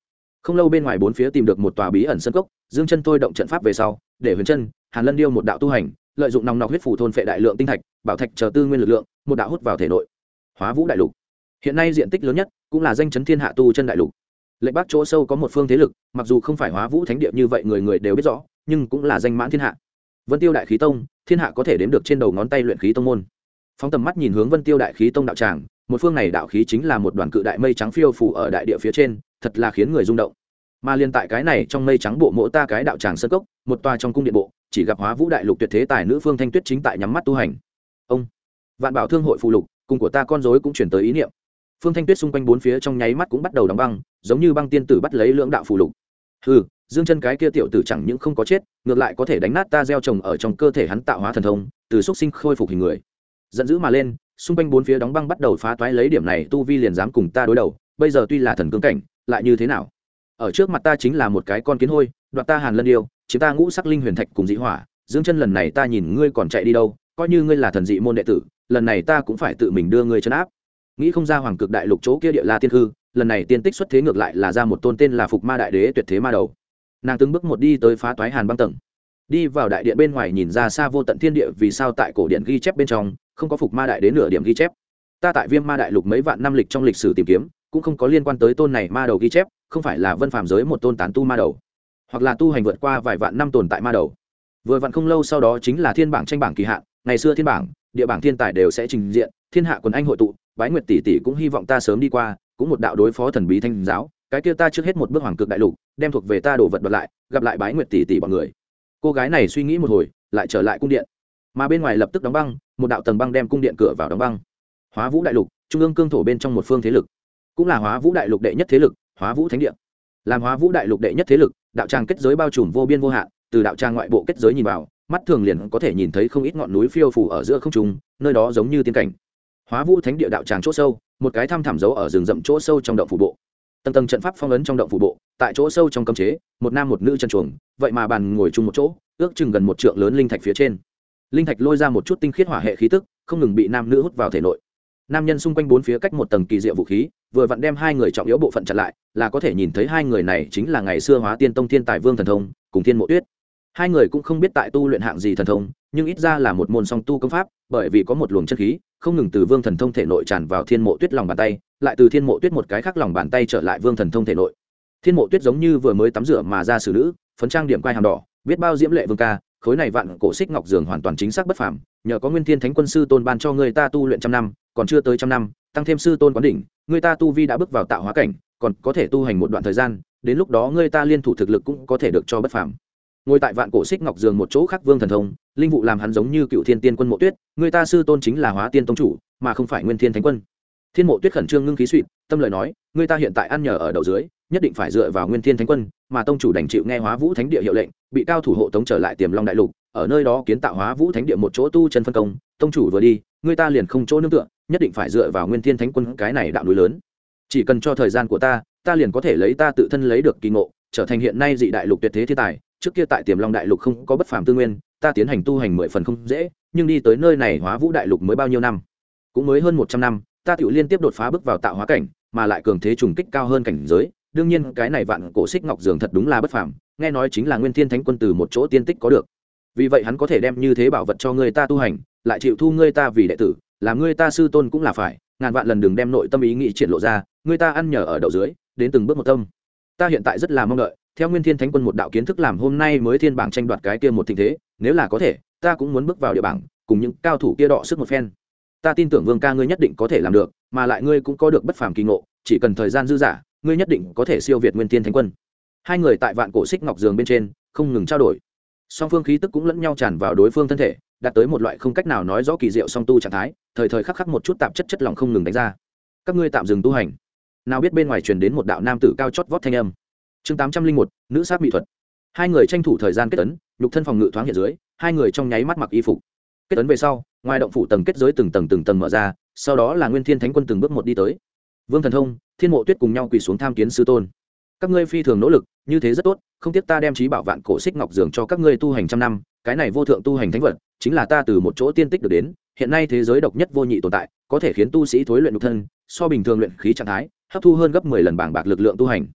Không lâu bên ngoài bốn phía tìm được một tòa bí ẩn sân cốc, dương chân thôi động trận pháp về sau, để huyền chân hàn lân điêu một đạo tu hành, lợi dụng nòng nọc huyết phủ thôn phệ đại lượng tinh thạch bảo thạch chờ tư nguyên lực lượng, một đạo hút vào thể nội. Hóa vũ đại lục hiện nay diện tích lớn nhất, cũng là danh chấn thiên hạ tu chân đại lục. Lệnh Bắc chỗ sâu có một phương thế lực, mặc dù không phải Hóa vũ thánh địa như vậy người người đều biết rõ, nhưng cũng là danh mãn thiên hạ. Vân Tiêu đại khí tông, thiên hạ có thể đếm được trên đầu ngón tay luyện khí tông môn. Phóng tầm mắt nhìn hướng Vân Tiêu đại khí tông đạo tràng, một phương này đạo khí chính là một đoàn cự đại mây trắng phiêu phù ở đại địa phía trên, thật là khiến người rung động. Mà liên tại cái này trong mây trắng bộ mỗ ta cái đạo tràng sơn cốc, một tòa trong cung điện bộ, chỉ gặp Hóa vũ đại lục tuyệt thế tài nữ Phương Thanh Tuyết chính tại nhắm mắt tu hành. Ông Vạn Bảo Thương hội phụ lục, cùng của ta con rối cũng chuyển tới ý niệm. Phương Thanh Tuyết xung quanh bốn phía trong nháy mắt cũng bắt đầu đóng băng, giống như băng tiên tử bắt lấy lưỡng đạo phụ lục. Hừ, dương chân cái kia tiểu tử chẳng những không có chết, ngược lại có thể đánh nát ta gieo trồng ở trong cơ thể hắn tạo hóa thần thông, từ xúc sinh khôi phục hình người. Giận dữ mà lên, xung quanh bốn phía đóng băng bắt đầu phá toái, lấy điểm này tu vi liền dám cùng ta đối đầu, bây giờ tuy là thần cương cảnh, lại như thế nào? Ở trước mặt ta chính là một cái con kiến hôi, đoạt ta Hàn Lân Điêu, chiếm ta ngũ sắc linh huyền thạch cùng dị hỏa, dương chân lần này ta nhìn ngươi còn chạy đi đâu, coi như ngươi là thần dị môn đệ tử, lần này ta cũng phải tự mình đưa ngươi trấn áp. Nghĩ không ra Hoàng Cực đại lục chỗ kia địa la tiên hư, lần này tiên tích xuất thế ngược lại là ra một tôn tên là Phục Ma đại đế tuyệt thế ma đầu. Nàng từng bước một đi tới phá toái hàn băng tầng, đi vào đại điện bên ngoài nhìn ra xa vô tận thiên địa, vì sao tại cổ điện ghi chép bên trong không có Phục Ma đại đế nửa điểm ghi chép? Ta tại Viêm Ma đại lục mấy vạn năm lịch trong lịch sử tìm kiếm, cũng không có liên quan tới tôn này ma đầu ghi chép, không phải là vân phàm giới một tôn tán tu ma đầu, hoặc là tu hành vượt qua vài vạn năm tồn tại ma đầu. Vừa vặn không lâu sau đó chính là thiên bảng tranh bảng kỳ hạn, ngày xưa thiên bảng, địa bảng thiên tài đều sẽ trình diện, thiên hạ quần anh hội tụ, Bái Nguyệt tỷ tỷ cũng hy vọng ta sớm đi qua, cũng một đạo đối phó thần bí thanh giáo, cái kia ta trước hết một bước Hoàng Cực đại lục, đem thuộc về ta đồ vật đoạt lại, gặp lại Bái Nguyệt tỷ tỷ bọn người. Cô gái này suy nghĩ một hồi, lại trở lại cung điện, mà bên ngoài lập tức đóng băng, một đạo tầng băng đem cung điện cửa vào đóng băng. Hóa vũ đại lục, trung ương cương thổ bên trong một phương thế lực, cũng là Hóa vũ đại lục đệ nhất thế lực, Hóa vũ thánh địa. Làm Hóa vũ đại lục đệ nhất thế lực, đạo tràng kết giới bao trùm vô biên vô hạn, từ đạo tràng ngoại bộ kết giới nhìn vào, mắt thường liền có thể nhìn thấy không ít ngọn núi phiêu phù ở giữa không trung, nơi đó giống như tiên cảnh. Hóa vũ thánh địa đạo tràng chỗ sâu, một cái thăm thẳm giấu ở rừng rậm chỗ sâu trong động phủ bộ. Tầng tầng trận pháp phong ấn trong động phủ bộ, tại chỗ sâu trong cấm chế, một nam một nữ chân chuồng, vậy mà bàn ngồi chung một chỗ, ước chừng gần một trượng lớn linh thạch phía trên. Linh thạch lôi ra một chút tinh khiết hỏa hệ khí tức, không ngừng bị nam nữ hút vào thể nội. Nam nhân xung quanh bốn phía cách một tầng kỳ diệu vũ khí, vừa vặn đem hai người trọng yếu bộ phận chặn lại, là có thể nhìn thấy hai người này chính là ngày xưa Hóa Tiên Tông Thiên Tài Vương thần thông, cùng Thiên Mộ Tuyết. Hai người cũng không biết tại tu luyện hạng gì thần thông, nhưng ít ra là một môn song tu công pháp, bởi vì có một luồng chân khí không ngừng từ Vương thần thông thể nội tràn vào Thiên Mộ Tuyết lòng bàn tay, lại từ Thiên Mộ Tuyết một cái khác lòng bàn tay trở lại Vương thần thông thể nội. Thiên Mộ Tuyết giống như vừa mới tắm rửa mà ra xử nữ, phấn trang điểm quai hàm đỏ, biết bao diễm lệ vương ca, khối này vạn cổ xích ngọc giường hoàn toàn chính xác bất phàm, nhờ có Nguyên Thiên Thánh Quân sư tôn ban cho người ta tu luyện trăm năm, còn chưa tới trăm năm, tăng thêm sư tôn quán đỉnh, người ta tu vi đã bước vào tạo hóa cảnh, còn có thể tu hành một đoạn thời gian, đến lúc đó người ta liên thủ thực lực cũng có thể được cho bất phàm. Ngồi tại vạn cổ xích ngọc giường một chỗ khác Vương thần thông, linh vụ làm hắn giống như cựu thiên tiên quân Mộ Tuyết, người ta sư tôn chính là Hóa Tiên tông chủ, mà không phải Nguyên Thiên Thánh Quân. Thiên Mộ Tuyết khẩn trương ngưng khí suy, tâm lời nói, người ta hiện tại ăn nhờ ở đậu dưới, nhất định phải dựa vào Nguyên Thiên Thánh Quân, mà tông chủ đành chịu nghe Hóa Vũ Thánh địa hiệu lệnh, bị cao thủ hộ tống trở lại Tiềm Long đại lục, ở nơi đó kiến tạo Hóa Vũ Thánh địa một chỗ tu chân phân công, tông chủ vừa đi, người ta liền không chỗ nương tựa, nhất định phải dựa vào Nguyên Thiên Thánh Quân cái này đạo núi lớn. Chỉ cần cho thời gian của ta, ta liền có thể lấy ta tự thân lấy được kỳ ngộ, trở thành hiện nay dị đại lục tuyệt thế thiên tài. Trước kia tại Tiềm Long đại lục không có bất phàm tư nguyên, ta tiến hành tu hành 10 phần không dễ, nhưng đi tới nơi này Hóa Vũ đại lục mới bao nhiêu năm? Cũng mới hơn 100 năm, ta tựu liên tiếp đột phá bước vào tạo hóa cảnh, mà lại cường thế trùng kích cao hơn cảnh giới. Đương nhiên, cái này vạn cổ xích ngọc giường thật đúng là bất phàm, nghe nói chính là Nguyên Thiên Thánh Quân từ một chỗ tiên tích có được. Vì vậy hắn có thể đem như thế bảo vật cho người ta tu hành, lại chịu thu người ta vì đệ tử, làm người ta sư tôn cũng là phải, ngàn vạn lần đừng đem nội tâm ý nghĩ triển lộ ra, người ta ăn nhờ ở đậu dưới, đến từng bước một tâm. Ta hiện tại rất là mong đợi, theo Nguyên Thiên Thánh Quân một đạo kiến thức làm hôm nay mới thiên bảng tranh đoạt cái kia một thịnh thế, nếu là có thể, ta cũng muốn bước vào địa bảng, cùng những cao thủ kia đọ sức một phen. Ta tin tưởng Vương ca ngươi nhất định có thể làm được, mà lại ngươi cũng có được bất phàm kỳ ngộ, chỉ cần thời gian dư dả, ngươi nhất định có thể siêu việt Nguyên Thiên Thánh Quân. Hai người tại vạn cổ xích ngọc giường bên trên không ngừng trao đổi, song phương khí tức cũng lẫn nhau tràn vào đối phương thân thể, đạt tới một loại không cách nào nói rõ kỳ diệu song tu trạng thái, thời thời khắc khắc một chút tạp chất chất lỏng không ngừng đánh ra. Các ngươi tạm dừng tu hành. Nào biết bên ngoài truyền đến một đạo nam tử cao chót vót thanh âm. Chương 801, nữ sát mỹ thuật. Hai người tranh thủ thời gian kết ấn, nhục thân phòng ngự thoáng hiện dưới, hai người trong nháy mắt mặc y phục. Kết ấn về sau, ngoài động phủ tầng kết giới từng tầng mở ra, sau đó là Nguyên Thiên Thánh Quân từng bước một đi tới. Vương thần thông, Thiên Mộ Tuyết cùng nhau quỳ xuống tham kiến sư tôn. Các ngươi phi thường nỗ lực, như thế rất tốt, không tiếc ta đem trí bảo vạn cổ xích ngọc giường cho các ngươi tu hành trăm năm, cái này vô thượng tu hành thánh vật, chính là ta từ một chỗ tiên tích được đến, hiện nay thế giới độc nhất vô nhị tồn tại, có thể khiến tu sĩ thối luyện nhục thân, so bình thường luyện khí trạng thái, hấp thu hơn gấp 10 lần bảng bạc lực lượng tu hành.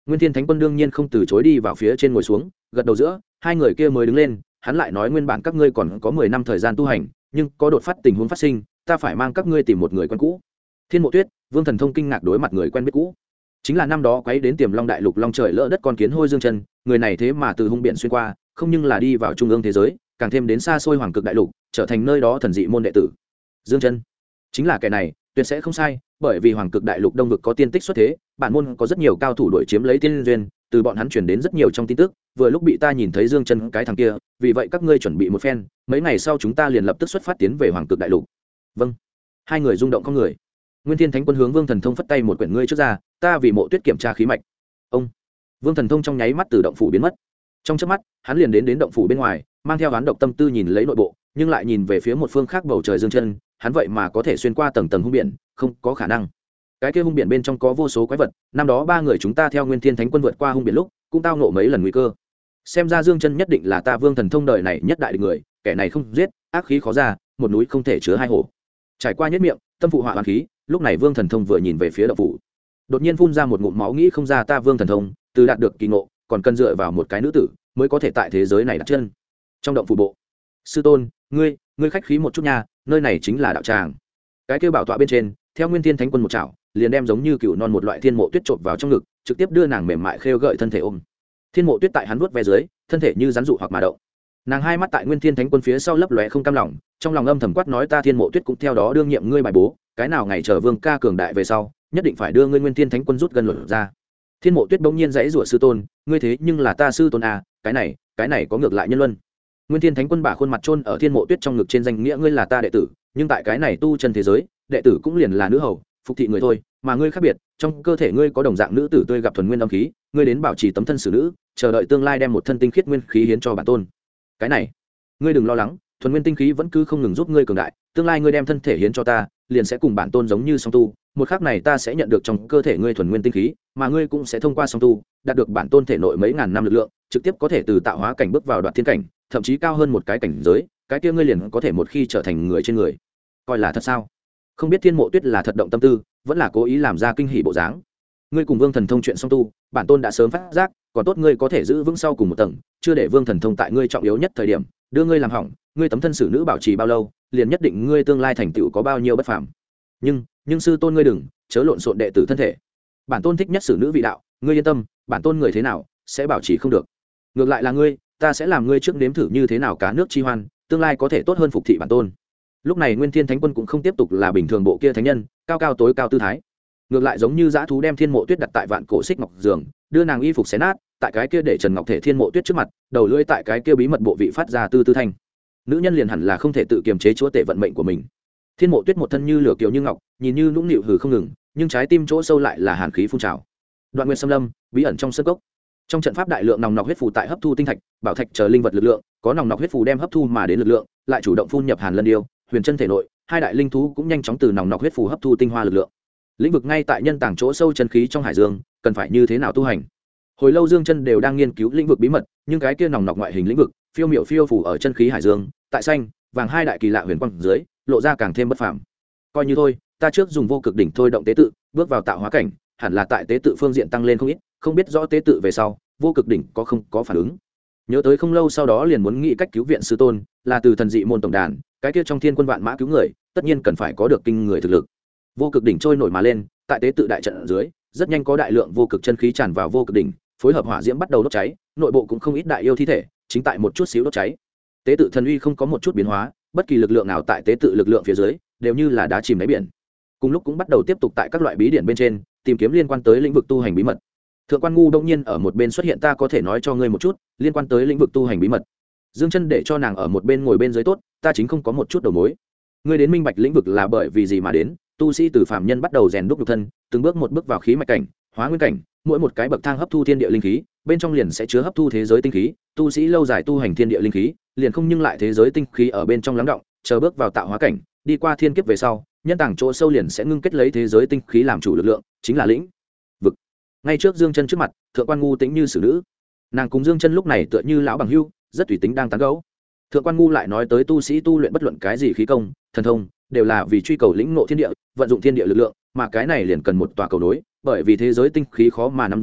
Nguyên Thiên Thánh Quân đương nhiên không từ chối, đi vào phía trên ngồi xuống, gật đầu giữa, hai người kia mới đứng lên, hắn lại nói nguyên bản các ngươi còn có 10 năm thời gian tu hành, nhưng có đột phát tình huống phát sinh, ta phải mang các ngươi tìm một người quen cũ. Thiên Mộ Tuyết, Vương Thần Thông kinh ngạc đối mặt người quen biết cũ. Chính là năm đó quấy đến Tiềm Long đại lục long trời lỡ đất con kiến hôi Dương Chân, người này thế mà từ hung biển xuyên qua, không nhưng là đi vào trung ương thế giới, càng thêm đến xa xôi hoàng cực đại lục, trở thành nơi đó thần dị môn đệ tử. Dương Chân, chính là kẻ này, tuyệt sẽ không sai, bởi vì hoàng cực đại lục đông vực có tiên tích xuất thế, bản môn có rất nhiều cao thủ đuổi chiếm lấy tiên duyên, từ bọn hắn truyền đến rất nhiều trong tin tức, vừa lúc bị ta nhìn thấy Dương Chân cái thằng kia, vì vậy các ngươi chuẩn bị một phen, mấy ngày sau chúng ta liền lập tức xuất phát tiến về hoàng cực đại lục. Vâng. Hai người rung động con người. Nguyên Thiên Thánh Quân hướng Vương Thần Thông phất tay một quyển ngươi trước ra, ta vì Mộ Tuyết kiểm tra khí mạch. Ông. Vương Thần Thông trong nháy mắt từ động phủ biến mất. Trong chớp mắt, hắn liền đến động phủ bên ngoài, mang theo đoán độc tâm tư nhìn lấy nội bộ, nhưng lại nhìn về phía một phương khác bầu trời Dương Chân, hắn vậy mà có thể xuyên qua tầng tầng hung biển, không có khả năng. Cái kia hung biển bên trong có vô số quái vật, năm đó ba người chúng ta theo Nguyên Thiên Thánh Quân vượt qua hung biển lúc, cũng tao ngộ mấy lần nguy cơ. Xem ra Dương Chân nhất định là ta Vương Thần Thông đời này nhất đại địch người, kẻ này không giết, ác khí khó ra, một núi không thể chứa hai hổ. Trải qua nhất miệng, tâm phụ họa oán khí, lúc này Vương Thần Thông vừa nhìn về phía động phủ, đột nhiên phun ra một ngụm máu, nghĩ không ra ta Vương Thần Thông, từ đạt được kỳ ngộ, còn cần dựa vào một cái nữ tử mới có thể tại thế giới này đặt chân. Trong động phủ bộ, sư tôn, ngươi khách khí một chút nha, nơi này chính là đạo tràng. Cái kêu bảo tọa bên trên, theo Nguyên Thiên Thánh Quân một chảo, liền đem giống như cựu non một loại Thiên Mộ Tuyết trộn vào trong ngực, trực tiếp đưa nàng mềm mại khêu gợi thân thể ôm. Thiên Mộ Tuyết tại hắn vuốt ve dưới, thân thể như rắn dụ hoặc mà động. Nàng hai mắt tại Nguyên Thiên Thánh Quân phía sau lấp lóe không cam lòng, trong lòng âm thầm quát nói ta Thiên Mộ Tuyết cũng theo đó đương nhiệm ngươi bài bố, cái nào ngày chờ Vương ca cường đại về sau, nhất định phải đưa ngươi Nguyên Thiên Thánh Quân rút gần luận ra. Thiên Mộ Tuyết bỗng nhiên dãy rủa sư tôn, ngươi thế nhưng là ta sư tôn à, cái này có ngược lại nhân luân. Nguyên Thiên Thánh Quân bả khuôn mặt chôn ở Thiên Mộ Tuyết trong ngực, trên danh nghĩa ngươi là ta đệ tử, nhưng tại cái này tu chân thế giới, đệ tử cũng liền là nữ hầu, phục thị người thôi, mà ngươi khác biệt, trong cơ thể ngươi có đồng dạng nữ tử tươi gặp thuần nguyên âm khí, ngươi đến bảo trì tấm thân xử nữ, chờ đợi tương lai đem một thân tinh khiết nguyên khí hiến cho bản tôn. Cái này, ngươi đừng lo lắng, thuần nguyên tinh khí vẫn cứ không ngừng giúp ngươi cường đại, tương lai ngươi đem thân thể hiến cho ta, liền sẽ cùng bản tôn giống như song tu, một khắc này ta sẽ nhận được trong cơ thể ngươi thuần nguyên tinh khí, mà ngươi cũng sẽ thông qua song tu, đạt được bản tôn thể nội mấy ngàn năm lực lượng, trực tiếp có thể từ tạo hóa cảnh bước vào đoạt thiên cảnh, thậm chí cao hơn một cái cảnh giới, cái kia ngươi liền có thể một khi trở thành người trên người. Coi là thật sao? Không biết Thiên Mộ Tuyết là thật động tâm tư, vẫn là cố ý làm ra kinh hỉ bộ dáng. Ngươi cùng Vương Thần Thông chuyện song tu, bản tôn đã sớm phát giác, còn tốt ngươi có thể giữ vững sau cùng một tầng, chưa để Vương Thần Thông tại ngươi trọng yếu nhất thời điểm đưa ngươi làm hỏng, ngươi tấm thân xử nữ bảo trì bao lâu, liền nhất định ngươi tương lai thành tựu có bao nhiêu bất phàm. Nhưng sư tôn ngươi đừng chớ lộn xộn đệ tử thân thể. Bản tôn thích nhất xử nữ vị đạo, ngươi yên tâm, bản tôn người thế nào sẽ bảo trì không được. Ngược lại là ngươi, ta sẽ làm ngươi trước nếm thử như thế nào cá nước chi hoan, tương lai có thể tốt hơn phục thị bản tôn. Lúc này Nguyên Thiên Thánh Quân cũng không tiếp tục là bình thường bộ kia thánh nhân, cao cao tối cao tư thái, ngược lại giống như dã thú đem Thiên Mộ Tuyết đặt tại vạn cổ xích ngọc giường, đưa nàng y phục xé nát, tại cái kia để Trần Ngọc thể Thiên Mộ Tuyết trước mặt, đầu lưỡi tại cái kia bí mật bộ vị phát ra tư tư thanh. Nữ nhân liền hẳn là không thể tự kiềm chế chúa tể vận mệnh của mình. Thiên Mộ Tuyết một thân như lửa kiều như ngọc, nhìn như nũng nịu hừ không ngừng, nhưng trái tim chỗ sâu lại là hàn khí phun trào. Đoạn Nguyên Sâm Lâm, bí ẩn trong sơn cốc. Trong trận pháp đại lượng nòng nọc huyết phù tại hấp thu tinh thạch, bảo thạch chờ linh vật lực lượng, có nòng nọc huyết phù đem hấp thu mà đến lực lượng, lại chủ động phun nhập Hàn Lân Điêu, Huyền Chân thể nội, hai đại linh thú cũng nhanh chóng từ nòng nọc huyết phù hấp thu tinh hoa lực lượng. Lĩnh vực ngay tại nhân tàng chỗ sâu chân khí trong hải dương, cần phải như thế nào tu hành? Hồi lâu Dương Chân đều đang nghiên cứu lĩnh vực bí mật, nhưng cái kia nòng nọc ngoại hình lĩnh vực, phiêu miểu phiêu phù ở chân khí hải dương, tại xanh, vàng hai đại kỳ lạ huyền quang dưới, lộ ra càng thêm bất phàm. Coi như thôi, ta trước dùng vô cực đỉnh thôi động tế tự, bước vào tạo hóa cảnh, hẳn là tại tế tự phương diện tăng lên không ít, không biết rõ tế tự về sau, vô cực đỉnh có không có phản ứng. Nhớ tới không lâu sau đó liền muốn nghĩ cách cứu viện sư tôn, là từ thần dị môn tổng đàn, cái kia trong thiên quân vạn mã cứu người, tất nhiên cần phải có được kinh người thực lực. Vô cực đỉnh trôi nổi mà lên, tại tế tự đại trận ở dưới, rất nhanh có đại lượng vô cực chân khí tràn vào vô cực đỉnh, phối hợp hỏa diễm bắt đầu đốt cháy, nội bộ cũng không ít đại yêu thi thể, chính tại một chút xíu đốt cháy. Tế tự thần uy không có một chút biến hóa, bất kỳ lực lượng nào tại tế tự lực lượng phía dưới, đều như là đá chìm đáy biển. Cùng lúc cũng bắt đầu tiếp tục tại các loại bí điển bên trên, tìm kiếm liên quan tới lĩnh vực tu hành bí mật. Thượng quan Ngu đông nhiên ở một bên xuất hiện, ta có thể nói cho ngươi một chút liên quan tới lĩnh vực tu hành bí mật. Dương Chân để cho nàng ở một bên ngồi bên dưới tốt, ta chính không có một chút đầu mối. Ngươi đến minh bạch lĩnh vực là bởi vì gì mà đến, tu sĩ từ phàm nhân bắt đầu rèn đúc nhục thân, từng bước một bước vào khí mạch cảnh, hóa nguyên cảnh, mỗi một cái bậc thang hấp thu thiên địa linh khí, bên trong liền sẽ chứa hấp thu thế giới tinh khí, tu sĩ lâu dài tu hành thiên địa linh khí, liền không nhưng lại thế giới tinh khí ở bên trong lắng động, chờ bước vào tạo hóa cảnh, đi qua thiên kiếp về sau, nhân tàng chỗ sâu liền sẽ ngưng kết lấy thế giới tinh khí làm chủ lực lượng, chính là lĩnh vực. Ngay trước Dương Chân trước mặt, Thượng quan Ngu tĩnh như xử nữ. Nàng cùng Dương Chân lúc này tựa như lão bằng hữu, rất tùy tính đang tán gẫu. Thượng quan Ngu lại nói tới tu sĩ tu luyện bất luận cái gì khí công, thần thông, đều là vì truy cầu lĩnh ngộ thiên địa, vận dụng thiên địa lực lượng, mà cái này liền cần một tòa cầu nối, bởi vì thế giới tinh khí khó mà nắm giữ,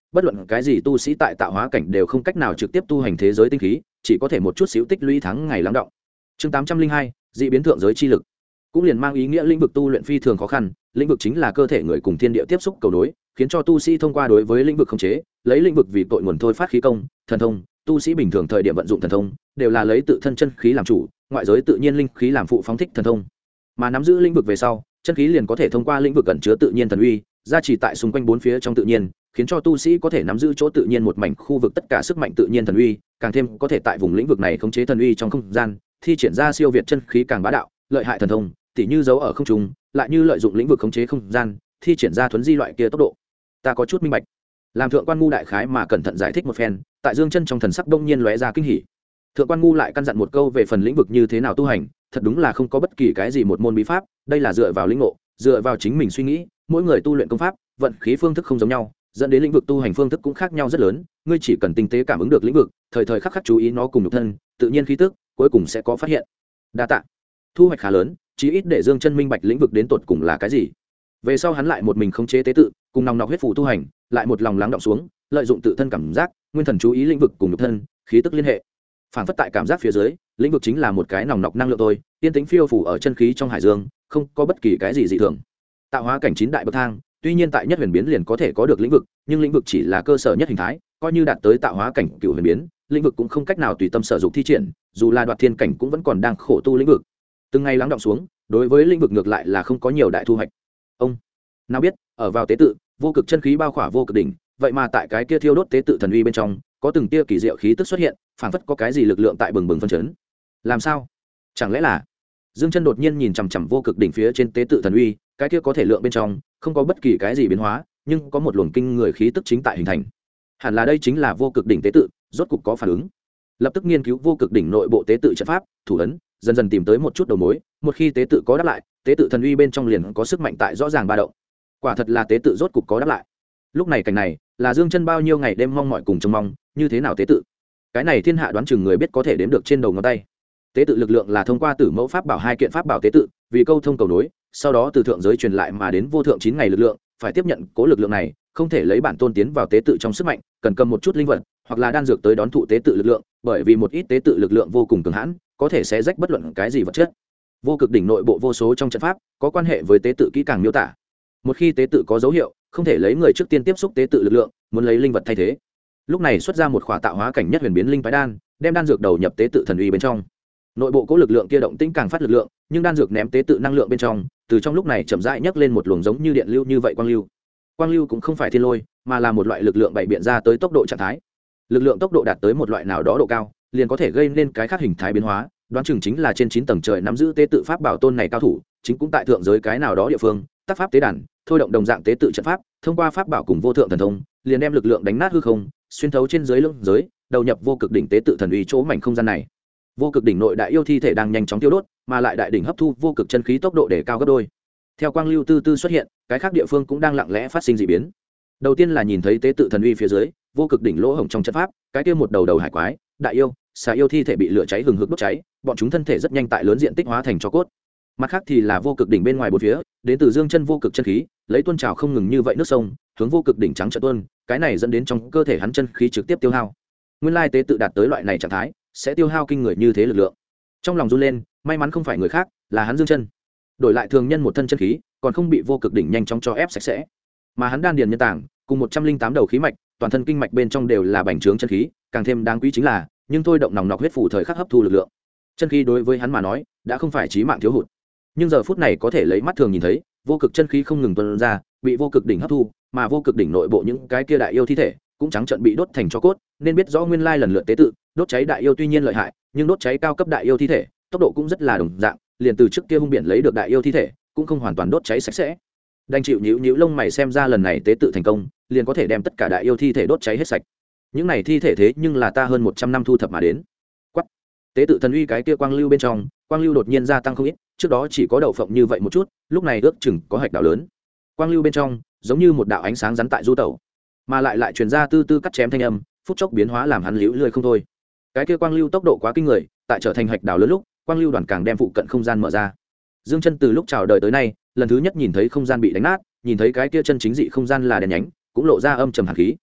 bất luận cái gì tu sĩ tại tạo hóa cảnh đều không cách nào trực tiếp tu hành thế giới tinh khí, chỉ có thể một chút xíu tích lũy tháng ngày lắng động. Chương 802, dị biến thượng giới chi lực, cũng liền mang ý nghĩa lĩnh vực tu luyện phi thường khó khăn. Lĩnh vực chính là cơ thể người cùng thiên địa tiếp xúc cầu nối, khiến cho tu sĩ thông qua đối với lĩnh vực khống chế, lấy lĩnh vực vì cội nguồn thôi phát khí công, thần thông. Tu sĩ bình thường thời điểm vận dụng thần thông đều là lấy tự thân chân khí làm chủ, ngoại giới tự nhiên linh khí làm phụ phóng thích thần thông. Mà nắm giữ lĩnh vực về sau, chân khí liền có thể thông qua lĩnh vực ẩn chứa tự nhiên thần uy, gia trì tại xung quanh bốn phía trong tự nhiên, khiến cho tu sĩ có thể nắm giữ chỗ tự nhiên một mảnh khu vực tất cả sức mạnh tự nhiên thần uy, càng thêm có thể tại vùng lĩnh vực này khống chế thần uy trong không gian, thi triển ra siêu việt chân khí càng bá đạo, lợi hại thần thông, tỉ như giấu ở không trung, lại như lợi dụng lĩnh vực khống chế không gian, thi triển ra thuấn di loại kia tốc độ. Ta có chút minh bạch. Làm thượng quan ngu đại khái mà cẩn thận giải thích một phen, tại Dương Chân trong thần sắc đông nhiên lóe ra kinh hỉ. Thượng quan ngu lại căn dặn một câu về phần lĩnh vực như thế nào tu hành, thật đúng là không có bất kỳ cái gì một môn bí pháp, đây là dựa vào lĩnh ngộ, dựa vào chính mình suy nghĩ, mỗi người tu luyện công pháp, vận khí phương thức không giống nhau, dẫn đến lĩnh vực tu hành phương thức cũng khác nhau rất lớn, ngươi chỉ cần tinh tế cảm ứng được lĩnh vực, thời thời khắc khắc chú ý nó cùng nhục thân, tự nhiên khí tức, cuối cùng sẽ có phát hiện. Đa tạ. Thu hoạch khá lớn, chí ít để Dương Chân minh bạch lĩnh vực đến tột cùng là cái gì. Về sau hắn lại một mình khống chế tế tự, cùng nòng nọc huyết phù tu hành, lại một lòng lắng động xuống, lợi dụng tự thân cảm giác, nguyên thần chú ý lĩnh vực cùng nhục thân, khí tức liên hệ. Phản phất tại cảm giác phía dưới, lĩnh vực chính là một cái nòng nọc năng lượng thôi, tiên tính phiêu phù ở chân khí trong hải dương, không có bất kỳ cái gì dị thường. Tạo hóa cảnh 9 đại bậc thang, tuy nhiên tại nhất huyền biến liền có thể có được lĩnh vực, nhưng lĩnh vực chỉ là cơ sở nhất hình thái, coi như đạt tới tạo hóa cảnh cửu huyền biến, lĩnh vực cũng không cách nào tùy tâm sở dụng thi triển, dù là đoạt thiên cảnh cũng vẫn còn đang khổ tu lĩnh vực. Từng ngày lắng động xuống, đối với lĩnh vực ngược lại là không có nhiều đại thu hoạch. Ông nào biết, ở vào tế tự, vô cực chân khí bao khỏa vô cực đỉnh, vậy mà tại cái kia thiêu đốt tế tự thần uy bên trong, có từng tia kỳ diệu khí tức xuất hiện, phảng phất có cái gì lực lượng tại bừng bừng phân chấn. Làm sao? Chẳng lẽ là Dương Chân đột nhiên nhìn chằm chằm vô cực đỉnh phía trên tế tự thần uy, cái kia có thể lượng bên trong không có bất kỳ cái gì biến hóa, nhưng có một luồng kinh người khí tức chính tại hình thành. Hẳn là đây chính là vô cực đỉnh tế tự, rốt cục có phản ứng. Lập tức nghiên cứu vô cực đỉnh nội bộ tế tự trận pháp, thủ ấn, dần dần tìm tới một chút đầu mối, một khi tế tự có đáp lại, tế tự thần uy bên trong liền có sức mạnh tại rõ ràng ba động. Quả thật là tế tự rốt cục có đáp lại. Lúc này cảnh này, là Dương Chân bao nhiêu ngày đêm mong mỏi cùng trông mong, như thế nào tế tự? Cái này thiên hạ đoán chừng người biết có thể đếm được trên đầu ngón tay. Tế tự lực lượng là thông qua tử mẫu pháp bảo hai kiện pháp bảo tế tự, vì câu thông cầu nối, sau đó từ thượng giới truyền lại mà đến vô thượng 9 ngày lực lượng, phải tiếp nhận cố lực lượng này, không thể lấy bản tôn tiến vào tế tự trong sức mạnh, cần cầm một chút linh vật hoặc là đan dược tới đón thụ tế tự lực lượng, bởi vì một ít tế tự lực lượng vô cùng cường hãn, có thể xé rách bất luận cái gì vật chất. Vô cực đỉnh nội bộ vô số trong trận pháp có quan hệ với tế tự kỹ càng miêu tả. Một khi tế tự có dấu hiệu, không thể lấy người trước tiên tiếp xúc tế tự lực lượng, muốn lấy linh vật thay thế. Lúc này xuất ra một khỏa tạo hóa cảnh nhất huyền biến linh phái đan, đem đan dược đầu nhập tế tự thần uy bên trong. Nội bộ cố lực lượng kia động tĩnh càng phát lực lượng, nhưng đan dược ném tế tự năng lượng bên trong, từ trong lúc này chậm rãi nhấc lên một luồng giống như điện lưu như vậy quang lưu. Quang lưu cũng không phải thiên lôi, mà là một loại lực lượng bảy biện ra tới tốc độ trạng thái. Lực lượng tốc độ đạt tới một loại nào đó độ cao, liền có thể gây nên cái khác hình thái biến hóa, đoán chừng chính là trên 9 tầng trời nắm giữ tế tự pháp bảo tôn này cao thủ, chính cũng tại thượng giới cái nào đó địa phương, tác pháp tế đàn, thôi động đồng dạng tế tự trận pháp, thông qua pháp bảo cùng vô thượng thần thông, liền đem lực lượng đánh nát hư không, xuyên thấu trên dưới lưỡng giới, đầu nhập vô cực đỉnh tế tự thần uy chỗ mảnh không gian này. Vô cực đỉnh nội đại yêu thi thể đang nhanh chóng tiêu đốt, mà lại đại đỉnh hấp thu vô cực chân khí tốc độ để cao gấp đôi. Theo quang lưu tư tư xuất hiện, cái khác địa phương cũng đang lặng lẽ phát sinh dị biến. Đầu tiên là nhìn thấy tế tự thần uy phía dưới, vô cực đỉnh lỗ hổng trong trận pháp, cái kia một đầu đầu hải quái, đại yêu, xà yêu thi thể bị lửa cháy hừng hực đốt cháy, bọn chúng thân thể rất nhanh tại lớn diện tích hóa thành tro cốt. Mặt khác thì là vô cực đỉnh bên ngoài bốn phía, đến từ Dương Chân vô cực chân khí, lấy tuôn trào không ngừng như vậy nước sông, hướng vô cực đỉnh trắng trận tuôn, cái này dẫn đến trong cơ thể hắn chân khí trực tiếp tiêu hao. Nguyên lai tế tự đạt tới loại này trạng thái, sẽ tiêu hao kinh người như thế lực lượng. Trong lòng run lên, may mắn không phải người khác, là hắn Dương Chân. Đổi lại thường nhân một thân chân khí, còn không bị vô cực đỉnh nhanh chóng cho ép sạch sẽ. Mà hắn đan điền nhân tảng, cùng 108 đầu khí mạch, toàn thân kinh mạch bên trong đều là bành trướng chân khí, càng thêm đáng quý chính là, nhưng thôi động nòng nọc huyết phủ thời khắc hấp thu lực lượng. Chân khí đối với hắn mà nói, đã không phải chí mạng thiếu hụt. Nhưng giờ phút này có thể lấy mắt thường nhìn thấy, vô cực chân khí không ngừng tuôn ra, bị vô cực đỉnh hấp thu, mà vô cực đỉnh nội bộ những cái kia đại yêu thi thể, cũng trắng trợn bị đốt thành tro cốt, nên biết rõ nguyên lai lần lượt tế tự, đốt cháy đại yêu tuy nhiên lợi hại, nhưng đốt cháy cao cấp đại yêu thi thể, tốc độ cũng rất là đồng dạng, liền từ trước kia hung biển lấy được đại yêu thi thể, cũng không hoàn toàn đốt cháy sạch sẽ. Đành chịu nhíu lông mày xem ra lần này tế tự thành công, liền có thể đem tất cả đại yêu thi thể đốt cháy hết sạch. Những này thi thể thế nhưng là ta hơn 100 năm thu thập mà đến. Quắc. Tế tự thần uy cái kia quang lưu bên trong, quang lưu đột nhiên gia tăng không ít, trước đó chỉ có đậu phộng như vậy một chút, lúc này ước chừng có hạch đảo lớn. Quang lưu bên trong, giống như một đạo ánh sáng rắn tại du tẩu, mà lại truyền ra tư tư cắt chém thanh âm, phút chốc biến hóa làm hắn liễu lười không thôi. Cái kia quang lưu tốc độ quá kinh người, tại trở thành hạch đảo lớn lúc, quang lưu đoàn càng đem phụ cận không gian mở ra. Dương Chân từ lúc chào đời tới nay, lần thứ nhất nhìn thấy không gian bị đánh nát, nhìn thấy cái kia chân chính dị không gian là đèn nhánh, cũng lộ ra âm trầm hàn khí.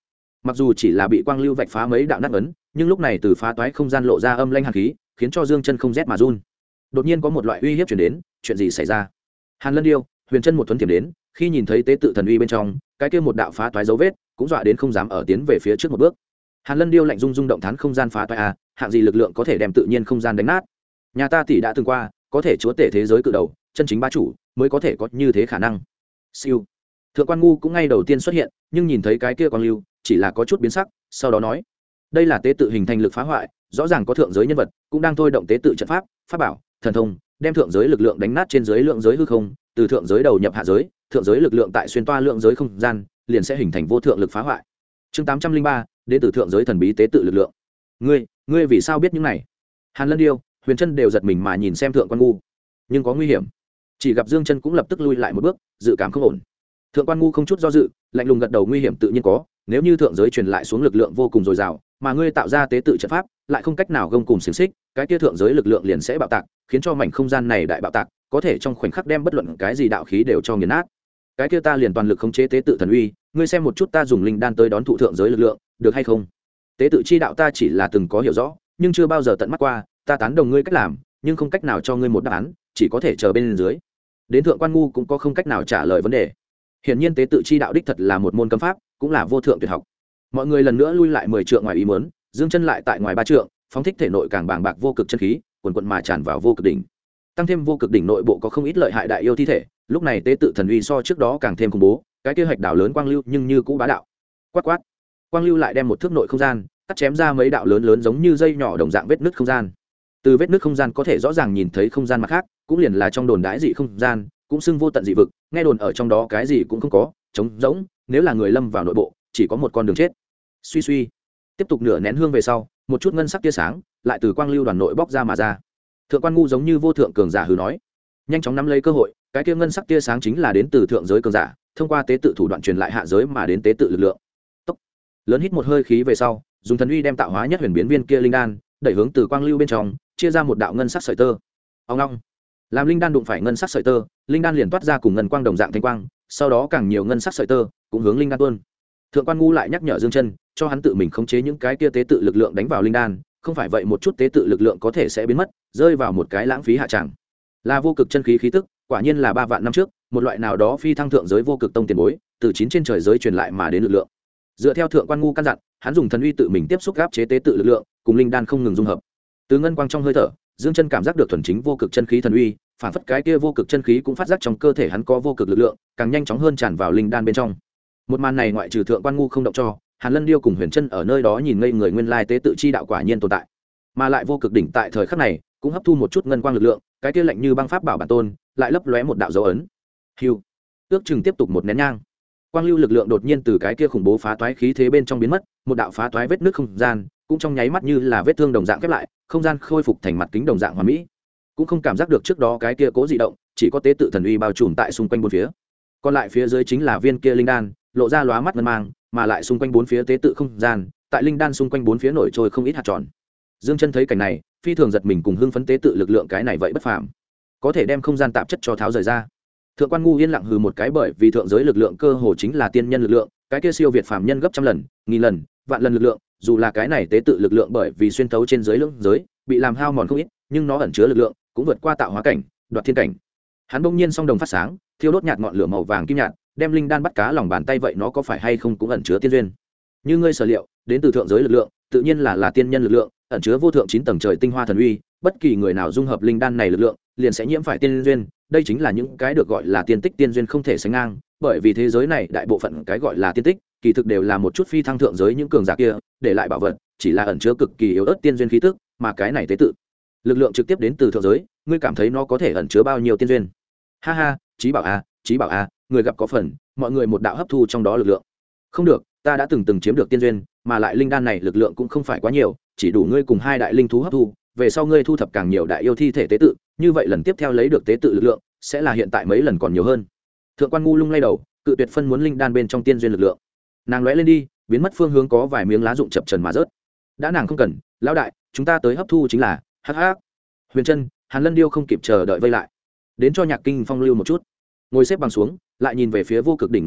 mặc dù chỉ là bị quang lưu vạch phá mấy đạo nát ấn, nhưng lúc này từ phá toái không gian lộ ra âm lanh hàn khí, khiến cho Dương Chân không rét mà run. Đột nhiên có một loại uy hiếp truyền đến, chuyện gì xảy ra? Hàn Lân Điêu, Huyền Chân một thuấn tiềm đến, khi nhìn thấy tế tự thần uy bên trong, cái kia một đạo phá toái dấu vết, cũng dọa đến không dám ở tiến về phía trước một bước. Hàn Lân Điêu lạnh rung rung động thán không gian phá toái a, hạng gì lực lượng có thể đem tự nhiên không gian đánh nát? Nhà ta tỷ đã từng qua, có thể chúa tể thế giới cự đầu, chân chính bá chủ, mới có thể có như thế khả năng. Siêu. Thượng quan ngu cũng ngay đầu tiên xuất hiện, nhưng nhìn thấy cái kia quang lưu, chỉ là có chút biến sắc, sau đó nói: đây là tế tự hình thành lực phá hoại, rõ ràng có thượng giới nhân vật cũng đang thôi động tế tự trận pháp, pháp bảo, thần thông, đem thượng giới lực lượng đánh nát trên giới lượng giới hư không, từ thượng giới đầu nhập hạ giới, thượng giới lực lượng tại xuyên toa lượng giới không gian, liền sẽ hình thành vô thượng lực phá hoại. Chương 803, đến từ thượng giới thần bí tế tự lực lượng. Ngươi vì sao biết những này? Hàn Lân Điêu, Huyền Chân đều giật mình mà nhìn xem thượng quan ngu. Nhưng có nguy hiểm. Chỉ gặp Dương Chân cũng lập tức lui lại một bước, dự cảm không ổn. Thượng quan ngu không chút do dự, lạnh lùng gật đầu, nguy hiểm tự nhiên có, nếu như thượng giới truyền lại xuống lực lượng vô cùng dồi dào, mà ngươi tạo ra tế tự trận pháp lại không cách nào gông cùng xiềng xích, cái kia thượng giới lực lượng liền sẽ bạo tạc, khiến cho mảnh không gian này đại bạo tạc, có thể trong khoảnh khắc đem bất luận cái gì đạo khí đều cho nghiền nát. Cái kia ta liền toàn lực khống chế tế tự thần uy, ngươi xem một chút ta dùng linh đan tới đón thụ thượng giới lực lượng, được hay không? Tế tự chi đạo ta chỉ là từng có hiểu rõ, nhưng chưa bao giờ tận mắt qua, ta tán đồng ngươi cách làm, nhưng không cách nào cho ngươi một đáp án, chỉ có thể chờ bên dưới. Đến thượng quan ngu cũng có không cách nào trả lời vấn đề. Hiển nhiên tế tự chi đạo đích thật là một môn cấm pháp, cũng là vô thượng tuyệt học. Mọi người lần nữa lui lại 10 trượng ngoài ý muốn, Dương Chân lại tại ngoài 3 trượng, phóng thích thể nội càng bàng bạc vô cực chân khí, quần quần mà tràn vào vô cực đỉnh. Tăng thêm vô cực đỉnh nội bộ có không ít lợi hại đại yêu thi thể, lúc này tế tự thần uy so trước đó càng thêm khủng bố, cái kia hạch đảo lớn quang lưu nhưng như cũ bá đạo. Quát quát. Quang lưu lại đem một thước nội không gian, cắt chém ra mấy đạo lớn lớn giống như dây nhỏ đồng dạng vết nứt không gian. Từ vết nứt không gian có thể rõ ràng nhìn thấy không gian mặt khác, cũng liền là trong đồn đãi dị không gian, cũng xưng vô tận dị vực, nghe đồn ở trong đó cái gì cũng không có, trống rỗng, nếu là người lâm vào nội bộ, chỉ có một con đường chết. Suy suy, tiếp tục nửa nén hương về sau, một chút ngân sắc tia sáng lại từ quang lưu đoàn nội bóc ra mà ra. Thượng quan ngu giống như vô thượng cường giả hừ nói, nhanh chóng nắm lấy cơ hội, cái kia ngân sắc tia sáng chính là đến từ thượng giới cường giả, thông qua tế tự thủ đoạn truyền lại hạ giới mà đến tế tự lực lượng. Tốc. Lớn hít một hơi khí về sau, dùng thần uy đem tạo hóa nhất huyền biến viên kia linh đan đẩy hướng từ quang lưu bên trong, chia ra một đạo ngân sắc sợi tơ. Ông long. Làm linh đan đụng phải ngân sắc sợi tơ, linh đan liền toát ra cùng ngân quang đồng dạng thanh quang, sau đó càng nhiều ngân sắc sợi tơ cũng hướng linh đan tuôn. Thượng quan ngu lại nhắc nhở Dương Chân, cho hắn tự mình khống chế những cái kia tế tự lực lượng đánh vào linh đan, không phải vậy một chút tế tự lực lượng có thể sẽ biến mất, rơi vào một cái lãng phí hạ tràng. Là vô cực chân khí khí tức, quả nhiên là 3 vạn năm trước, một loại nào đó phi thăng thượng giới vô cực tông tiền bối, từ 9 trên trời giới truyền lại mà đến lực lượng. Dựa theo thượng quan ngu căn dặn, hắn dùng thần uy tự mình tiếp xúc áp chế tế tự lực lượng, cùng linh đan không ngừng dung hợp. Từ ngân quang trong hơi thở, Dương Chân cảm giác được thuần chính vô cực chân khí thần uy, phản phất cái kia vô cực chân khí cũng phát giác trong cơ thể hắn có vô cực lực lượng, càng nhanh chóng hơn tràn vào linh đan bên trong. Một màn này ngoại trừ thượng quan ngu không động cho, Hàn Lân Điêu cùng Huyền Chân ở nơi đó nhìn ngây người, nguyên lai tế tự chi đạo quả nhiên tồn tại. Mà lại vô cực đỉnh tại thời khắc này cũng hấp thu một chút ngân quang lực lượng, cái kia lạnh như băng pháp bảo bản tôn, lại lấp lóe một đạo dấu ấn. Hưu. Ước chừng tiếp tục một nén nhang. Quang lưu lực lượng đột nhiên từ cái kia khủng bố phá toái khí thế bên trong biến mất, một đạo phá toái vết nứt không gian, cũng trong nháy mắt như là vết thương đồng dạng khép lại, không gian khôi phục thành mặt kính đồng dạng hoàn mỹ. Cũng không cảm giác được trước đó cái kia cố dị động, chỉ có tế tự thần uy bao trùm tại xung quanh bốn phía. Còn lại phía dưới chính là viên kia linh đan, lộ ra lóa mắt ngân mang, mà lại xung quanh bốn phía tế tự không gian, tại linh đan xung quanh bốn phía nổi trôi không ít hạt tròn. Dương Chân thấy cảnh này, phi thường giật mình, cùng hưng phấn tế tự lực lượng cái này vậy bất phàm, có thể đem không gian tạp chất cho tháo rời ra. Thượng quan ngu yên lặng hừ một cái, bởi vì thượng giới lực lượng cơ hồ chính là tiên nhân lực lượng, cái kia siêu việt phàm nhân gấp trăm lần, nghìn lần, vạn lần lực lượng, dù là cái này tế tự lực lượng bởi vì xuyên thấu trên giới lượng giới, bị làm hao mòn không ít, nhưng nó ẩn chứa lực lượng cũng vượt qua tạo hóa cảnh, đoạt thiên cảnh. Hắn bỗng nhiên song đồng phát sáng, thiêu đốt nhạt ngọn lửa màu vàng kim nhạt, đem linh đan bắt cá lòng bàn tay, vậy nó có phải hay không cũng ẩn chứa tiên duyên? Như ngươi sở liệu, đến từ thượng giới lực lượng, tự nhiên là tiên nhân lực lượng, ẩn chứa vô thượng 9 tầng trời tinh hoa thần uy, bất kỳ người nào dung hợp linh đan này lực lượng, liền sẽ nhiễm phải tiên duyên, đây chính là những cái được gọi là tiên tích tiên duyên không thể sánh ngang, bởi vì thế giới này đại bộ phận cái gọi là tiên tích, kỳ thực đều là một chút phi thăng thượng giới những cường giả kia để lại bảo vật, chỉ là ẩn chứa cực kỳ yếu ớt tiên duyên khí tức, mà cái này tế tự lực lượng trực tiếp đến từ thượng giới, ngươi cảm thấy nó có thể ẩn chứa bao nhiêu tiên duyên? Ha ha, chí bảo a, người gặp có phần, mọi người một đạo hấp thu trong đó lực lượng. Không được, ta đã từng chiếm được tiên duyên, mà lại linh đan này lực lượng cũng không phải quá nhiều, chỉ đủ ngươi cùng 2 đại linh thú hấp thu, về sau ngươi thu thập càng nhiều đại yêu thi thể tế tự, như vậy lần tiếp theo lấy được tế tự lực lượng sẽ là hiện tại mấy lần còn nhiều hơn. Thượng quan ngu lung lay đầu, cự tuyệt phân muốn linh đan bên trong tiên duyên lực lượng. Nàng lóe lên đi, biến mất phương hướng có vài miếng lá rụng chập trần mà rớt. Đã nàng không cần, lão đại, chúng ta tới hấp thu chính là. Hắc hắc. Huyền Chân, Hàn Lân Điêu không kịp chờ đợi vây lại, đến cho Nhạc Kinh Phong lưu một chút. Ngồi xếp bằng xuống, lại nhìn về phía vô cực đỉnh nội bộ,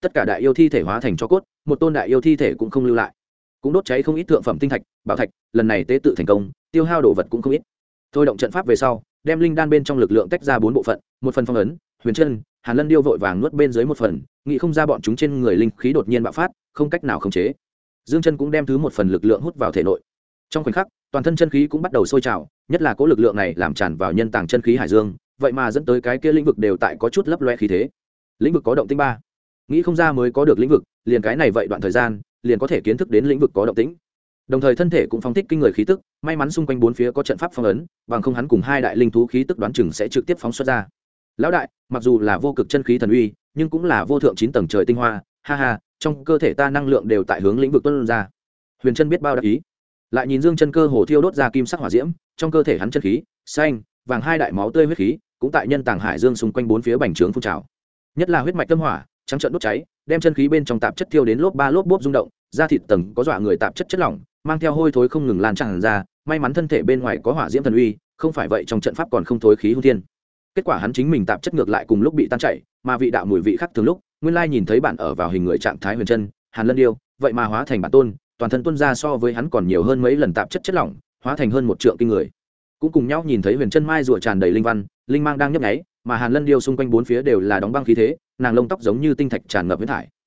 tất cả đại yêu thi thể hóa thành cho cốt, một tôn đại yêu thi thể cũng không lưu lại, cũng đốt cháy không ít thượng phẩm tinh thạch bảo thạch. Lần này tế tự thành công, tiêu hao đồ vật cũng không ít. Thôi động trận pháp về sau, đem linh đan bên trong lực lượng tách ra 4 bộ phận, một phần phong ấn, huyền chân, Hàn Lân điêu vội vàng nuốt bên dưới một phần, nghĩ không ra bọn chúng trên người linh khí đột nhiên bạo phát, không cách nào khống chế. Dương Chân cũng đem thứ một phần lực lượng hút vào thể nội. Trong khoảnh khắc, toàn thân chân khí cũng bắt đầu sôi trào, nhất là cỗ lực lượng này làm tràn vào nhân tàng chân khí hải dương, vậy mà dẫn tới cái kia lĩnh vực đều tại có chút lấp loe khí thế. Lĩnh vực có động tĩnh 3. Nghĩ không ra mới có được lĩnh vực, liền cái này vậy đoạn thời gian, liền có thể kiến thức đến lĩnh vực có động tĩnh. Đồng thời thân thể cũng phóng thích kinh người khí tức, may mắn xung quanh bốn phía có trận pháp phong ấn, bằng không hắn cùng hai đại linh thú khí tức đoán chừng sẽ trực tiếp phóng xuất ra. Lão đại, mặc dù là vô cực chân khí thần uy, nhưng cũng là vô thượng 9 tầng trời tinh hoa, ha ha, trong cơ thể ta năng lượng đều tại hướng lĩnh vực tuôn ra. Huyền Chân biết bao đắc ý. Lại nhìn Dương Chân cơ hồ thiêu đốt ra kim sắc hỏa diễm, trong cơ thể hắn chân khí, xanh, vàng hai đại máu tươi huyết khí, cũng tại nhân tàng hải dương xung quanh bốn phía bành trướng phun trào. Nhất là huyết mạch tâm hỏa, trắng trợn đốt cháy, đem chân khí bên trong tạp chất thiêu đến lốp ba lốp bốp rung động, da thịt tầng có dọa người tạp chất chất lỏng, mang theo hôi thối không ngừng lan tràn ra, may mắn thân thể bên ngoài có hỏa diễm thần uy, không phải vậy trong trận pháp còn không thối khí hung thiên. Kết quả hắn chính mình tạp chất ngược lại cùng lúc bị tan chảy, mà vị đạo mùi vị khác thường lúc, nguyên lai nhìn thấy bạn ở vào hình người trạng thái Huyền Chân, Hàn Lân điêu, vậy mà hóa thành bản tôn, toàn thân tuôn ra so với hắn còn nhiều hơn mấy lần tạp chất chất lỏng, hóa thành hơn một trượng kinh người. Cũng cùng nhau nhìn thấy Huyền Chân mai rùa tràn đầy linh văn, linh mang đang nhấp nháy, mà Hàn Lân điêu xung quanh bốn phía đều là đóng băng khí thế, nàng lông tóc giống như tinh thạch tràn ngập huyết thải,